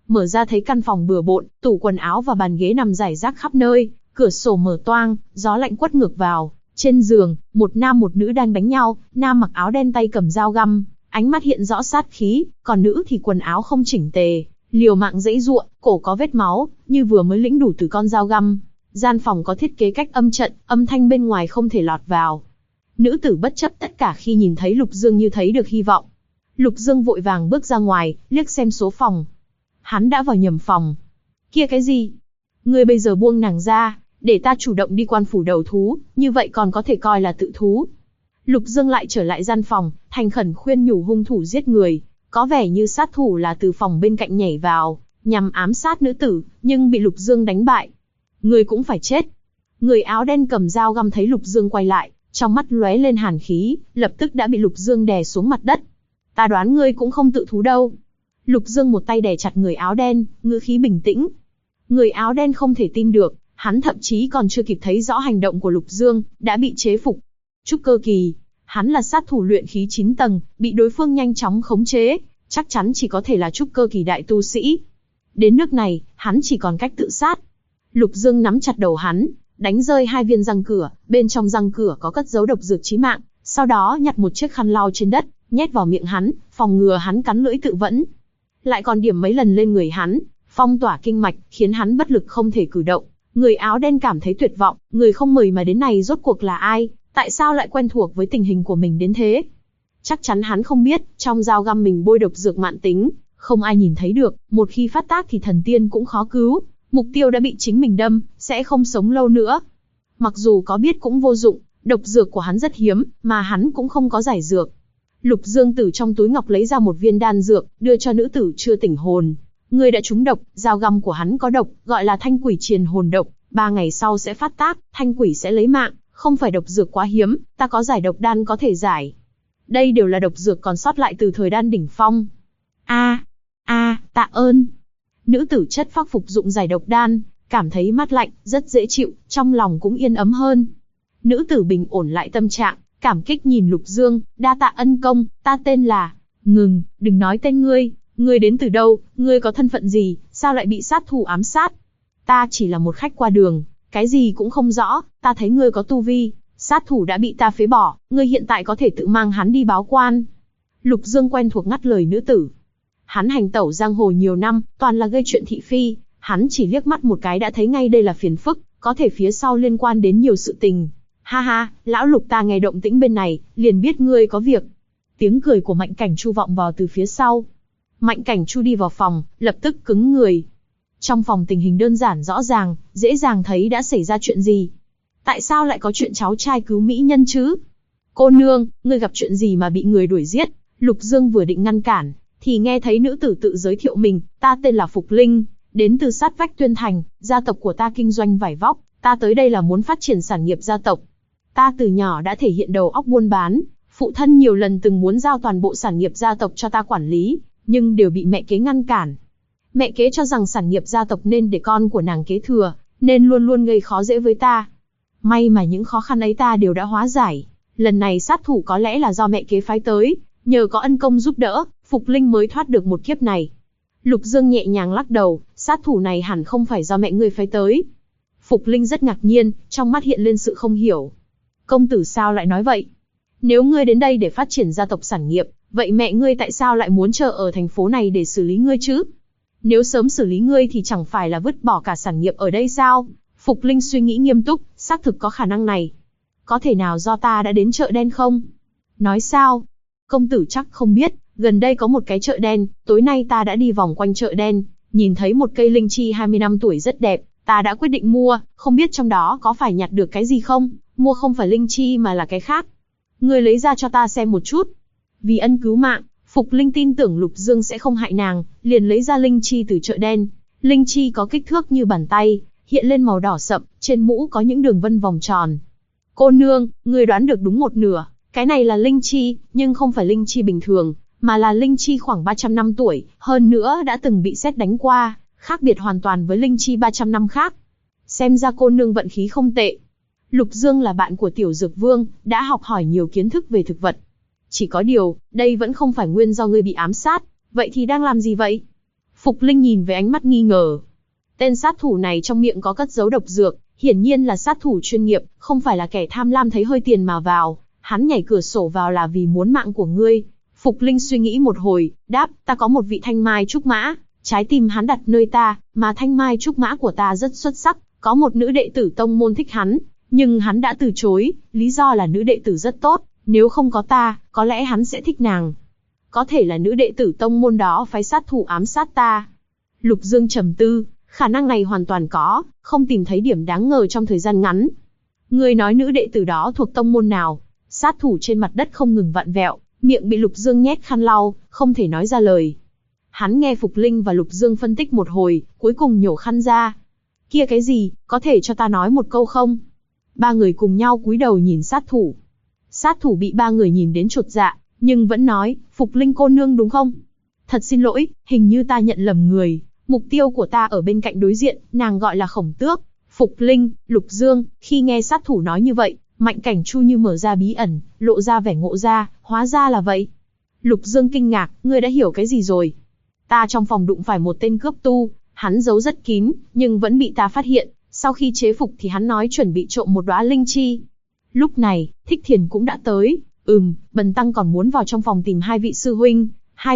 Mở ra thấy căn phòng bừa bộn, tủ quần áo và bàn ghế nằm rải rác khắp nơi, cửa sổ mở toang, gió lạnh quất ngược vào. Trên giường, một nam một nữ đang đánh nhau, nam mặc áo đen tay cầm dao găm, ánh mắt hiện rõ sát khí, còn nữ thì quần áo không chỉnh tề, liều mạng giãy giụa, cổ có vết máu, như vừa mới lĩnh đủ từ con dao găm. Gian phòng có thiết kế cách âm trận, âm thanh bên ngoài không thể lọt vào. Nữ tử bất chấp tất cả khi nhìn thấy Lục Dương như thấy được hy vọng. Lục Dương vội vàng bước ra ngoài, liếc xem số phòng. Hắn đã vào nhầm phòng. Kia cái gì? Ngươi bây giờ buông nàng ra, để ta chủ động đi quan phủ đầu thú, như vậy còn có thể coi là tự thú. Lục Dương lại trở lại gian phòng, thành khẩn khuyên nhủ hung thủ giết người. Có vẻ như sát thủ là từ phòng bên cạnh nhảy vào, nhằm ám sát nữ tử, nhưng bị Lục Dương đánh bại. Ngươi cũng phải chết. Người áo đen cầm dao găm thấy Lục Dương quay lại, trong mắt lóe lên hàn khí, lập tức đã bị Lục Dương đè xuống mặt đất. Ta đoán ngươi cũng không tự thú đâu. Lục Dương một tay đè chặt người áo đen, ngữ khí bình tĩnh. Người áo đen không thể tin được, hắn thậm chí còn chưa kịp thấy rõ hành động của Lục Dương, đã bị chế phục. Trúc cơ kỳ, hắn là sát thủ luyện khí 9 tầng, bị đối phương nhanh chóng khống chế, chắc chắn chỉ có thể là trúc cơ kỳ đại tu sĩ. Đến nước này, hắn chỉ còn cách tự sát. Lục Dương nắm chặt đầu hắn, đánh rơi 2 viên răng cửa, bên trong răng cửa có cất giấu độc dược chí mạng, sau đó nhặt một chiếc khăn lau trên đất, nhét vào miệng hắn, phòng ngừa hắn cắn lưỡi tự vẫn. Lại còn điểm mấy lần lên người hắn, phong tỏa kinh mạch, khiến hắn bất lực không thể cử động. Người áo đen cảm thấy tuyệt vọng, người không mời mà đến này rốt cuộc là ai, tại sao lại quen thuộc với tình hình của mình đến thế? Chắc chắn hắn không biết, trong dao găm mình bôi độc dược mãn tính, không ai nhìn thấy được, một khi phát tác thì thần tiên cũng khó cứu, mục tiêu đã bị chính mình đâm, sẽ không sống lâu nữa. Mặc dù có biết cũng vô dụng, độc dược của hắn rất hiếm, mà hắn cũng không có giải dược. Lục Dương từ trong túi ngọc lấy ra một viên đan dược, đưa cho nữ tử chưa tỉnh hồn. Người đã trúng độc, dao găm của hắn có độc, gọi là thanh quỷ triền hồn độc, 3 ngày sau sẽ phát tác, thanh quỷ sẽ lấy mạng, không phải độc dược quá hiếm, ta có giải độc đan có thể giải. Đây đều là độc dược còn sót lại từ thời đan đỉnh phong. Tạ ơn. Nữ tử chất phác phục dụng giải độc đan, cảm thấy mát lạnh, rất dễ chịu, trong lòng cũng yên ấm hơn. Nữ tử bình ổn lại tâm trạng, cảm kích nhìn Lục Dương, đa tạ ân công, ta tên là... Ngừng, đừng nói tên ngươi đến từ đâu, ngươi có thân phận gì, sao lại bị sát thủ ám sát? Ta chỉ là một khách qua đường, cái gì cũng không rõ, ta thấy ngươi có tu vi, sát thủ đã bị ta phế bỏ, ngươi hiện tại có thể tự mang hắn đi báo quan. Lục Dương quen thuộc ngắt lời nữ tử. Hắn hành tẩu giang hồ nhiều năm, toàn là gây chuyện thị phi, hắn chỉ liếc mắt một cái đã thấy ngay đây là phiền phức, có thể phía sau liên quan đến nhiều sự tình. Ha ha, lão Lục ta nghe động tĩnh bên này, liền biết ngươi có việc. Tiếng cười của Mạnh Cảnh Chu vọng vào từ phía sau. Mạnh Cảnh Chu đi vào phòng, lập tức cứng người. Trong phòng tình hình đơn giản rõ ràng, dễ dàng thấy đã xảy ra chuyện gì. Tại sao lại có chuyện cháu trai cứu mỹ nhân chứ? Cô nương, ngươi gặp chuyện gì mà bị người đuổi giết? Lục Dương vừa định ngăn cản, thì nghe thấy nữ tử tự giới thiệu mình, ta tên là Phục Linh, đến từ sát vách Tuyên Thành, gia tộc của ta kinh doanh vải vóc, ta tới đây là muốn phát triển sản nghiệp gia tộc. Ta từ nhỏ đã thể hiện đầu óc buôn bán, phụ thân nhiều lần từng muốn giao toàn bộ sản nghiệp gia tộc cho ta quản lý, nhưng đều bị mẹ kế ngăn cản. Mẹ kế cho rằng sản nghiệp gia tộc nên để con của nàng kế thừa, nên luôn luôn gây khó dễ với ta. May mà những khó khăn ấy ta đều đã hóa giải. Lần này sát thủ có lẽ là do mẹ kế phái tới, nhờ có ân công giúp đỡ, Phục Linh mới thoát được một kiếp này. Lục Dương nhẹ nhàng lắc đầu, sát thủ này hẳn không phải do mẹ ngươi phái tới. Phục Linh rất ngạc nhiên, trong mắt hiện lên sự không hiểu. Công tử sao lại nói vậy? Nếu ngươi đến đây để phát triển gia tộc sản nghiệp, vậy mẹ ngươi tại sao lại muốn chờ ở thành phố này để xử lý ngươi chứ? Nếu sớm xử lý ngươi thì chẳng phải là vứt bỏ cả sản nghiệp ở đây sao? Phục Linh suy nghĩ nghiêm túc, xác thực có khả năng này. Có thể nào do ta đã đến chợ đen không? Nói sao? Công tử chắc không biết, gần đây có một cái chợ đen, tối nay ta đã đi vòng quanh chợ đen, nhìn thấy một cây linh chi 20 năm tuổi rất đẹp, ta đã quyết định mua, không biết trong đó có phải nhặt được cái gì không? Mua không phải linh chi mà là cái khác. Ngươi lấy ra cho ta xem một chút. Vì ân cứu mạng, Phục Linh tin tưởng Lục Dương sẽ không hại nàng, liền lấy ra linh chi từ chợ đen. Linh chi có kích thước như bàn tay, hiện lên màu đỏ sậm, trên mũ có những đường vân vòng tròn. Cô nương, ngươi đoán được đúng một nửa, cái này là linh chi, nhưng không phải linh chi bình thường, mà là linh chi khoảng 300 năm tuổi, hơn nữa đã từng bị sét đánh qua, khác biệt hoàn toàn với linh chi 300 năm khác. Xem ra cô nương vận khí không tệ. Lục Dương là bạn của Tiểu Dược Vương, đã học hỏi nhiều kiến thức về thực vật. Chỉ có điều, đây vẫn không phải nguyên do ngươi bị ám sát, vậy thì đang làm gì vậy? Phục Linh nhìn với ánh mắt nghi ngờ. Tên sát thủ này trong miệng có cất giấu độc dược, hiển nhiên là sát thủ chuyên nghiệp, không phải là kẻ tham lam thấy hơi tiền mà vào. Hắn nhảy cửa sổ vào là vì muốn mạng của ngươi. Phục Linh suy nghĩ một hồi, đáp, ta có một vị thanh mai trúc mã, trái tim hắn đặt nơi ta, mà thanh mai trúc mã của ta rất xuất sắc, có một nữ đệ tử tông môn thích hắn, nhưng hắn đã từ chối, lý do là nữ đệ tử rất tốt, nếu không có ta, có lẽ hắn sẽ thích nàng. Có thể là nữ đệ tử tông môn đó phái sát thủ ám sát ta. Lục Dương trầm tư, khả năng này hoàn toàn có, không tìm thấy điểm đáng ngờ trong thời gian ngắn. Ngươi nói nữ đệ tử đó thuộc tông môn nào? Sát thủ trên mặt đất không ngừng vặn vẹo, miệng bị Lục Dương nhét khăn lau, không thể nói ra lời. Hắn nghe Phục Linh và Lục Dương phân tích một hồi, cuối cùng nhổ khăn ra. Kia cái gì, có thể cho ta nói một câu không? Ba người cùng nhau cúi đầu nhìn sát thủ. Sát thủ bị ba người nhìn đến chột dạ, nhưng vẫn nói, Phục Linh cô nương đúng không? Thật xin lỗi, hình như ta nhận lầm người. Mục tiêu của ta ở bên cạnh đối diện, nàng gọi là Khổng Tước. Phục Linh, Lục Dương, khi nghe sát thủ nói như vậy, Mạnh Cảnh Chu như mở ra bí ẩn, lộ ra vẻ ngộ ra, hóa ra là vậy. Lục Dương kinh ngạc, ngươi đã hiểu cái gì rồi? Ta trong phòng đụng phải một tên cướp tu, hắn giấu rất kín, nhưng vẫn bị ta phát hiện, sau khi chế phục thì hắn nói chuẩn bị trộm một đóa linh chi. Lúc này, Thích Thiền cũng đã tới, Bần tăng còn muốn vào trong phòng tìm hai vị sư huynh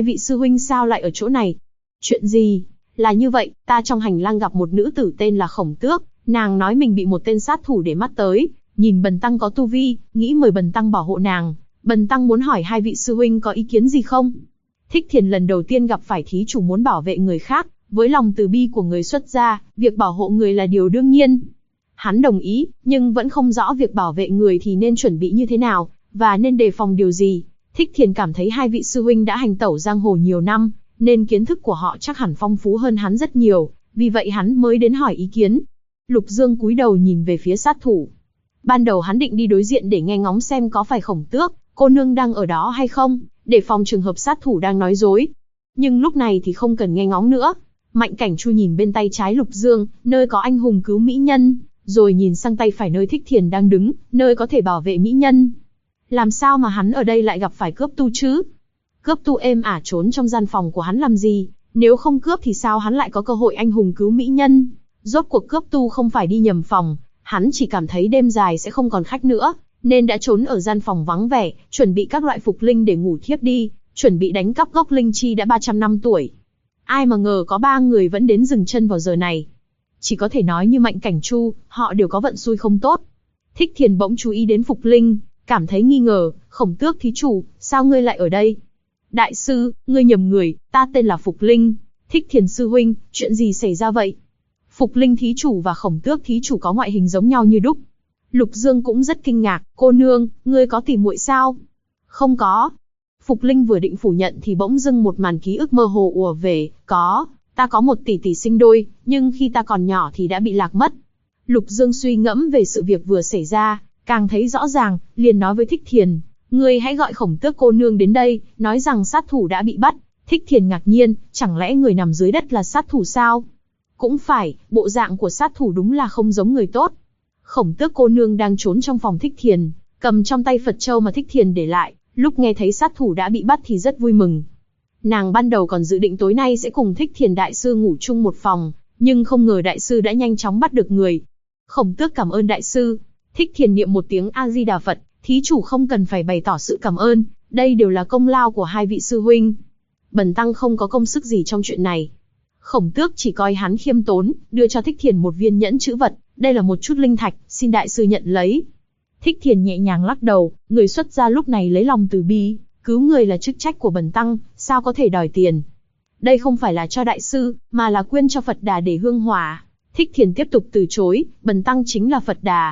sao lại ở chỗ này? Chuyện gì? Là như vậy, ta trong hành lang gặp một nữ tử tên là Khổng Tước, nàng nói mình bị một tên sát thủ để mắt tới, nhìn bần tăng có tu vi, nghĩ mời bần tăng bảo hộ nàng, bần tăng muốn hỏi hai vị sư huynh có ý kiến gì không? Thích Thiền lần đầu tiên gặp phải thí chủ muốn bảo vệ người khác, với lòng từ bi của người xuất gia, việc bảo hộ người là điều đương nhiên. Hắn đồng ý, nhưng vẫn không rõ việc bảo vệ người thì nên chuẩn bị như thế nào, và nên đề phòng điều gì. Thích Thiền cảm thấy hai vị sư huynh đã hành tẩu giang hồ nhiều năm, nên kiến thức của họ chắc hẳn phong phú hơn hắn rất nhiều, vì vậy hắn mới đến hỏi ý kiến. Lục Dương cúi đầu nhìn về phía sát thủ. Ban đầu hắn định đi đối diện để nghe ngóng xem có phải Khổng Tước cô nương đang ở đó hay không, để phòng trường hợp sát thủ đang nói dối. Nhưng lúc này thì không cần nghe ngóng nữa. Mạnh Cảnh Chu nhìn bên tay trái Lục Dương, nơi có anh hùng cứu mỹ nhân, rồi nhìn sang tay phải nơi Thích Thiền đang đứng, nơi có thể bảo vệ mỹ nhân. Làm sao mà hắn ở đây lại gặp phải cướp tu chứ? Cướp tu êm ả trốn trong gian phòng của hắn làm gì? Nếu không cướp thì sao hắn lại có cơ hội anh hùng cứu mỹ nhân? Rốt cuộc cướp tu không phải đi nhầm phòng, hắn chỉ cảm thấy đêm dài sẽ không còn khách nữa, nên đã trốn ở gian phòng vắng vẻ, chuẩn bị các loại phục linh để ngủ thiếp đi, chuẩn bị đánh cắp gốc linh chi đã 300 năm tuổi. Ai mà ngờ có ba người vẫn đến dừng chân vào giờ này. Chỉ có thể nói như Mạnh Cảnh Chu, họ đều có vận xui không tốt. Thích Thiền bỗng chú ý đến Phục Linh, cảm thấy nghi ngờ, Khổng Tước thí chủ, sao ngươi lại ở đây? Đại sư, ngươi nhầm người, ta tên là Phục Linh. Thích Thiền sư huynh, chuyện gì xảy ra vậy? Phục Linh thí chủ và Khổng Tước thí chủ có ngoại hình giống nhau như đúc. Lục Dương cũng rất kinh ngạc, cô nương, ngươi có tìm muội sao? Không có. Phục Linh vừa định phủ nhận thì bỗng dưng một màn ký ức mơ hồ ùa về, ta có một tỷ tỷ sinh đôi, nhưng khi ta còn nhỏ thì đã bị lạc mất. Lục Dương suy ngẫm về sự việc vừa xảy ra, càng thấy rõ ràng, liền nói với Thích Thiền, ngươi hãy gọi Khổng Tước cô nương đến đây, nói rằng sát thủ đã bị bắt. Thích Thiền ngạc nhiên, chẳng lẽ người nằm dưới đất là sát thủ sao? Cũng phải, bộ dạng của sát thủ đúng là không giống người tốt. Khổng Tước cô nương đang trốn trong phòng Thích Thiền, cầm trong tay Phật châu mà Thích Thiền để lại, lúc nghe thấy sát thủ đã bị bắt thì rất vui mừng. Nàng ban đầu còn dự định tối nay sẽ cùng Thích Thiền đại sư ngủ chung một phòng, nhưng không ngờ đại sư đã nhanh chóng bắt được người. Khổng Tước cảm ơn đại sư. Thích Thiền niệm một tiếng A Di Đà Phật, thí chủ không cần phải bày tỏ sự cảm ơn, đây đều là công lao của hai vị sư huynh. Bần tăng không có công sức gì trong chuyện này. Khổng Tước chỉ coi hắn khiêm tốn, đưa cho Thích Thiền một viên nhẫn chữ vật, đây là một chút linh thạch, xin đại sư nhận lấy. Thích Thiền nhẹ nhàng lắc đầu, người xuất gia lúc này lấy lòng từ bi, cứu người là chức trách của bần tăng, sao có thể đòi tiền. Đây không phải là cho đại sư, mà là quyên cho Phật Đà để hương hỏa. Thích Thiền tiếp tục từ chối, bần tăng chính là Phật Đà.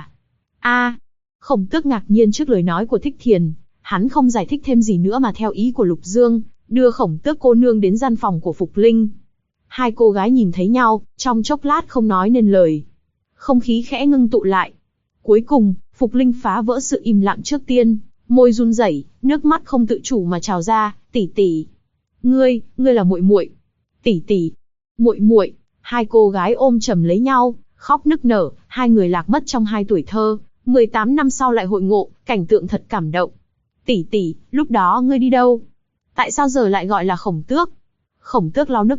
Khổng Tước ngạc nhiên trước lời nói của Thích Thiền, hắn không giải thích thêm gì nữa mà theo ý của Lục Dương, đưa Khổng Tước cô nương đến gian phòng của Phục Linh. Hai cô gái nhìn thấy nhau, trong chốc lát không nói nên lời. Không khí khẽ ngưng tụ lại. Cuối cùng, Phục Linh phá vỡ sự im lặng trước tiên, môi run rẩy, nước mắt không tự chủ mà trào ra, tỷ tỷ. Ngươi là muội muội. Tỷ tỷ. Muội muội. Hai cô gái ôm chầm lấy nhau, khóc nức nở, hai người lạc mất trong hai tuổi thơ, 18 năm sau lại hội ngộ, cảnh tượng thật cảm động. Tỷ tỷ, lúc đó ngươi đi đâu? Tại sao giờ lại gọi là Khổng Tước? Khổng Tước lau nước mắt,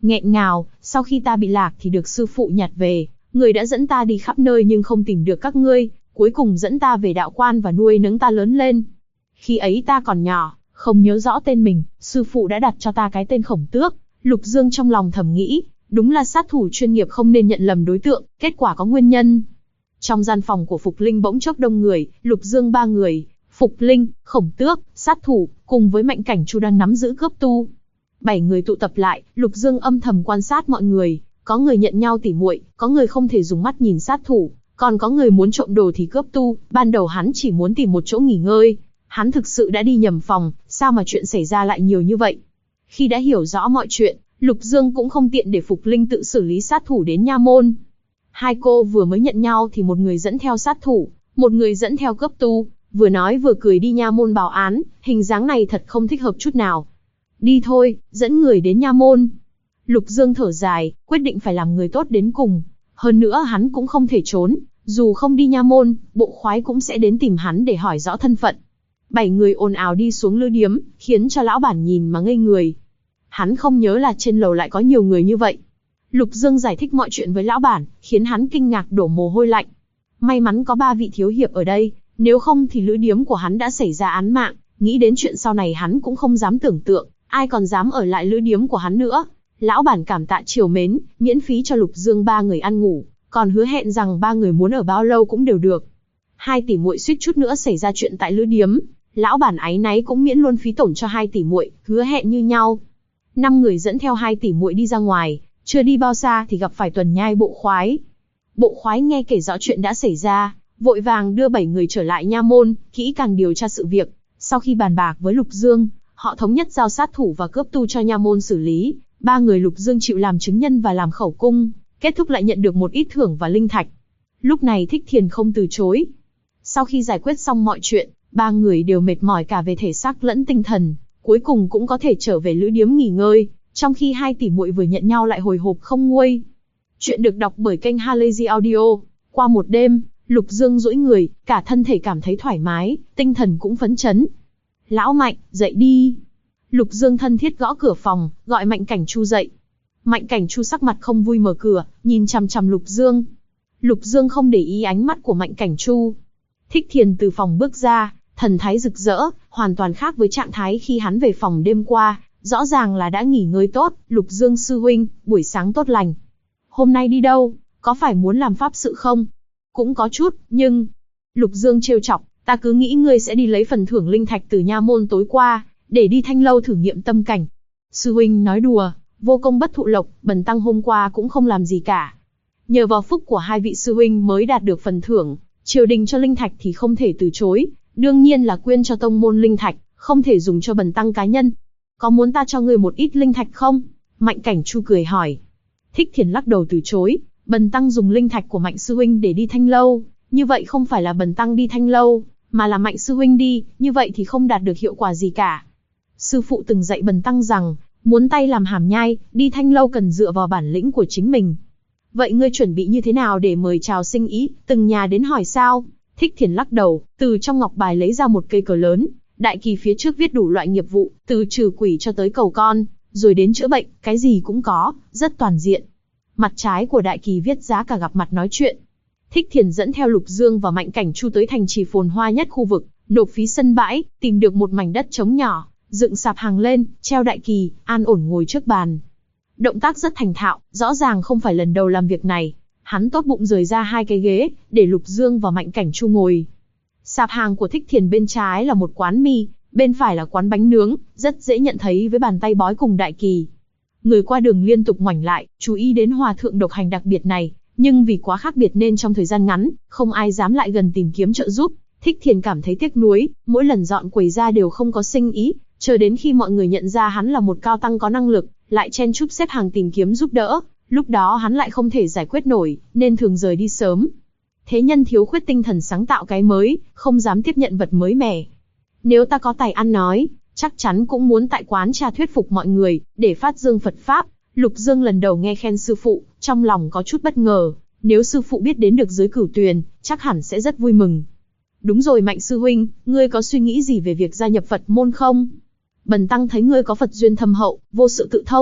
nghẹn ngào, sau khi ta bị lạc thì được sư phụ nhặt về, người đã dẫn ta đi khắp nơi nhưng không tìm được các ngươi, cuối cùng dẫn ta về đạo quan và nuôi nấng ta lớn lên. Khi ấy ta còn nhỏ, không nhớ rõ tên mình, sư phụ đã đặt cho ta cái tên Khổng Tước. Lục Dương trong lòng thầm nghĩ, đúng là sát thủ chuyên nghiệp không nên nhận lầm đối tượng, kết quả có nguyên nhân. Trong gian phòng của Phục Linh bỗng chốc đông người, Lục Dương ba người, Phục Linh, Khổng Tước, sát thủ, cùng với Mạnh Cảnh Chu đang nắm giữ cướp tu. 7 người tụ tập lại, Lục Dương âm thầm quan sát mọi người, có người nhận nhau tỉ muội, có người không thể dùng mắt nhìn sát thủ, còn có người muốn trộm đồ thì cướp tu. Ban đầu hắn chỉ muốn tìm một chỗ nghỉ ngơi, hắn thực sự đã đi nhầm phòng, sao mà chuyện xảy ra lại nhiều như vậy. Khi đã hiểu rõ mọi chuyện, Lục Dương cũng không tiện để Phục Linh tự xử lý sát thủ đến nha môn. Hai cô vừa mới nhận nhau thì một người dẫn theo sát thủ, một người dẫn theo cướp tu, vừa nói vừa cười đi nha môn báo án, hình dáng này thật không thích hợp chút nào. Đi thôi, dẫn người đến nha môn. Lục Dương thở dài, quyết định phải làm người tốt đến cùng. Hơn nữa hắn cũng không thể trốn, dù không đi nha môn, bộ khoái cũng sẽ đến tìm hắn để hỏi rõ thân phận. 7 người ồn ào đi xuống lữ điếm, khiến cho lão bản nhìn mà ngây người. Hắn không nhớ là trên lầu lại có nhiều người như vậy. Lục Dương giải thích mọi chuyện với lão bản, khiến hắn kinh ngạc đổ mồ hôi lạnh. May mắn có 3 vị thiếu hiệp ở đây, nếu không thì lữ điếm của hắn đã xảy ra án mạng. Nghĩ đến chuyện sau này hắn cũng không dám tưởng tượng, ai còn dám ở lại lữ điếm của hắn nữa. Lão bản cảm tạ triều mến, miễn phí cho Lục Dương 3 người ăn ngủ, còn hứa hẹn rằng 3 người muốn ở bao lâu cũng đều được. 2 tỷ muội suýt chút nữa xảy ra chuyện tại lữ điếm, lão bản áy náy cũng miễn luôn phí tổn cho 2 tỷ muội, hứa hẹn như nhau. 5 người dẫn theo 2 tỷ muội đi ra ngoài, chưa đi bao xa thì gặp phải Tuần Nhai bộ khoái. Bộ khoái nghe kể rõ chuyện đã xảy ra, vội vàng đưa 7 người trở lại nha môn, kỹ càng điều tra sự việc. Sau khi bàn bạc với Lục Dương, họ thống nhất giao sát thủ và cướp tu cho nha môn xử lý. 3 người Lục Dương chịu làm chứng nhân và làm khẩu cung, kết thúc lại nhận được một ít thưởng và linh thạch. Lúc này Thích Thiền không từ chối. Sau khi giải quyết xong mọi chuyện, 3 người đều mệt mỏi cả về thể xác lẫn tinh thần, cuối cùng cũng có thể trở về lữ điếm nghỉ ngơi, trong khi 2 tỷ muội vừa nhận nhau lại hồi hộp không nguôi. Chuyện được đọc bởi kênh Halazy Audio. Qua một đêm, Lục Dương duỗi người, cả thân thể cảm thấy thoải mái, tinh thần cũng phấn chấn. Lão Mạnh, dậy đi. Lục Dương thân thiết gõ cửa phòng, gọi Mạnh Cảnh Chu dậy. Mạnh Cảnh Chu sắc mặt không vui mở cửa, nhìn chằm chằm Lục Dương. Lục Dương không để ý ánh mắt của Mạnh Cảnh Chu. Thích Thiền từ phòng bước ra, thần thái rực rỡ, hoàn toàn khác với trạng thái khi hắn về phòng đêm qua, rõ ràng là đã nghỉ ngơi tốt. Lục Dương sư huynh, buổi sáng tốt lành. Hôm nay đi đâu, có phải muốn làm pháp sự không? Cũng có chút, nhưng... Lục Dương trêu chọc, ta cứ nghĩ ngươi sẽ đi lấy phần thưởng linh thạch từ nha môn tối qua, để đi Thanh Lâu thử nghiệm tâm cảnh. Sư huynh nói đùa, vô công bất thụ lộc, bần tăng hôm qua cũng không làm gì cả. Nhờ vào phúc của 2 vị sư huynh mới đạt được phần thưởng, triều đình cho linh thạch thì không thể từ chối, đương nhiên là quyên cho tông môn linh thạch, không thể dùng cho bần tăng cá nhân. Có muốn ta cho ngươi một ít linh thạch không? Mạnh Cảnh Chu cười hỏi. Thích Thiền lắc đầu từ chối, bần tăng dùng linh thạch của Mạnh sư huynh để đi Thanh Lâu, như vậy không phải là bần tăng đi Thanh Lâu, mà là Mạnh sư huynh đi, như vậy thì không đạt được hiệu quả gì cả. Sư phụ từng dạy bần tăng rằng, muốn tay làm hàm nhai, đi Thanh Lâu cần dựa vào bản lĩnh của chính mình. Vậy ngươi chuẩn bị như thế nào để mời chào sinh ý, từng nhà đến hỏi sao? Thích Thiền lắc đầu, từ trong ngọc bài lấy ra một cây cờ lớn, đại kỳ phía trước viết đủ loại nghiệp vụ, từ trừ quỷ cho tới cầu con, rồi đến chữa bệnh, cái gì cũng có, rất toàn diện. Mặt trái của đại kỳ viết giá cả gặp mặt nói chuyện. Thích Thiền dẫn theo Lục Dương và Mạnh Cảnh Chu tới thành trì phồn hoa nhất khu vực, nộp phí sân bãi, tìm được một mảnh đất trống nhỏ, dựng sạp hàng lên, treo đại kỳ, an ổn ngồi trước bàn. Động tác rất thành thạo, rõ ràng không phải lần đầu làm việc này. Hắn tốt bụng rời ra 2 cái ghế, để Lục Dương và Mạnh Cảnh Chu ngồi. Sạp hàng của Thích Thiền bên trái là một quán mì, bên phải là quán bánh nướng, rất dễ nhận thấy với bàn tay bói cùng đại kỳ. Người qua đường liên tục ngoảnh lại, chú ý đến hòa thượng độc hành đặc biệt này, nhưng vì quá khác biệt nên trong thời gian ngắn, không ai dám lại gần tìm kiếm trợ giúp. Thích Thiền cảm thấy tiếc nuối, mỗi lần dọn quầy ra đều không có sinh ý, chờ đến khi mọi người nhận ra hắn là một cao tăng có năng lực, lại chen chúc xếp hàng tìm kiếm giúp đỡ, lúc đó hắn lại không thể giải quyết nổi, nên thường rời đi sớm. Thế nhân thiếu khuyết tinh thần sáng tạo cái mới, không dám tiếp nhận vật mới mẻ. Nếu ta có tài ăn nói, chắc chắn cũng muốn tại quán trà thuyết phục mọi người, để phát dương Phật Pháp. Lục Dương lần đầu nghe khen sư phụ, trong lòng có chút bất ngờ, nếu sư phụ biết đến được giới Cửu Tuyền, chắc hẳn sẽ rất vui mừng. Đúng rồi Mạnh sư huynh, ngươi có suy nghĩ gì về việc gia nhập Phật môn không? Bần tăng thấy ngươi có Phật duyên thâm hậu, vô sự tự thông,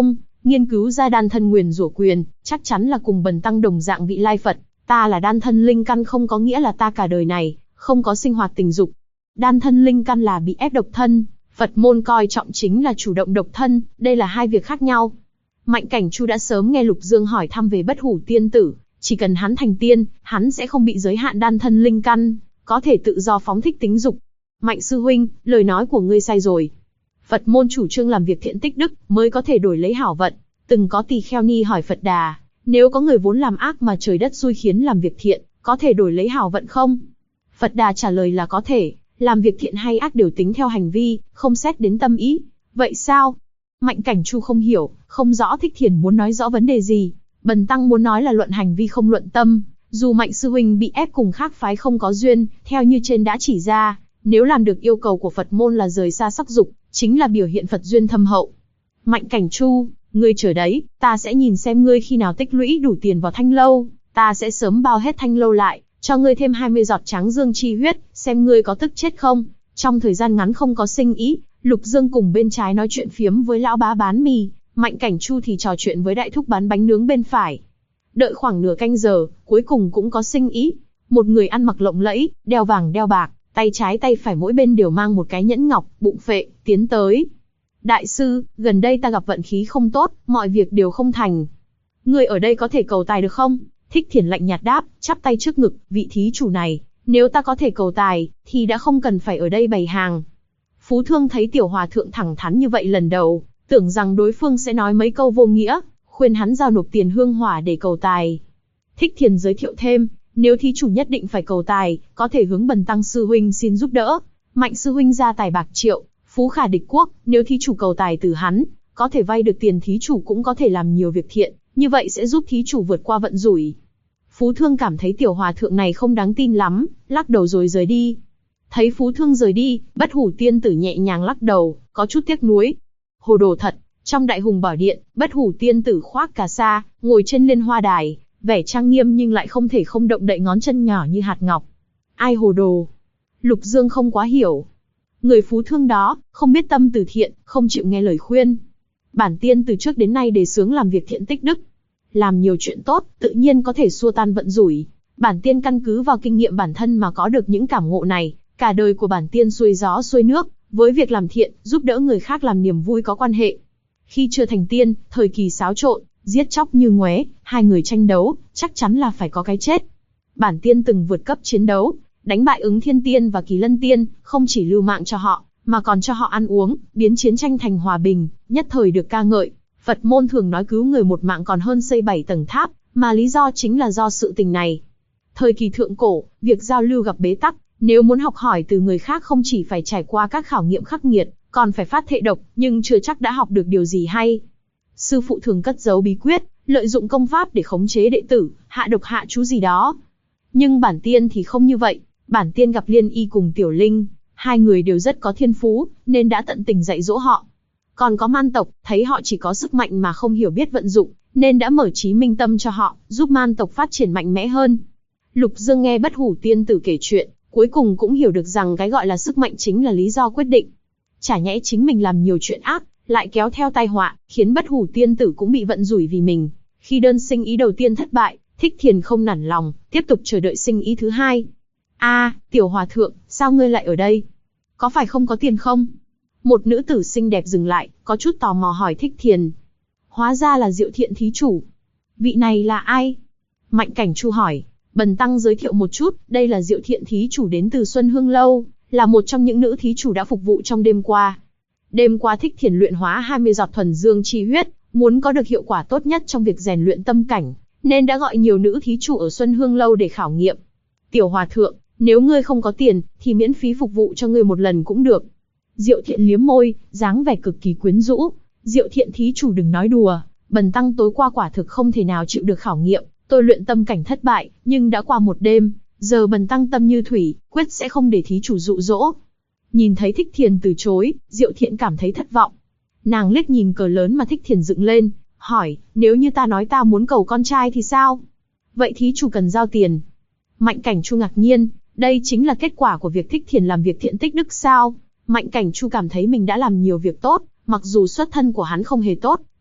nghiên cứu ra đan thân nguyền rủa quyền, chắc chắn là cùng bần tăng đồng dạng vị lai Phật. Ta là đan thân linh căn không có nghĩa là ta cả đời này không có sinh hoạt tình dục. Đan thân linh căn là bị ép độc thân, Phật môn coi trọng chính là chủ động độc thân, đây là hai việc khác nhau. Mạnh Cảnh Chu đã sớm nghe Lục Dương hỏi thăm về Bất Hủ Tiên Tử, chỉ cần hắn thành tiên, hắn sẽ không bị giới hạn đan thân linh căn, có thể tự do phóng thích tính dục. Mạnh sư huynh, lời nói của ngươi sai rồi. Phật môn chủ trương làm việc thiện tích đức mới có thể đổi lấy hảo vận. Từng có tỳ kheo ni hỏi Phật Đà, nếu có người vốn làm ác mà trời đất xui khiến làm việc thiện, có thể đổi lấy hảo vận không? Phật Đà trả lời là có thể, làm việc thiện hay ác đều tính theo hành vi, không xét đến tâm ý. Vậy sao? Mạnh Cảnh Chu không hiểu, không rõ Thích Thiền muốn nói rõ vấn đề gì. Bần tăng muốn nói là luận hành vi không luận tâm, dù Mạnh sư huynh bị ép cùng khác phái không có duyên, theo như trên đã chỉ ra, nếu làm được yêu cầu của Phật môn là rời xa sắc dục, chính là biểu hiện Phật duyên thâm hậu. Mạnh Cảnh Chu, ngươi chờ đấy, ta sẽ nhìn xem ngươi khi nào tích lũy đủ tiền vào thanh lâu, ta sẽ sớm bao hết thanh lâu lại, cho ngươi thêm 20 giọt tráng dương chi huyết, xem ngươi có tức chết không. Trong thời gian ngắn không có sinh ý, Lục Dương cùng bên trái nói chuyện phiếm với lão bá bán mì, Mạnh Cảnh Chu thì trò chuyện với đại thúc bán bánh nướng bên phải. Đợi khoảng nửa canh giờ, cuối cùng cũng có sinh ý. Một người ăn mặc lộng lẫy, đeo vàng đeo bạc, tay trái tay phải mỗi bên đều mang một cái nhẫn ngọc, bụng phệ, tiến tới. Đại sư, gần đây ta gặp vận khí không tốt, mọi việc đều không thành. Người ở đây có thể cầu tài được không? Thích Thiền lạnh nhạt đáp, chắp tay trước ngực, vị thí chủ này, nếu ta có thể cầu tài, thì đã không cần phải ở đây bày hàng. Phú Thương thấy tiểu hòa thượng thẳng thắn như vậy lần đầu, tưởng rằng đối phương sẽ nói mấy câu vô nghĩa, khuyên hắn giao nộp tiền hương hỏa để cầu tài. Thích Thiền giới thiệu thêm, nếu thí chủ nhất định phải cầu tài, có thể hướng bần tăng sư huynh xin giúp đỡ. Mạnh sư huynh ra tài bạc triệu, phú khả địch quốc, nếu thí chủ cầu tài từ hắn, có thể vay được tiền, thí chủ cũng có thể làm nhiều việc thiện, như vậy sẽ giúp thí chủ vượt qua vận rủi. Phú Thương cảm thấy tiểu hòa thượng này không đáng tin lắm, lắc đầu rồi rời đi. Thấy Phú Thương rời đi, Bất Hủ Tiên Tử nhẹ nhàng lắc đầu, có chút tiếc nuối. Hồ đồ thật. Trong Đại Hùng Bảo Điện, Bất Hủ Tiên Tử khoác cà sa, ngồi trên liên hoa đài, vẻ trang nghiêm nhưng lại không thể không động đậy ngón chân nhỏ như hạt ngọc. Ai hồ đồ? Lục Dương không quá hiểu. Người Phú Thương đó, không biết tâm từ thiện, không chịu nghe lời khuyên. Bản tiên từ trước đến nay đề xướng làm việc thiện tích đức. Làm nhiều chuyện tốt, tự nhiên có thể xua tan vận rủi. Bản tiên căn cứ vào kinh nghiệm bản thân mà có được những cảm ngộ này, cả đời của bản tiên xuôi gió xuôi nước, với việc làm thiện, giúp đỡ người khác làm niềm vui có quan hệ. Khi chưa thành tiên, thời kỳ xáo trộn, giết chóc như ngoé, hai người tranh đấu, chắc chắn là phải có cái chết. Bản tiên từng vượt cấp chiến đấu, đánh bại Ứng Thiên Tiên và Kỳ Lân Tiên, không chỉ lưu mạng cho họ, mà còn cho họ ăn uống, biến chiến tranh thành hòa bình, nhất thời được ca ngợi. Phật môn thường nói cứu người một mạng còn hơn xây 7 tầng tháp, mà lý do chính là do sự tình này. Thời kỳ thượng cổ, việc giao lưu gặp bế tắc, nếu muốn học hỏi từ người khác không chỉ phải trải qua các khảo nghiệm khắc nghiệt, còn phải phát thệ độc, nhưng chưa chắc đã học được điều gì hay. Sư phụ thường cất giấu bí quyết, lợi dụng công pháp để khống chế đệ tử, hạ độc hạ chú gì đó. Nhưng bản tiên thì không như vậy, bản tiên gặp Liên Y cùng Tiểu Linh, hai người đều rất có thiên phú, nên đã tận tình dạy dỗ họ. Còn có Man tộc, thấy họ chỉ có sức mạnh mà không hiểu biết vận dụng, nên đã mở trí minh tâm cho họ, giúp Man tộc phát triển mạnh mẽ hơn. Lục Dương nghe Bất Hủ Tiên Tử kể chuyện, cuối cùng cũng hiểu được rằng cái gọi là sức mạnh chính là lý do quyết định. Chả nhẽ chính mình làm nhiều chuyện ác, lại kéo theo tai họa, khiến Bất Hủ Tiên Tử cũng bị vận rủi vì mình. Khi đơn sinh ý đầu tiên thất bại, Thích Thiền không nản lòng, tiếp tục chờ đợi sinh ý thứ hai. Tiểu hòa thượng, sao ngươi lại ở đây? Có phải không có tiền không? Một nữ tử xinh đẹp dừng lại, có chút tò mò hỏi Thích Thiền. Hóa ra là Diệu Thiện thí chủ. Vị này là ai? Mạnh Cảnh Chu hỏi. Bần tăng giới thiệu một chút, đây là Diệu Thiện thí chủ đến từ Xuân Hương Lâu, là một trong những nữ thí chủ đã phục vụ trong đêm qua. Đêm qua Thích Thiền luyện hóa 20 giọt thuần dương chi huyết, muốn có được hiệu quả tốt nhất trong việc rèn luyện tâm cảnh, nên đã gọi nhiều nữ thí chủ ở Xuân Hương Lâu để khảo nghiệm. Tiểu hòa thượng, nếu ngươi không có tiền, thì miễn phí phục vụ cho ngươi một lần cũng được. Diệu Thiện liếm môi, dáng vẻ cực kỳ quyến rũ. Diệu Thiện thí chủ đừng nói đùa, bần tăng tối qua quả thực không thể nào chịu được khảo nghiệm, tôi luyện tâm cảnh thất bại, nhưng đã qua một đêm, giờ bần tăng tâm như thủy, quyết sẽ không để thí chủ dụ dỗ. Nhìn thấy Thích Thiền từ chối, Diệu Thiện cảm thấy thất vọng. Nàng liếc nhìn cờ lớn mà Thích Thiền dựng lên, hỏi, nếu như ta nói ta muốn cầu con trai thì sao? Vậy thí chủ cần giao tiền. Mạnh Cảnh Chu ngạc nhiên, đây chính là kết quả của việc Thích Thiền làm việc thiện tích đức sao? Mạnh Cảnh Chu cảm thấy mình đã làm nhiều việc tốt, mặc dù xuất thân của hắn không hề tốt,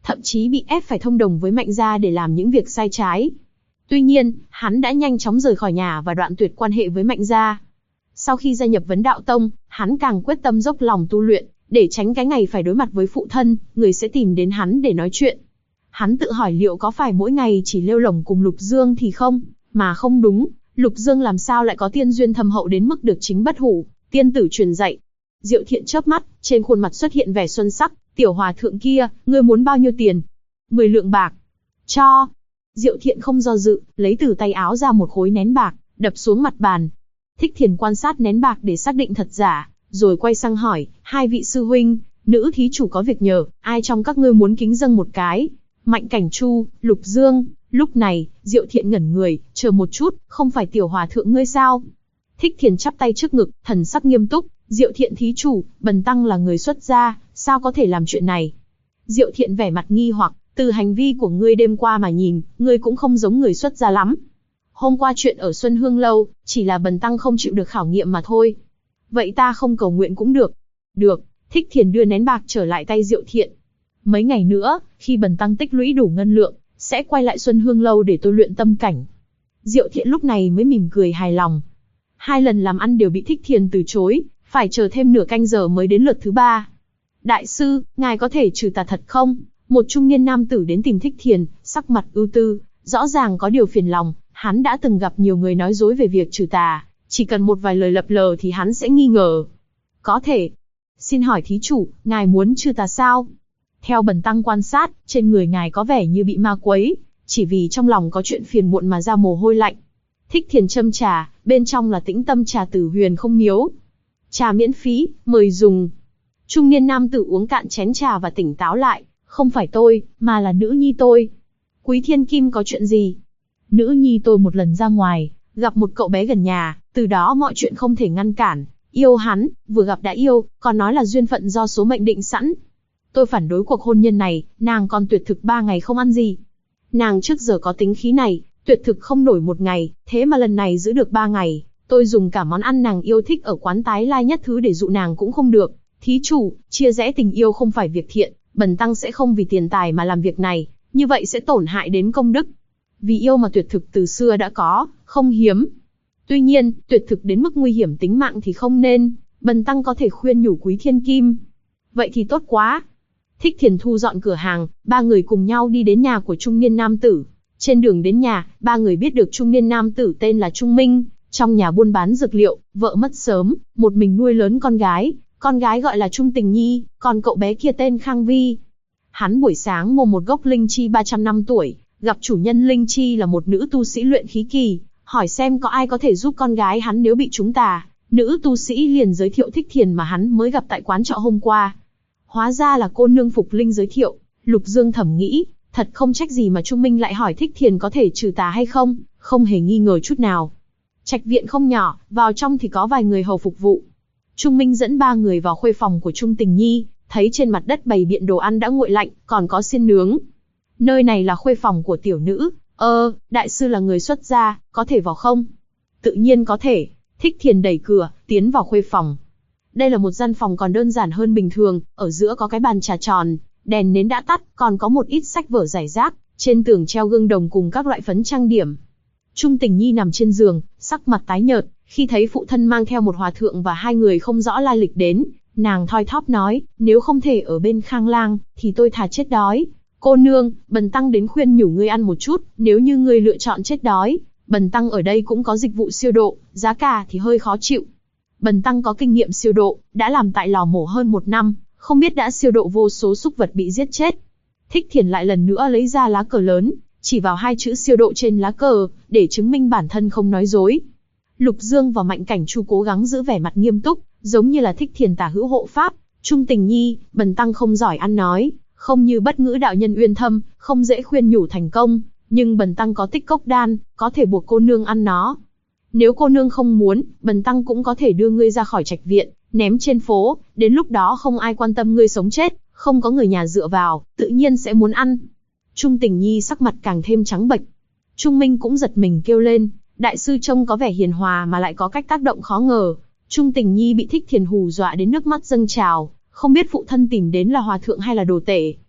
thậm chí bị ép phải thông đồng với Mạnh gia để làm những việc sai trái. Tuy nhiên, hắn đã nhanh chóng rời khỏi nhà và đoạn tuyệt quan hệ với Mạnh gia. Sau khi gia nhập Vấn Đạo Tông, hắn càng quyết tâm dốc lòng tu luyện, để tránh cái ngày phải đối mặt với phụ thân, người sẽ tìm đến hắn để nói chuyện. Hắn tự hỏi liệu có phải mỗi ngày chỉ lêu lổng cùng Lục Dương thì không, mà không đúng, Lục Dương làm sao lại có tiên duyên thâm hậu đến mức được chính Bất Hủ tiên tử truyền dạy. Diệu Thiện chớp mắt, trên khuôn mặt xuất hiện vẻ xuân sắc, tiểu hòa thượng kia, ngươi muốn bao nhiêu tiền? 10 lượng bạc. Cho. Diệu Thiện không do dự, lấy từ tay áo ra một khối nén bạc, đập xuống mặt bàn. Thích Thiền quan sát nén bạc để xác định thật giả, rồi quay sang hỏi, hai vị sư huynh, nữ thí chủ có việc nhờ, ai trong các ngươi muốn kính dâng một cái? Mạnh Cảnh Chu, Lục Dương. Lúc này, Diệu Thiện ngẩn người, chờ một chút, không phải tiểu hòa thượng ngươi sao? Thích Thiền chắp tay trước ngực, thần sắc nghiêm túc, Diệu Thiện thí chủ, bần tăng là người xuất gia, sao có thể làm chuyện này? Diệu Thiện vẻ mặt nghi hoặc, từ hành vi của ngươi đêm qua mà nhìn, ngươi cũng không giống người xuất gia lắm. Hôm qua chuyện ở Xuân Hương Lâu, chỉ là bần tăng không chịu được khảo nghiệm mà thôi. Vậy ta không cầu nguyện cũng được. Được, Thích Thiền đưa nén bạc trở lại tay Diệu Thiện. Mấy ngày nữa, khi bần tăng tích lũy đủ ngân lượng, sẽ quay lại Xuân Hương Lâu để tôi luyện tâm cảnh. Diệu Thiện lúc này mới mỉm cười hài lòng. 2 lần làm ăn đều bị Thích Thiền từ chối, phải chờ thêm nửa canh giờ mới đến lượt thứ 3. Đại sư, ngài có thể trừ tà thật không? Một trung niên nam tử đến tìm Thích Thiền, sắc mặt ưu tư, rõ ràng có điều phiền lòng. Hắn đã từng gặp nhiều người nói dối về việc trừ tà, chỉ cần một vài lời lập lờ thì hắn sẽ nghi ngờ. Có thể. Xin hỏi thí chủ, ngài muốn trừ tà sao? Theo bần tăng quan sát, trên người ngài có vẻ như bị ma quấy, chỉ vì trong lòng có chuyện phiền muộn mà ra mồ hôi lạnh. Thích Thiền châm trà, bên trong là Tĩnh Tâm trà Tử Huyền không miếu. Trà miễn phí, mời dùng. Trung niên nam tử uống cạn chén trà và tỉnh táo lại, không phải tôi, mà là nữ nhi tôi. Quý Thiên Kim có chuyện gì? Nữ nhi tôi một lần ra ngoài, gặp một cậu bé gần nhà, từ đó mọi chuyện không thể ngăn cản. Yêu hắn, vừa gặp đã yêu, còn nói là duyên phận do số mệnh định sẵn. Tôi phản đối cuộc hôn nhân này, nàng còn tuyệt thực 3 ngày không ăn gì. Nàng trước giờ có tính khí này, tuyệt thực không nổi 1 ngày, thế mà lần này giữ được 3 ngày. Tôi dùng cả món ăn nàng yêu thích ở quán Tái Lai Nhất Thứ để dụ nàng cũng không được. Thí chủ, chia rẽ tình yêu không phải việc thiện, bần tăng sẽ không vì tiền tài mà làm việc này, như vậy sẽ tổn hại đến công đức. Vì yêu mà tuyệt thực từ xưa đã có, không hiếm. Tuy nhiên, tuyệt thực đến mức nguy hiểm tính mạng thì không nên, bần tăng có thể khuyên nhủ Quý Thiên Kim. Vậy thì tốt quá. Thích Thiền thu dọn cửa hàng, 3 người cùng nhau đi đến nhà của trung niên nam tử. Trên đường đến nhà, 3 người biết được trung niên nam tử tên là Trung Minh, trong nhà buôn bán dược liệu, vợ mất sớm, một mình nuôi lớn con gái gọi là Trung Tình Nhi, còn cậu bé kia tên Khang Vi. Hắn buổi sáng mua một gốc linh chi 300 năm tuổi, gặp chủ nhân linh chi là một nữ tu sĩ luyện khí kỳ, hỏi xem có ai có thể giúp con gái hắn nếu bị trúng tà. Nữ tu sĩ liền giới thiệu Thích Thiền mà hắn mới gặp tại quán trọ hôm qua. Hóa ra là cô nương Phục Linh giới thiệu. Lục Dương thầm nghĩ, thật không trách gì mà Trung Minh lại hỏi Thích Thiền có thể trừ tà hay không, không hề nghi ngờ chút nào. Trạch viện không nhỏ, vào trong thì có vài người hầu phục vụ. Trung Minh dẫn 3 người vào khuê phòng của Trung Tình Nhi, thấy trên mặt đất bày biện đồ ăn đã nguội lạnh, còn có xiên nướng. Nơi này là khuê phòng của tiểu nữ. Đại sư là người xuất gia, có thể vào không? Tự nhiên có thể. Thích Thiền đẩy cửa, tiến vào khuê phòng. Đây là một gian phòng còn đơn giản hơn bình thường, ở giữa có cái bàn trà tròn, đèn nến đã tắt, còn có một ít sách vở rải rác, trên tường treo gương đồng cùng các loại phấn trang điểm. Trung Tình Nhi nằm trên giường, sắc mặt tái nhợt, khi thấy phụ thân mang theo một hòa thượng và 2 người không rõ lai lịch đến, nàng thoi thóp nói, nếu không thể ở bên Khang Lang, thì tôi thà chết đói. Cô nương, bần tăng đến khuyên nhủ ngươi ăn một chút, nếu như ngươi lựa chọn chết đói, bần tăng ở đây cũng có dịch vụ siêu độ, giá cả thì hơi khó chịu. Bần tăng có kinh nghiệm siêu độ, đã làm tại lò mổ hơn 1 năm, không biết đã siêu độ vô số súc vật bị giết chết. Thích Thiền lại lần nữa lấy ra lá cờ lớn, chỉ vào 2 chữ siêu độ trên lá cờ, để chứng minh bản thân không nói dối. Lục Dương và Mạnh Cảnh Chu cố gắng giữ vẻ mặt nghiêm túc, giống như là Thích Thiền tả hữu hộ pháp. Trung Tình Nhi, bần tăng không giỏi ăn nói, không như Bất Ngữ đạo nhân uyên thâm, không dễ khuyên nhủ thành công, nhưng bần tăng có tích cốc đan, có thể buộc cô nương ăn nó. Nếu cô nương không muốn, bần tăng cũng có thể đưa ngươi ra khỏi trạch viện, ném trên phố, đến lúc đó không ai quan tâm ngươi sống chết, không có người nhà dựa vào, tự nhiên sẽ muốn ăn. Trung Tình Nhi sắc mặt càng thêm trắng bệch. Trung Minh cũng giật mình kêu lên, đại sư trông có vẻ hiền hòa mà lại có cách tác động khó ngờ. Trung Tình Nhi bị Thích Thiền hù dọa đến nước mắt dâng trào, không biết phụ thân tìm đến là hòa thượng hay là đồ tể.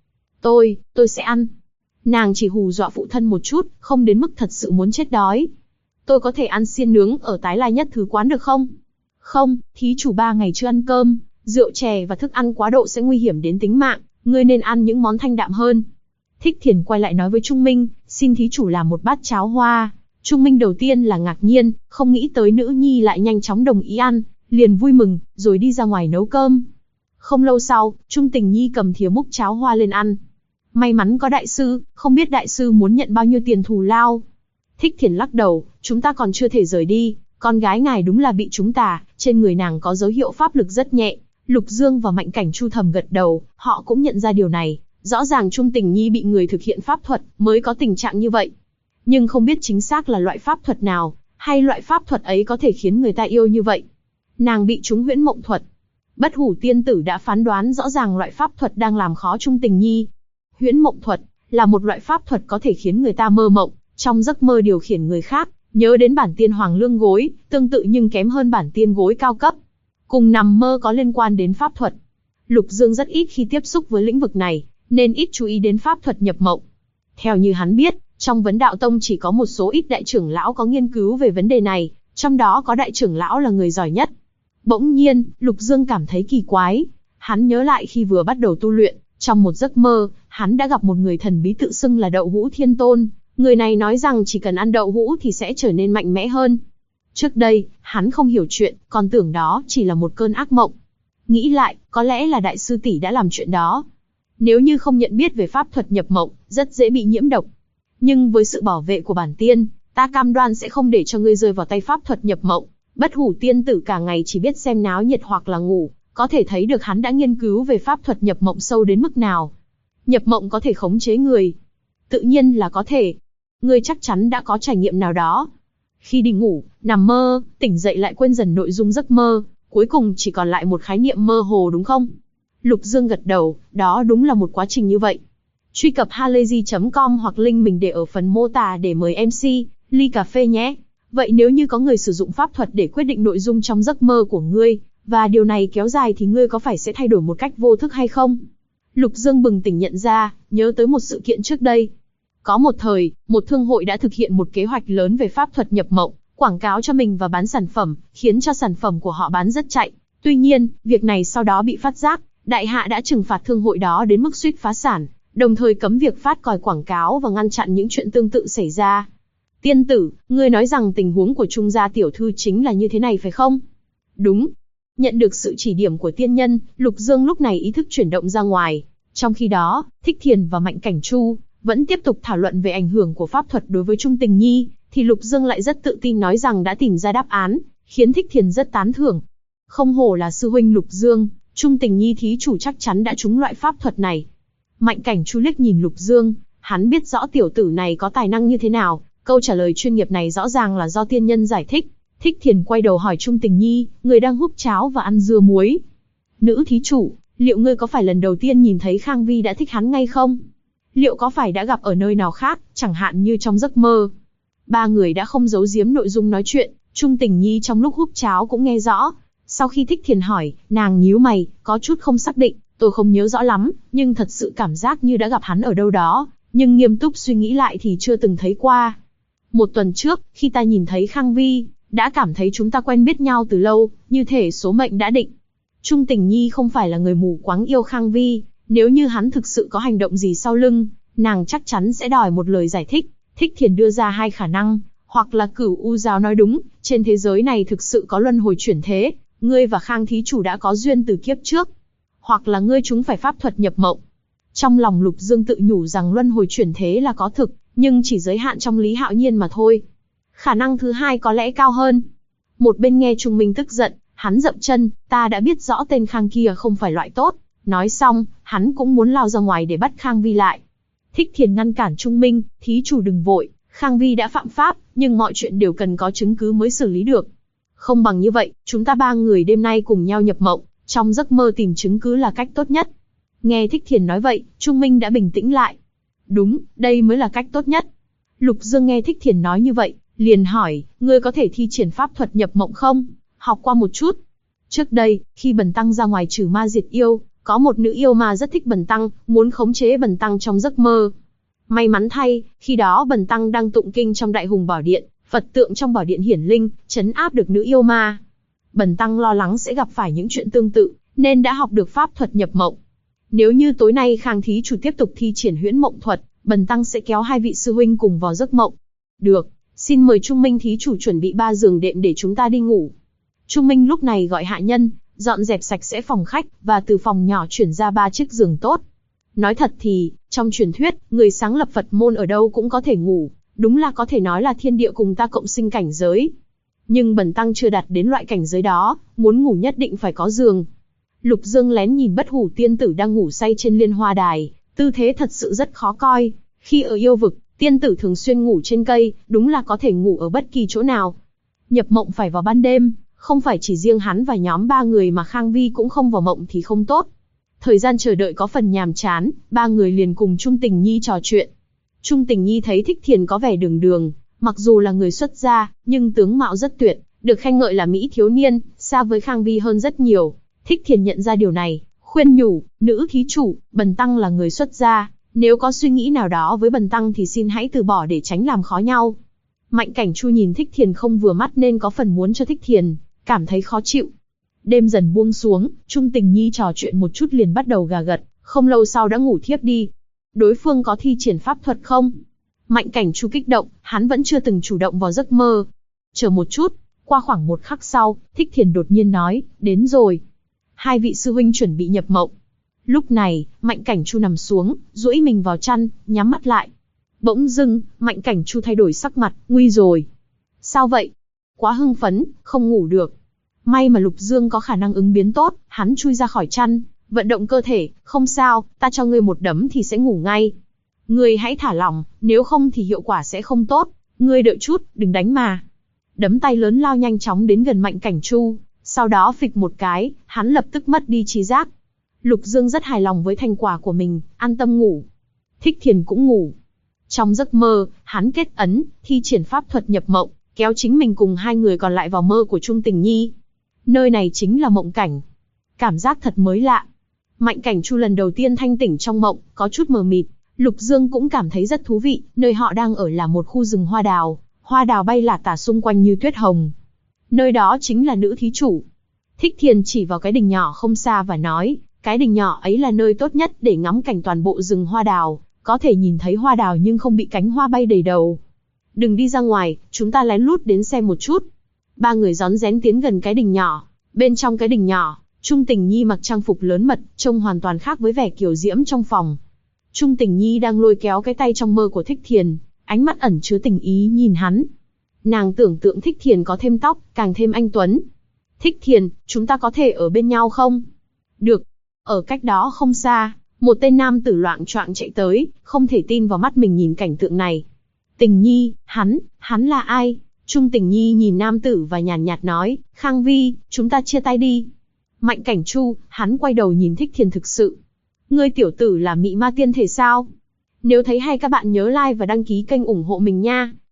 Tôi sẽ ăn. Nàng chỉ hù dọa phụ thân một chút, không đến mức thật sự muốn chết đói. Tôi có thể ăn xiên nướng ở Tái Lai Nhất Thứ quán được không? Không, thí chủ 3 ngày chưa ăn cơm, rượu chè và thức ăn quá độ sẽ nguy hiểm đến tính mạng, ngươi nên ăn những món thanh đạm hơn. Thích Thiền quay lại nói với Trung Minh, xin thí chủ làm một bát cháo hoa. Trung Minh đầu tiên là ngạc nhiên, không nghĩ tới nữ nhi lại nhanh chóng đồng ý ăn, liền vui mừng, rồi đi ra ngoài nấu cơm. Không lâu sau, Trung Tình Nhi cầm thìa múc cháo hoa lên ăn. May mắn có đại sư, không biết đại sư muốn nhận bao nhiêu tiền thù lao. Thích Thiền lắc đầu, chúng ta còn chưa thể rời đi, con gái ngài đúng là bị chúng tà, trên người nàng có dấu hiệu pháp lực rất nhẹ. Lục Dương và Mạnh Cảnh Chu thầm gật đầu, họ cũng nhận ra điều này, rõ ràng Trung Tình Nhi bị người thực hiện pháp thuật mới có tình trạng như vậy. Nhưng không biết chính xác là loại pháp thuật nào, hay loại pháp thuật ấy có thể khiến người ta yêu như vậy. Nàng bị trúng huyễn mộng thuật. Bất Hủ tiên tử đã phán đoán rõ ràng loại pháp thuật đang làm khó Trung Tình Nhi. Huyễn mộng thuật là một loại pháp thuật có thể khiến người ta mơ mộng, trong giấc mơ điều khiển người khác, nhớ đến bản tiên hoàng lương gối, tương tự nhưng kém hơn bản tiên gối cao cấp. Cùng nằm mơ có liên quan đến pháp thuật. Lục Dương rất ít khi tiếp xúc với lĩnh vực này, nên ít chú ý đến pháp thuật nhập mộng. Theo như hắn biết, trong Vấn Đạo Tông chỉ có một số ít đại trưởng lão có nghiên cứu về vấn đề này, trong đó có đại trưởng lão là người giỏi nhất. Bỗng nhiên, Lục Dương cảm thấy kỳ quái. Hắn nhớ lại khi vừa bắt đầu tu luyện, trong một giấc mơ, hắn đã gặp một người thần bí tự xưng là Đậu Hũ Thiên Tôn. Người này nói rằng chỉ cần ăn đậu hũ thì sẽ trở nên mạnh mẽ hơn. Trước đây, hắn không hiểu chuyện, còn tưởng đó chỉ là một cơn ác mộng. Nghĩ lại, có lẽ là đại sư tỷ đã làm chuyện đó. Nếu như không nhận biết về pháp thuật nhập mộng, rất dễ bị nhiễm độc. Nhưng với sự bảo vệ của bản tiên, ta cam đoan sẽ không để cho ngươi rơi vào tay pháp thuật nhập mộng. Bất Hủ tiên tử cả ngày chỉ biết xem náo nhiệt hoặc là ngủ, có thể thấy được hắn đã nghiên cứu về pháp thuật nhập mộng sâu đến mức nào. Nhập mộng có thể khống chế người. Tự nhiên là có thể. Ngươi chắc chắn đã có trải nghiệm nào đó. Khi đi ngủ, nằm mơ, tỉnh dậy lại quên dần nội dung giấc mơ, cuối cùng chỉ còn lại một khái niệm mơ hồ đúng không? Lục Dương gật đầu, đó đúng là một quá trình như vậy. Truy cập halayzi.com hoặc link mình để ở phần mô tả để mời MC, ly cà phê nhé. Vậy nếu như có người sử dụng pháp thuật để quyết định nội dung trong giấc mơ của ngươi, và điều này kéo dài thì ngươi có phải sẽ thay đổi một cách vô thức hay không? Lục Dương bừng tỉnh nhận ra, nhớ tới một sự kiện trước đây. Có một thời, một thương hội đã thực hiện một kế hoạch lớn về pháp thuật nhập mộng, quảng cáo cho mình và bán sản phẩm, khiến cho sản phẩm của họ bán rất chạy. Tuy nhiên, việc này sau đó bị phát giác, đại hạ đã trừng phạt thương hội đó đến mức suýt phá sản, đồng thời cấm việc phát còi quảng cáo và ngăn chặn những chuyện tương tự xảy ra. Tiên tử, ngươi nói rằng tình huống của Trung gia tiểu thư chính là như thế này phải không? Đúng. Nhận được sự chỉ điểm của tiên nhân, Lục Dương lúc này ý thức chuyển động ra ngoài. Trong khi đó, Thích Thiền và Mạnh Cảnh Chu vẫn tiếp tục thảo luận về ảnh hưởng của pháp thuật đối với Trung Tình Nhi, thì Lục Dương lại rất tự tin nói rằng đã tìm ra đáp án, khiến Thích Thiền rất tán thưởng. Không hổ là sư huynh Lục Dương, Trung Tình Nhi thí chủ chắc chắn đã trúng loại pháp thuật này. Mạnh Cảnh Chu liếc nhìn Lục Dương, hắn biết rõ tiểu tử này có tài năng như thế nào, câu trả lời chuyên nghiệp này rõ ràng là do tiên nhân giải thích. Thích Thiền quay đầu hỏi Trung Tình Nhi, người đang húp cháo và ăn dưa muối. Nữ thí chủ, liệu ngươi có phải lần đầu tiên nhìn thấy Khang Vi đã thích hắn ngay không? Liệu có phải đã gặp ở nơi nào khác, chẳng hạn như trong giấc mơ? Ba người đã không giấu giếm nội dung nói chuyện, Trung Tình Nhi trong lúc húp cháo cũng nghe rõ. Sau khi Thích Thiền hỏi, nàng nhíu mày, có chút không xác định, tôi không nhớ rõ lắm, nhưng thật sự cảm giác như đã gặp hắn ở đâu đó, nhưng nghiêm túc suy nghĩ lại thì chưa từng thấy qua. Một tuần trước, khi ta nhìn thấy Khang Vi, đã cảm thấy chúng ta quen biết nhau từ lâu, như thể số mệnh đã định. Trung Tình Nhi không phải là người mù quáng yêu Khang Vi, nếu như hắn thực sự có hành động gì sau lưng, nàng chắc chắn sẽ đòi một lời giải thích. Thích Thiền đưa ra hai khả năng, hoặc là Cửu U giáo nói đúng, trên thế giới này thực sự có luân hồi chuyển thế, ngươi và Khang thí chủ đã có duyên từ kiếp trước, hoặc là ngươi chúng phải pháp thuật nhập mộng. Trong lòng Lục Dương tự nhủ rằng luân hồi chuyển thế là có thực, nhưng chỉ giới hạn trong Lý Hạo Nhiên mà thôi. Khả năng thứ hai có lẽ cao hơn. Một bên nghe Trung Minh tức giận, hắn dậm chân, ta đã biết rõ tên Khang kia không phải loại tốt. Nói xong, hắn cũng muốn lao ra ngoài để bắt Khang Vi lại. Thích Thiền ngăn cản Trung Minh, thí chủ đừng vội, Khang Vi đã phạm pháp, nhưng mọi chuyện đều cần có chứng cứ mới xử lý được. Không bằng như vậy, chúng ta ba người đêm nay cùng nhau nhập mộng, trong giấc mơ tìm chứng cứ là cách tốt nhất. Nghe Thích Thiền nói vậy, Trung Minh đã bình tĩnh lại. Đúng, đây mới là cách tốt nhất. Lục Dương nghe Thích Thiền nói như vậy, liền hỏi, ngươi có thể thi triển pháp thuật nhập mộng không? Học qua một chút. Trước đây, khi Bần Tăng ra ngoài trừ ma diệt yêu, Có một nữ yêu ma rất thích Bần Tăng, muốn khống chế Bần Tăng trong giấc mơ. May mắn thay, khi đó Bần Tăng đang tụng kinh trong Đại Hùng Bảo Điện, Phật tượng trong bảo điện hiển linh, trấn áp được nữ yêu ma. Bần Tăng lo lắng sẽ gặp phải những chuyện tương tự, nên đã học được pháp thuật nhập mộng. Nếu như tối nay Khang thí chủ tiếp tục thi triển huyễn mộng thuật, Bần Tăng sẽ kéo hai vị sư huynh cùng vào giấc mộng. Được, xin mời Trung Minh thí chủ chuẩn bị 3 giường đệm để chúng ta đi ngủ. Trung Minh lúc này gọi hạ nhân, dọn dẹp sạch sẽ phòng khách, và từ phòng nhỏ chuyển ra 3 chiếc giường tốt. Nói thật thì, trong truyền thuyết, người sáng lập Phật môn ở đâu cũng có thể ngủ, đúng là có thể nói là thiên địa cùng ta cộng sinh cảnh giới. Nhưng Bần Tăng chưa đạt đến loại cảnh giới đó, muốn ngủ nhất định phải có giường. Lục Dương lén nhìn Bất Hủ tiên tử đang ngủ say trên liên hoa đài, tư thế thật sự rất khó coi. Khi ở yêu vực, tiên tử thường xuyên ngủ trên cây, đúng là có thể ngủ ở bất kỳ chỗ nào. Nhập mộng phải vào ban đêm, không phải chỉ riêng hắn và nhóm 3 người mà Khang Vi cũng không vào mộng thì không tốt. Thời gian chờ đợi có phần nhàm chán, 3 người liền cùng Trung Tình Nhi trò chuyện. Trung Tình Nhi thấy Thích Thiền có vẻ đường đường, mặc dù là người xuất gia, nhưng tướng mạo rất tuyệt, được khen ngợi là mỹ thiếu niên, xa với Khang Vi hơn rất nhiều. Thích Thiền nhận ra điều này, khuyên nhủ, nữ thí chủ, Bần Tăng là người xuất gia, nếu có suy nghĩ nào đó với Bần Tăng thì xin hãy từ bỏ để tránh làm khó nhau. Mạnh Cảnh Chu nhìn Thích Thiền không vừa mắt nên có phần muốn cho Thích Thiền cảm thấy khó chịu. Đêm dần buông xuống, Trung Tình Nhi trò chuyện một chút liền bắt đầu gà gật, không lâu sau đã ngủ thiếp đi. Đối phương có thi triển pháp thuật không? Mạnh Cảnh Chu kích động, hắn vẫn chưa từng chủ động vào giấc mơ. Chờ một chút, qua khoảng 1 khắc sau, Thích Thiền đột nhiên nói, đến rồi. Hai vị sư huynh chuẩn bị nhập mộng. Lúc này, Mạnh Cảnh Chu nằm xuống, duỗi mình vào chăn, nhắm mắt lại. Bỗng dưng, Mạnh Cảnh Chu thay đổi sắc mặt, nguy rồi. Sao vậy? Quá hưng phấn, không ngủ được. May mà Lục Dương có khả năng ứng biến tốt, hắn chui ra khỏi chăn, vận động cơ thể, không sao, ta cho ngươi một đấm thì sẽ ngủ ngay. Ngươi hãy thả lỏng, nếu không thì hiệu quả sẽ không tốt, ngươi đợi chút, đừng đánh mà. Đấm tay lớn lao nhanh chóng đến gần Mạnh Cảnh Chu, sau đó phịch một cái, hắn lập tức mất đi trí giác. Lục Dương rất hài lòng với thành quả của mình, an tâm ngủ. Thích Thiền cũng ngủ. Trong giấc mơ, hắn kết ấn, thi triển pháp thuật nhập mộng, kéo chính mình cùng 2 người còn lại vào mơ của Trung Tình Nhi. Nơi này chính là mộng cảnh. Cảm giác thật mới lạ. Mạnh Cảnh Chu lần đầu tiên thanh tỉnh trong mộng, có chút mờ mịt. Lục Dương cũng cảm thấy rất thú vị, nơi họ đang ở là một khu rừng hoa đào bay lả tả xung quanh như tuyết hồng. Nơi đó chính là nữ thí chủ. Thích Thiền chỉ vào cái đình nhỏ không xa và nói, cái đình nhỏ ấy là nơi tốt nhất để ngắm cảnh toàn bộ rừng hoa đào, có thể nhìn thấy hoa đào nhưng không bị cánh hoa bay đầy đầu. Đừng đi ra ngoài, chúng ta lén lút đến xem một chút. 3 người rón rén tiến gần cái đình nhỏ. Bên trong cái đình nhỏ, Trung Tình Nhi mặc trang phục lớn mật, trông hoàn toàn khác với vẻ kiều diễm trong phòng. Trung Tình Nhi đang lôi kéo cái tay trong mơ của Thích Thiền, ánh mắt ẩn chứa tình ý nhìn hắn. Nàng tưởng tượng Thích Thiền có thêm tóc, càng thêm anh tuấn. Thích Thiền, chúng ta có thể ở bên nhau không? Được. Ở cách đó không xa, một tên nam tử loạng choạng chạy tới, không thể tin vào mắt mình nhìn cảnh tượng này. Tình Nhi, hắn là ai? Trung Tình Nhi nhìn nam tử và nhàn nhạt nói, Khang Vi, chúng ta chia tay đi. Mạnh Cảnh Chu, hắn quay đầu nhìn Thích Thiền thực sự. Ngươi tiểu tử là mị ma tiên thể sao? Nếu thấy hay các bạn nhớ like và đăng ký kênh ủng hộ mình nha.